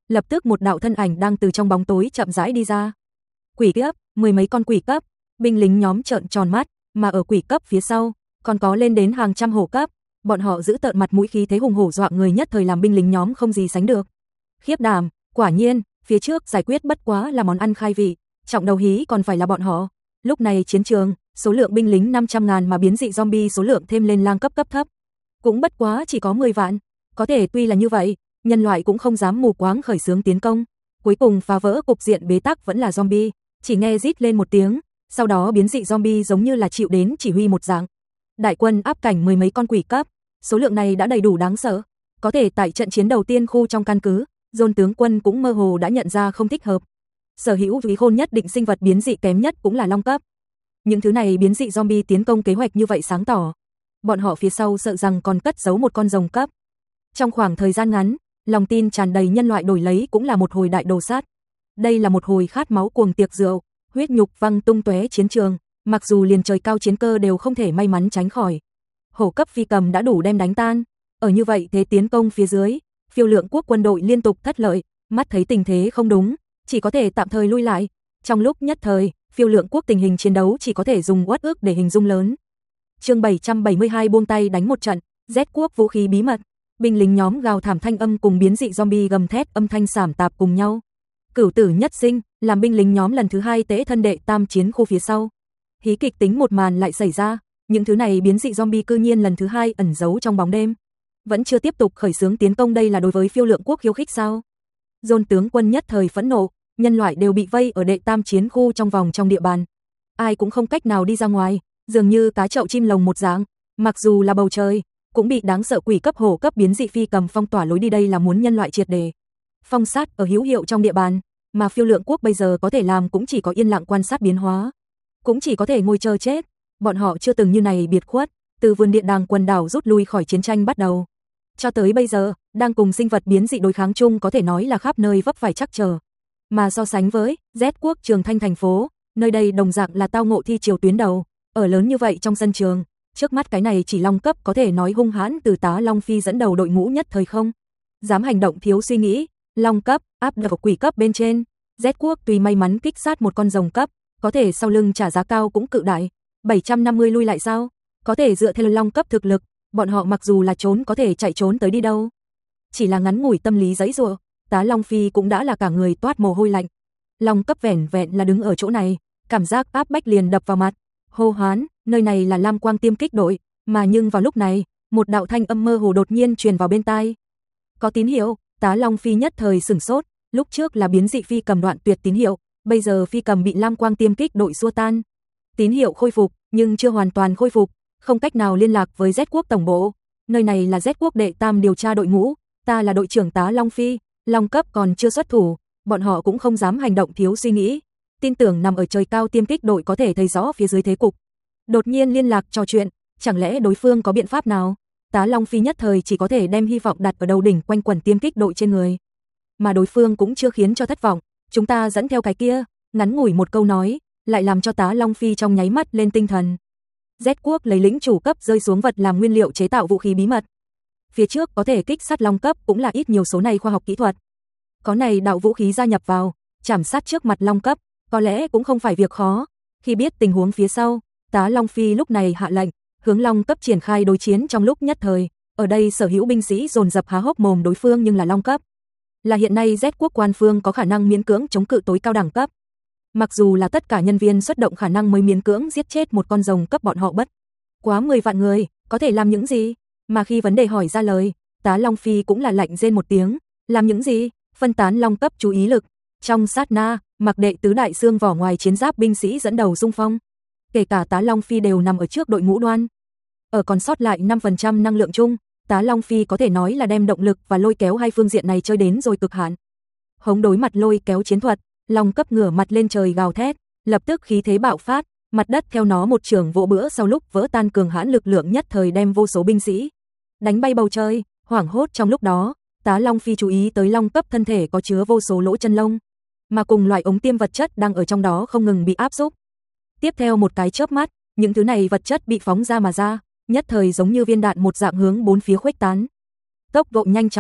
lập tức một đạo thân ảnh đang từ trong bóng tối chậm rãi đi ra. Quỷ cấp, mười mấy con quỷ cấp, binh lính nhóm trợn tròn mắt, mà ở quỷ cấp phía sau, còn có lên đến hàng trăm hổ cấp, bọn họ giữ tợn mặt mũi khí thế hùng hổ dọa người nhất thời làm binh lính nhóm không gì sánh được. Khiếp đảm, quả nhiên, phía trước giải quyết bất quá là món ăn khai vị, trọng đầu hí còn phải là bọn họ. Lúc này chiến trường, số lượng binh lính năm trăm ngàn mà biến dị zombie số lượng thêm lên lang cấp cấp thấp. Cũng bất quá chỉ có mười vạn, có thể tuy là như vậy, nhân loại cũng không dám mù quáng khởi xướng tiến công. Cuối cùng phá vỡ cục diện bế tắc vẫn là zombie, chỉ nghe rít lên một tiếng, sau đó biến dị zombie giống như là chịu đến chỉ huy một dạng. Đại quân áp cảnh mười mấy con quỷ cấp, số lượng này đã đầy đủ đáng sợ. Có thể tại trận chiến đầu tiên khu trong căn cứ, John tướng quân cũng mơ hồ đã nhận ra không thích hợp. Sở hữu trí khôn nhất định sinh vật biến dị kém nhất cũng là long cấp. Những thứ này biến dị zombie tiến công kế hoạch như vậy sáng tỏ. Bọn họ phía sau sợ rằng còn cất giấu một con rồng cấp. Trong khoảng thời gian ngắn, lòng tin tràn đầy nhân loại đổi lấy cũng là một hồi đại đồ sát. Đây là một hồi khát máu cuồng tiệc rượu, huyết nhục văng tung tóe chiến trường, mặc dù liền trời cao chiến cơ đều không thể may mắn tránh khỏi. Hổ cấp phi cầm đã đủ đem đánh tan. Ở như vậy thế tiến công phía dưới, Phiêu Lượng quốc quân đội liên tục thất lợi, mắt thấy tình thế không đúng, chỉ có thể tạm thời lui lại. Trong lúc nhất thời, Phiêu Lượng quốc tình hình chiến đấu chỉ có thể dùng uất ức để hình dung lớn. Chương bảy trăm bảy mươi hai buông tay đánh một trận, Z quốc vũ khí bí mật, binh lính nhóm gào thảm thanh âm cùng biến dị zombie gầm thét âm thanh xảm tạp cùng nhau. Cửu tử nhất sinh, làm binh lính nhóm lần thứ hai tễ thân đệ tam chiến khu phía sau. Hí kịch tính một màn lại xảy ra, những thứ này biến dị zombie cư nhiên lần thứ hai ẩn giấu trong bóng đêm. Vẫn chưa tiếp tục khởi xướng tiến công, đây là đối với Phiêu Lượng quốc khiêu khích sao? John tướng quân nhất thời phẫn nộ, nhân loại đều bị vây ở đệ tam chiến khu trong vòng trong địa bàn. Ai cũng không cách nào đi ra ngoài, dường như cá chậu chim lồng một dạng, mặc dù là bầu trời, cũng bị đáng sợ quỷ cấp hổ cấp biến dị phi cầm phong tỏa lối đi, đây là muốn nhân loại triệt để phong sát ở hữu hiệu trong địa bàn, mà Phiêu Lượng quốc bây giờ có thể làm cũng chỉ có yên lặng quan sát biến hóa, cũng chỉ có thể ngồi chờ chết. Bọn họ chưa từng như này biệt khuất, từ vườn điện đàng quần đảo rút lui khỏi chiến tranh bắt đầu, cho tới bây giờ, đang cùng sinh vật biến dị đối kháng chung có thể nói là khắp nơi vấp phải trắc trở. Mà so sánh với Z quốc Trường Thanh thành phố, nơi đây đồng dạng là tao ngộ thi triều tuyến đầu, ở lớn như vậy trong sân trường, trước mắt cái này chỉ long cấp có thể nói hung hãn, từ tá Long Phi dẫn đầu đội ngũ nhất thời không dám hành động thiếu suy nghĩ, long cấp áp đảo quỷ cấp bên trên. Z quốc tuy may mắn kích sát một con rồng cấp, có thể sau lưng trả giá cao cũng cự đại, bảy trăm năm mươi lui lại sao? Có thể dựa theo long cấp thực lực, bọn họ mặc dù là trốn có thể chạy trốn tới đi đâu. Chỉ là ngắn ngủi tâm lý giãy giụa, tá Long Phi cũng đã là cả người toát mồ hôi lạnh. Long cấp vẻn vẹn là đứng ở chỗ này, cảm giác áp bách liền đập vào mặt. Hô hoán, nơi này là Lam Quang tiêm kích đội, mà nhưng vào lúc này, một đạo thanh âm mơ hồ đột nhiên truyền vào bên tai. Có tín hiệu, tá Long Phi nhất thời sửng sốt, lúc trước là biến dị phi cầm đoạn tuyệt tín hiệu, bây giờ phi cầm bị Lam Quang tiêm kích đội xua tan. Tín hiệu khôi phục, nhưng chưa hoàn toàn khôi phục, không cách nào liên lạc với Z quốc tổng bộ. Nơi này là Z quốc đệ tam điều tra đội ngũ, ta là đội trưởng tá Long Phi, long cấp còn chưa xuất thủ, bọn họ cũng không dám hành động thiếu suy nghĩ. Tin tưởng nằm ở trời cao tiêm kích đội có thể thấy rõ phía dưới thế cục. Đột nhiên liên lạc trò chuyện, chẳng lẽ đối phương có biện pháp nào? Tá Long Phi nhất thời chỉ có thể đem hy vọng đặt ở đầu đỉnh quanh quẩn tiêm kích đội trên người. Mà đối phương cũng chưa khiến cho thất vọng, chúng ta dẫn theo cái kia, ngắn ngủi một câu nói, lại làm cho tá Long Phi trong nháy mắt lên tinh thần. Z quốc lấy lĩnh chủ cấp rơi xuống vật làm nguyên liệu chế tạo vũ khí bí mật. Phía trước có thể kích sát long cấp cũng là ít nhiều số này khoa học kỹ thuật. Có này đạo vũ khí gia nhập vào, chảm sát trước mặt long cấp, có lẽ cũng không phải việc khó. Khi biết tình huống phía sau, tá Long Phi lúc này hạ lệnh, hướng long cấp triển khai đối chiến trong lúc nhất thời. Ở đây sở hữu binh sĩ dồn dập há hốc mồm, đối phương nhưng là long cấp. Là hiện nay Z quốc quan phương có khả năng miễn cưỡng chống cự tối cao đẳng cấp. Mặc dù là tất cả nhân viên xuất động khả năng mới miễn cưỡng giết chết một con rồng cấp, bọn họ bất quá mười vạn người, có thể làm những gì? Mà khi vấn đề hỏi ra lời, tá Long Phi cũng là lạnh rên một tiếng, làm những gì? Phân tán long cấp chú ý lực. Trong sát na, mặc đệ tứ đại xương vỏ ngoài chiến giáp binh sĩ dẫn đầu xung phong. Kể cả tá Long Phi đều nằm ở trước đội ngũ đoan. Ở còn sót lại năm phần trăm năng lượng chung, tá Long Phi có thể nói là đem động lực và lôi kéo hai phương diện này chơi đến rồi cực hạn. Hống đối mặt lôi kéo chiến thuật, long cấp ngửa mặt lên trời gào thét, lập tức khí thế bạo phát, mặt đất theo nó một trường vỗ bữa sau lúc vỡ tan, cường hãn lực lượng nhất thời đem vô số binh sĩ đánh bay bầu trời. Hoảng hốt trong lúc đó, tá Long Phi chú ý tới long cấp thân thể có chứa vô số lỗ chân lông, mà cùng loại ống tiêm vật chất đang ở trong đó không ngừng bị áp xúc. Tiếp theo một cái chớp mắt, những thứ này vật chất bị phóng ra mà ra, nhất thời giống như viên đạn một dạng hướng bốn phía khuếch tán. Tốc độ nhanh chóng,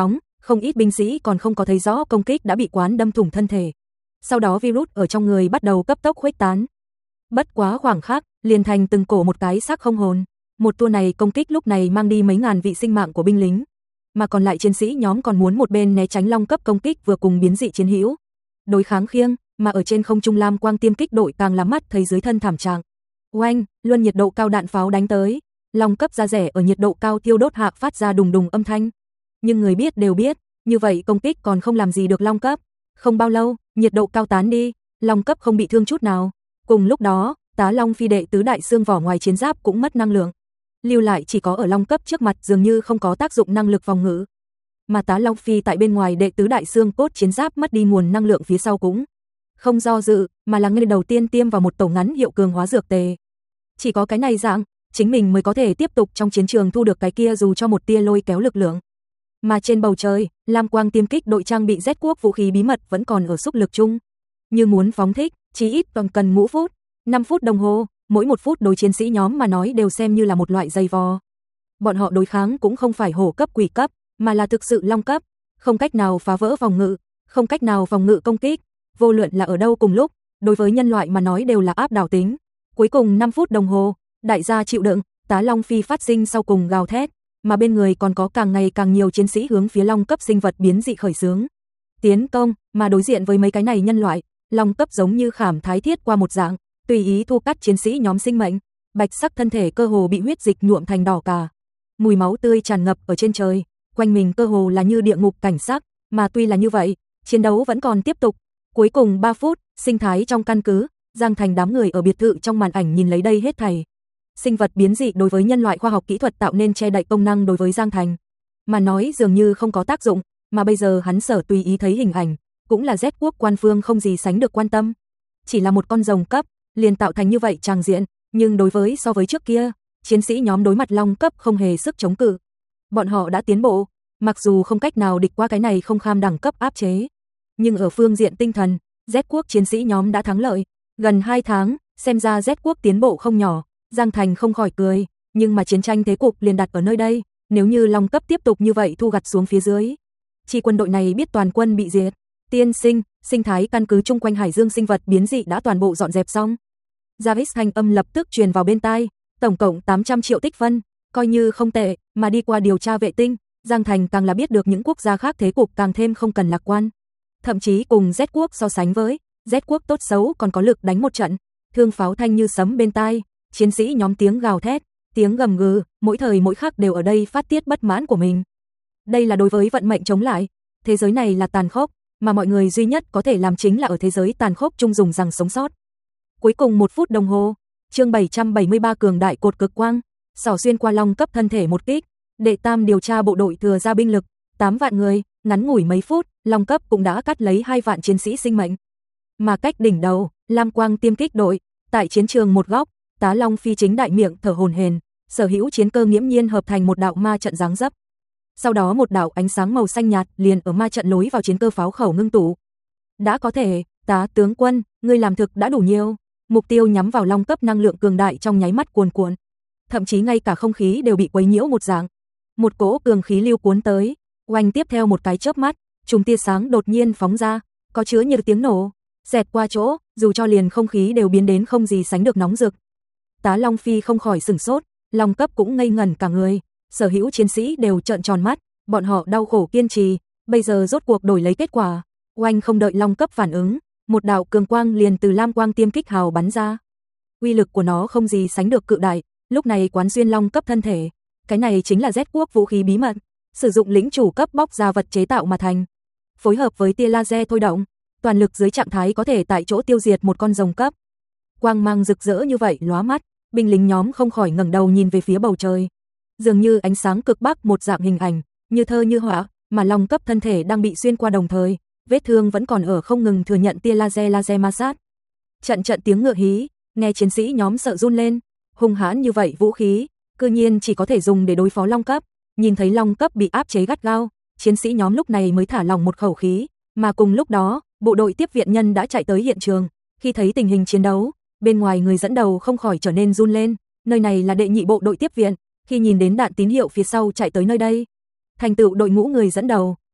không ít binh sĩ còn không có thấy rõ công kích đã bị quán đâm thủng thân thể. Sau đó virus ở trong người bắt đầu cấp tốc khuếch tán. Bất quá khoảng khắc, liền thành từng cổ một cái xác không hồn. Một tour này công kích lúc này mang đi mấy ngàn vị sinh mạng của binh lính, mà còn lại chiến sĩ nhóm còn muốn một bên né tránh long cấp công kích vừa cùng biến dị chiến hữu đối kháng khiêng, mà ở trên không trung lam quang tiêm kích đội càng làm mắt thấy dưới thân thảm trạng. Oanh, luân nhiệt độ cao đạn pháo đánh tới, long cấp da rẻ ở nhiệt độ cao thiêu đốt hạ phát ra đùng đùng âm thanh. Nhưng người biết đều biết, như vậy công kích còn không làm gì được long cấp. Không bao lâu, nhiệt độ cao tán đi, long cấp không bị thương chút nào. Cùng lúc đó, tá long phi đệ tứ đại xương vỏ ngoài chiến giáp cũng mất năng lượng. Lưu lại chỉ có ở long cấp trước mặt dường như không có tác dụng năng lực phòng ngự. Mà tá long phi tại bên ngoài đệ tứ đại xương cốt chiến giáp mất đi nguồn năng lượng phía sau cũng không do dự, mà là ngay đầu tiên tiêm vào một tổ ngắn hiệu cường hóa dược tề. Chỉ có cái này dạng, chính mình mới có thể tiếp tục trong chiến trường thu được cái kia dù cho một tia lôi kéo lực lượng. Mà trên bầu trời, lam quang tiêm kích đội trang bị Z quốc vũ khí bí mật vẫn còn ở xúc lực chung. Như muốn phóng thích, chỉ ít còn cần ngũ phút, năm phút đồng hồ, mỗi một phút đối chiến sĩ nhóm mà nói đều xem như là một loại dày vò. Bọn họ đối kháng cũng không phải hổ cấp quỷ cấp, mà là thực sự long cấp, không cách nào phá vỡ phòng ngự, không cách nào phòng ngự công kích, vô luận là ở đâu cùng lúc, đối với nhân loại mà nói đều là áp đảo tính. Cuối cùng năm phút đồng hồ, đại gia chịu đựng, tá long phi phát sinh sau cùng gào thét, mà bên người còn có càng ngày càng nhiều chiến sĩ hướng phía long cấp sinh vật biến dị khởi xướng tiến công, mà đối diện với mấy cái này nhân loại, long cấp giống như khảm thái thiết qua một dạng, tùy ý thu cắt chiến sĩ nhóm sinh mệnh, bạch sắc thân thể cơ hồ bị huyết dịch nhuộm thành đỏ cả. Mùi máu tươi tràn ngập ở trên trời, quanh mình cơ hồ là như địa ngục cảnh sắc, mà tuy là như vậy, chiến đấu vẫn còn tiếp tục. Cuối cùng ba phút, sinh thái trong căn cứ, Giang Thành đám người ở biệt thự trong màn ảnh nhìn lấy đây hết thảy. Sinh vật biến dị đối với nhân loại khoa học kỹ thuật tạo nên che đậy công năng đối với Giang Thành, mà nói dường như không có tác dụng, mà bây giờ hắn sở tùy ý thấy hình ảnh, cũng là Z quốc quan phương không gì sánh được quan tâm. Chỉ là một con rồng cấp, liền tạo thành như vậy tràng diện, nhưng đối với so với trước kia, chiến sĩ nhóm đối mặt long cấp không hề sức chống cự. Bọn họ đã tiến bộ, mặc dù không cách nào địch qua cái này không kham đẳng cấp áp chế, nhưng ở phương diện tinh thần, Z quốc chiến sĩ nhóm đã thắng lợi. Gần hai tháng, xem ra Z quốc tiến bộ không nhỏ, Giang Thành không khỏi cười, nhưng mà chiến tranh thế cục liền đặt ở nơi đây, nếu như long cấp tiếp tục như vậy thu gặt xuống phía dưới, chi quân đội này biết toàn quân bị diệt. Tiên sinh, sinh thái căn cứ chung quanh hải dương sinh vật biến dị đã toàn bộ dọn dẹp xong. Jarvis thanh âm lập tức truyền vào bên tai, tổng cộng tám trăm triệu tích phân, coi như không tệ, mà đi qua điều tra vệ tinh, Giang Thành càng là biết được những quốc gia khác thế cục càng thêm không cần lạc quan. Thậm chí cùng Z quốc so sánh với, Z quốc tốt xấu còn có lực đánh một trận, thương pháo thanh như sấm bên tai, chiến sĩ nhóm tiếng gào thét, tiếng gầm gừ, mỗi thời mỗi khắc đều ở đây phát tiết bất mãn của mình. Đây là đối với vận mệnh chống lại, thế giới này là tàn khốc, mà mọi người duy nhất có thể làm chính là ở thế giới tàn khốc chung dùng rằng sống sót. Cuối cùng một phút đồng hồ, chương bảy trăm bảy mươi ba cường đại cột cực quang, xỏ xuyên qua long cấp thân thể một kích, đệ tam điều tra bộ đội thừa ra binh lực, tám vạn người, ngắn ngủi mấy phút, long cấp cũng đã cắt lấy hai vạn chiến sĩ sinh mệnh. Mà cách đỉnh đầu, lam quang tiêm kích đội, tại chiến trường một góc, tá long phi chính đại miệng thở hổn hển, sở hữu chiến cơ nghiễm nhiên hợp thành một đạo ma trận dáng dấp. Sau đó một đạo ánh sáng màu xanh nhạt liền ở ma trận lối vào chiến cơ pháo khẩu ngưng tụ. Đã có thể, tá tướng quân, ngươi làm thực đã đủ nhiều. Mục tiêu nhắm vào long cấp năng lượng cường đại trong nháy mắt cuồn cuộn. Thậm chí ngay cả không khí đều bị quấy nhiễu một dạng. Một cỗ cường khí lưu cuốn tới, oanh tiếp theo một cái chớp mắt, chùm tia sáng đột nhiên phóng ra, có chứa như tiếng nổ, xẹt qua chỗ, dù cho liền không khí đều biến đến không gì sánh được nóng rực. Tá Long Phi không khỏi sửng sốt, long cấp cũng ngây ngẩn cả người, sở hữu chiến sĩ đều trợn tròn mắt, bọn họ đau khổ kiên trì, bây giờ rốt cuộc đổi lấy kết quả. Oanh không đợi long cấp phản ứng, một đạo cường quang liền từ lam quang tiêm kích hào bắn ra. Uy lực của nó không gì sánh được cự đại, lúc này quán xuyên long cấp thân thể. Cái này chính là Z quốc vũ khí bí mật, sử dụng lĩnh chủ cấp bóc ra vật chế tạo mà thành. Phối hợp với tia laser thôi động, toàn lực dưới trạng thái có thể tại chỗ tiêu diệt một con rồng cấp. Quang mang rực rỡ như vậy lóa mắt, binh lính nhóm không khỏi ngẩng đầu nhìn về phía bầu trời. Dường như ánh sáng cực bắc một dạng hình ảnh, như thơ như họa, mà long cấp thân thể đang bị xuyên qua đồng thời, vết thương vẫn còn ở không ngừng thừa nhận tia laser laser ma sát. Trận trận tiếng ngựa hí, nghe chiến sĩ nhóm sợ run lên, hung hãn như vậy vũ khí, cư nhiên chỉ có thể dùng để đối phó long cấp. Nhìn thấy long cấp bị áp chế gắt gao, chiến sĩ nhóm lúc này mới thả lỏng một khẩu khí, mà cùng lúc đó, bộ đội tiếp viện nhân đã chạy tới hiện trường. Khi thấy tình hình chiến đấu, bên ngoài người dẫn đầu không khỏi trở nên run lên, nơi này là đệ nhị bộ đội tiếp viện, khi nhìn đến đạn tín hiệu phía sau chạy tới nơi đây, thành tựu đội ngũ người dẫn đầu,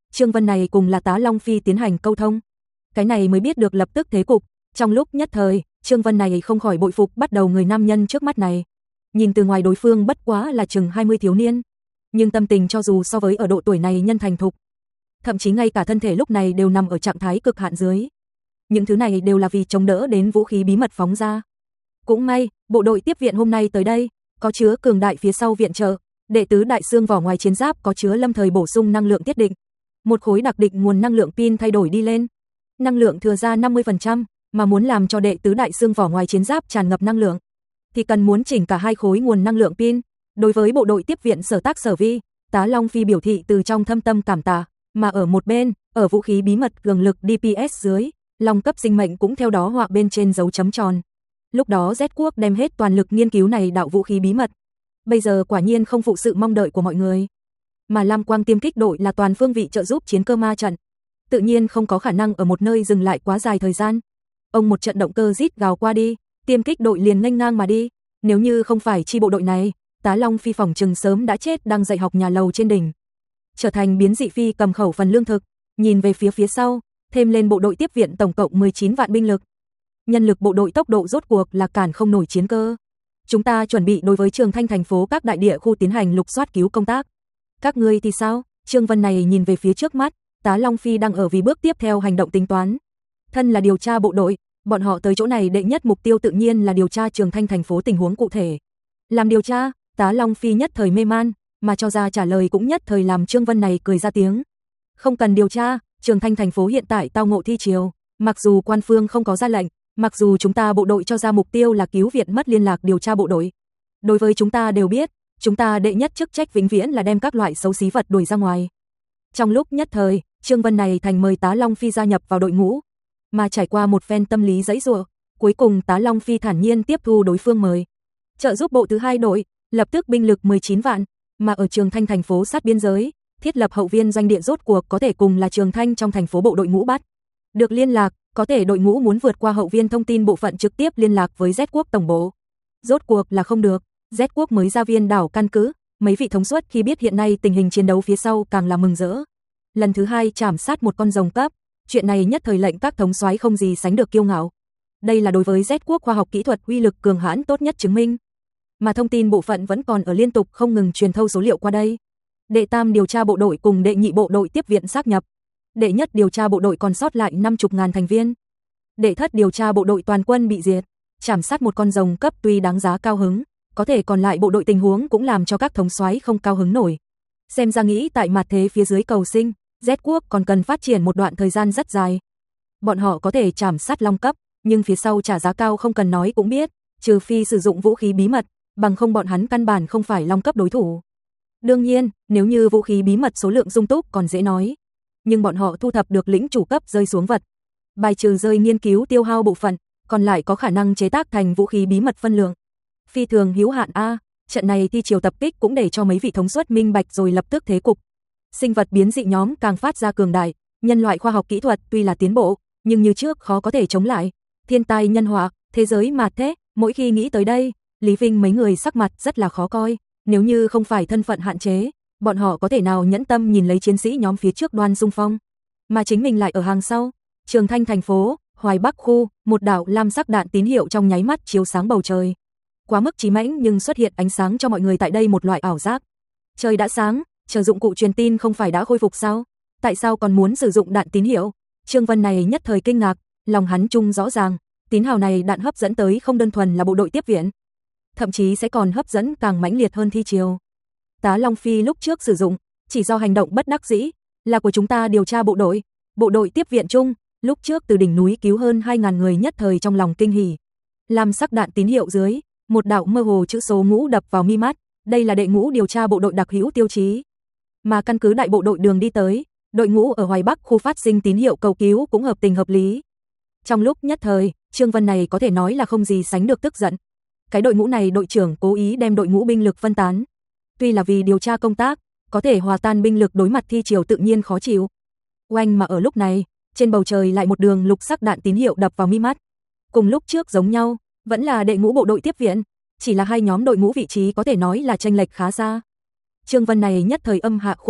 Trương Vân này cùng là tá Long Phi tiến hành câu thông. Cái này mới biết được lập tức thế cục, trong lúc nhất thời, Trương Vân này không khỏi bội phục bắt đầu người nam nhân trước mắt này. Nhìn từ ngoài đối phương bất quá là chừng hai mươi thiếu niên, nhưng tâm tình cho dù so với ở độ tuổi này nhân thành thục, thậm chí ngay cả thân thể lúc này đều nằm ở trạng thái cực hạn dưới. Những thứ này đều là vì chống đỡ đến vũ khí bí mật phóng ra. Cũng may, bộ đội tiếp viện hôm nay tới đây, có chứa cường đại phía sau viện trợ, đệ tứ đại xương vỏ ngoài chiến giáp có chứa lâm thời bổ sung năng lượng tiết định. Một khối đặc định nguồn năng lượng pin thay đổi đi lên. Năng lượng thừa ra năm mươi phần trăm, mà muốn làm cho đệ tứ đại xương vỏ ngoài chiến giáp tràn ngập năng lượng, thì cần muốn chỉnh cả hai khối nguồn năng lượng pin. Đối với bộ đội tiếp viện Sở Tác Sở Vi, tá Long Phi biểu thị từ trong thâm tâm cảm tạ, mà ở một bên, ở vũ khí bí mật cường lực đê pê ét dưới, Long cấp sinh mệnh cũng theo đó họa bên trên dấu chấm tròn. Lúc đó Z quốc đem hết toàn lực nghiên cứu này đạo vũ khí bí mật. Bây giờ quả nhiên không phụ sự mong đợi của mọi người. Mà Lam Quang tiêm kích đội là toàn phương vị trợ giúp chiến cơ ma trận, tự nhiên không có khả năng ở một nơi dừng lại quá dài thời gian. Ông một trận động cơ rít gào qua đi, tiêm kích đội liền nghênh ngang mà đi. Nếu như không phải chi bộ đội này, tá Long Phi phòng trừng sớm đã chết đang dạy học nhà lầu trên đỉnh, trở thành biến dị phi cầm khẩu phần lương thực. Nhìn về phía phía sau, thêm lên bộ đội tiếp viện tổng cộng mười chín vạn binh lực. Nhân lực bộ đội tốc độ rốt cuộc là cản không nổi chiến cơ. Chúng ta chuẩn bị đối với Trường Thanh thành phố các đại địa khu tiến hành lục soát cứu công tác. Các ngươi thì sao? Trương Vân này nhìn về phía trước mắt, tá Long Phi đang ở vì bước tiếp theo hành động tính toán. Thân là điều tra bộ đội, bọn họ tới chỗ này đệ nhất mục tiêu tự nhiên là điều tra Trường Thanh thành phố tình huống cụ thể. Làm điều tra, tá Long Phi nhất thời mê man, mà cho ra trả lời cũng nhất thời làm Trương Vân này cười ra tiếng. Không cần điều tra, Trường Thanh thành phố hiện tại tao ngộ thi triều, mặc dù quan phương không có ra lệnh, mặc dù chúng ta bộ đội cho ra mục tiêu là cứu viện mất liên lạc điều tra bộ đội. Đối với chúng ta đều biết, chúng ta đệ nhất chức trách vĩnh viễn là đem các loại xấu xí vật đuổi ra ngoài. Trong lúc nhất thời, Trương Vân này thành mời tá Long Phi gia nhập vào đội ngũ, mà trải qua một phen tâm lý giãy giụa, cuối cùng tá Long Phi thản nhiên tiếp thu đối phương mời. Trợ giúp bộ thứ hai đội, lập tức binh lực mười chín vạn, mà ở Trường Thanh thành phố sát biên giới, thiết lập hậu viên doanh địa rốt cuộc có thể cùng là Trường Thanh trong thành phố bộ đội ngũ bắt được liên lạc, có thể đội ngũ muốn vượt qua hậu viên thông tin bộ phận trực tiếp liên lạc với Z quốc tổng bộ. Rốt cuộc là không được, Z quốc mới ra viên đảo căn cứ, mấy vị thống suất khi biết hiện nay tình hình chiến đấu phía sau càng là mừng rỡ. Lần thứ hai chảm sát một con rồng cấp, chuyện này nhất thời lệnh các thống soái không gì sánh được kiêu ngạo. Đây là đối với Z quốc khoa học kỹ thuật uy lực cường hãn tốt nhất chứng minh. Mà thông tin bộ phận vẫn còn ở liên tục không ngừng truyền thâu số liệu qua đây. Đệ tam điều tra bộ đội cùng đệ nhị bộ đội tiếp viện xác nhập. Đệ nhất điều tra bộ đội còn sót lại năm mươi ngàn thành viên. Đệ thất điều tra bộ đội toàn quân bị diệt. Chảm sát một con rồng cấp tuy đáng giá cao hứng, có thể còn lại bộ đội tình huống cũng làm cho các thống soái không cao hứng nổi. Xem ra nghĩ tại mặt thế phía dưới cầu sinh, Z quốc còn cần phát triển một đoạn thời gian rất dài. Bọn họ có thể chảm sát long cấp, nhưng phía sau trả giá cao không cần nói cũng biết, trừ phi sử dụng vũ khí bí mật, bằng không bọn hắn căn bản không phải long cấp đối thủ. Đương nhiên, nếu như vũ khí bí mật số lượng dung túc còn dễ nói, nhưng bọn họ thu thập được lĩnh chủ cấp rơi xuống vật, bài trừ rơi nghiên cứu tiêu hao bộ phận, còn lại có khả năng chế tác thành vũ khí bí mật phân lượng. Phi thường hữu hạn a, trận này thi triều tập kích cũng để cho mấy vị thống suất minh bạch rồi lập tức thế cục. Sinh vật biến dị nhóm càng phát ra cường đại, nhân loại khoa học kỹ thuật tuy là tiến bộ, nhưng như trước khó có thể chống lại. Thiên tai nhân họa, thế giới mà thế, mỗi khi nghĩ tới đây, Lý Vinh mấy người sắc mặt rất là khó coi, nếu như không phải thân phận hạn chế, bọn họ có thể nào nhẫn tâm nhìn lấy chiến sĩ nhóm phía trước đoan xung phong, mà chính mình lại ở hàng sau. Trường Thanh thành phố, Hoài Bắc khu, một đạo lam sắc đạn tín hiệu trong nháy mắt chiếu sáng bầu trời. Quá mức chí mãnh nhưng xuất hiện ánh sáng cho mọi người tại đây một loại ảo giác. Trời đã sáng, chờ dụng cụ truyền tin không phải đã khôi phục sao? Tại sao còn muốn sử dụng đạn tín hiệu? Trương Vân này nhất thời kinh ngạc, lòng hắn chung rõ ràng, tín hào này đạn hấp dẫn tới không đơn thuần là bộ đội tiếp viện, thậm chí sẽ còn hấp dẫn càng mãnh liệt hơn thi triều. Tá Long Phi lúc trước sử dụng, chỉ do hành động bất đắc dĩ, là của chúng ta điều tra bộ đội, bộ đội tiếp viện chung, lúc trước từ đỉnh núi cứu hơn hai ngàn người nhất thời trong lòng kinh hỉ. Lam sắc đạn tín hiệu dưới, một đạo mơ hồ chữ số ngũ đập vào mi mắt, đây là đệ ngũ điều tra bộ đội đặc hữu tiêu chí. Mà căn cứ đại bộ đội đường đi tới, đội ngũ ở Hoài Bắc khu phát sinh tín hiệu cầu cứu cũng hợp tình hợp lý. Trong lúc nhất thời, Trương Vân này có thể nói là không gì sánh được tức giận. Cái đội ngũ này đội trưởng cố ý đem đội ngũ binh lực phân tán. Tuy là vì điều tra công tác, có thể hòa tan binh lực đối mặt thi triều tự nhiên khó chịu. Oanh mà ở lúc này, trên bầu trời lại một đường lục sắc đạn tín hiệu đập vào mi mắt. Cùng lúc trước giống nhau, vẫn là đệ ngũ bộ đội tiếp viện, chỉ là hai nhóm đội ngũ vị trí có thể nói là chênh lệch khá xa. Trương Vân này nhất thời âm hạ khuôn mặt,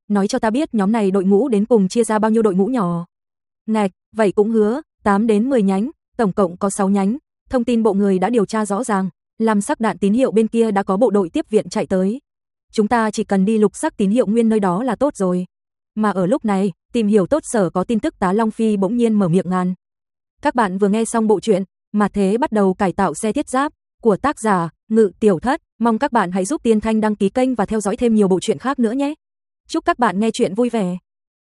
nói cho ta biết nhóm này đội ngũ đến cùng chia ra bao nhiêu đội ngũ nhỏ. Ngạch, vậy cũng hứa, tám đến mười nhánh, tổng cộng có sáu nhánh, thông tin bộ người đã điều tra rõ ràng, lam sắc đạn tín hiệu bên kia đã có bộ đội tiếp viện chạy tới. Chúng ta chỉ cần đi lục sắc tín hiệu nguyên nơi đó là tốt rồi. Mà ở lúc này, tìm hiểu tốt sở có tin tức tá Long Phi bỗng nhiên mở miệng ngàn. Các bạn vừa nghe xong bộ truyện Mà Thế Bắt Đầu Cải Tạo Xe Thiết Giáp của tác giả Ngự Tiểu Thất. Mong các bạn hãy giúp Tiên Thanh đăng ký kênh và theo dõi thêm nhiều bộ truyện khác nữa nhé. Chúc các bạn nghe truyện vui vẻ.